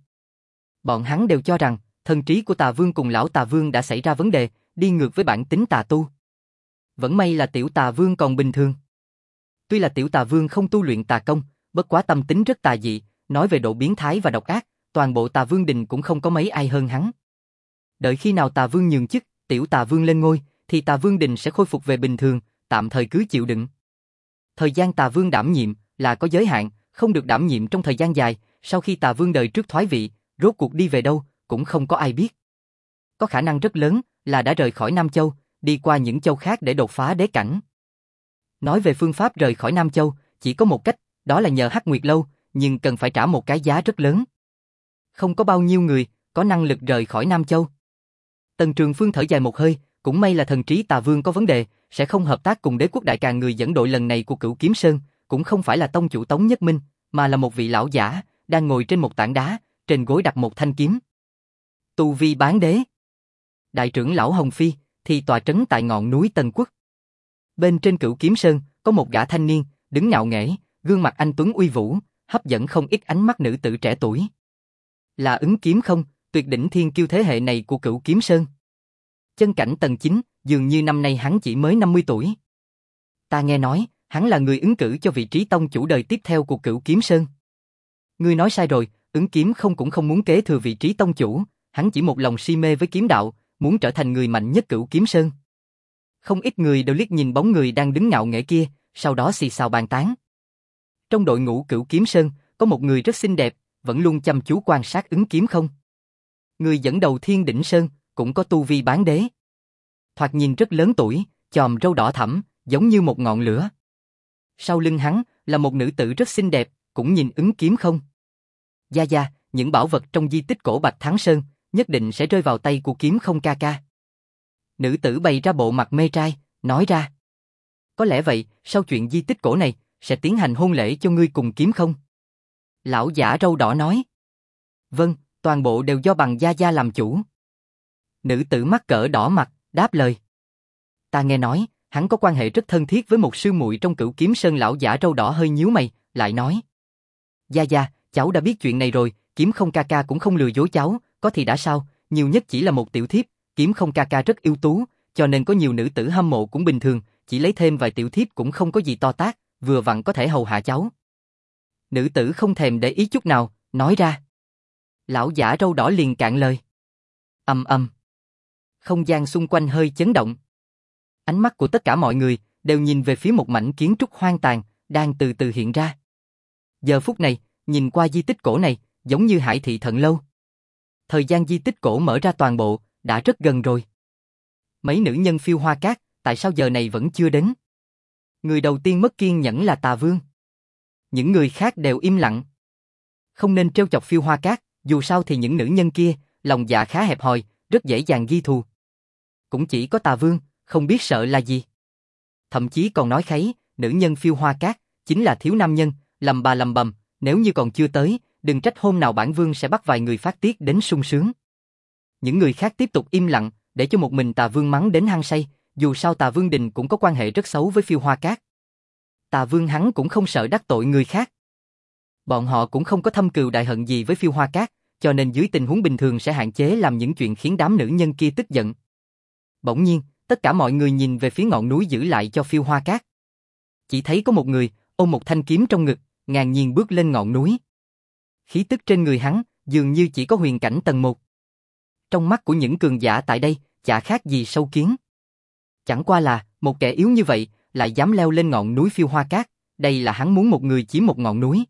Bọn hắn đều cho rằng thần trí của Tà Vương cùng lão Tà Vương đã xảy ra vấn đề, đi ngược với bản tính tà tu. Vẫn may là tiểu Tà Vương còn bình thường. Tuy là tiểu Tà Vương không tu luyện tà công, bất quá tâm tính rất tà dị, nói về độ biến thái và độc ác, toàn bộ Tà Vương Đình cũng không có mấy ai hơn hắn. Đợi khi nào Tà Vương nhường chức, tiểu Tà Vương lên ngôi, thì Tà Vương Đình sẽ khôi phục về bình thường, tạm thời cứ chịu đựng. Thời gian Tà Vương đảm nhiệm là có giới hạn, không được đảm nhiệm trong thời gian dài, sau khi Tà Vương đời trước thoái vị, rốt cuộc đi về đâu, cũng không có ai biết. Có khả năng rất lớn là đã rời khỏi Nam Châu, đi qua những châu khác để đột phá đế cảnh. Nói về phương pháp rời khỏi Nam Châu, chỉ có một cách, đó là nhờ Hắc Nguyệt Lâu, nhưng cần phải trả một cái giá rất lớn. Không có bao nhiêu người có năng lực rời khỏi Nam Châu. Tần Trường Phương thở dài một hơi, cũng may là thần trí Tà Vương có vấn đề, sẽ không hợp tác cùng Đế quốc Đại Càn. Người dẫn đội lần này của Cửu Kiếm Sơn, cũng không phải là tông chủ Tống Nhất Minh, mà là một vị lão giả, đang ngồi trên một tảng đá, trên gối đặt một thanh kiếm. Tu vi bán đế. Đại trưởng lão Hồng Phi thì tọa trấn tại ngọn núi Tần Quốc. Bên trên Cửu Kiếm Sơn có một gã thanh niên, đứng ngạo nghễ, gương mặt anh tuấn uy vũ, hấp dẫn không ít ánh mắt nữ tử trẻ tuổi. Là Ứng Kiếm Không, tuyệt đỉnh thiên kiêu thế hệ này của Cửu Kiếm Sơn. Chân cảnh tầng 9, dường như năm nay hắn chỉ mới 50 tuổi. Ta nghe nói, hắn là người ứng cử cho vị trí tông chủ đời tiếp theo của Cửu Kiếm Sơn. Ngươi nói sai rồi, Ứng Kiếm không cũng không muốn kế thừa vị trí tông chủ, hắn chỉ một lòng si mê với kiếm đạo, muốn trở thành người mạnh nhất Cửu Kiếm Sơn. Không ít người đều liếc nhìn bóng người đang đứng ngạo nghễ kia, sau đó xì xào bàn tán. Trong đội ngũ Cửu Kiếm Sơn, có một người rất xinh đẹp, vẫn luôn chăm chú quan sát Ứng Kiếm không. Người dẫn đầu Thiên Đỉnh Sơn, cũng có tu vi bán đế. Thoạt nhìn rất lớn tuổi, chòm râu đỏ thẫm, giống như một ngọn lửa. Sau lưng hắn là một nữ tử rất xinh đẹp, cũng nhìn Ứng Kiếm không. Gia Gia, những bảo vật trong di tích cổ Bạch Thắng Sơn nhất định sẽ rơi vào tay của Kiếm không ca ca. Nữ tử bày ra bộ mặt mê trai, nói ra. Có lẽ vậy, sau chuyện di tích cổ này, sẽ tiến hành hôn lễ cho ngươi cùng Kiếm không. Lão giả râu đỏ nói. Vâng, toàn bộ đều do bằng Gia Gia làm chủ. Nữ tử mắt cỡ đỏ mặt, đáp lời. Ta nghe nói, hắn có quan hệ rất thân thiết với một sư muội trong Cửu Kiếm Sơn. Lão giả râu đỏ hơi nhíu mày, lại nói. Gia Gia, cháu đã biết chuyện này rồi, Kiếm không ca ca cũng không lừa dối cháu, có thì đã sao, nhiều nhất chỉ là một tiểu thiếp, Kiếm không ca ca rất ưu tú, cho nên có nhiều nữ tử hâm mộ cũng bình thường, chỉ lấy thêm vài tiểu thiếp cũng không có gì to tát, vừa vặn có thể hầu hạ cháu. Nữ tử không thèm để ý chút nào, nói ra. Lão giả râu đỏ liền cạn lời. Ầm ầm. Không gian xung quanh hơi chấn động. Ánh mắt của tất cả mọi người đều nhìn về phía một mảnh kiến trúc hoang tàn đang từ từ hiện ra. Giờ phút này, nhìn qua di tích cổ này, giống như Hải Thị Thần Lâu. Thời gian di tích cổ mở ra toàn bộ đã rất gần rồi. Mấy nữ nhân phiêu hoa cát, tại sao giờ này vẫn chưa đến? Người đầu tiên mất kiên nhẫn là Tà Vương. Những người khác đều im lặng. Không nên trêu chọc phiêu hoa cát, dù sao thì những nữ nhân kia, lòng dạ khá hẹp hòi, rất dễ dàng ghi thù. Cũng chỉ có Tà Vương, không biết sợ là gì. Thậm chí còn nói kháy, nữ nhân phiêu hoa cát, chính là thiếu nam nhân, lầm bà lầm bầm, nếu như còn chưa tới, đừng trách hôm nào bản vương sẽ bắt vài người phát tiết đến sung sướng. Những người khác tiếp tục im lặng, để cho một mình Tà Vương mắng đến hăng say, dù sao Tà Vương Đình cũng có quan hệ rất xấu với phiêu hoa cát. Tà Vương hắn cũng không sợ đắc tội người khác. Bọn họ cũng không có thâm cừu đại hận gì với phiêu hoa cát, cho nên dưới tình huống bình thường sẽ hạn chế làm những chuyện khiến đám nữ nhân kia tức giận. Bỗng nhiên, tất cả mọi người nhìn về phía ngọn núi giữ lại cho phiêu hoa cát. Chỉ thấy có một người, ôm một thanh kiếm trong ngực, ngang nhiên bước lên ngọn núi. Khí tức trên người hắn, dường như chỉ có huyền cảnh tầng 1. Trong mắt của những cường giả tại đây, chả khác gì sâu kiến. Chẳng qua là, một kẻ yếu như vậy, lại dám leo lên ngọn núi phiêu hoa cát, đây là hắn muốn một người chiếm một ngọn núi.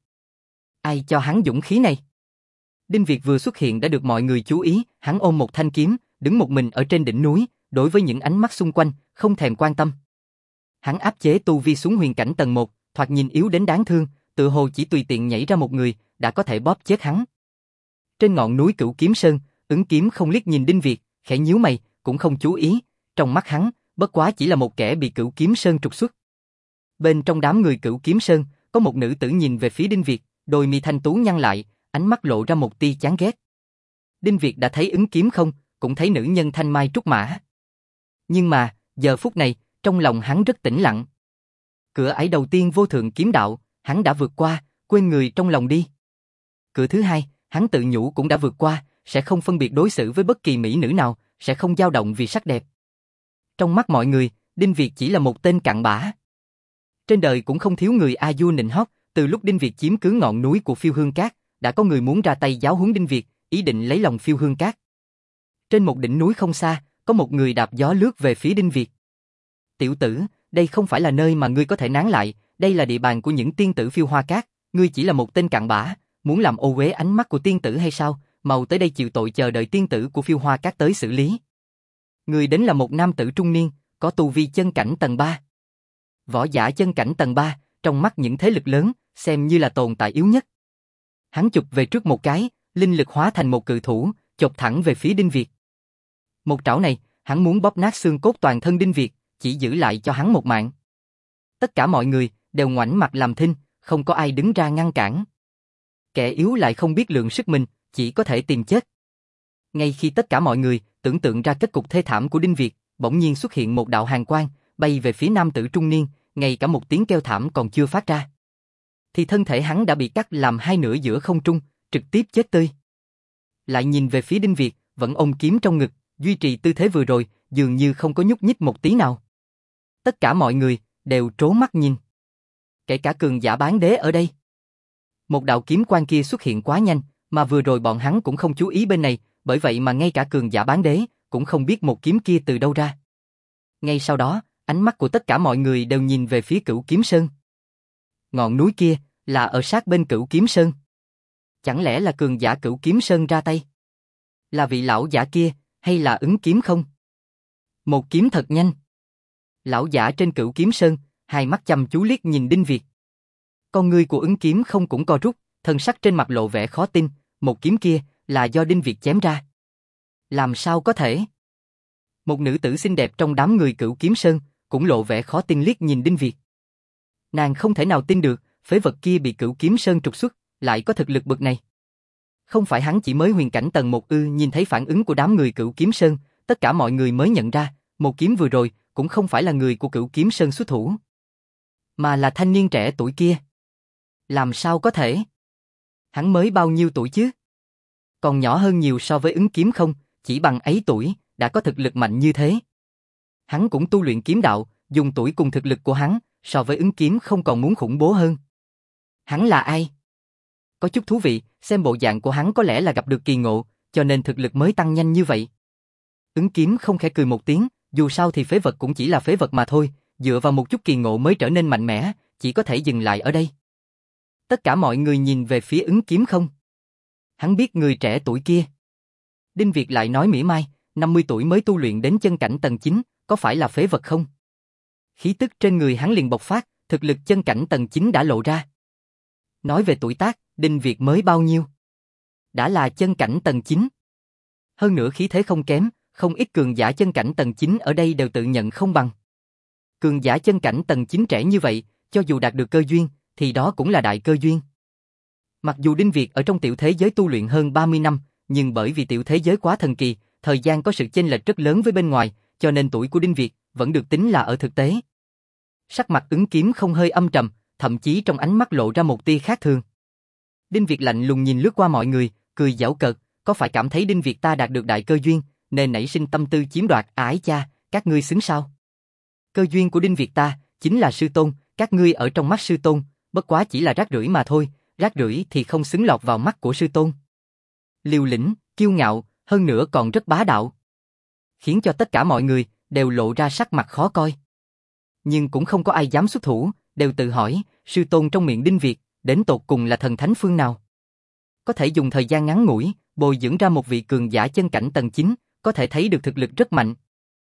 Ai cho hắn dũng khí này? Đinh Việt vừa xuất hiện đã được mọi người chú ý, hắn ôm một thanh kiếm, đứng một mình ở trên đỉnh núi, đối với những ánh mắt xung quanh, không thèm quan tâm. Hắn áp chế tu vi xuống huyền cảnh tầng 1, thoạt nhìn yếu đến đáng thương, tự hồ chỉ tùy tiện nhảy ra một người, đã có thể bóp chết hắn. Trên ngọn núi Cửu Kiếm Sơn, Ứng Kiếm không liếc nhìn Đinh Việt, khẽ nhíu mày, cũng không chú ý, trong mắt hắn, bất quá chỉ là một kẻ bị Cửu Kiếm Sơn trục xuất. Bên trong đám người Cửu Kiếm Sơn, có một nữ tử nhìn về phía Đinh Việt, đôi mi thanh tú nhăn lại, ánh mắt lộ ra một tia chán ghét. Đinh Việt đã thấy Ứng Kiếm không, cũng thấy nữ nhân thanh mai trúc mã. Nhưng mà, giờ phút này, trong lòng hắn rất tĩnh lặng. Cửa ải đầu tiên vô thượng kiếm đạo, hắn đã vượt qua, quên người trong lòng đi. Cửa thứ hai, hắn tự nhủ cũng đã vượt qua, sẽ không phân biệt đối xử với bất kỳ mỹ nữ nào, sẽ không dao động vì sắc đẹp. Trong mắt mọi người, Đinh Việt chỉ là một tên cặn bã. Trên đời cũng không thiếu người a du nịnh hót, từ lúc Đinh Việt chiếm cứ ngọn núi của Phiêu Hương Cát, đã có người muốn ra tay giáo huấn Đinh Việt, ý định lấy lòng Phiêu Hương Cát. Trên một đỉnh núi không xa, có một người đạp gió lướt về phía Đinh Việt. Tiểu tử, đây không phải là nơi mà ngươi có thể nán lại, đây là địa bàn của những tiên tử Phiêu Hoa Cát, ngươi chỉ là một tên cặn bã, muốn làm ô uế ánh mắt của tiên tử hay sao, mau tới đây chịu tội chờ đợi tiên tử của Phiêu Hoa Cát tới xử lý. Người đến là một nam tử trung niên, có tu vi chân cảnh tầng 3. Võ giả chân cảnh tầng 3, trong mắt những thế lực lớn, xem như là tồn tại yếu nhất. Hắn chụp về trước một cái, linh lực hóa thành một cự thủ, chộp thẳng về phía Đinh Việt. Một trảo này, hắn muốn bóp nát xương cốt toàn thân Đinh Việt, chỉ giữ lại cho hắn một mạng. Tất cả mọi người đều ngoảnh mặt làm thinh, không có ai đứng ra ngăn cản. Kẻ yếu lại không biết lượng sức mình, chỉ có thể tìm chết. Ngay khi tất cả mọi người tưởng tượng ra kết cục thê thảm của Đinh Việt, bỗng nhiên xuất hiện một đạo hàn quang, bay về phía nam tử trung niên, ngay cả một tiếng kêu thảm còn chưa phát ra. Thì thân thể hắn đã bị cắt làm hai nửa giữa không trung, trực tiếp chết tươi. Lại nhìn về phía Đinh Việt, vẫn ôm kiếm trong ngực, duy trì tư thế vừa rồi, dường như không có nhúc nhích một tí nào. Tất cả mọi người đều trố mắt nhìn. Kể cả cường giả bán đế ở đây. Một đạo kiếm quang kia xuất hiện quá nhanh, mà vừa rồi bọn hắn cũng không chú ý bên này, bởi vậy mà ngay cả cường giả bán đế cũng không biết một kiếm kia từ đâu ra. Ngay sau đó, ánh mắt của tất cả mọi người đều nhìn về phía Cửu Kiếm Sơn. Ngọn núi kia là ở sát bên Cửu Kiếm Sơn. Chẳng lẽ là cường giả Cửu Kiếm Sơn ra tay? Là vị lão giả kia, hay là ứng kiếm không? Một kiếm thật nhanh. Lão giả trên Cửu Kiếm Sơn, hai mắt chăm chú liếc nhìn Đinh Việt. Con ngươi của ứng kiếm không cũng co rút, thân sắc trên mặt lộ vẻ khó tin, một kiếm kia là do Đinh Việt chém ra. Làm sao có thể? Một nữ tử xinh đẹp trong đám người Cửu Kiếm Sơn cũng lộ vẻ khó tin liếc nhìn Đinh Việt. Nàng không thể nào tin được, phế vật kia bị Cửu Kiếm Sơn trục xuất, lại có thực lực bậc này. Không phải hắn chỉ mới huyền cảnh tầng 1 ư? Nhìn thấy phản ứng của đám người Cửu Kiếm Sơn, tất cả mọi người mới nhận ra, một kiếm vừa rồi cũng không phải là người của Cửu Kiếm Sơn xuất thủ, mà là thanh niên trẻ tuổi kia. Làm sao có thể? Hắn mới bao nhiêu tuổi chứ? Còn nhỏ hơn nhiều so với ứng kiếm không, chỉ bằng ấy tuổi, đã có thực lực mạnh như thế. Hắn cũng tu luyện kiếm đạo, dùng tuổi cùng thực lực của hắn, so với ứng kiếm không còn muốn khủng bố hơn. Hắn là ai? Có chút thú vị, xem bộ dạng của hắn có lẽ là gặp được kỳ ngộ, cho nên thực lực mới tăng nhanh như vậy. Ứng kiếm không khẽ cười một tiếng, dù sao thì phế vật cũng chỉ là phế vật mà thôi, dựa vào một chút kỳ ngộ mới trở nên mạnh mẽ, chỉ có thể dừng lại ở đây. Tất cả mọi người nhìn về phía ứng kiếm không. Hắn biết người trẻ tuổi kia. Đinh Việt lại nói mỉa mai, 50 tuổi mới tu luyện đến chân cảnh tầng 9, có phải là phế vật không? Khí tức trên người hắn liền bộc phát, thực lực chân cảnh tầng 9 đã lộ ra. Nói về tuổi tác, Đinh Việt mới bao nhiêu? Đã là chân cảnh tầng 9. Hơn nữa khí thế không kém, không ít cường giả chân cảnh tầng 9 ở đây đều tự nhận không bằng. Cường giả chân cảnh tầng 9 trẻ như vậy, cho dù đạt được cơ duyên, thì đó cũng là đại cơ duyên. Mặc dù Đinh Việt ở trong tiểu thế giới tu luyện hơn 30 năm, nhưng bởi vì tiểu thế giới quá thần kỳ, thời gian có sự chênh lệch rất lớn với bên ngoài, cho nên tuổi của Đinh Việt vẫn được tính là ở thực tế. Sắc mặt ứng kiếm không hơi âm trầm, thậm chí trong ánh mắt lộ ra một tia khác thường. Đinh Việt lạnh lùng nhìn lướt qua mọi người, cười giễu cợt, có phải cảm thấy Đinh Việt ta đạt được đại cơ duyên, nên nảy sinh tâm tư chiếm đoạt, ái cha, các ngươi xứng sao? Cơ duyên của Đinh Việt ta chính là sư tôn, các ngươi ở trong mắt sư tôn, bất quá chỉ là rác rưởi mà thôi, rác rưởi thì không xứng lọt vào mắt của sư tôn. Liều lĩnh, kiêu ngạo, hơn nữa còn rất bá đạo, khiến cho tất cả mọi người đều lộ ra sắc mặt khó coi. Nhưng cũng không có ai dám xuất thủ, đều tự hỏi, sư tôn trong miệng Đinh Việt, đến tột cùng là thần thánh phương nào? Có thể dùng thời gian ngắn ngủi, bồi dưỡng ra một vị cường giả chân cảnh tầng 9, có thể thấy được thực lực rất mạnh.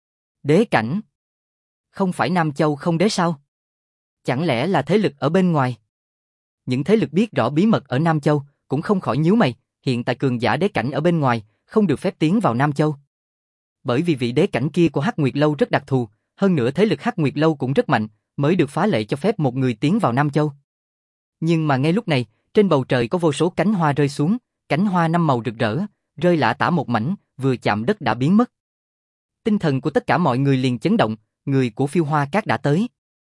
Đế cảnh? Không phải Nam Châu không đế sao? Chẳng lẽ là thế lực ở bên ngoài? Những thế lực biết rõ bí mật ở Nam Châu, cũng không khỏi nhíu mày, hiện tại cường giả đế cảnh ở bên ngoài, không được phép tiến vào Nam Châu. Bởi vì vị đế cảnh kia của Hắc Nguyệt Lâu rất đặc thù, hơn nữa thế lực Hắc Nguyệt Lâu cũng rất mạnh, mới được phá lệ cho phép một người tiến vào Nam Châu. Nhưng mà ngay lúc này, trên bầu trời có vô số cánh hoa rơi xuống, cánh hoa 5 màu rực rỡ, rơi lả tả một mảnh, vừa chạm đất đã biến mất. Tinh thần của tất cả mọi người liền chấn động, người của Phiêu Hoa Các đã tới.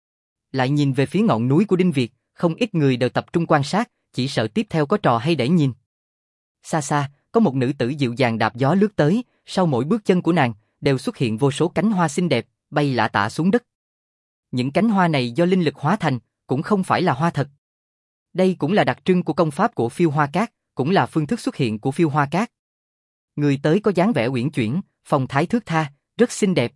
Lại nhìn về phía ngọn núi của Đinh Việt, không ít người đều tập trung quan sát, chỉ sợ tiếp theo có trò hay để nhìn. Xa xa, có một nữ tử dịu dàng đạp gió lướt tới, sau mỗi bước chân của nàng, đều xuất hiện vô số cánh hoa xinh đẹp, bay lả tả xuống đất. Những cánh hoa này do linh lực hóa thành, cũng không phải là hoa thật. Đây cũng là đặc trưng của công pháp của Phiêu Hoa Các, cũng là phương thức xuất hiện của Phiêu Hoa Các. Người tới có dáng vẻ uyển chuyển, phong thái thướt tha, rất xinh đẹp.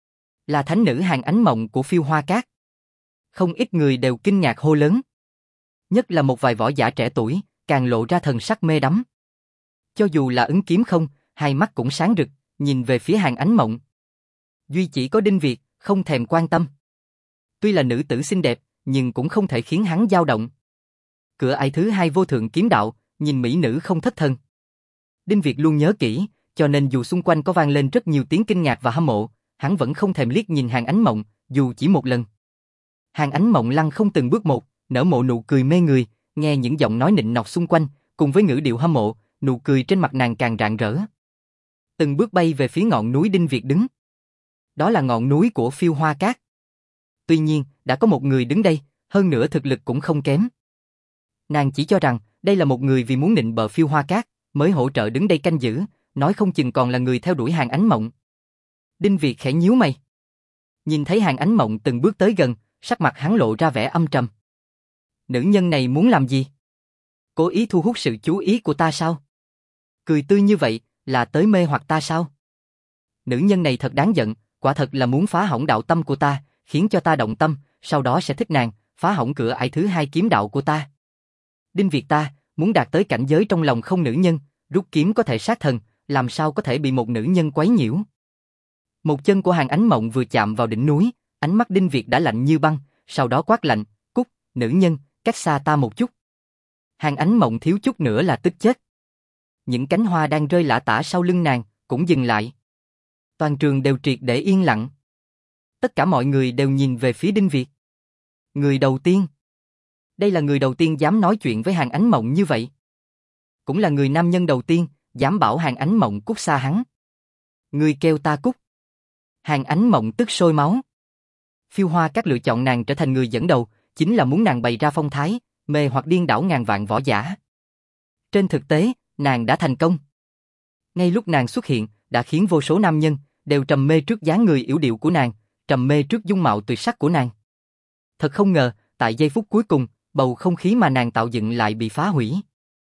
Là thánh nữ Hàn Ánh Mộng của Phiêu Hoa Các. Không ít người đều kinh ngạc hô lớn. Nhất là một vài võ giả trẻ tuổi, càng lộ ra thần sắc mê đắm. Cho dù là ứng kiếm không, hai mắt cũng sáng rực, nhìn về phía Hàn Ánh Mộng. Duy chỉ có Đinh Việt, không thèm quan tâm. Tuy là nữ tử xinh đẹp, nhưng cũng không thể khiến hắn dao động. Cửa ải thứ hai vô thượng kiếm đạo, nhìn mỹ nữ không thất thần. Đinh Việt luôn nhớ kỹ, cho nên dù xung quanh có vang lên rất nhiều tiếng kinh ngạc và hâm mộ, hắn vẫn không thèm liếc nhìn Hàn Ánh Mộng, dù chỉ một lần. Hàn Ánh Mộng lăng không từng bước một, nở một nụ cười mê người, nghe những giọng nói nịnh nọt xung quanh, cùng với ngữ điệu hâm mộ, nụ cười trên mặt nàng càng rạng rỡ. Từng bước bay về phía ngọn núi Đinh Việt đứng. Đó là ngọn núi của Phiêu Hoa Các. Tuy nhiên, đã có một người đứng đây, hơn nữa thực lực cũng không kém. Nàng chỉ cho rằng, đây là một người vì muốn nịnh bợ Phiêu Hoa Các, mới hỗ trợ đứng đây canh giữ, nói không chừng còn là người theo đuổi Hàn Ánh Mộng. Đinh Việt khẽ nhíu mày. Nhìn thấy Hàn Ánh Mộng từng bước tới gần, sắc mặt hắn lộ ra vẻ âm trầm. Nữ nhân này muốn làm gì? Cố ý thu hút sự chú ý của ta sao? Cười tươi như vậy, là tới mê hoặc ta sao? Nữ nhân này thật đáng giận, quả thật là muốn phá hỏng đạo tâm của ta, khiến cho ta động tâm, sau đó sẽ thích nàng, phá hỏng cửa ải thứ hai kiếm đạo của ta. Đinh Việt ta, muốn đạt tới cảnh giới trong lòng không nữ nhân, rút kiếm có thể sát thần, làm sao có thể bị một nữ nhân quấy nhiễu. Một chân của Hàn Ánh Mộng vừa chạm vào đỉnh núi, ánh mắt Đinh Việt đã lạnh như băng, sau đó quát lạnh, cút, nữ nhân, cách xa ta một chút. Hàn Ánh Mộng thiếu chút nữa là tức chết. Những cánh hoa đang rơi lả tả sau lưng nàng, cũng dừng lại. Toàn trường đều triệt để yên lặng. Tất cả mọi người đều nhìn về phía Đinh Việt. Người đầu tiên. Đây là người đầu tiên dám nói chuyện với Hàn Ánh Mộng như vậy. Cũng là người nam nhân đầu tiên, dám bảo Hàn Ánh Mộng cút xa hắn. Người kêu ta cút. Hàn Ánh Mộng tức sôi máu. Phiêu Hoa Các lựa chọn nàng trở thành người dẫn đầu, chính là muốn nàng bày ra phong thái, mê hoặc điên đảo ngàn vạn võ giả. Trên thực tế, nàng đã thành công. Ngay lúc nàng xuất hiện, đã khiến vô số nam nhân đều trầm mê trước dáng người yểu điệu của nàng, trầm mê trước dung mạo tuyệt sắc của nàng. Thật không ngờ, tại giây phút cuối cùng, bầu không khí mà nàng tạo dựng lại bị phá hủy.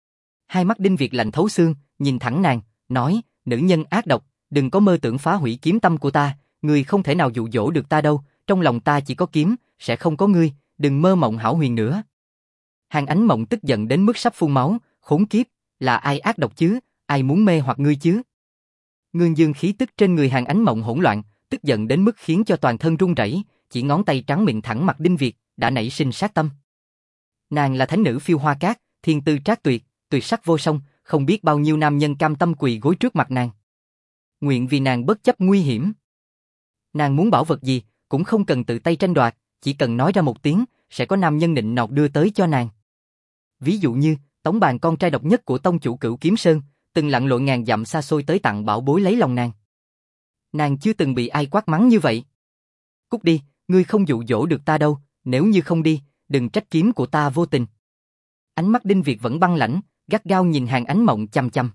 Hai mắt Đinh Việt lạnh thấu xương, nhìn thẳng nàng, nói, nữ nhân ác độc, đừng có mơ tưởng phá hủy kiếm tâm của ta, ngươi không thể nào dụ dỗ được ta đâu, trong lòng ta chỉ có kiếm, sẽ không có ngươi, đừng mơ mộng hão huyền nữa. Hàn Ánh Mộng tức giận đến mức sắp phun máu, khốn kiếp, là ai ác độc chứ, ai muốn mê hoặc ngươi chứ? Ngưng dương khí tức trên người Hàn Ánh Mộng hỗn loạn, tức giận đến mức khiến cho toàn thân run rẩy, chỉ ngón tay trắng miệng thẳng mặt Đinh Việt, đã nảy sinh sát tâm. Nàng là thánh nữ Phiêu Hoa Cát, thiên tư trác tuyệt, tuyệt sắc vô song, không biết bao nhiêu nam nhân cam tâm quỳ gối trước mặt nàng. Nguyện vì nàng bất chấp nguy hiểm. Nàng muốn bảo vật gì, cũng không cần tự tay tranh đoạt, chỉ cần nói ra một tiếng, sẽ có nam nhân nịnh nọt đưa tới cho nàng. Ví dụ như, Tống Bàn con trai độc nhất của tông chủ Cửu Kiếm Sơn, từng lặn lội ngàn dặm xa xôi tới tặng bảo bối lấy lòng nàng. Nàng chưa từng bị ai quát mắng như vậy. Cút đi, ngươi không dụ dỗ được ta đâu, nếu như không đi, đừng trách kiếm của ta vô tình. Ánh mắt Đinh Việt vẫn băng lãnh, gắt gao nhìn Hàn Ánh Mộng chăm chăm.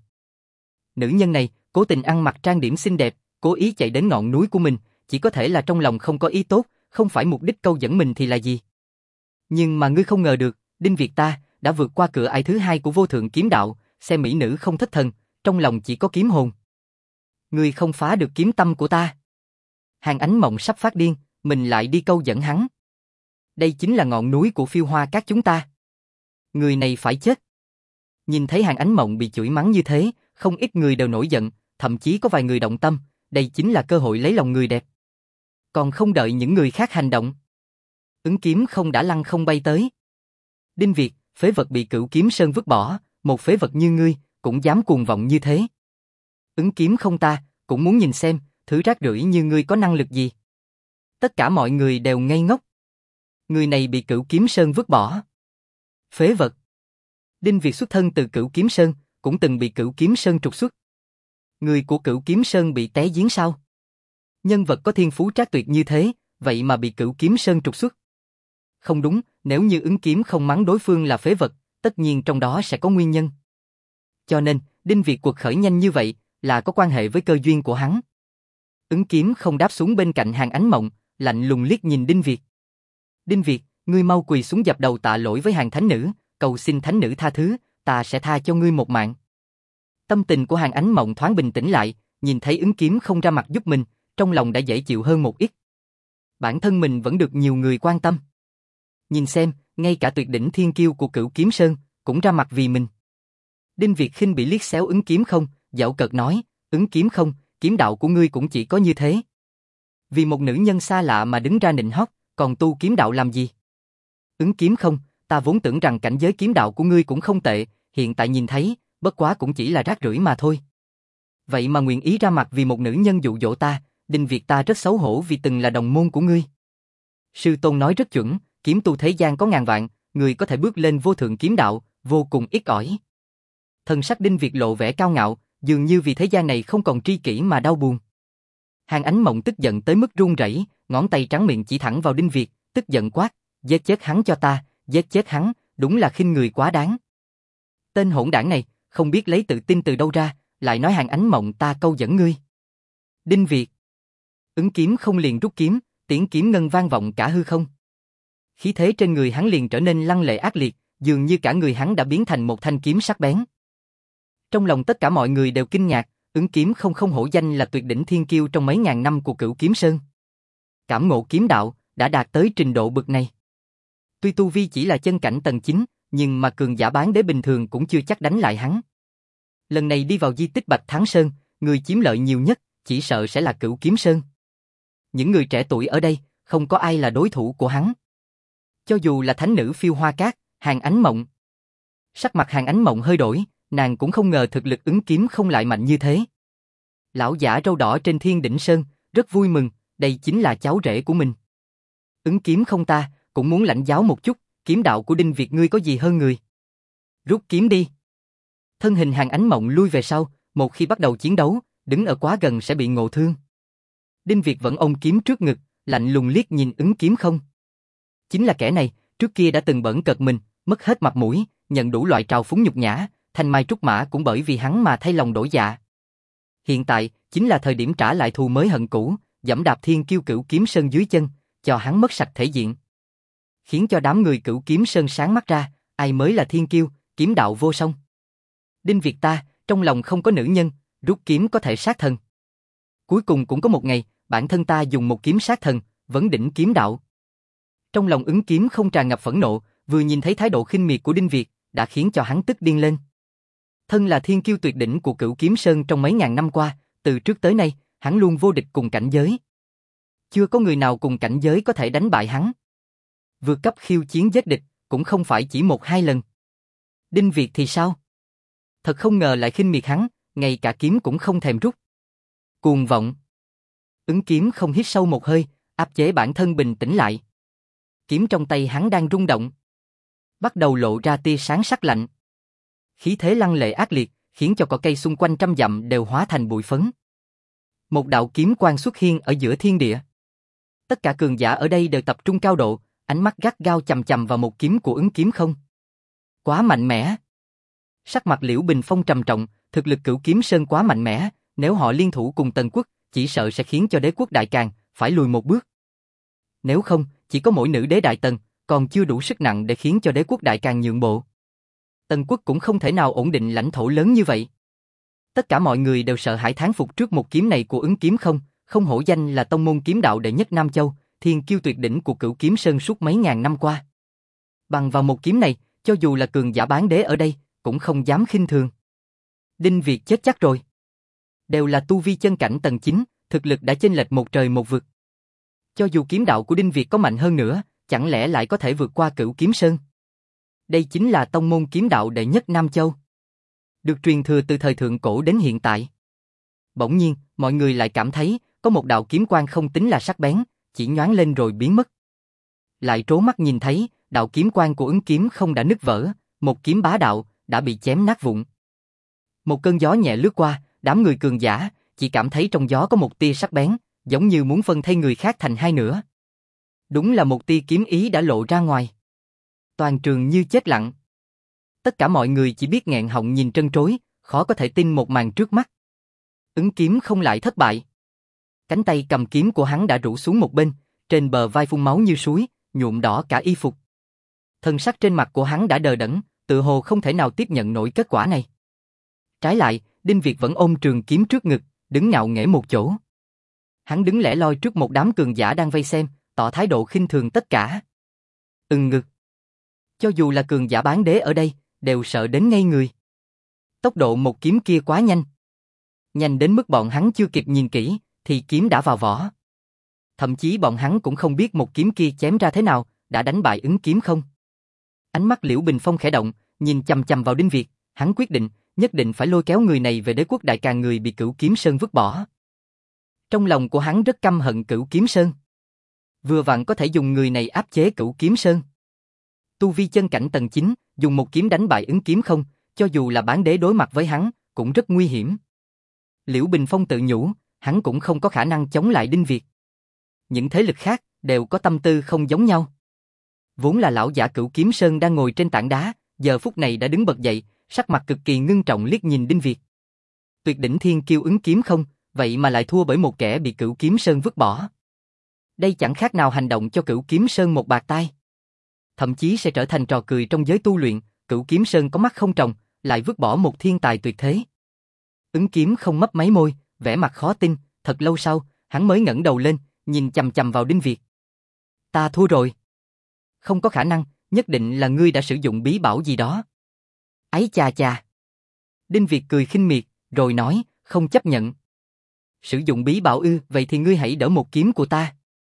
Nữ nhân này, cố tình ăn mặc trang điểm xinh đẹp, cố ý chạy đến ngọn núi của mình, chỉ có thể là trong lòng không có ý tốt, không phải mục đích câu dẫn mình thì là gì. Nhưng mà ngươi không ngờ được, Đinh Việt ta đã vượt qua cửa ải thứ hai của vô thượng kiếm đạo, xem mỹ nữ không thất thần, trong lòng chỉ có kiếm hồn. Ngươi không phá được kiếm tâm của ta. Hàn Ánh Mộng sắp phát điên, mình lại đi câu dẫn hắn. Đây chính là ngọn núi của Phiêu Hoa Các chúng ta. Người này phải chết. Nhìn thấy Hàn Ánh Mộng bị chửi mắng như thế, không ít người đều nổi giận, thậm chí có vài người động tâm, đây chính là cơ hội lấy lòng người đẹp. Còn không đợi những người khác hành động, Ứng Kiếm Không đã lăn không bay tới. Đinh Việt, phế vật bị Cửu Kiếm Sơn vứt bỏ, một phế vật như ngươi, cũng dám cuồng vọng như thế. Ứng Kiếm Không ta, cũng muốn nhìn xem, thứ rác rưởi như ngươi có năng lực gì. Tất cả mọi người đều ngây ngốc. Người này bị Cửu Kiếm Sơn vứt bỏ. Phế vật. Đinh Việt xuất thân từ Cửu Kiếm Sơn, cũng từng bị Cửu Kiếm Sơn trục xuất. Người của Cửu Kiếm Sơn bị té giếng sao? Nhân vật có thiên phú trác tuyệt như thế, vậy mà bị Cửu Kiếm Sơn trục xuất. Không đúng, nếu như Ứng Kiếm Không mắng đối phương là phế vật, tất nhiên trong đó sẽ có nguyên nhân. Cho nên, Đinh Việt quật khởi nhanh như vậy, là có quan hệ với cơ duyên của hắn. Ứng Kiếm Không đáp xuống bên cạnh Hàn Ánh Mộng, lạnh lùng liếc nhìn Đinh Việt. Đinh Việt, ngươi mau quỳ xuống dập đầu tạ lỗi với Hàn Thánh Nữ, cầu xin Thánh Nữ tha thứ, ta sẽ tha cho ngươi một mạng. Tâm tình của Hàn Ánh Mộng thoáng bình tĩnh lại, nhìn thấy Ứng Kiếm Không ra mặt giúp mình, trong lòng đã dễ chịu hơn một ít. Bản thân mình vẫn được nhiều người quan tâm. Nhìn xem, ngay cả tuyệt đỉnh thiên kiêu của Cửu Kiếm Sơn cũng ra mặt vì mình. Đinh Việt khinh bị liếc xéo Ứng Kiếm Không, giễu cợt nói, Ứng Kiếm Không, kiếm đạo của ngươi cũng chỉ có như thế. Vì một nữ nhân xa lạ mà đứng ra nịnh hót, còn tu kiếm đạo làm gì? Ứng Kiếm Không, ta vốn tưởng rằng cảnh giới kiếm đạo của ngươi cũng không tệ, hiện tại nhìn thấy, bất quá cũng chỉ là rác rưởi mà thôi. Vậy mà nguyện ý ra mặt vì một nữ nhân dụ dỗ ta, Đinh Việt ta rất xấu hổ vì từng là đồng môn của ngươi. Sư tôn nói rất chuẩn, kiếm tu thế gian có ngàn vạn, người có thể bước lên vô thượng kiếm đạo, vô cùng ít ỏi. Thần sắc Đinh Việt lộ vẻ cao ngạo, dường như vì thế gian này không còn tri kỷ mà đau buồn. Hàn Ánh Mộng tức giận tới mức run rẩy, ngón tay trắng miệng chỉ thẳng vào Đinh Việt, tức giận quát, giết chết hắn cho ta, giết chết hắn, đúng là khinh người quá đáng. Tên hỗn đảng này, không biết lấy tự tin từ đâu ra, lại nói Hàn Ánh Mộng ta câu dẫn ngươi. Đinh Việt. Ứng Kiếm Không liền rút kiếm, tiếng kiếm ngân vang vọng cả hư không. Khí thế trên người hắn liền trở nên lăng lệ ác liệt, dường như cả người hắn đã biến thành một thanh kiếm sắc bén. Trong lòng tất cả mọi người đều kinh ngạc, Ứng Kiếm không hổ danh là tuyệt đỉnh thiên kiêu trong mấy ngàn năm của Cửu Kiếm Sơn. Cảm ngộ kiếm đạo đã đạt tới trình độ bậc này. Tuy tu vi chỉ là chân cảnh tầng 9, nhưng mà cường giả bán đế bình thường cũng chưa chắc đánh lại hắn. Lần này đi vào di tích Bạch Thắng Sơn, người chiếm lợi nhiều nhất chỉ sợ sẽ là Cửu Kiếm Sơn. Những người trẻ tuổi ở đây, không có ai là đối thủ của hắn. Cho dù là thánh nữ Phiêu Hoa Cát, Hàn Ánh Mộng. Sắc mặt Hàn Ánh Mộng hơi đổi, nàng cũng không ngờ thực lực Ứng Kiếm không lại mạnh như thế. Lão giả râu đỏ trên Thiên Đỉnh Sơn, rất vui mừng, đây chính là cháu rể của mình. Ứng Kiếm không, ta cũng muốn lãnh giáo một chút, kiếm đạo của Đinh Việt ngươi có gì hơn người. Rút kiếm đi. Thân hình Hàn Ánh Mộng lui về sau, một khi bắt đầu chiến đấu, đứng ở quá gần sẽ bị ngộ thương. Đinh Việt vẫn ôm kiếm trước ngực, lạnh lùng liếc nhìn Ứng Kiếm không. Chính là kẻ này, trước kia đã từng bỡn cợt mình, mất hết mặt mũi, nhận đủ loại trào phúng nhục nhã, thanh mai trúc mã cũng bởi vì hắn mà thay lòng đổi dạ. Hiện tại, chính là thời điểm trả lại thù mới hận cũ, giẫm đạp thiên kiêu Cửu Kiếm Sơn dưới chân, cho hắn mất sạch thể diện. Khiến cho đám người Cửu Kiếm Sơn sáng mắt ra, ai mới là thiên kiêu, kiếm đạo vô song. Đinh Việt ta, trong lòng không có nữ nhân, rút kiếm có thể sát thần. Cuối cùng cũng có một ngày, bản thân ta dùng một kiếm sát thần, vấn đỉnh kiếm đạo. Trong lòng Ứng Kiếm không tràn ngập phẫn nộ, vừa nhìn thấy thái độ khinh miệt của Đinh Việt, đã khiến cho hắn tức điên lên. Thân là thiên kiêu tuyệt đỉnh của Cửu Kiếm Sơn trong mấy ngàn năm qua, từ trước tới nay, hắn luôn vô địch cùng cảnh giới. Chưa có người nào cùng cảnh giới có thể đánh bại hắn. Vượt cấp khiêu chiến giết địch, cũng không phải chỉ một hai lần. Đinh Việt thì sao? Thật không ngờ lại khinh miệt hắn, ngay cả kiếm cũng không thèm rút. Cuồng vọng. Ứng Kiếm không hít sâu một hơi, áp chế bản thân bình tĩnh lại. Kiếm trong tay hắn đang rung động, bắt đầu lộ ra tia sáng sắc lạnh. Khí thế lăng lệ ác liệt, khiến cho cỏ cây xung quanh trăm dặm đều hóa thành bụi phấn. Một đạo kiếm quang xuất hiện ở giữa thiên địa. Tất cả cường giả ở đây đều tập trung cao độ, ánh mắt gắt gao chằm chằm vào một kiếm của Ứng Kiếm không. Quá mạnh mẽ. Sắc mặt Liễu Bình Phong trầm trọng, thực lực Cửu Kiếm Sơn quá mạnh mẽ, nếu họ liên thủ cùng Tần Quốc, chỉ sợ sẽ khiến cho đế quốc Đại Càn phải lùi một bước. Nếu không, chỉ có mỗi nữ đế Đại Tần, còn chưa đủ sức nặng để khiến cho đế quốc Đại Càn nhượng bộ. Tần Quốc cũng không thể nào ổn định lãnh thổ lớn như vậy. Tất cả mọi người đều sợ hãi thán phục trước một kiếm này của Ứng Kiếm không hổ danh là tông môn kiếm đạo đệ nhất Nam Châu, thiên kiêu tuyệt đỉnh của Cửu Kiếm Sơn suốt mấy ngàn năm qua. Bằng vào một kiếm này, cho dù là cường giả bán đế ở đây, cũng không dám khinh thường. Đinh Việt chết chắc rồi. Đều là tu vi chân cảnh tầng 9, thực lực đã chênh lệch một trời một vực. Cho dù kiếm đạo của Đinh Việt có mạnh hơn nữa, chẳng lẽ lại có thể vượt qua Cửu Kiếm Sơn? Đây chính là tông môn kiếm đạo đệ nhất Nam Châu, được truyền thừa từ thời thượng cổ đến hiện tại. Bỗng nhiên, mọi người lại cảm thấy có một đạo kiếm quang không tính là sắc bén, chỉ nhoáng lên rồi biến mất. Lại trố mắt nhìn thấy, đạo kiếm quang của Ứng Kiếm không đã nứt vỡ, một kiếm bá đạo đã bị chém nát vụn. Một cơn gió nhẹ lướt qua, đám người cường giả chỉ cảm thấy trong gió có một tia sắc bén, giống như muốn phân thây người khác thành hai nửa. Đúng là một tia kiếm ý đã lộ ra ngoài. Toàn trường như chết lặng. Tất cả mọi người chỉ biết nghẹn họng nhìn trân trối, khó có thể tin một màn trước mắt. Ứng Kiếm không lại thất bại. Cánh tay cầm kiếm của hắn đã rũ xuống một bên, trên bờ vai phun máu như suối, nhuộm đỏ cả y phục. Thân sắc trên mặt của hắn đã đờ đẫn, tự hồ không thể nào tiếp nhận nổi kết quả này. Trái lại, Đinh Việt vẫn ôm trường kiếm trước ngực, đứng ngạo nghễ một chỗ. Hắn đứng lẻ loi trước một đám cường giả đang vây xem, tỏ thái độ khinh thường tất cả. Ngực. Cho dù là cường giả bán đế ở đây, đều sợ đến ngây người. Tốc độ một kiếm kia quá nhanh. Nhanh đến mức bọn hắn chưa kịp nhìn kỹ, thì kiếm đã vào vỏ. Thậm chí bọn hắn cũng không biết một kiếm kia chém ra thế nào, đã đánh bại Ứng Kiếm không. Ánh mắt Liễu Bình Phong khẽ động, nhìn chằm chằm vào Đinh Việt, hắn quyết định, nhất định phải lôi kéo người này về đế quốc Đại Càn, người bị Cửu Kiếm Sơn vứt bỏ. Trong lòng của hắn rất căm hận Cửu Kiếm Sơn. Vừa vặn có thể dùng người này áp chế Cửu Kiếm Sơn. Tu vi chân cảnh tầng 9, dùng một kiếm đánh bại Ứng Kiếm không, cho dù là bán đế đối mặt với hắn, cũng rất nguy hiểm. Liễu Bình Phong tự nhủ, hắn cũng không có khả năng chống lại Đinh Việt. Những thế lực khác đều có tâm tư không giống nhau. Vốn là lão giả Cửu Kiếm Sơn đang ngồi trên tảng đá, giờ phút này đã đứng bật dậy, sắc mặt cực kỳ ngưng trọng liếc nhìn Đinh Việt. Tuyệt đỉnh thiên kiêu Ứng Kiếm không, vậy mà lại thua bởi một kẻ bị Cửu Kiếm Sơn vứt bỏ. Đây chẳng khác nào hành động cho Cửu Kiếm Sơn một bạt tai. thậm chí sẽ trở thành trò cười trong giới tu luyện. Cửu Kiếm Sơn có mắt không tròng, lại vứt bỏ một thiên tài tuyệt thế. Ứng Kiếm không mấp máy môi, vẻ mặt khó tin. Thật lâu sau, hắn mới ngẩng đầu lên, nhìn chằm chằm vào Đinh Việt. Ta thua rồi. Không có khả năng, nhất định là ngươi đã sử dụng bí bảo gì đó. Ấy chà chà. Đinh Việt cười khinh miệt, rồi nói, không chấp nhận. Sử dụng bí bảo ư, vậy thì ngươi hãy đỡ một kiếm của ta.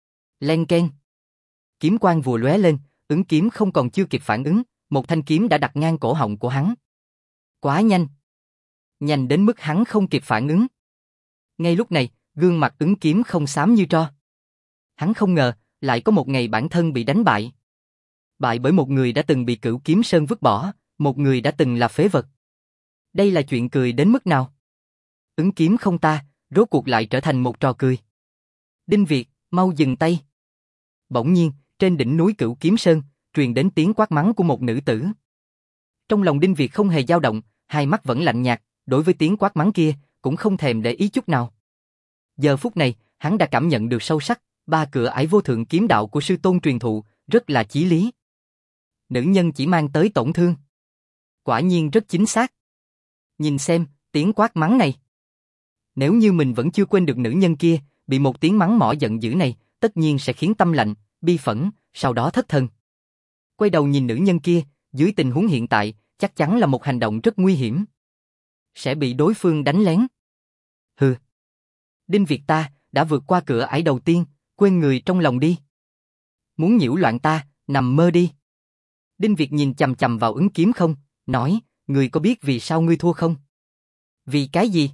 Len keng. Kiếm quang vùa lóe lên, Ứng Kiếm không còn chưa kịp phản ứng, một thanh kiếm đã đặt ngang cổ họng của hắn. Quá nhanh. Nhanh đến mức hắn không kịp phản ứng. Ngay lúc này, gương mặt Ứng Kiếm không xám như tro. Hắn không ngờ, lại có một ngày bản thân bị đánh bại. Bại bởi một người đã từng bị Cửu Kiếm Sơn vứt bỏ, một người đã từng là phế vật. Đây là chuyện cười đến mức nào? Ứng Kiếm không ta, rốt cuộc lại trở thành một trò cười. Đinh Việt, mau dừng tay. Bỗng nhiên, trên đỉnh núi Cửu Kiếm Sơn, truyền đến tiếng quát mắng của một nữ tử. Trong lòng Đinh Việt không hề dao động, hai mắt vẫn lạnh nhạt, đối với tiếng quát mắng kia, cũng không thèm để ý chút nào. Giờ phút này, hắn đã cảm nhận được sâu sắc, ba cửa ải vô thượng kiếm đạo của sư tôn truyền thụ, rất là chí lý. Nữ nhân chỉ mang tới tổn thương. Quả nhiên rất chính xác. Nhìn xem, tiếng quát mắng này. Nếu như mình vẫn chưa quên được nữ nhân kia, bị một tiếng mắng mỏ giận dữ này, tất nhiên sẽ khiến tâm lạnh, bi phẫn, sau đó thất thần. Quay đầu nhìn nữ nhân kia, dưới tình huống hiện tại, chắc chắn là một hành động rất nguy hiểm. Sẽ bị đối phương đánh lén. Hừ. Đinh Việt ta, đã vượt qua cửa ải đầu tiên, quên người trong lòng đi. Muốn nhiễu loạn ta, nằm mơ đi. Đinh Việt nhìn chằm chằm vào Ứng Kiếm không, nói, ngươi có biết vì sao ngươi thua không? Vì cái gì?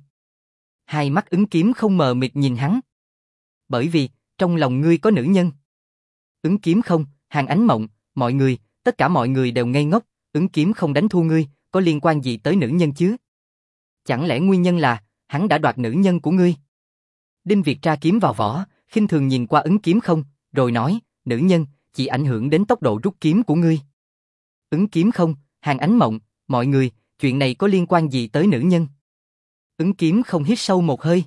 Hai mắt Ứng Kiếm không mờ mịt nhìn hắn. Bởi vì, trong lòng ngươi có nữ nhân. Ứng Kiếm không, Hàn Ánh Mộng, mọi người, tất cả mọi người đều ngây ngốc, Ứng Kiếm không đánh thua ngươi, có liên quan gì tới nữ nhân chứ? Chẳng lẽ nguyên nhân là, hắn đã đoạt nữ nhân của ngươi? Đinh Việt tra kiếm vào vỏ, khinh thường nhìn qua Ứng Kiếm không, rồi nói, nữ nhân, chỉ ảnh hưởng đến tốc độ rút kiếm của ngươi. Ứng Kiếm không, Hàn Ánh Mộng, mọi người, chuyện này có liên quan gì tới nữ nhân? Ứng Kiếm không hít sâu một hơi.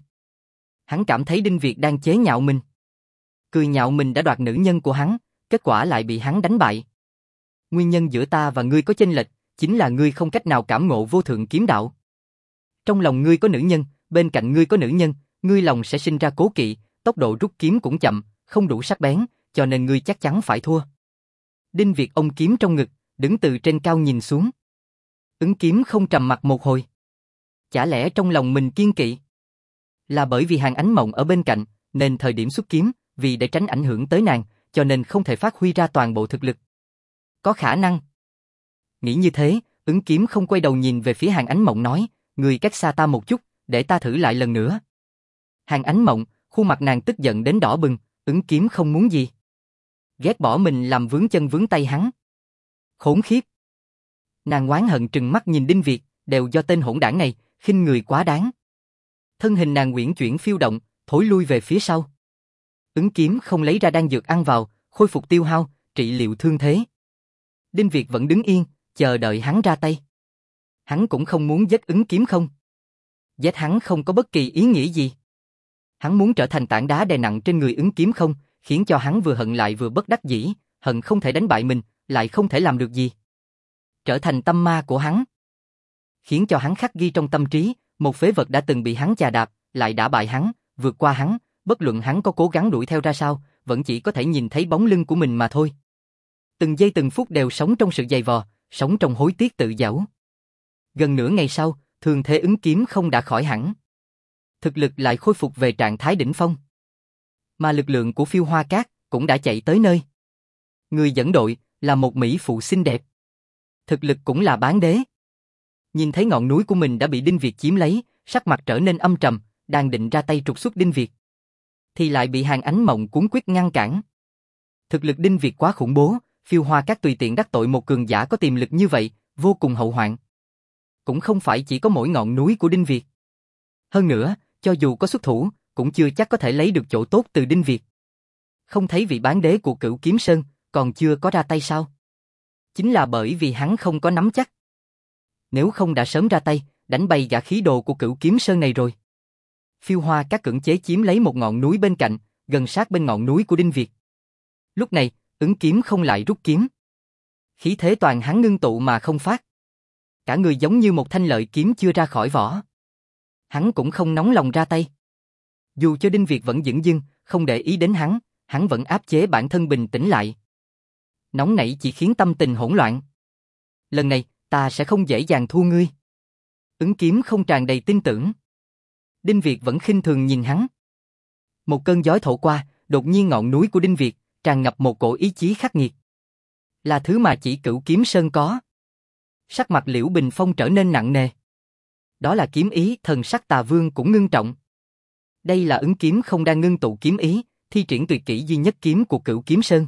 Hắn cảm thấy Đinh Việt đang chế nhạo mình. Cười nhạo mình đã đoạt nữ nhân của hắn, kết quả lại bị hắn đánh bại. Nguyên nhân giữa ta và ngươi có chênh lệch, chính là ngươi không cách nào cảm ngộ vô thượng kiếm đạo. Trong lòng ngươi có nữ nhân, bên cạnh ngươi có nữ nhân, ngươi lòng sẽ sinh ra cố kỵ, tốc độ rút kiếm cũng chậm, không đủ sắc bén, cho nên ngươi chắc chắn phải thua. Đinh Việt ôm kiếm trong ngực, đứng từ trên cao nhìn xuống. Ứng Kiếm không trầm mặc một hồi. Chả lẽ trong lòng mình kiên kỵ? Là bởi vì Hàn Ánh Mộng ở bên cạnh, nên thời điểm xuất kiếm, vì để tránh ảnh hưởng tới nàng, cho nên không thể phát huy ra toàn bộ thực lực. Có khả năng. Nghĩ như thế, Ứng Kiếm không quay đầu nhìn về phía Hàn Ánh Mộng nói, người cách xa ta một chút, để ta thử lại lần nữa. Hàn Ánh Mộng, khuôn mặt nàng tức giận đến đỏ bừng, Ứng Kiếm không muốn gì. Ghét bỏ mình làm vướng chân vướng tay hắn. Khốn khiếp. Nàng oán hận trừng mắt nhìn Đinh Việt, đều do tên hỗn đảng này, khinh người quá đáng. Thân hình nàng uyển chuyển phiêu động, thối lui về phía sau. Ứng Kiếm không lấy ra đan dược ăn vào, khôi phục tiêu hao, trị liệu thương thế. Đinh Việt vẫn đứng yên, chờ đợi hắn ra tay. Hắn cũng không muốn giết Ứng Kiếm không. Giết hắn không có bất kỳ ý nghĩa gì. Hắn muốn trở thành tảng đá đè nặng trên người Ứng Kiếm không, khiến cho hắn vừa hận lại vừa bất đắc dĩ, hận không thể đánh bại mình, lại không thể làm được gì. Trở thành tâm ma của hắn. Khiến cho hắn khắc ghi trong tâm trí, một phế vật đã từng bị hắn chà đạp, lại đã bại hắn, vượt qua hắn, bất luận hắn có cố gắng đuổi theo ra sao, vẫn chỉ có thể nhìn thấy bóng lưng của mình mà thôi. Từng giây từng phút đều sống trong sự dày vò, sống trong hối tiếc tự giễu. Gần nửa ngày sau, thương thế Ứng Kiếm không đã khỏi hẳn. Thực lực lại khôi phục về trạng thái đỉnh phong. Mà lực lượng của Phiêu Hoa Cát cũng đã chạy tới nơi. Người dẫn đội là một mỹ phụ xinh đẹp. Thực lực cũng là bán đế. Nhìn thấy ngọn núi của mình đã bị Đinh Việt chiếm lấy, sắc mặt trở nên âm trầm, đang định ra tay trục xuất Đinh Việt. Thì lại bị Hàn Ánh Mộng cuốn quyết ngăn cản. Thực lực Đinh Việt quá khủng bố, Phiêu Hoa Cát tùy tiện đắc tội một cường giả có tiềm lực như vậy, vô cùng hậu hoạn. Cũng không phải chỉ có mỗi ngọn núi của Đinh Việt. Hơn nữa, cho dù có xuất thủ, cũng chưa chắc có thể lấy được chỗ tốt từ Đinh Việt. Không thấy vị bán đế của Cửu Kiếm Sơn, còn chưa có ra tay sao? Chính là bởi vì hắn không có nắm chắc. Nếu không đã sớm ra tay, đánh bay gã khí đồ của Cửu Kiếm Sơn này rồi. Phiêu Hoa Cát cưỡng chế chiếm lấy một ngọn núi bên cạnh, gần sát bên ngọn núi của Đinh Việt. Lúc này, Ứng Kiếm không lại rút kiếm. Khí thế toàn hắn ngưng tụ mà không phát. Cả người giống như một thanh lợi kiếm chưa ra khỏi vỏ. Hắn cũng không nóng lòng ra tay. Dù cho Đinh Việt vẫn dửng dưng, không để ý đến hắn vẫn áp chế bản thân bình tĩnh lại. Nóng nảy chỉ khiến tâm tình hỗn loạn. Lần này, ta sẽ không dễ dàng thua ngươi. Ứng Kiếm không tràn đầy tin tưởng. Đinh Việt vẫn khinh thường nhìn hắn. Một cơn gió thổi qua, đột nhiên ngọn núi của Đinh Việt tràn ngập một cổ ý chí khắc nghiệt. Là thứ mà chỉ Cửu Kiếm Sơn có. Sắc mặt Liễu Bình Phong trở nên nặng nề. Đó là kiếm ý, thần sắc Tà Vương cũng ngưng trọng. Đây là Ứng Kiếm không đang ngưng tụ kiếm ý, thi triển tuyệt kỹ duy nhất kiếm của Cửu Kiếm Sơn.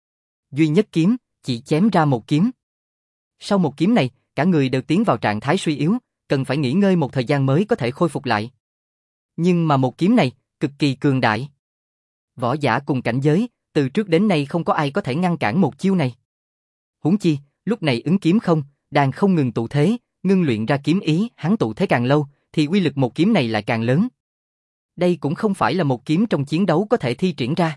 Duy nhất kiếm, chỉ chém ra một kiếm. Sau một kiếm này, cả người đều tiến vào trạng thái suy yếu, cần phải nghỉ ngơi một thời gian mới có thể khôi phục lại. Nhưng mà một kiếm này, cực kỳ cường đại. Võ giả cùng cảnh giới, từ trước đến nay không có ai có thể ngăn cản một chiêu này. Huống chi, lúc này Ứng Kiếm không, đang không ngừng tụ thế, ngưng luyện ra kiếm ý, hắn tụ thế càng lâu, thì uy lực một kiếm này lại càng lớn. Đây cũng không phải là một kiếm trong chiến đấu có thể thi triển ra.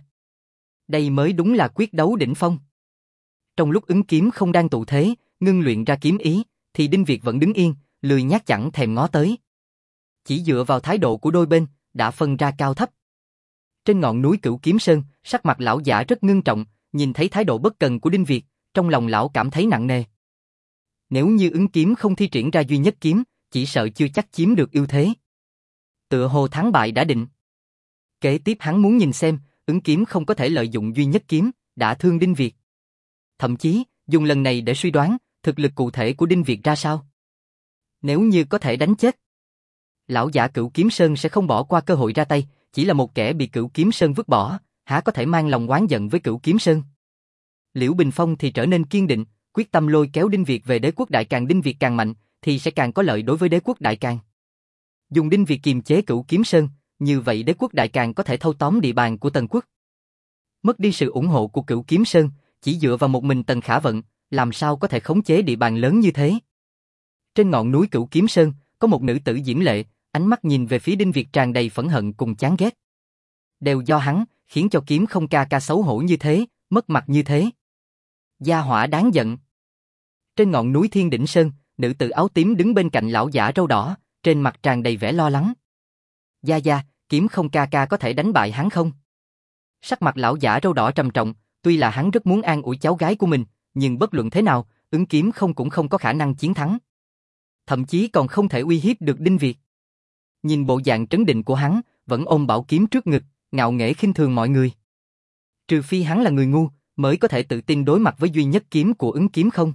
Đây mới đúng là quyết đấu đỉnh phong. Trong lúc Ứng Kiếm không đang tụ thế, ngưng luyện ra kiếm ý, thì Đinh Việt vẫn đứng yên, lười nhác chẳng thèm ngó tới. Chỉ dựa vào thái độ của đôi bên, đã phân ra cao thấp. Trên ngọn núi Cửu Kiếm Sơn, sắc mặt lão giả rất ngưng trọng, nhìn thấy thái độ bất cần của Đinh Việt, trong lòng lão cảm thấy nặng nề. Nếu như Ứng Kiếm không thi triển ra duy nhất kiếm, chỉ sợ chưa chắc chiếm được ưu thế. Tựa hồ thắng bại đã định. Kế tiếp hắn muốn nhìn xem, Ứng Kiếm không có thể lợi dụng duy nhất kiếm, đã thương Đinh Việt. Thậm chí, dùng lần này để suy đoán, thực lực cụ thể của Đinh Việt ra sao. Nếu như có thể đánh chết, lão giả Cửu Kiếm Sơn sẽ không bỏ qua cơ hội ra tay, chỉ là một kẻ bị Cửu Kiếm Sơn vứt bỏ, há có thể mang lòng oán giận với Cửu Kiếm Sơn. Liễu Bình Phong thì trở nên kiên định, quyết tâm lôi kéo Đinh Việt về Đế quốc Đại Càn. Đinh Việt càng mạnh, thì sẽ càng có lợi đối với Đế quốc Đại Càn. Dùng Đinh Việt kiềm chế Cửu Kiếm Sơn, như vậy Đế quốc Đại Càn có thể thâu tóm địa bàn của Tần quốc. Mất đi sự ủng hộ của Cửu Kiếm Sơn, chỉ dựa vào một mình Tần Khả Vận, làm sao có thể khống chế địa bàn lớn như thế. Trên ngọn núi Cửu Kiếm Sơn, có một nữ tử diễm lệ, ánh mắt nhìn về phía Đinh Việt tràn đầy phẫn hận cùng chán ghét. Đều do hắn, khiến cho Kiếm không ca ca xấu hổ như thế, mất mặt như thế. Gia hỏa đáng giận. Trên ngọn núi Thiên Đỉnh Sơn, nữ tử áo tím đứng bên cạnh lão giả râu đỏ, trên mặt tràn đầy vẻ lo lắng. Gia Gia, Kiếm không ca ca có thể đánh bại hắn không? Sắc mặt lão giả râu đỏ trầm trọng, tuy là hắn rất muốn an ủi cháu gái của mình, nhưng bất luận thế nào, Ứng Kiếm không cũng không có khả năng chiến thắng. Thậm chí còn không thể uy hiếp được Đinh Việt. Nhìn bộ dạng trấn định của hắn, vẫn ôm bảo kiếm trước ngực, ngạo nghễ khinh thường mọi người. Trừ phi hắn là người ngu, mới có thể tự tin đối mặt với duy nhất kiếm của Ứng Kiếm không.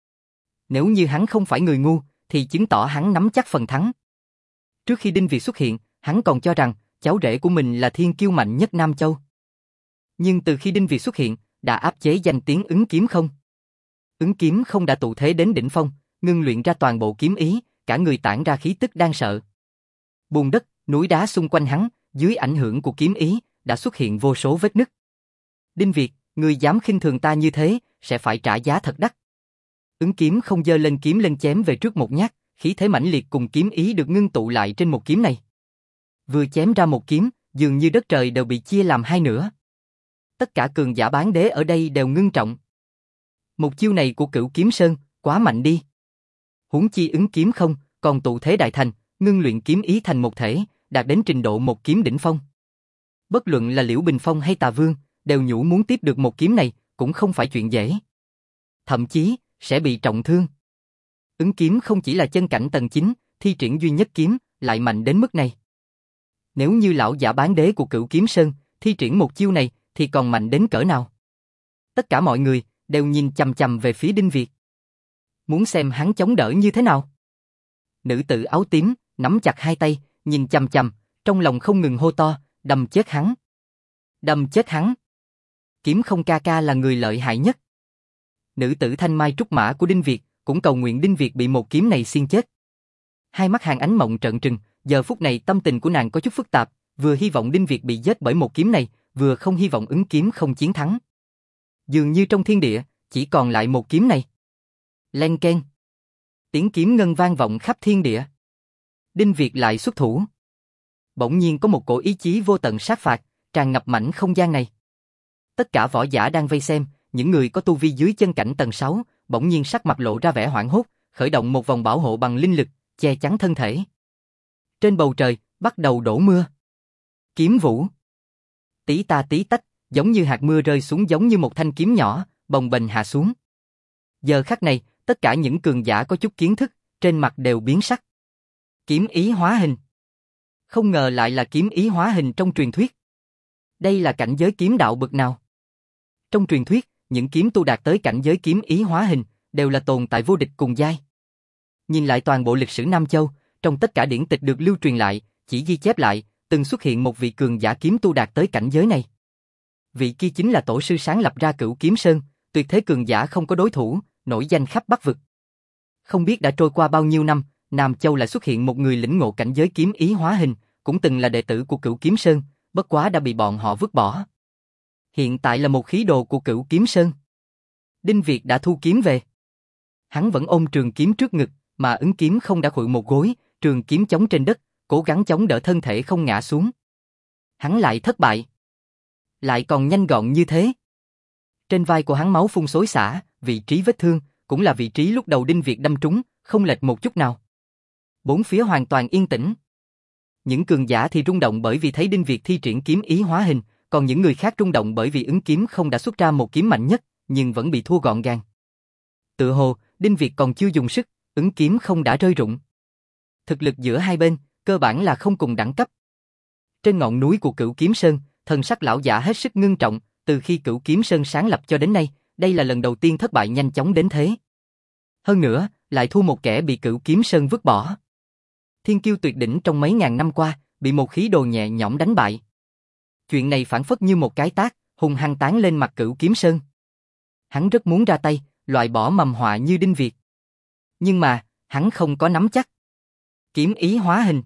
Nếu như hắn không phải người ngu, thì chứng tỏ hắn nắm chắc phần thắng. Trước khi Đinh Việt xuất hiện, hắn còn cho rằng cháu rể của mình là thiên kiêu mạnh nhất Nam Châu. Nhưng từ khi Đinh Việt xuất hiện, đã áp chế danh tiếng Ứng Kiếm không. Ứng Kiếm không đã tụ thế đến đỉnh phong, ngưng luyện ra toàn bộ kiếm ý, cả người tản ra khí tức đáng sợ. Bùn đất, núi đá xung quanh hắn, dưới ảnh hưởng của kiếm ý, đã xuất hiện vô số vết nứt. Đinh Việt, ngươi dám khinh thường ta như thế, sẽ phải trả giá thật đắt. Ứng Kiếm không giơ lên kiếm lên chém về trước một nhát, khí thế mãnh liệt cùng kiếm ý được ngưng tụ lại trên một kiếm này. Vừa chém ra một kiếm, dường như đất trời đều bị chia làm hai nửa. Tất cả cường giả bán đế ở đây đều ngưng trọng. Một chiêu này của Cửu Kiếm Sơn, quá mạnh đi. Huống chi Ứng Kiếm không, còn tụ thế đại thành, ngưng luyện kiếm ý thành một thể, đạt đến trình độ một kiếm đỉnh phong. Bất luận là Liễu Bình Phong hay Tà Vương, đều nhủ muốn tiếp được một kiếm này, cũng không phải chuyện dễ. Thậm chí, sẽ bị trọng thương. Ứng Kiếm không chỉ là chân cảnh tầng 9, thi triển duy nhất kiếm, lại mạnh đến mức này. Nếu như lão giả bán đế của Cửu Kiếm Sơn, thi triển một chiêu này, thì còn mạnh đến cỡ nào? Tất cả mọi người, đều nhìn chằm chằm về phía Đinh Việt. Muốn xem hắn chống đỡ như thế nào. Nữ tử áo tím, nắm chặt hai tay, nhìn chằm chằm, trong lòng không ngừng hô to, đâm chết hắn. Đâm chết hắn. Kiếm không ca ca là người lợi hại nhất. Nữ tử thanh mai trúc mã của Đinh Việt, cũng cầu nguyện Đinh Việt bị một kiếm này xiên chết. Hai mắt Hàn Ánh Mộng trợn trừng, giờ phút này tâm tình của nàng có chút phức tạp, vừa hy vọng Đinh Việt bị giết bởi một kiếm này, vừa không hy vọng Ứng Kiếm không chiến thắng. Dường như trong thiên địa, chỉ còn lại một kiếm này. Len keng. Tiếng kiếm ngân vang vọng khắp thiên địa. Đinh Việt lại xuất thủ. Bỗng nhiên có một cổ ý chí vô tận sát phạt, tràn ngập mảnh không gian này. Tất cả võ giả đang vây xem, những người có tu vi dưới chân cảnh tầng 6, bỗng nhiên sắc mặt lộ ra vẻ hoảng hốt, khởi động một vòng bảo hộ bằng linh lực, che chắn thân thể. Trên bầu trời, bắt đầu đổ mưa. Kiếm vũ. Tí ta tí tách, giống như hạt mưa rơi xuống giống như một thanh kiếm nhỏ, bồng bềnh hạ xuống. Giờ khắc này, tất cả những cường giả có chút kiến thức, trên mặt đều biến sắc. Kiếm ý hóa hình. Không ngờ lại là kiếm ý hóa hình trong truyền thuyết. Đây là cảnh giới kiếm đạo bậc nào? Trong truyền thuyết, những kiếm tu đạt tới cảnh giới kiếm ý hóa hình, đều là tồn tại vô địch cùng giai. Nhìn lại toàn bộ lịch sử Nam Châu, trong tất cả điển tịch được lưu truyền lại, chỉ ghi chép lại, từng xuất hiện một vị cường giả kiếm tu đạt tới cảnh giới này. Vị kia chính là tổ sư sáng lập ra Cửu Kiếm Sơn, tuyệt thế cường giả không có đối thủ, nổi danh khắp Bắc vực. Không biết đã trôi qua bao nhiêu năm, Nam Châu lại xuất hiện một người lĩnh ngộ cảnh giới kiếm ý hóa hình, cũng từng là đệ tử của Cửu Kiếm Sơn, bất quá đã bị bọn họ vứt bỏ. Hiện tại là một khí đồ của Cửu Kiếm Sơn. Đinh Việt đã thu kiếm về. Hắn vẫn ôm trường kiếm trước ngực, mà Ứng Kiếm không đã khuỵu một gối, trường kiếm chống trên đất, cố gắng chống đỡ thân thể không ngã xuống. Hắn lại thất bại. Lại còn nhanh gọn như thế. Trên vai của hắn máu phun xối xả, vị trí vết thương, cũng là vị trí lúc đầu Đinh Việt đâm trúng, không lệch một chút nào. Bốn phía hoàn toàn yên tĩnh. Những cường giả thì rung động bởi vì thấy Đinh Việt thi triển kiếm ý hóa hình, còn những người khác rung động bởi vì Ứng Kiếm không đã xuất ra một kiếm mạnh nhất, nhưng vẫn bị thua gọn gàng. Tựa hồ, Đinh Việt còn chưa dùng sức, Ứng Kiếm không đã rơi rụng. Thực lực giữa hai bên, cơ bản là không cùng đẳng cấp. Trên ngọn núi của Cửu Kiếm Sơn, thần sắc lão giả hết sức ngưng trọng, từ khi Cửu Kiếm Sơn sáng lập cho đến nay, đây là lần đầu tiên thất bại nhanh chóng đến thế. Hơn nữa, lại thua một kẻ bị Cửu Kiếm Sơn vứt bỏ. Thiên kiêu tuyệt đỉnh trong mấy ngàn năm qua, bị một khí đồ nhẹ nhõm đánh bại. Chuyện này phản phất như một cái tát, hung hăng tán lên mặt Cửu Kiếm Sơn. Hắn rất muốn ra tay, loại bỏ mầm họa như Đinh Việt. Nhưng mà, hắn không có nắm chắc. Kiếm ý hóa hình.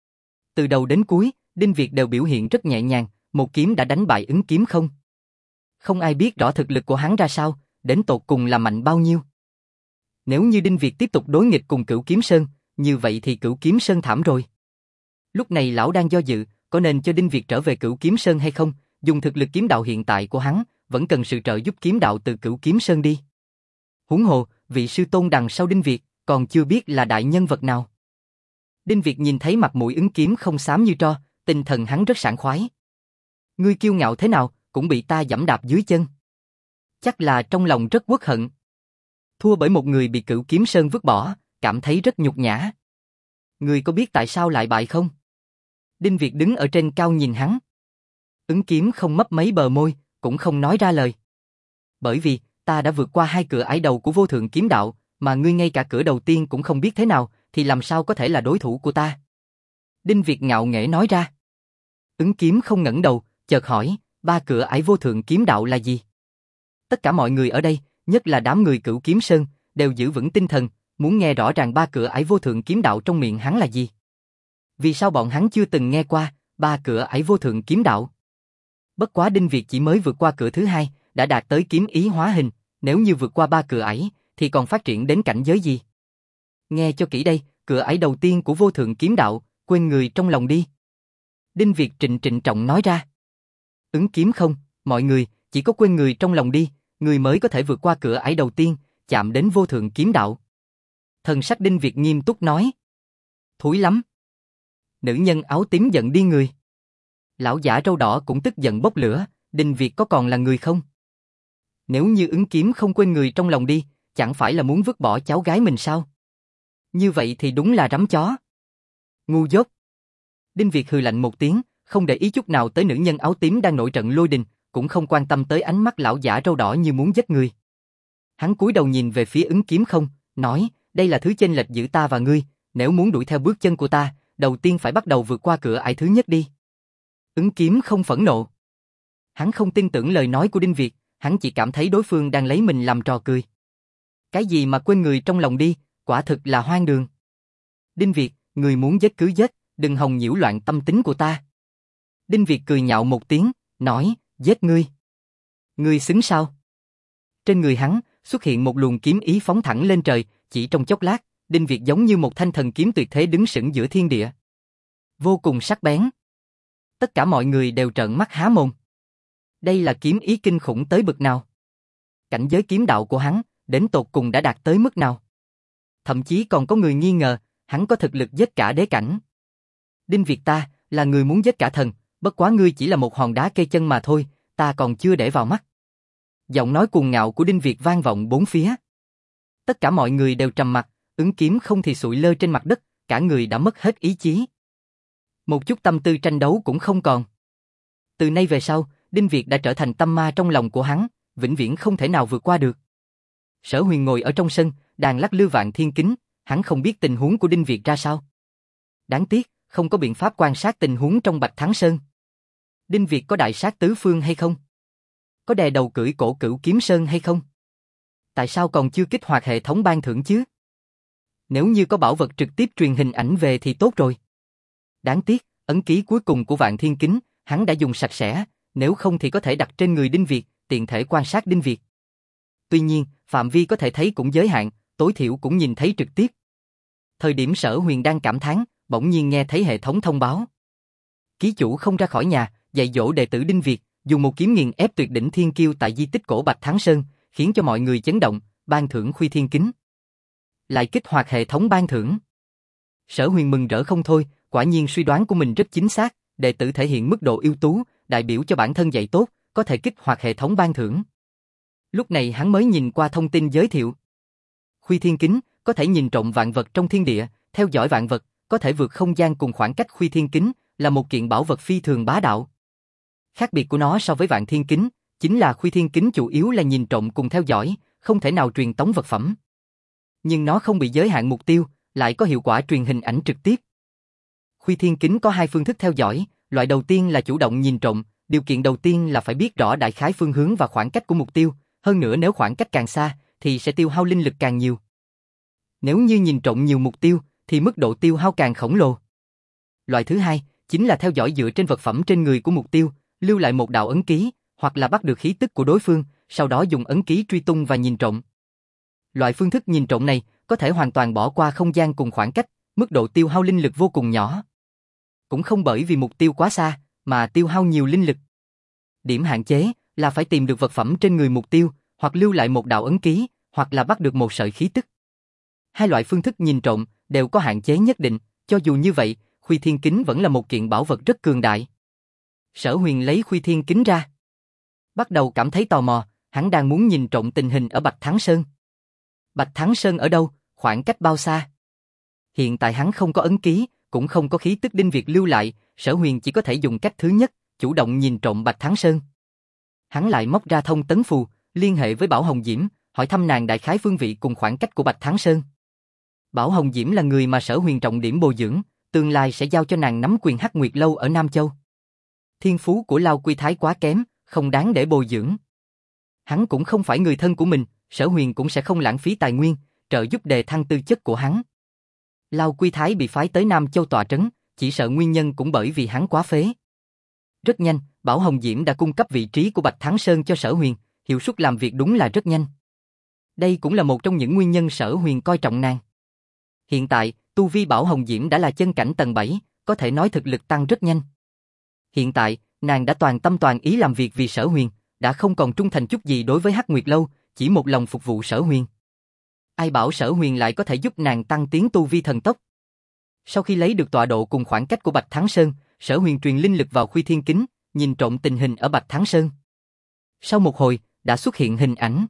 Từ đầu đến cuối, Đinh Việt đều biểu hiện rất nhẹ nhàng, một kiếm đã đánh bại Ứng Kiếm không. Không ai biết rõ thực lực của hắn ra sao, đến tột cùng là mạnh bao nhiêu. Nếu như Đinh Việt tiếp tục đối nghịch cùng Cửu Kiếm Sơn, như vậy thì Cửu Kiếm Sơn thảm rồi. Lúc này lão đang do dự, có nên cho Đinh Việt trở về Cửu Kiếm Sơn hay không, dùng thực lực kiếm đạo hiện tại của hắn, vẫn cần sự trợ giúp kiếm đạo từ Cửu Kiếm Sơn đi. Huống hồ, vị sư tôn đằng sau Đinh Việt, còn chưa biết là đại nhân vật nào. Đinh Việt nhìn thấy mặt mũi Ứng Kiếm không xám như tro, tinh thần hắn rất sảng khoái. Ngươi kiêu ngạo thế nào, cũng bị ta giẫm đạp dưới chân. Chắc là trong lòng rất uất hận. Thua bởi một người bị Cửu Kiếm Sơn vứt bỏ, cảm thấy rất nhục nhã. Ngươi có biết tại sao lại bại không? Đinh Việt đứng ở trên cao nhìn hắn. Ứng Kiếm không mấp mấy bờ môi, cũng không nói ra lời. Bởi vì, ta đã vượt qua hai cửa ải đầu của vô thượng kiếm đạo, mà ngươi ngay cả cửa đầu tiên cũng không biết thế nào, thì làm sao có thể là đối thủ của ta? Đinh Việt ngạo nghễ nói ra. Ứng Kiếm không ngẩng đầu, chợt hỏi, ba cửa ải vô thượng kiếm đạo là gì? Tất cả mọi người ở đây, nhất là đám người Cửu Kiếm Sơn, đều giữ vững tinh thần, muốn nghe rõ ràng ba cửa ải vô thượng kiếm đạo trong miệng hắn là gì. Vì sao bọn hắn chưa từng nghe qua ba cửa ải vô thượng kiếm đạo? Bất quá Đinh Việt chỉ mới vượt qua cửa thứ hai, đã đạt tới kiếm ý hóa hình, nếu như vượt qua ba cửa ải, thì còn phát triển đến cảnh giới gì? Nghe cho kỹ đây, cửa ải đầu tiên của vô thượng kiếm đạo, quên người trong lòng đi. Đinh Việt trịnh trọng nói ra. Ứng Kiếm không, mọi người, chỉ có quên người trong lòng đi, người mới có thể vượt qua cửa ải đầu tiên, chạm đến vô thượng kiếm đạo. Thần sắc Đinh Việt nghiêm túc nói. Thúi lắm. Nữ nhân áo tím giận đi người. Lão giả râu đỏ cũng tức giận bốc lửa, Đinh Việt có còn là người không? Nếu như Ứng Kiếm không quên người trong lòng đi, chẳng phải là muốn vứt bỏ cháu gái mình sao? Như vậy thì đúng là rắm chó. Ngu dốt. Đinh Việt hừ lạnh một tiếng, không để ý chút nào tới nữ nhân áo tím đang nổi trận lôi đình, cũng không quan tâm tới ánh mắt lão giả râu đỏ như muốn giết người. Hắn cúi đầu nhìn về phía Ứng Kiếm không, nói, đây là thứ chênh lệch giữa ta và ngươi, nếu muốn đuổi theo bước chân của ta, đầu tiên phải bắt đầu vượt qua cửa ải thứ nhất đi. Ứng Kiếm không phẫn nộ. Hắn không tin tưởng lời nói của Đinh Việt, hắn chỉ cảm thấy đối phương đang lấy mình làm trò cười. Cái gì mà quên người trong lòng đi, quả thực là hoang đường. Đinh Việt, người muốn giết cứ giết, đừng hòng nhiễu loạn tâm tính của ta. Đinh Việt cười nhạo một tiếng, nói, giết ngươi. Ngươi xứng sao? Trên người hắn, xuất hiện một luồng kiếm ý phóng thẳng lên trời, chỉ trong chốc lát, Đinh Việt giống như một thanh thần kiếm tuyệt thế đứng sững giữa thiên địa. Vô cùng sắc bén. Tất cả mọi người đều trợn mắt há mồm. Đây là kiếm ý kinh khủng tới bực nào? Cảnh giới kiếm đạo của hắn, đến tột cùng đã đạt tới mức nào. Thậm chí còn có người nghi ngờ, hắn có thực lực giết cả đế cảnh. Đinh Việt ta, là người muốn giết cả thần, bất quá ngươi chỉ là một hòn đá cây chân mà thôi, ta còn chưa để vào mắt. Giọng nói cuồng ngạo của Đinh Việt vang vọng bốn phía. Tất cả mọi người đều trầm mặc, ứng kiếm không thì sụi lơ trên mặt đất, cả người đã mất hết ý chí. Một chút tâm tư tranh đấu cũng không còn. Từ nay về sau, Đinh Việt đã trở thành tâm ma trong lòng của hắn, vĩnh viễn không thể nào vượt qua được. Sở Huyền ngồi ở trong sân, đàn lắc lư Vạn Thiên Kính, hắn không biết tình huống của Đinh Việt ra sao. Đáng tiếc, không có biện pháp quan sát tình huống trong Bạch Thắng Sơn. Đinh Việt có đại sát tứ phương hay không? Có đè đầu cưỡi cổ Cửu Kiếm Sơn hay không? Tại sao còn chưa kích hoạt hệ thống ban thưởng chứ? Nếu như có bảo vật trực tiếp truyền hình ảnh về thì tốt rồi. Đáng tiếc, ấn ký cuối cùng của Vạn Thiên Kính, hắn đã dùng sạch sẽ, nếu không thì có thể đặt trên người Đinh Việt, tiện thể quan sát Đinh Việt. Tuy nhiên, phạm vi có thể thấy cũng giới hạn, tối thiểu cũng nhìn thấy trực tiếp. Thời điểm Sở Huyền đang cảm thán, bỗng nhiên nghe thấy hệ thống thông báo. Ký chủ không ra khỏi nhà, dạy dỗ đệ tử Đinh Việt, dùng một kiếm nghiền ép tuyệt đỉnh thiên kiêu tại di tích cổ Bạch Thắng Sơn, khiến cho mọi người chấn động, ban thưởng Khuy Thiên Kính. Lại kích hoạt hệ thống ban thưởng. Sở Huyền mừng rỡ không thôi, quả nhiên suy đoán của mình rất chính xác, đệ tử thể hiện mức độ ưu tú, đại biểu cho bản thân dạy tốt, có thể kích hoạt hệ thống ban thưởng. Lúc này hắn mới nhìn qua thông tin giới thiệu. Khuy Thiên Kính có thể nhìn trộm vạn vật trong thiên địa, theo dõi vạn vật, có thể vượt không gian cùng khoảng cách. Khuy Thiên Kính là một kiện bảo vật phi thường bá đạo. Khác biệt của nó so với Vạn Thiên Kính, chính là Khuy Thiên Kính chủ yếu là nhìn trộm cùng theo dõi, không thể nào truyền tống vật phẩm. Nhưng nó không bị giới hạn mục tiêu, lại có hiệu quả truyền hình ảnh trực tiếp. Khuy Thiên Kính có hai phương thức theo dõi, loại đầu tiên là chủ động nhìn trộm, điều kiện đầu tiên là phải biết rõ đại khái phương hướng và khoảng cách của mục tiêu, hơn nữa nếu khoảng cách càng xa thì sẽ tiêu hao linh lực càng nhiều. Nếu như nhìn trộm nhiều mục tiêu thì mức độ tiêu hao càng khổng lồ. Loại thứ hai chính là theo dõi dựa trên vật phẩm trên người của mục tiêu, lưu lại một đạo ấn ký, hoặc là bắt được khí tức của đối phương, sau đó dùng ấn ký truy tung và nhìn trộm. Loại phương thức nhìn trộm này có thể hoàn toàn bỏ qua không gian cùng khoảng cách, mức độ tiêu hao linh lực vô cùng nhỏ. Cũng không bởi vì mục tiêu quá xa mà tiêu hao nhiều linh lực. Điểm hạn chế là phải tìm được vật phẩm trên người mục tiêu, hoặc lưu lại một đạo ấn ký, hoặc là bắt được một sợi khí tức. Hai loại phương thức nhìn trộm đều có hạn chế nhất định, cho dù như vậy, Khuy Thiên Kính vẫn là một kiện bảo vật rất cường đại. Sở Huyền lấy Khuy Thiên Kính ra, bắt đầu cảm thấy tò mò, hắn đang muốn nhìn trộm tình hình ở Bạch Thắng Sơn. Bạch Thắng Sơn ở đâu, khoảng cách bao xa? Hiện tại hắn không có ấn ký, cũng không có khí tức Đinh Việt lưu lại, Sở Huyền chỉ có thể dùng cách thứ nhất, chủ động nhìn trộm Bạch Thắng Sơn. Hắn lại móc ra thông tấn phù, liên hệ với Bảo Hồng Diễm, hỏi thăm nàng đại khái phương vị cùng khoảng cách của Bạch Thắng Sơn. Bảo Hồng Diễm là người mà Sở Huyền trọng điểm bồi dưỡng, tương lai sẽ giao cho nàng nắm quyền Hắc Nguyệt Lâu ở Nam Châu. Thiên phú của Lao Quy Thái quá kém, không đáng để bồi dưỡng. Hắn cũng không phải người thân của mình, Sở Huyền cũng sẽ không lãng phí tài nguyên, trợ giúp đề thăng tư chất của hắn. Lao Quy Thái bị phái tới Nam Châu tọa trấn, chỉ sợ nguyên nhân cũng bởi vì hắn quá phế. Rất nhanh, Bảo Hồng Diễm đã cung cấp vị trí của Bạch Thắng Sơn cho Sở Huyền, hiệu suất làm việc đúng là rất nhanh. Đây cũng là một trong những nguyên nhân Sở Huyền coi trọng nàng. Hiện tại, tu vi Bảo Hồng Diễm đã là chân cảnh tầng 7, có thể nói thực lực tăng rất nhanh. Hiện tại, nàng đã toàn tâm toàn ý làm việc vì Sở Huyền, đã không còn trung thành chút gì đối với Hắc Nguyệt Lâu, chỉ một lòng phục vụ Sở Huyền. Ai bảo Sở Huyền lại có thể giúp nàng tăng tiến tu vi thần tốc. Sau khi lấy được tọa độ cùng khoảng cách của Bạch Thắng Sơn, Sở Huyền truyền linh lực vào Khuy Thiên Kính, nhìn trộm tình hình ở Bạch Thắng Sơn. Sau một hồi, đã xuất hiện hình ảnh.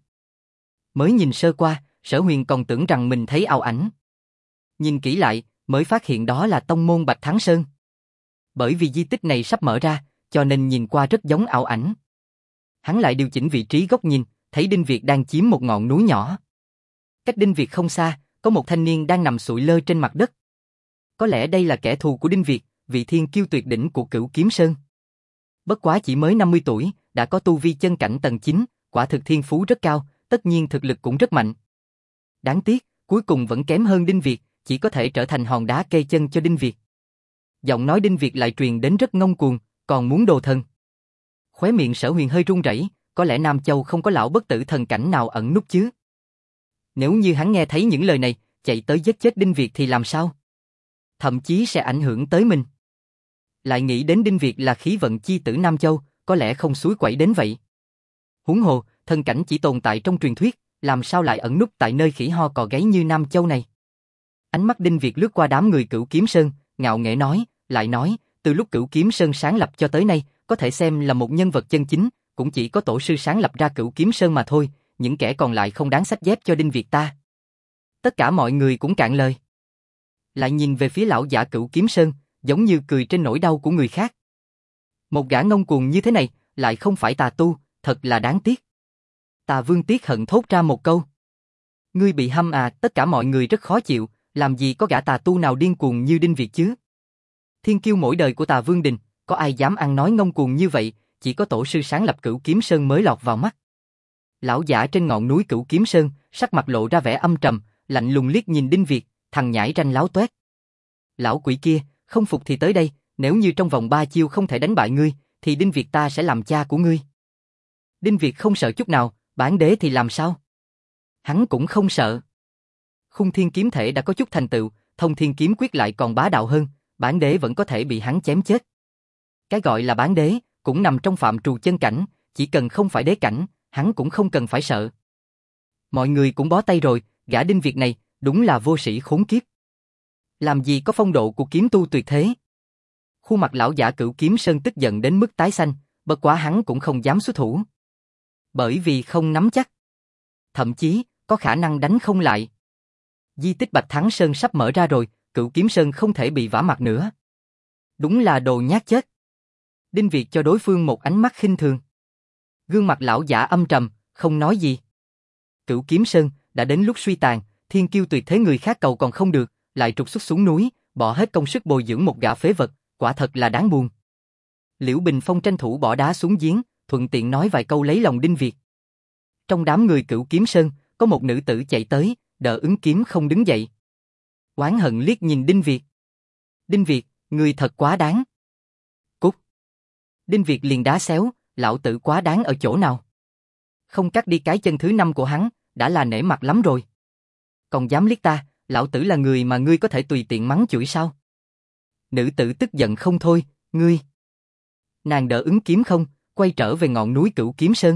Mới nhìn sơ qua, Sở Huyền còn tưởng rằng mình thấy ảo ảnh. Nhìn kỹ lại, mới phát hiện đó là tông môn Bạch Thắng Sơn. Bởi vì di tích này sắp mở ra, cho nên nhìn qua rất giống ảo ảnh. Hắn lại điều chỉnh vị trí góc nhìn, thấy Đinh Việt đang chiếm một ngọn núi nhỏ. Cách Đinh Việt không xa, có một thanh niên đang nằm sụi lơ trên mặt đất. Có lẽ đây là kẻ thù của Đinh Việt, vị thiên kiêu tuyệt đỉnh của Cửu Kiếm Sơn. Bất quá chỉ mới 50 tuổi, đã có tu vi chân cảnh tầng 9, quả thực thiên phú rất cao, tất nhiên thực lực cũng rất mạnh. Đáng tiếc, cuối cùng vẫn kém hơn Đinh Việt, chỉ có thể trở thành hòn đá kê chân cho Đinh Việt. Giọng nói Đinh Việt lại truyền đến rất ngông cuồng, còn muốn đồ thần. Khóe miệng Sở Huyền hơi run rẩy, có lẽ Nam Châu không có lão bất tử thần cảnh nào ẩn núp chứ. Nếu như hắn nghe thấy những lời này, chạy tới giết chết Đinh Việt thì làm sao? Thậm chí sẽ ảnh hưởng tới mình. Lại nghĩ đến Đinh Việt là khí vận chi tử Nam Châu, có lẽ không suối quẩy đến vậy. Huống hồ, thần cảnh chỉ tồn tại trong truyền thuyết, làm sao lại ẩn núp tại nơi khỉ ho cò gáy như Nam Châu này? Ánh mắt Đinh Việt lướt qua đám người Cửu Kiếm Sơn, ngạo nghễ nói, lại nói, từ lúc Cửu Kiếm Sơn sáng lập cho tới nay, có thể xem là một nhân vật chân chính, cũng chỉ có tổ sư sáng lập ra Cửu Kiếm Sơn mà thôi, những kẻ còn lại không đáng xách dép cho Đinh Việt ta. Tất cả mọi người cũng cạn lời. Lại nhìn về phía lão giả Cửu Kiếm Sơn, giống như cười trên nỗi đau của người khác. Một gã ngông cuồng như thế này, lại không phải tà tu, thật là đáng tiếc. Tà Vương tiếc hận thốt ra một câu. Ngươi bị hâm à, tất cả mọi người rất khó chịu, làm gì có gã tà tu nào điên cuồng như Đinh Việt chứ? Thiên kiêu mỗi đời của Tà Vương Đình, có ai dám ăn nói ngông cuồng như vậy, chỉ có tổ sư sáng lập Cửu Kiếm Sơn mới lọt vào mắt. Lão giả trên ngọn núi Cửu Kiếm Sơn, sắc mặt lộ ra vẻ âm trầm, lạnh lùng liếc nhìn Đinh Việt, thằng nhãi ranh láo toét. Lão quỷ kia, không phục thì tới đây, nếu như trong vòng 3 chiêu không thể đánh bại ngươi, thì Đinh Việt ta sẽ làm cha của ngươi. Đinh Việt không sợ chút nào, bản đế thì làm sao? Hắn cũng không sợ. Khung thiên kiếm thể đã có chút thành tựu, thông thiên kiếm quyết lại còn bá đạo hơn, bản đế vẫn có thể bị hắn chém chết. Cái gọi là bản đế, cũng nằm trong phạm trù chân cảnh, chỉ cần không phải đế cảnh, hắn cũng không cần phải sợ. Mọi người cũng bó tay rồi, gã Đinh Việt này, đúng là vô sĩ khốn kiếp. Làm gì có phong độ của kiếm tu tuyệt thế. Khuôn mặt lão giả Cửu Kiếm Sơn tức giận đến mức tái xanh, bất quá hắn cũng không dám xuất thủ. Bởi vì không nắm chắc. Thậm chí, có khả năng đánh không lại. Di tích Bạch Thắng Sơn sắp mở ra rồi, Cửu Kiếm Sơn không thể bị vả mặt nữa. Đúng là đồ nhát chết. Đinh Việt cho đối phương một ánh mắt khinh thường. Gương mặt lão giả âm trầm, không nói gì. Cửu Kiếm Sơn, đã đến lúc suy tàn, thiên kiêu tuyệt thế người khác cầu còn không được, lại trục xuất xuống núi, bỏ hết công sức bồi dưỡng một gã phế vật, quả thật là đáng buồn. Liễu Bình Phong tranh thủ bỏ đá xuống giếng, thuận tiện nói vài câu lấy lòng Đinh Việt. Trong đám người Cửu Kiếm Sơn, có một nữ tử chạy tới, đỡ ứng kiếm không đứng dậy. Oán hận liếc nhìn Đinh Việt. Đinh Việt, người thật quá đáng. Cút. Đinh Việt liền đá xéo, lão tử quá đáng ở chỗ nào? Không cắt đi cái chân thứ 5 của hắn, đã là nể mặt lắm rồi. Còn dám liếc ta, lão tử là người mà ngươi có thể tùy tiện mắng chửi sao? Nữ tử tức giận không thôi, ngươi. Nàng đỡ ứng kiếm không, quay trở về ngọn núi Cửu Kiếm Sơn.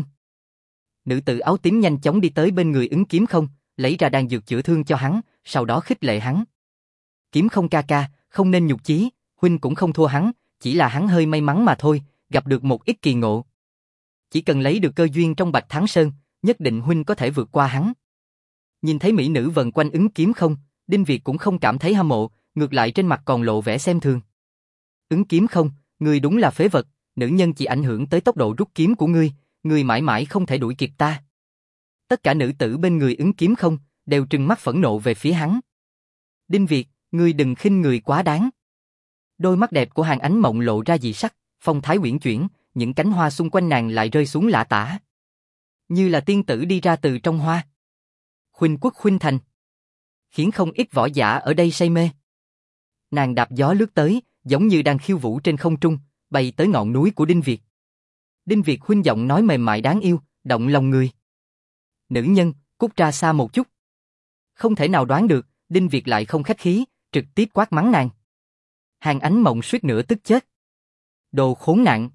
Nữ tử áo tím nhanh chóng đi tới bên người ứng kiếm không, lấy ra đan dược chữa thương cho hắn, sau đó khích lệ hắn. Kiếm không ca ca, không nên nhục chí, huynh cũng không thua hắn, chỉ là hắn hơi may mắn mà thôi, gặp được một ít kỳ ngộ. Chỉ cần lấy được cơ duyên trong Bạch Thắng Sơn, nhất định huynh có thể vượt qua hắn. Nhìn thấy mỹ nữ vần quanh ứng kiếm không, Đinh Việt cũng không cảm thấy hâm mộ, ngược lại trên mặt còn lộ vẻ xem thường. Ứng kiếm không, ngươi đúng là phế vật, nữ nhân chỉ ảnh hưởng tới tốc độ rút kiếm của ngươi mãi mãi không thể đuổi kịp ta. Tất cả nữ tử bên người ứng kiếm không, đều trừng mắt phẫn nộ về phía hắn. Đinh Việt, ngươi đừng khinh người quá đáng. Đôi mắt đẹp của Hàn Ánh Mộng lộ ra dị sắc, phong thái uyển chuyển, những cánh hoa xung quanh nàng lại rơi xuống lả tả. Như là tiên tử đi ra từ trong hoa. Khuynh quốc khuynh thành. Khiến không ít võ giả ở đây say mê. Nàng đạp gió lướt tới, giống như đang khiêu vũ trên không trung, bay tới ngọn núi của Đinh Việt. Đinh Việt huynh giọng nói mềm mại đáng yêu, động lòng người. Nữ nhân, cút ra xa một chút. Không thể nào đoán được, Đinh Việt lại không khách khí, trực tiếp quát mắng nàng. Hàn Ánh Mộng suýt nữa tức chết. Đồ khốn nạn.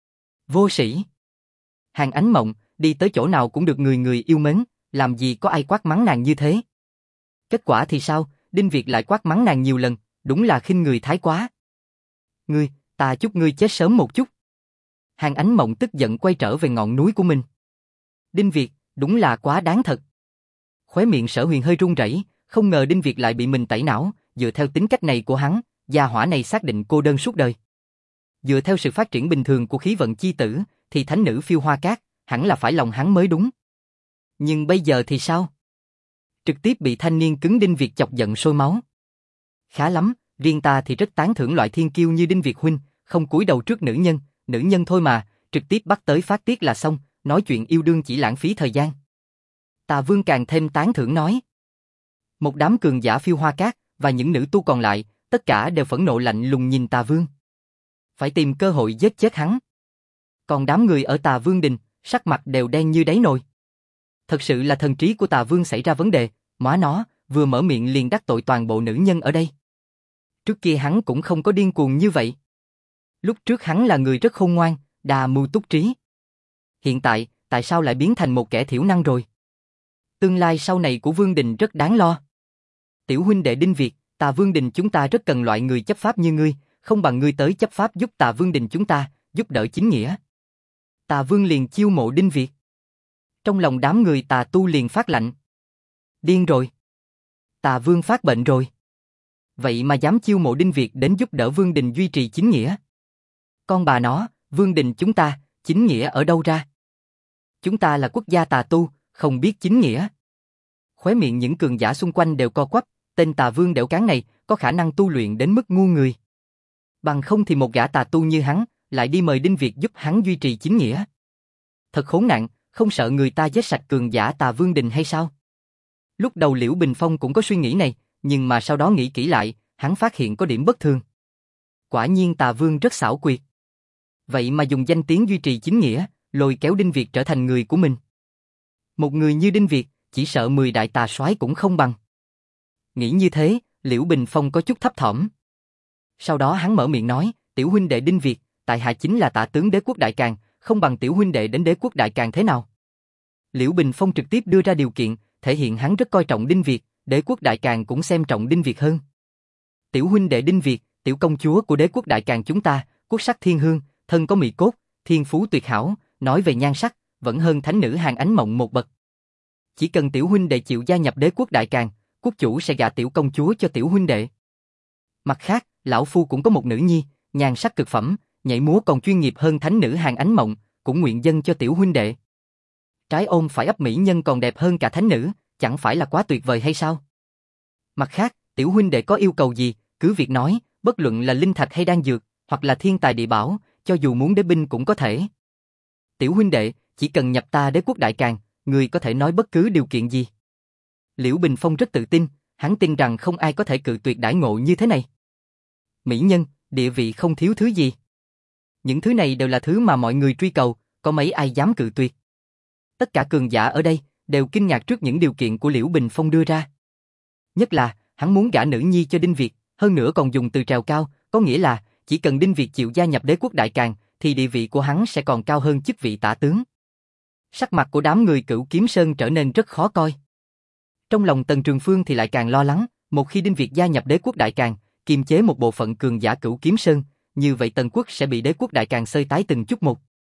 Vô sĩ. Hàn Ánh Mộng, đi tới chỗ nào cũng được người người yêu mến, làm gì có ai quát mắng nàng như thế. Kết quả thì sao, Đinh Việt lại quát mắng nàng nhiều lần, đúng là khinh người thái quá. Ngươi, ta chúc ngươi chết sớm một chút. Hàn Ánh Mộng tức giận quay trở về ngọn núi của mình. Đinh Việt, đúng là quá đáng thật. Khóe miệng Sở Huyền hơi run rẩy, không ngờ Đinh Việt lại bị mình tẩy não, dựa theo tính cách này của hắn, gia hỏa này xác định cô đơn suốt đời. Dựa theo sự phát triển bình thường của khí vận chi tử, thì thánh nữ Phiêu Hoa Cát, hẳn là phải lòng hắn mới đúng. Nhưng bây giờ thì sao? Trực tiếp bị thanh niên cứng Đinh Việt chọc giận sôi máu. Khá lắm, riêng ta thì rất tán thưởng loại thiên kiêu như Đinh Việt huynh, không cúi đầu trước nữ nhân thôi mà, trực tiếp bắt tới phát tiết là xong, nói chuyện yêu đương chỉ lãng phí thời gian. Tà Vương càng thêm tán thưởng nói. Một đám cường giả Phiêu Hoa Cát và những nữ tu còn lại, tất cả đều phẫn nộ lạnh lùng nhìn Tà Vương. Phải tìm cơ hội giết chết hắn. Còn đám người ở Tà Vương Đình, sắc mặt đều đen như đáy nồi. Thật sự là thần trí của Tà Vương xảy ra vấn đề, móa nó, vừa mở miệng liền đắc tội toàn bộ nữ nhân ở đây. Trước kia hắn cũng không có điên cuồng như vậy. Lúc trước hắn là người rất khôn ngoan, đa mưu túc trí. Hiện tại, tại sao lại biến thành một kẻ thiểu năng rồi? Tương lai sau này của Vương Đình rất đáng lo. Tiểu huynh đệ Đinh Việt, Tà Vương Đình chúng ta rất cần loại người chấp pháp như ngươi, không bằng ngươi tới chấp pháp giúp Tà Vương Đình chúng ta, giúp đỡ chính nghĩa. Tà Vương liền chiêu mộ Đinh Việt. Trong lòng đám người tà tu liền phát lạnh. Điên rồi. Tà Vương phát bệnh rồi. Vậy mà dám chiêu mộ Đinh Việt đến giúp đỡ Vương Đình duy trì chính nghĩa. Con bà nó, Vương Đình chúng ta, chính nghĩa ở đâu ra? Chúng ta là quốc gia tà tu, không biết chính nghĩa. Khóe miệng những cường giả xung quanh đều co quắp, tên Tà Vương đẻo cán này có khả năng tu luyện đến mức ngu người. Bằng không thì một gã tà tu như hắn, lại đi mời Đinh Việt giúp hắn duy trì chính nghĩa. Thật khốn nạn, không sợ người ta giết sạch cường giả Tà Vương Đình hay sao? Lúc đầu Liễu Bình Phong cũng có suy nghĩ này, nhưng mà sau đó nghĩ kỹ lại, hắn phát hiện có điểm bất thường. Quả nhiên Tà Vương rất xảo quyệt. Vậy mà dùng danh tiếng duy trì chính nghĩa, lôi kéo Đinh Việt trở thành người của mình. Một người như Đinh Việt, chỉ sợ 10 đại tà soái cũng không bằng. Nghĩ như thế, Liễu Bình Phong có chút thấp thỏm. Sau đó hắn mở miệng nói, tiểu huynh đệ Đinh Việt, tại hạ chính là Tả tướng Đế quốc Đại Càn, không bằng tiểu huynh đệ đến Đế quốc Đại Càn thế nào? Liễu Bình Phong trực tiếp đưa ra điều kiện, thể hiện hắn rất coi trọng Đinh Việt, Đế quốc Đại Càn cũng xem trọng Đinh Việt hơn. Tiểu huynh đệ Đinh Việt, tiểu công chúa của Đế quốc Đại Càn chúng ta, quốc sắc thiên hương, thân có mỹ cốt, thiên phú tuyệt hảo, nói về nhan sắc, vẫn hơn thánh nữ Hàn Ánh Mộng một bậc. Chỉ cần tiểu huynh đệ chịu gia nhập Đế quốc Đại Càn, quốc chủ sẽ gả tiểu công chúa cho tiểu huynh đệ. Mặt khác, lão phu cũng có một nữ nhi, nhan sắc cực phẩm, nhảy múa còn chuyên nghiệp hơn thánh nữ Hàn Ánh Mộng, cũng nguyện dâng cho tiểu huynh đệ. Trái ôm phải ấp mỹ nhân còn đẹp hơn cả thánh nữ, chẳng phải là quá tuyệt vời hay sao? Mặt khác, tiểu huynh đệ có yêu cầu gì, cứ việc nói, bất luận là linh thạch hay đan dược, hoặc là thiên tài địa bảo, cho dù muốn đế binh cũng có thể. Tiểu huynh đệ, chỉ cần nhập ta Đế quốc Đại Càn, người có thể nói bất cứ điều kiện gì. Liễu Bình Phong rất tự tin, hắn tin rằng không ai có thể cự tuyệt đãi ngộ như thế này. Mỹ nhân, địa vị không thiếu thứ gì. Những thứ này đều là thứ mà mọi người truy cầu, có mấy ai dám cự tuyệt. Tất cả cường giả ở đây đều kinh ngạc trước những điều kiện của Liễu Bình Phong đưa ra. Nhất là, hắn muốn gả nữ nhi cho Đinh Việt, hơn nữa còn dùng từ trèo cao, có nghĩa là chỉ cần Đinh Việt chịu gia nhập Đế quốc Đại Càn, thì địa vị của hắn sẽ còn cao hơn chức vị tả tướng. Sắc mặt của đám người Cửu Kiếm Sơn trở nên rất khó coi. Trong lòng Tần Trường Phương thì lại càng lo lắng, một khi Đinh Việt gia nhập Đế quốc Đại Càn, kiềm chế một bộ phận cường giả Cửu Kiếm Sơn, như vậy Tần quốc sẽ bị Đế quốc Đại Càn xơi tái từng chút một.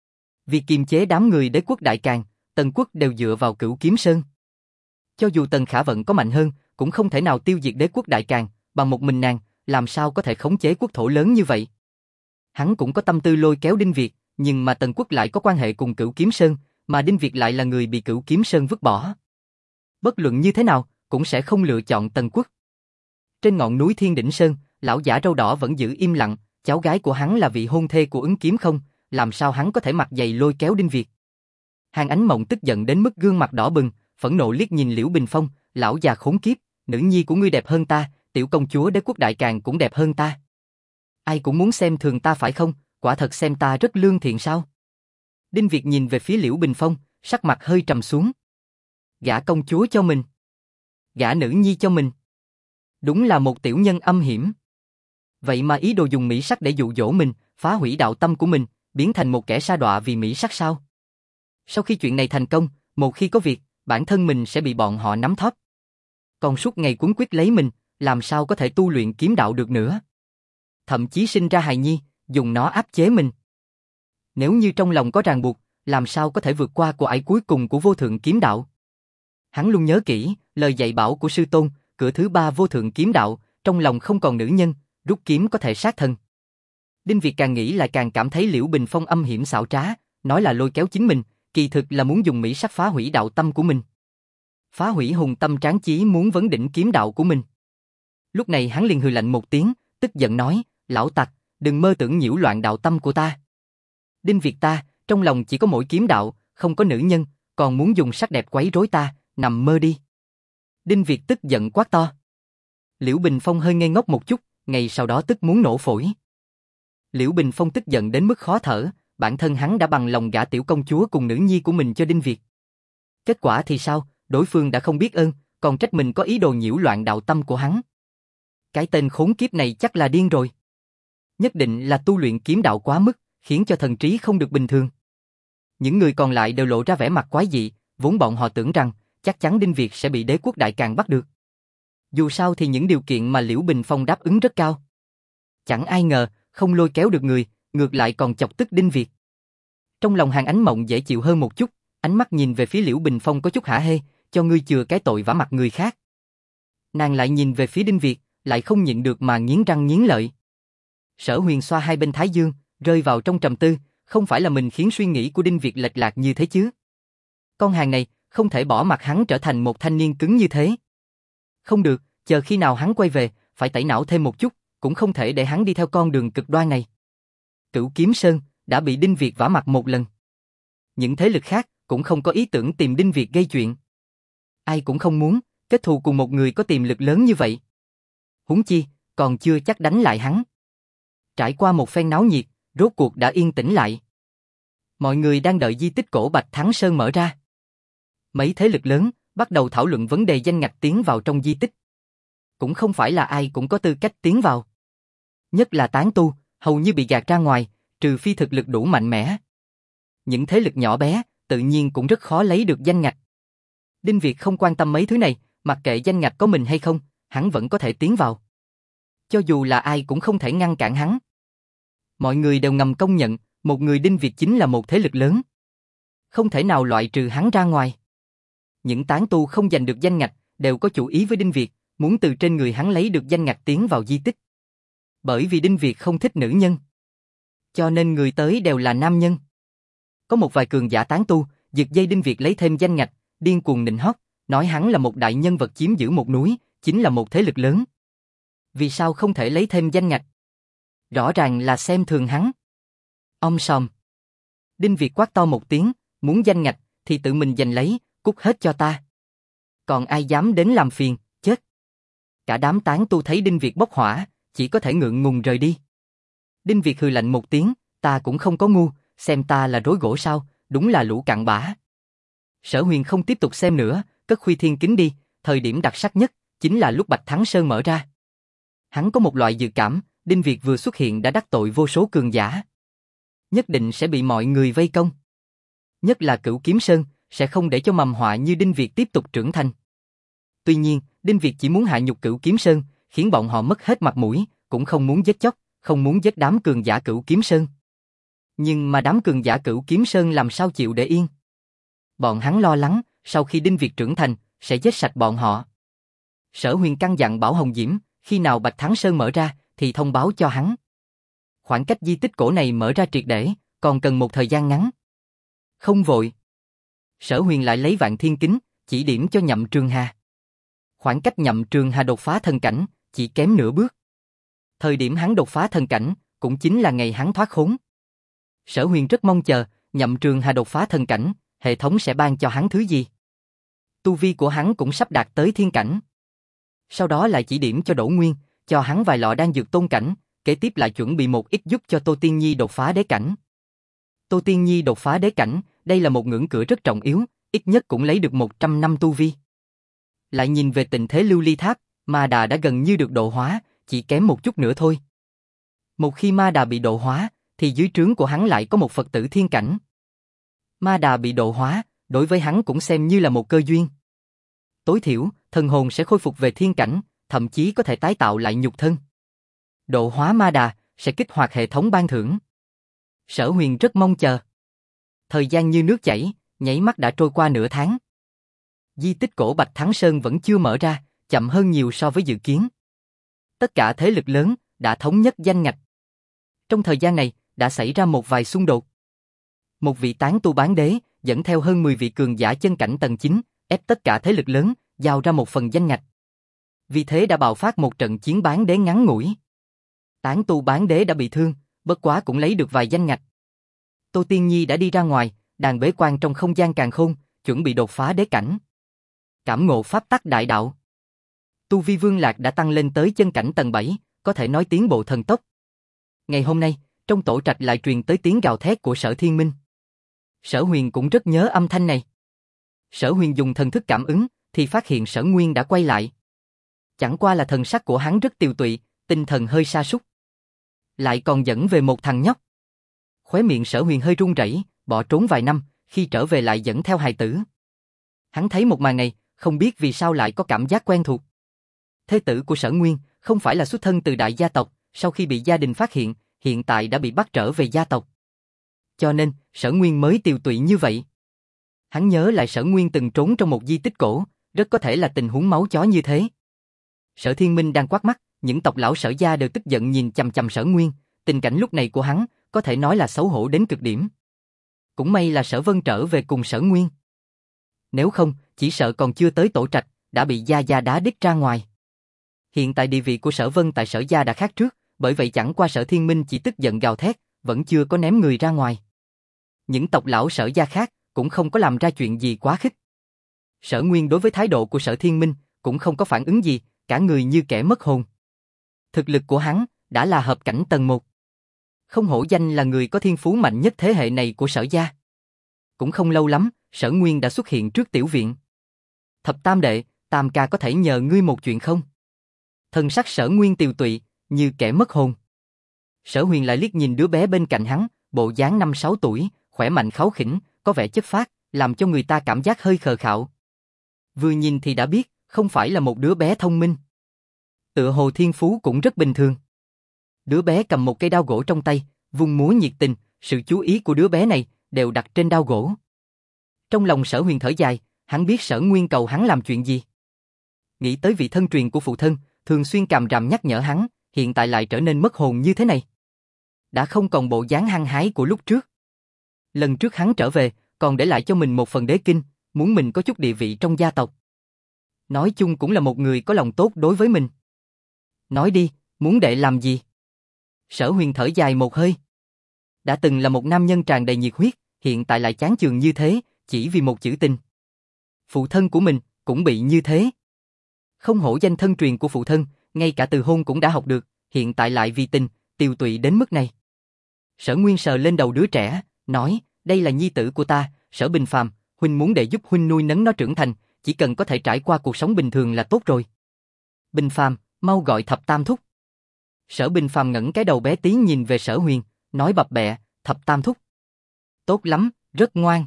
Vì kiềm chế đám người Đế quốc Đại Càn, Tần quốc đều dựa vào Cửu Kiếm Sơn. Cho dù Tần Khả Vận có mạnh hơn, cũng không thể nào tiêu diệt Đế quốc Đại Càn, bằng một mình nàng, làm sao có thể khống chế quốc thổ lớn như vậy. Hắn cũng có tâm tư lôi kéo Đinh Việt, nhưng mà Tần quốc lại có quan hệ cùng Cửu Kiếm Sơn, mà Đinh Việt lại là người bị Cửu Kiếm Sơn vứt bỏ. Bất luận như thế nào, cũng sẽ không lựa chọn Tần quốc. Trên ngọn núi Thiên Đỉnh Sơn, lão giả râu đỏ vẫn giữ im lặng, cháu gái của hắn là vị hôn thê của Ứng Kiếm Không, làm sao hắn có thể mặt dày lôi kéo Đinh Việt. Hàn Ánh Mộng tức giận đến mức gương mặt đỏ bừng, phẫn nộ liếc nhìn Liễu Bình Phong, lão già khốn kiếp, nữ nhi của ngươi đẹp hơn ta, tiểu công chúa Đế quốc Đại Càn cũng đẹp hơn ta. Ai cũng muốn xem thường ta phải không, quả thật xem ta rất lương thiện sao? Đinh Việt nhìn về phía Liễu Bình Phong, sắc mặt hơi trầm xuống. Gả công chúa cho mình, gả nữ nhi cho mình. Đúng là một tiểu nhân âm hiểm. Vậy mà ý đồ dùng mỹ sắc để dụ dỗ mình, phá hủy đạo tâm của mình, biến thành một kẻ sa đọa vì mỹ sắc sao? Sau khi chuyện này thành công, một khi có việc, bản thân mình sẽ bị bọn họ nắm thóp. Còn suốt ngày quấn quýt lấy mình, làm sao có thể tu luyện kiếm đạo được nữa? Thậm chí sinh ra hài nhi, dùng nó áp chế mình. Nếu như trong lòng có ràng buộc, làm sao có thể vượt qua cuộc ải cuối cùng của vô thượng kiếm đạo? Hắn luôn nhớ kỹ lời dạy bảo của sư tôn, cửa thứ 3 vô thượng kiếm đạo, trong lòng không còn nữ nhân, rút kiếm có thể sát thân. Đinh Việt càng nghĩ lại càng cảm thấy Liễu Bình Phong âm hiểm xảo trá, nói là lôi kéo chính mình, kỳ thực là muốn dùng mỹ sắc phá hủy đạo tâm của mình. Phá hủy hùng tâm tráng chí muốn vấn đỉnh kiếm đạo của mình. Lúc này hắn liền hừ lạnh một tiếng, tức giận nói, lão tặc, đừng mơ tưởng nhiễu loạn đạo tâm của ta. Đinh Việt ta, trong lòng chỉ có mỗi kiếm đạo, không có nữ nhân, còn muốn dùng sắc đẹp quấy rối ta, nằm mơ đi. Đinh Việt tức giận quát to. Liễu Bình Phong hơi ngây ngốc một chút, ngày sau đó tức muốn nổ phổi. Liễu Bình Phong tức giận đến mức khó thở, bản thân hắn đã bằng lòng gả tiểu công chúa cùng nữ nhi của mình cho Đinh Việt. Kết quả thì sao, đối phương đã không biết ơn, còn trách mình có ý đồ nhiễu loạn đạo tâm của hắn. Cái tên khốn kiếp này chắc là điên rồi. Nhất định là tu luyện kiếm đạo quá mức, khiến cho thần trí không được bình thường. Những người còn lại đều lộ ra vẻ mặt quái dị, vốn bọn họ tưởng rằng chắc chắn Đinh Việt sẽ bị Đế quốc Đại Càn bắt được. Dù sao thì những điều kiện mà Liễu Bình Phong đáp ứng rất cao. Chẳng ai ngờ, không lôi kéo được người, ngược lại còn chọc tức Đinh Việt. Trong lòng Hàn Ánh Mộng dễ chịu hơn một chút, ánh mắt nhìn về phía Liễu Bình Phong có chút hả hê, cho ngươi chừa cái tội vả mặt người khác. Nàng lại nhìn về phía Đinh Việt, lại không nhịn được mà nghiến răng nghiến lợi. Sở Huyền xoa hai bên thái dương, rơi vào trong trầm tư, không phải là mình khiến suy nghĩ của Đinh Việt lệch lạc như thế chứ. Con hàng này, không thể bỏ mặc hắn trở thành một thanh niên cứng như thế. Không được, chờ khi nào hắn quay về, phải tẩy não thêm một chút, cũng không thể để hắn đi theo con đường cực đoan này. Cửu Kiếm Sơn đã bị Đinh Việt vả mặt một lần. Những thế lực khác cũng không có ý tưởng tìm Đinh Việt gây chuyện. Ai cũng không muốn kết thù cùng một người có tiềm lực lớn như vậy. Huống chi, còn chưa chắc đánh lại hắn. Trải qua một phen náo nhiệt, rốt cuộc đã yên tĩnh lại. Mọi người đang đợi di tích cổ Bạch Thắng Sơn mở ra. Mấy thế lực lớn bắt đầu thảo luận vấn đề danh ngạch tiến vào trong di tích. Cũng không phải là ai cũng có tư cách tiến vào. Nhất là tán tu, hầu như bị gạt ra ngoài, trừ phi thực lực đủ mạnh mẽ. Những thế lực nhỏ bé, tự nhiên cũng rất khó lấy được danh ngạch. Đinh Việt không quan tâm mấy thứ này, mặc kệ danh ngạch có mình hay không, hắn vẫn có thể tiến vào. Cho dù là ai cũng không thể ngăn cản hắn. Mọi người đều ngầm công nhận, một người Đinh Việt chính là một thế lực lớn. Không thể nào loại trừ hắn ra ngoài. Những tán tu không giành được danh ngạch, đều có chủ ý với Đinh Việt, muốn từ trên người hắn lấy được danh ngạch tiến vào di tích. Bởi vì Đinh Việt không thích nữ nhân. Cho nên người tới đều là nam nhân. Có một vài cường giả tán tu, giật dây Đinh Việt lấy thêm danh ngạch, điên cuồng nịnh hót, nói hắn là một đại nhân vật chiếm giữ một núi, chính là một thế lực lớn. Vì sao không thể lấy thêm danh ngạch? Rõ ràng là xem thường hắn. Om sòm. Đinh Việt quát to một tiếng, muốn danh ngạch thì tự mình giành lấy, cút hết cho ta. Còn ai dám đến làm phiền, chết. Cả đám tán tu thấy Đinh Việt bốc hỏa, chỉ có thể ngượng ngùng rời đi. Đinh Việt hừ lạnh một tiếng, ta cũng không có ngu, xem ta là rối gỗ sao, đúng là lũ cặn bã. Sở Huyền không tiếp tục xem nữa, cất Khuy Thiên Kính đi, thời điểm đặc sắc nhất, chính là lúc Bạch Thắng Sơn mở ra. Hắn có một loại dự cảm, Đinh Việt vừa xuất hiện đã đắc tội vô số cường giả. Nhất định sẽ bị mọi người vây công. Nhất là Cửu Kiếm Sơn, sẽ không để cho mầm họa như Đinh Việt tiếp tục trưởng thành. Tuy nhiên, Đinh Việt chỉ muốn hạ nhục Cửu Kiếm Sơn, khiến bọn họ mất hết mặt mũi, cũng không muốn giết chóc, không muốn giết đám cường giả Cửu Kiếm Sơn. Nhưng mà đám cường giả Cửu Kiếm Sơn làm sao chịu để yên? Bọn hắn lo lắng, sau khi Đinh Việt trưởng thành, sẽ giết sạch bọn họ. Sở Huyền căn dặn Bảo Hồng Diễm, khi nào Bạch Thắng Sơn mở ra, thì thông báo cho hắn. Khoảng cách di tích cổ này mở ra triệt để, còn cần một thời gian ngắn. Không vội. Sở Huyền lại lấy Vạn Thiên Kính, chỉ điểm cho Nhậm Trường Hà. Khoảng cách Nhậm Trường Hà đột phá thần cảnh, chỉ kém nửa bước. Thời điểm hắn đột phá thần cảnh, cũng chính là ngày hắn thoát khốn. Sở Huyền rất mong chờ, Nhậm Trường Hà đột phá thần cảnh, hệ thống sẽ ban cho hắn thứ gì. Tu vi của hắn cũng sắp đạt tới thiên cảnh. Sau đó lại chỉ điểm cho Đỗ Nguyên, cho hắn vài lọ đan dược tôn cảnh, kế tiếp lại chuẩn bị một ít giúp cho Tô Tiên Nhi đột phá đế cảnh. Tô Tiên Nhi đột phá đế cảnh, đây là một ngưỡng cửa rất trọng yếu, ít nhất cũng lấy được 100 năm tu vi. Lại nhìn về tình thế Lưu Ly Tháp, Ma Đà đã gần như được độ hóa, chỉ kém một chút nữa thôi. Một khi Ma Đà bị độ hóa, thì dưới trướng của hắn lại có một Phật tử thiên cảnh. Ma Đà bị độ hóa, đối với hắn cũng xem như là một cơ duyên. Tối thiểu, thần hồn sẽ khôi phục về thiên cảnh, thậm chí có thể tái tạo lại nhục thân. Độ hóa Ma Đà sẽ kích hoạt hệ thống ban thưởng. Sở Huyền rất mong chờ. Thời gian như nước chảy, nháy mắt đã trôi qua nửa tháng. Di tích cổ Bạch Thắng Sơn vẫn chưa mở ra, chậm hơn nhiều so với dự kiến. Tất cả thế lực lớn đã thống nhất danh ngạch. Trong thời gian này, đã xảy ra một vài xung đột. Một vị tán tu bán đế dẫn theo hơn 10 vị cường giả chân cảnh tầng 9, ép tất cả thế lực lớn, giao ra một phần danh ngạch. Vì thế đã bạo phát một trận chiến bán đế ngắn ngủi. Tán tu bán đế đã bị thương, bất quá cũng lấy được vài danh ngạch. Tô Tiên Nhi đã đi ra ngoài, đang bế quan trong không gian càn khôn, chuẩn bị đột phá đế cảnh. Cảm ngộ pháp tắc đại đạo. Tu vi Vương Lạc đã tăng lên tới chân cảnh tầng 7, có thể nói tiến bộ thần tốc. Ngày hôm nay, trong tổ trạch lại truyền tới tiếng gào thét của Sở Thiên Minh. Sở Huyền cũng rất nhớ âm thanh này. Sở Huyền dùng thần thức cảm ứng, thì phát hiện Sở Nguyên đã quay lại. Chẳng qua là thần sắc của hắn rất tiều tụy, tinh thần hơi sa sút. Lại còn dẫn về một thằng nhóc. Khóe miệng Sở Huyền hơi run rẩy, bỏ trốn vài năm, khi trở về lại dẫn theo hài tử. Hắn thấy một màn này, không biết vì sao lại có cảm giác quen thuộc. Thế tử của Sở Nguyên không phải là xuất thân từ đại gia tộc, sau khi bị gia đình phát hiện tại đã bị bắt trở về gia tộc. Cho nên, Sở Nguyên mới tiều tụy như vậy. Hắn nhớ lại Sở Nguyên từng trốn trong một di tích cổ, rất có thể là tình huống máu chó như thế. Sở Thiên Minh đang quát mắt, những tộc lão Sở gia đều tức giận nhìn chằm chằm Sở Nguyên, tình cảnh lúc này của hắn có thể nói là xấu hổ đến cực điểm. Cũng may là Sở Vân trở về cùng Sở Nguyên. Nếu không, chỉ sợ còn chưa tới tổ trạch, đã bị gia gia đá đít ra ngoài. Hiện tại địa vị của Sở Vân tại Sở gia đã khác trước, bởi vậy chẳng qua Sở Thiên Minh chỉ tức giận gào thét, vẫn chưa có ném người ra ngoài. Những tộc lão Sở gia khác cũng không có làm ra chuyện gì quá khích. Sở Nguyên đối với thái độ của Sở Thiên Minh cũng không có phản ứng gì, cả người như kẻ mất hồn. Thực lực của hắn đã là hợp cảnh tầng 1. Không hổ danh là người có thiên phú mạnh nhất thế hệ này của Sở gia. Cũng không lâu lắm, Sở Nguyên đã xuất hiện trước tiểu viện. Thập tam đệ, Tam ca có thể nhờ ngươi một chuyện không? Thần sắc Sở Nguyên tiều tụy, như kẻ mất hồn. Sở Huyền lại liếc nhìn đứa bé bên cạnh hắn, bộ dáng 5-6 tuổi, khỏe mạnh kháu khỉnh, có vẻ chất phác, làm cho người ta cảm giác hơi khờ khạo. Vừa nhìn thì đã biết, không phải là một đứa bé thông minh. Tựa hồ thiên phú cũng rất bình thường. Đứa bé cầm một cây đao gỗ trong tay, vung múa nhiệt tình, sự chú ý của đứa bé này đều đặt trên đao gỗ. Trong lòng Sở Huyền thở dài, hắn biết Sở Nguyên cầu hắn làm chuyện gì. Nghĩ tới vị thân truyền của phụ thân, thường xuyên càm ràm nhắc nhở hắn, hiện tại lại trở nên mất hồn như thế này. Đã không còn bộ dáng hăng hái của lúc trước. Lần trước hắn trở về, còn để lại cho mình một phần đế kinh, muốn mình có chút địa vị trong gia tộc. Nói chung cũng là một người có lòng tốt đối với mình. Nói đi, muốn đệ làm gì? Sở Huyền thở dài một hơi. Đã từng là một nam nhân tràn đầy nhiệt huyết, hiện tại lại chán chường như thế, chỉ vì một chữ tình. Phụ thân của mình cũng bị như thế. Không hổ danh thân truyền của phụ thân, ngay cả từ hôn cũng đã học được, hiện tại lại vì tình, tiều tụy đến mức này. Sở Nguyên sờ lên đầu đứa trẻ, nói, đây là nhi tử của ta, Sở Bình Phàm, huynh muốn để giúp huynh nuôi nấng nó trưởng thành, chỉ cần có thể trải qua cuộc sống bình thường là tốt rồi. Bình Phàm, mau gọi Thập Tam thúc. Sở Bình Phàm ngẩng cái đầu bé tí nhìn về Sở Huyền, nói bập bẹ, Thập Tam thúc. Tốt lắm, rất ngoan.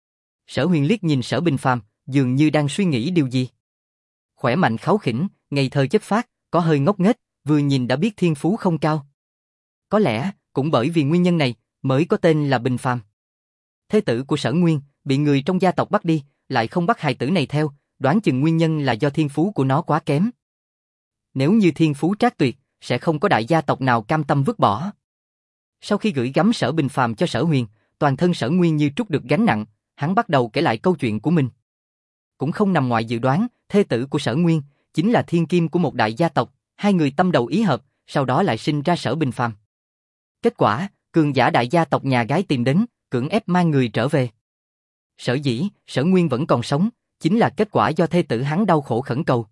Sở Huyền liếc nhìn Sở Bình Phàm, dường như đang suy nghĩ điều gì. Khỏe mạnh kháu khỉnh, ngây thơ chất phác, có hơi ngốc nghếch, vừa nhìn đã biết thiên phú không cao. Có lẽ, cũng bởi vì nguyên nhân này, mới có tên là Bình Phàm. Thế tử của Sở Nguyên, bị người trong gia tộc bắt đi, lại không bắt hài tử này theo, đoán chừng nguyên nhân là do thiên phú của nó quá kém. Nếu như thiên phú trác tuyệt, sẽ không có đại gia tộc nào cam tâm vứt bỏ. Sau khi gửi gắm Sở Bình Phàm cho Sở Huyền, toàn thân Sở Nguyên như trút được gánh nặng, hắn bắt đầu kể lại câu chuyện của mình. Cũng không nằm ngoài dự đoán, thê tử của Sở Nguyên chính là thiên kim của một đại gia tộc, hai người tâm đầu ý hợp, sau đó lại sinh ra Sở Bình Phàm. Kết quả, cường giả đại gia tộc nhà gái tìm đến, cưỡng ép mang người trở về. Sở dĩ, Sở Nguyên vẫn còn sống, chính là kết quả do thê tử hắn đau khổ khẩn cầu.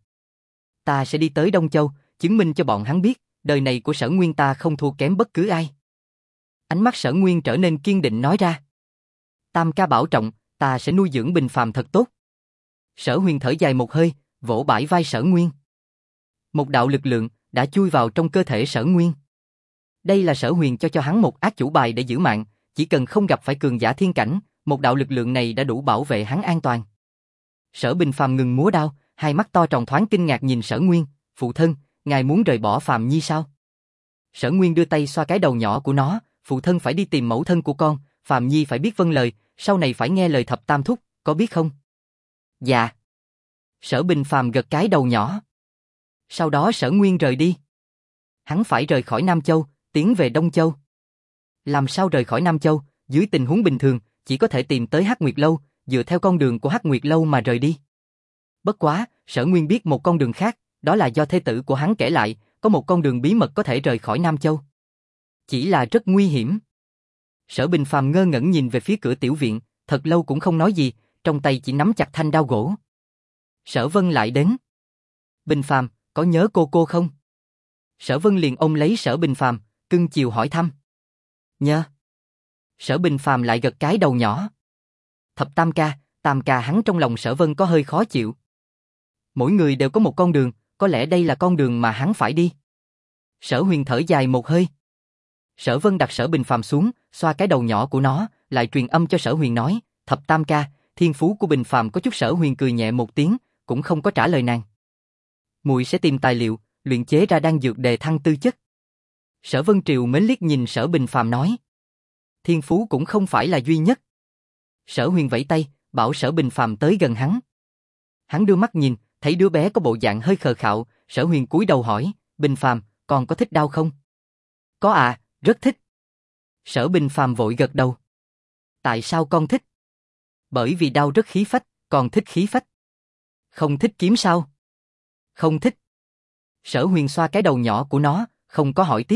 Ta sẽ đi tới Đông Châu, chứng minh cho bọn hắn biết, đời này của Sở Nguyên ta không thua kém bất cứ ai. Ánh mắt Sở Nguyên trở nên kiên định nói ra. Tam ca bảo trọng, ta sẽ nuôi dưỡng Bình Phàm thật tốt. Sở Huyền thở dài một hơi, vỗ bãi vai Sở Nguyên. Một đạo lực lượng đã chui vào trong cơ thể Sở Nguyên. Đây là Sở Huyền cho hắn một ác chủ bài để giữ mạng, chỉ cần không gặp phải cường giả thiên cảnh, một đạo lực lượng này đã đủ bảo vệ hắn an toàn. Sở Bình Phàm ngừng múa đao, hai mắt to tròn thoáng kinh ngạc nhìn Sở Nguyên, phụ thân, ngài muốn rời bỏ Phàm Nhi sao? Sở Nguyên đưa tay xoa cái đầu nhỏ của nó, phụ thân phải đi tìm mẫu thân của con, Phàm Nhi phải biết vâng lời, sau này phải nghe lời Thập Tam thúc, có biết không? Dạ. Sở Bình Phàm gật cái đầu nhỏ. Sau đó Sở Nguyên rời đi. Hắn phải rời khỏi Nam Châu, tiến về Đông Châu. Làm sao rời khỏi Nam Châu, dưới tình huống bình thường, chỉ có thể tìm tới Hắc Nguyệt Lâu, dựa theo con đường của Hắc Nguyệt Lâu mà rời đi. Bất quá, Sở Nguyên biết một con đường khác, đó là do thê tử của hắn kể lại, có một con đường bí mật có thể rời khỏi Nam Châu. Chỉ là rất nguy hiểm. Sở Bình Phàm ngơ ngẩn nhìn về phía cửa tiểu viện, thật lâu cũng không nói gì, trong tay chỉ nắm chặt thanh đao gỗ. Sở Vân lại đến. Bình Phàm, có nhớ cô không? Sở Vân liền ôm lấy Sở Bình Phàm, cưng chiều hỏi thăm. Nhớ. Sở Bình Phàm lại gật cái đầu nhỏ. Thập Tam ca hắn trong lòng Sở Vân có hơi khó chịu. Mỗi người đều có một con đường, có lẽ đây là con đường mà hắn phải đi. Sở Huyền thở dài một hơi. Sở Vân đặt Sở Bình Phàm xuống, xoa cái đầu nhỏ của nó, lại truyền âm cho Sở Huyền nói, Thập Tam ca, Thiên phú của Bình Phàm có chút. Sở Huyền cười nhẹ một tiếng, cũng không có trả lời nàng. Muội sẽ tìm tài liệu, luyện chế ra đan dược đề thăng tư chất. Sở Vân Triều mến liếc nhìn Sở Bình Phàm nói. Thiên phú cũng không phải là duy nhất. Sở Huyền vẫy tay, bảo Sở Bình Phàm tới gần hắn. Hắn đưa mắt nhìn, thấy đứa bé có bộ dạng hơi khờ khạo, Sở Huyền cúi đầu hỏi, Bình Phàm, con có thích đao không? Có à, rất thích. Sở Bình Phàm vội gật đầu. Tại sao con thích? Bởi vì đao rất khí phách, con thích khí phách. Không thích kiếm sao? Không thích. Sở Huyền xoa cái đầu nhỏ của nó, không có hỏi tiếp.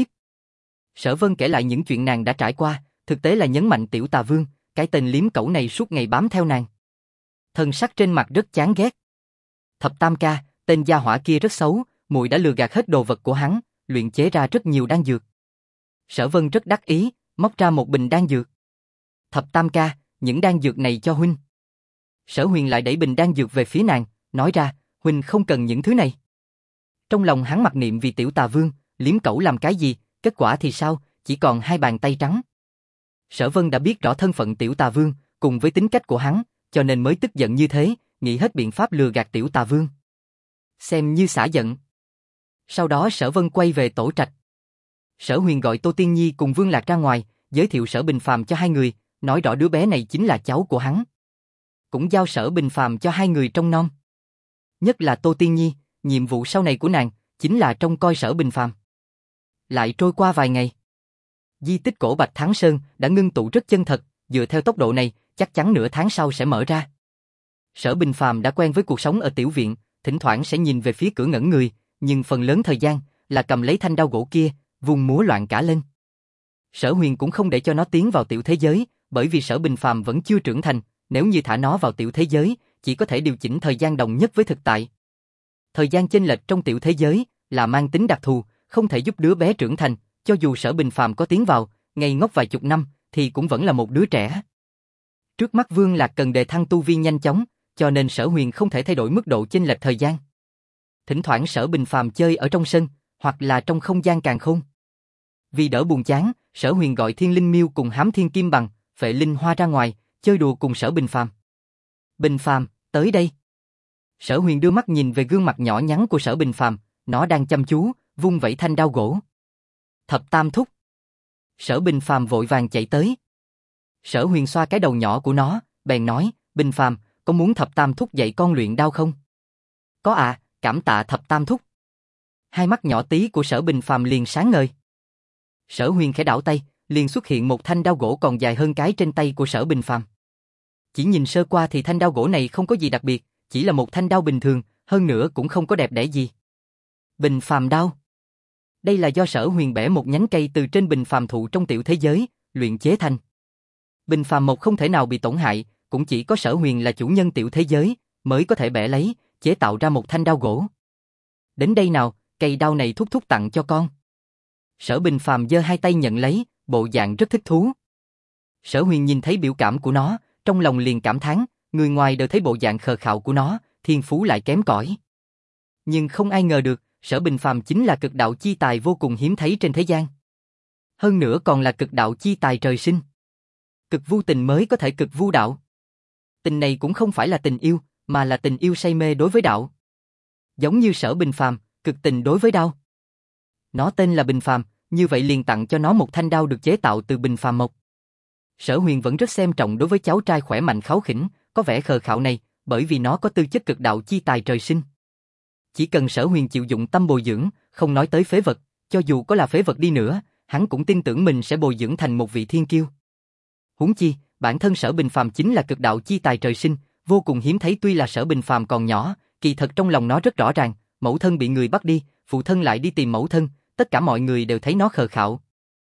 Sở Vân kể lại những chuyện nàng đã trải qua, thực tế là nhấn mạnh Tiểu Tà Vương, cái tên liếm cẩu này suốt ngày bám theo nàng. Thần sắc trên mặt rất chán ghét. Thập Tam ca, tên gia hỏa kia rất xấu, muội đã lừa gạt hết đồ vật của hắn, luyện chế ra rất nhiều đan dược. Sở Vân rất đắc ý, móc ra một bình đan dược. Thập Tam ca, những đan dược này cho huynh. Sở Huyền lại đẩy bình đan dược về phía nàng, nói ra, huynh không cần những thứ này. Trong lòng hắn mặc niệm vì Tiểu Tà Vương, liếm cẩu làm cái gì, kết quả thì sao, chỉ còn hai bàn tay trắng. Sở Vân đã biết rõ thân phận Tiểu Tà Vương, cùng với tính cách của hắn, cho nên mới tức giận như thế, nghĩ hết biện pháp lừa gạt Tiểu Tà Vương. Xem như xả giận. Sau đó Sở Vân quay về tổ trạch. Sở Huyền gọi Tô Tiên Nhi cùng Vương Lạc ra ngoài, giới thiệu Sở Bình Phàm cho hai người, nói rõ đứa bé này chính là cháu của hắn. Cũng giao Sở Bình Phàm cho hai người trông nom. Nhất là Tô Tiên Nhi, nhiệm vụ sau này của nàng chính là trông coi Sở Bình Phàm. Lại trôi qua vài ngày. Di tích cổ Bạch Thắng Sơn đã ngưng tụ rất chân thật, dựa theo tốc độ này, chắc chắn nửa tháng sau sẽ mở ra. Sở Bình Phàm đã quen với cuộc sống ở tiểu viện, thỉnh thoảng sẽ nhìn về phía cửa ngẩn người, nhưng phần lớn thời gian là cầm lấy thanh đao gỗ kia, vùng múa loạn cả lên. Sở Huyền cũng không để cho nó tiến vào tiểu thế giới, bởi vì Sở Bình Phàm vẫn chưa trưởng thành, nếu như thả nó vào tiểu thế giới, chỉ có thể điều chỉnh thời gian đồng nhất với thực tại. Thời gian chênh lệch trong tiểu thế giới là mang tính đặc thù, không thể giúp đứa bé trưởng thành, cho dù Sở Bình Phàm có tiến vào, ngây ngốc vài chục năm, thì cũng vẫn là một đứa trẻ. Trước mắt Vương Lạc cần đề thăng tu vi nhanh chóng, cho nên Sở Huyền không thể thay đổi mức độ chênh lệch thời gian. Thỉnh thoảng Sở Bình Phàm chơi ở trong sân, hoặc là trong không gian càn khôn. Vì đỡ buồn chán, Sở Huyền gọi Thiên Linh Miêu cùng Hám Thiên Kim Bằng, Phệ Linh Hoa ra ngoài, chơi đùa cùng Sở Bình Phàm. Bình Phàm, tới đây. Sở Huyền đưa mắt nhìn về gương mặt nhỏ nhắn của Sở Bình Phàm, nó đang chăm chú, vung vẩy thanh đao gỗ. Thập Tam thúc. Sở Bình Phàm vội vàng chạy tới. Sở Huyền xoa cái đầu nhỏ của nó, bèn nói, Bình Phàm, có muốn Thập Tam thúc dạy con luyện đao không? Có à, cảm tạ Thập Tam thúc. Hai mắt nhỏ tí của Sở Bình Phàm liền sáng ngời. Sở Huyền khẽ đảo tay, liền xuất hiện một thanh đao gỗ còn dài hơn cái trên tay của Sở Bình Phàm. Chỉ nhìn sơ qua thì thanh đao gỗ này không có gì đặc biệt, chỉ là một thanh đao bình thường, hơn nữa cũng không có đẹp đẽ gì. Bình Phàm đao. Đây là do Sở Huyền bẻ một nhánh cây từ trên bình phàm thụ trong tiểu thế giới, luyện chế thành. Bình phàm mộc không thể nào bị tổn hại, cũng chỉ có Sở Huyền là chủ nhân tiểu thế giới, mới có thể bẻ lấy, chế tạo ra một thanh đao gỗ. Đến đây nào, cây đao này thúc thúc tặng cho con. Sở Bình Phàm giơ hai tay nhận lấy, bộ dạng rất thích thú. Sở Huyền nhìn thấy biểu cảm của nó, trong lòng liền cảm thán, người ngoài đều thấy bộ dạng khờ khạo của nó, thiên phú lại kém cỏi. Nhưng không ai ngờ được, Sở Bình Phàm chính là cực đạo chi tài vô cùng hiếm thấy trên thế gian. Hơn nữa còn là cực đạo chi tài trời sinh. Cực vu tình mới có thể cực vu đạo. Tình này cũng không phải là tình yêu, mà là tình yêu say mê đối với đạo. Giống như Sở Bình Phàm, cực tình đối với đao. Nó tên là Bình Phàm, như vậy liền tặng cho nó một thanh đao được chế tạo từ bình phàm mộc. Sở Huyền vẫn rất xem trọng đối với cháu trai khỏe mạnh kháu khỉnh, có vẻ khờ khạo này, bởi vì nó có tư chất cực đạo chi tài trời sinh. Chỉ cần Sở Huyền chịu dụng tâm bồi dưỡng, không nói tới phế vật, cho dù có là phế vật đi nữa, hắn cũng tin tưởng mình sẽ bồi dưỡng thành một vị thiên kiêu. Huống chi, bản thân Sở Bình Phàm chính là cực đạo chi tài trời sinh, vô cùng hiếm thấy. Tuy là Sở Bình Phàm còn nhỏ, kỳ thật trong lòng nó rất rõ ràng, mẫu thân bị người bắt đi, phụ thân lại đi tìm mẫu thân, tất cả mọi người đều thấy nó khờ khạo.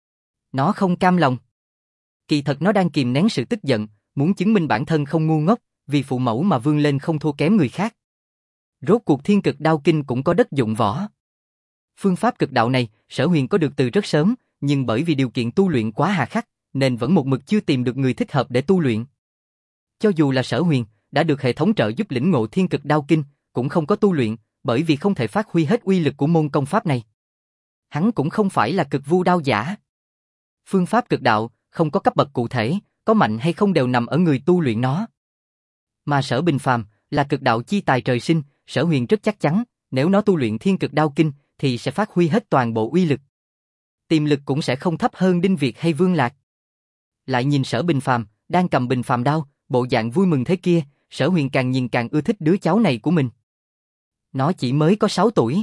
Nó không cam lòng. Kỳ thật nó đang kìm nén sự tức giận, muốn chứng minh bản thân không ngu ngốc, vì phụ mẫu mà vươn lên không thua kém người khác. Rốt cuộc Thiên Cực Đao Kinh cũng có đất dụng võ. Phương pháp cực đạo này, Sở Huyền có được từ rất sớm, nhưng bởi vì điều kiện tu luyện quá hà khắc, nên vẫn một mực chưa tìm được người thích hợp để tu luyện. Cho dù là Sở Huyền đã được hệ thống trợ giúp lĩnh ngộ Thiên Cực Đao Kinh, cũng không có tu luyện, bởi vì không thể phát huy hết uy lực của môn công pháp này. Hắn cũng không phải là cực vu đao giả. Phương pháp cực đạo không có cấp bậc cụ thể, có mạnh hay không đều nằm ở người tu luyện nó. Mà Sở Bình Phàm là cực đạo chi tài trời sinh, Sở Huyền rất chắc chắn, nếu nó tu luyện Thiên Cực Đao Kinh thì sẽ phát huy hết toàn bộ uy lực. Tiềm lực cũng sẽ không thấp hơn Đinh Việt hay Vương Lạc. Lại nhìn Sở Bình Phàm đang cầm bình phàm đao, bộ dạng vui mừng thế kia, Sở Huyền càng nhìn càng ưa thích đứa cháu này của mình. Nó chỉ mới có 6 tuổi.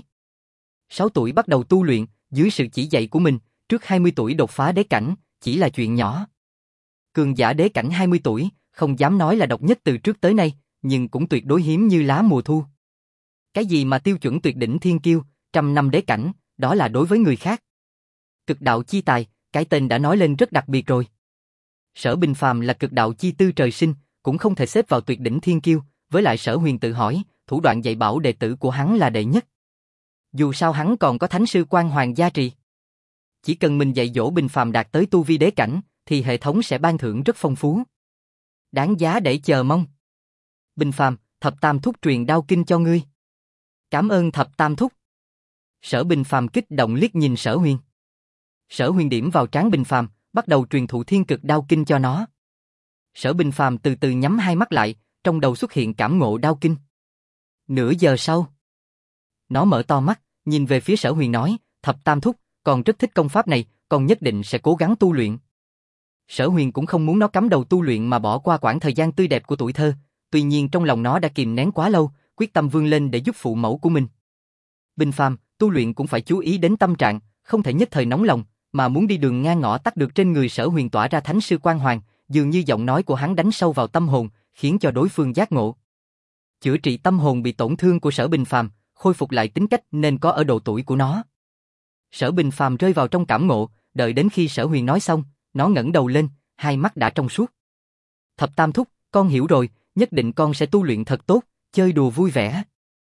6 tuổi bắt đầu tu luyện, dưới sự chỉ dạy của mình, trước 20 tuổi đột phá đế cảnh, chỉ là chuyện nhỏ. Cường giả đế cảnh 20 tuổi, không dám nói là độc nhất từ trước tới nay, nhưng cũng tuyệt đối hiếm như lá mùa thu. Cái gì mà tiêu chuẩn tuyệt đỉnh thiên kiêu, 100 năm đế cảnh, đó là đối với người khác. Cực đạo chi tài, cái tên đã nói lên rất đặc biệt rồi. Sở Bình Phàm là cực đạo chi tư trời sinh, cũng không thể xếp vào tuyệt đỉnh thiên kiêu, với lại Sở Huyền tự hỏi, thủ đoạn dạy bảo đệ tử của hắn là đệ nhất. Dù sao hắn còn có thánh sư quan hoàng gia trì. Chỉ cần mình dạy dỗ Bình Phàm đạt tới tu vi đế cảnh, thì hệ thống sẽ ban thưởng rất phong phú. Đáng giá để chờ mong. Bình Phàm, Thập Tam Thúc truyền đao kinh cho ngươi. Cảm ơn Thập Tam Thúc. Sở Bình Phàm kích động liếc nhìn Sở Huyền. Sở Huyền điểm vào trán Bình Phàm, bắt đầu truyền thụ Thiên Cực Đao Kinh cho nó. Sở Bình Phàm từ từ nhắm hai mắt lại, trong đầu xuất hiện cảm ngộ đao kinh. Nửa giờ sau, nó mở to mắt, nhìn về phía Sở Huyền nói, Thập Tam Thúc, con rất thích công pháp này, con nhất định sẽ cố gắng tu luyện. Sở Huyền cũng không muốn nó cắm đầu tu luyện mà bỏ qua quãng thời gian tươi đẹp của tuổi thơ, tuy nhiên trong lòng nó đã kìm nén quá lâu, quyết tâm vươn lên để giúp phụ mẫu của mình. Bình Phàm, tu luyện cũng phải chú ý đến tâm trạng, không thể nhất thời nóng lòng, mà muốn đi đường ngang ngõ tắt được. Trên người Sở Huyền tỏa ra thánh sư quang hoàng, dường như giọng nói của hắn đánh sâu vào tâm hồn, khiến cho đối phương giác ngộ. Chữa trị tâm hồn bị tổn thương của Sở Bình Phàm, khôi phục lại tính cách nên có ở độ tuổi của nó. Sở Bình Phàm rơi vào trong cảm ngộ, đợi đến khi Sở Huyền nói xong, nó ngẩng đầu lên, hai mắt đã trong suốt. Thập Tam Thúc, con hiểu rồi, nhất định con sẽ tu luyện thật tốt, chơi đùa vui vẻ.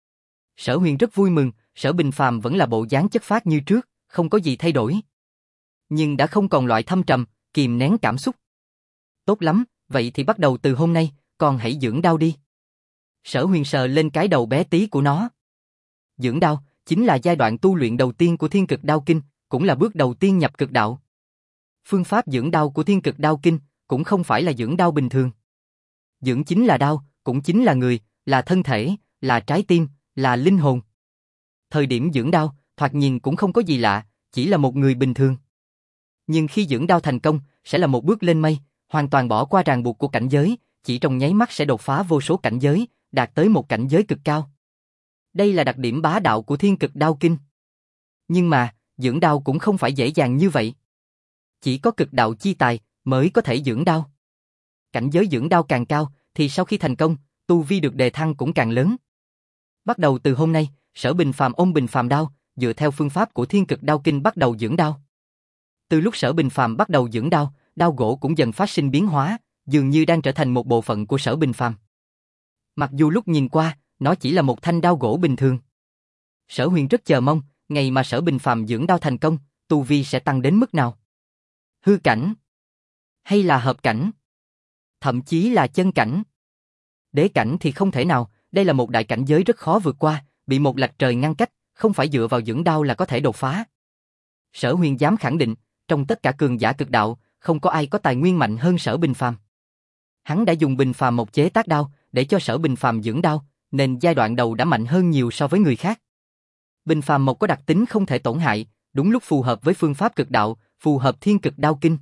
Sở Huyền rất vui mừng, Sở Bình Phàm vẫn là bộ dáng chất phác như trước, không có gì thay đổi. Nhưng đã không còn loại thâm trầm, kìm nén cảm xúc. Tốt lắm, vậy thì bắt đầu từ hôm nay, con hãy dưỡng đao đi. Sở Huyền sờ lên cái đầu bé tí của nó. Dưỡng đao chính là giai đoạn tu luyện đầu tiên của Thiên Cực Đao Kinh, cũng là bước đầu tiên nhập cực đạo. Phương pháp dưỡng đao của Thiên Cực Đao Kinh cũng không phải là dưỡng đao bình thường. Dưỡng chính là đao, cũng chính là người, là thân thể, là trái tim, là linh hồn. Thời điểm dưỡng đao, thoạt nhìn cũng không có gì lạ, chỉ là một người bình thường. Nhưng khi dưỡng đao thành công, sẽ là một bước lên mây, hoàn toàn bỏ qua ràng buộc của cảnh giới, chỉ trong nháy mắt sẽ đột phá vô số cảnh giới, đạt tới một cảnh giới cực cao. Đây là đặc điểm bá đạo của Thiên Cực Đao Kinh. Nhưng mà, dưỡng đao cũng không phải dễ dàng như vậy. Chỉ có cực đạo chi tài mới có thể dưỡng đao. Cảnh giới dưỡng đao càng cao, thì sau khi thành công, tu vi được đề thăng cũng càng lớn. Bắt đầu từ hôm nay, Sở Bình Phàm ôm bình phàm đao, dựa theo phương pháp của Thiên Cực Đao Kinh bắt đầu dưỡng đao. Từ lúc Sở Bình Phàm bắt đầu dưỡng đao, đao gỗ cũng dần phát sinh biến hóa, dường như đang trở thành một bộ phận của Sở Bình Phàm. Mặc dù lúc nhìn qua, nó chỉ là một thanh đao gỗ bình thường. Sở Huyền rất chờ mong, ngày mà Sở Bình Phàm dưỡng đao thành công, tu vi sẽ tăng đến mức nào? Hư cảnh? Hay là hợp cảnh? Thậm chí là chân cảnh? Đế cảnh thì không thể nào, đây là một đại cảnh giới rất khó vượt qua, bị một lạch trời ngăn cách, không phải dựa vào dưỡng đao là có thể đột phá. Sở Huyền dám khẳng định, trong tất cả cường giả cực đạo, không có ai có tài nguyên mạnh hơn Sở Bình Phàm. Hắn đã dùng bình phàm một chế tác đao, để cho Sở Bình Phàm dưỡng đao, nên giai đoạn đầu đã mạnh hơn nhiều so với người khác. Bình phàm một có đặc tính không thể tổn hại, đúng lúc phù hợp với phương pháp cực đạo, phù hợp Thiên Cực Đao Kinh.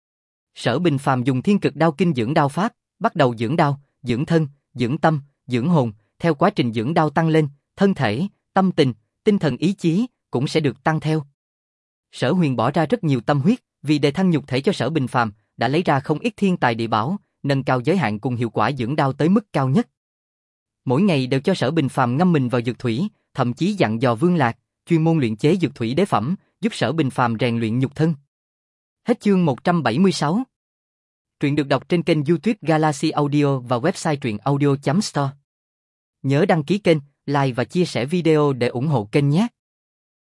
Sở Bình Phàm dùng Thiên Cực Đao Kinh dưỡng đao pháp, bắt đầu dưỡng đao, dưỡng thân, dưỡng tâm, dưỡng hồn, theo quá trình dưỡng đao tăng lên, thân thể, tâm tình, tinh thần ý chí cũng sẽ được tăng theo. Sở Huyền bỏ ra rất nhiều tâm huyết, vì đề thăng nhục thể cho Sở Bình Phàm, đã lấy ra không ít thiên tài địa bảo, nâng cao giới hạn cùng hiệu quả dưỡng đao tới mức cao nhất. Mỗi ngày đều cho Sở Bình Phàm ngâm mình vào dược thủy, thậm chí dặn dò Vương Lạc, chuyên môn luyện chế dược thủy đế phẩm, giúp Sở Bình Phàm rèn luyện nhục thân. Hết chương 176. Truyện được đọc trên kênh YouTube Galaxy Audio và website truyệnaudio.store. Nhớ đăng ký kênh, like và chia sẻ video để ủng hộ kênh nhé.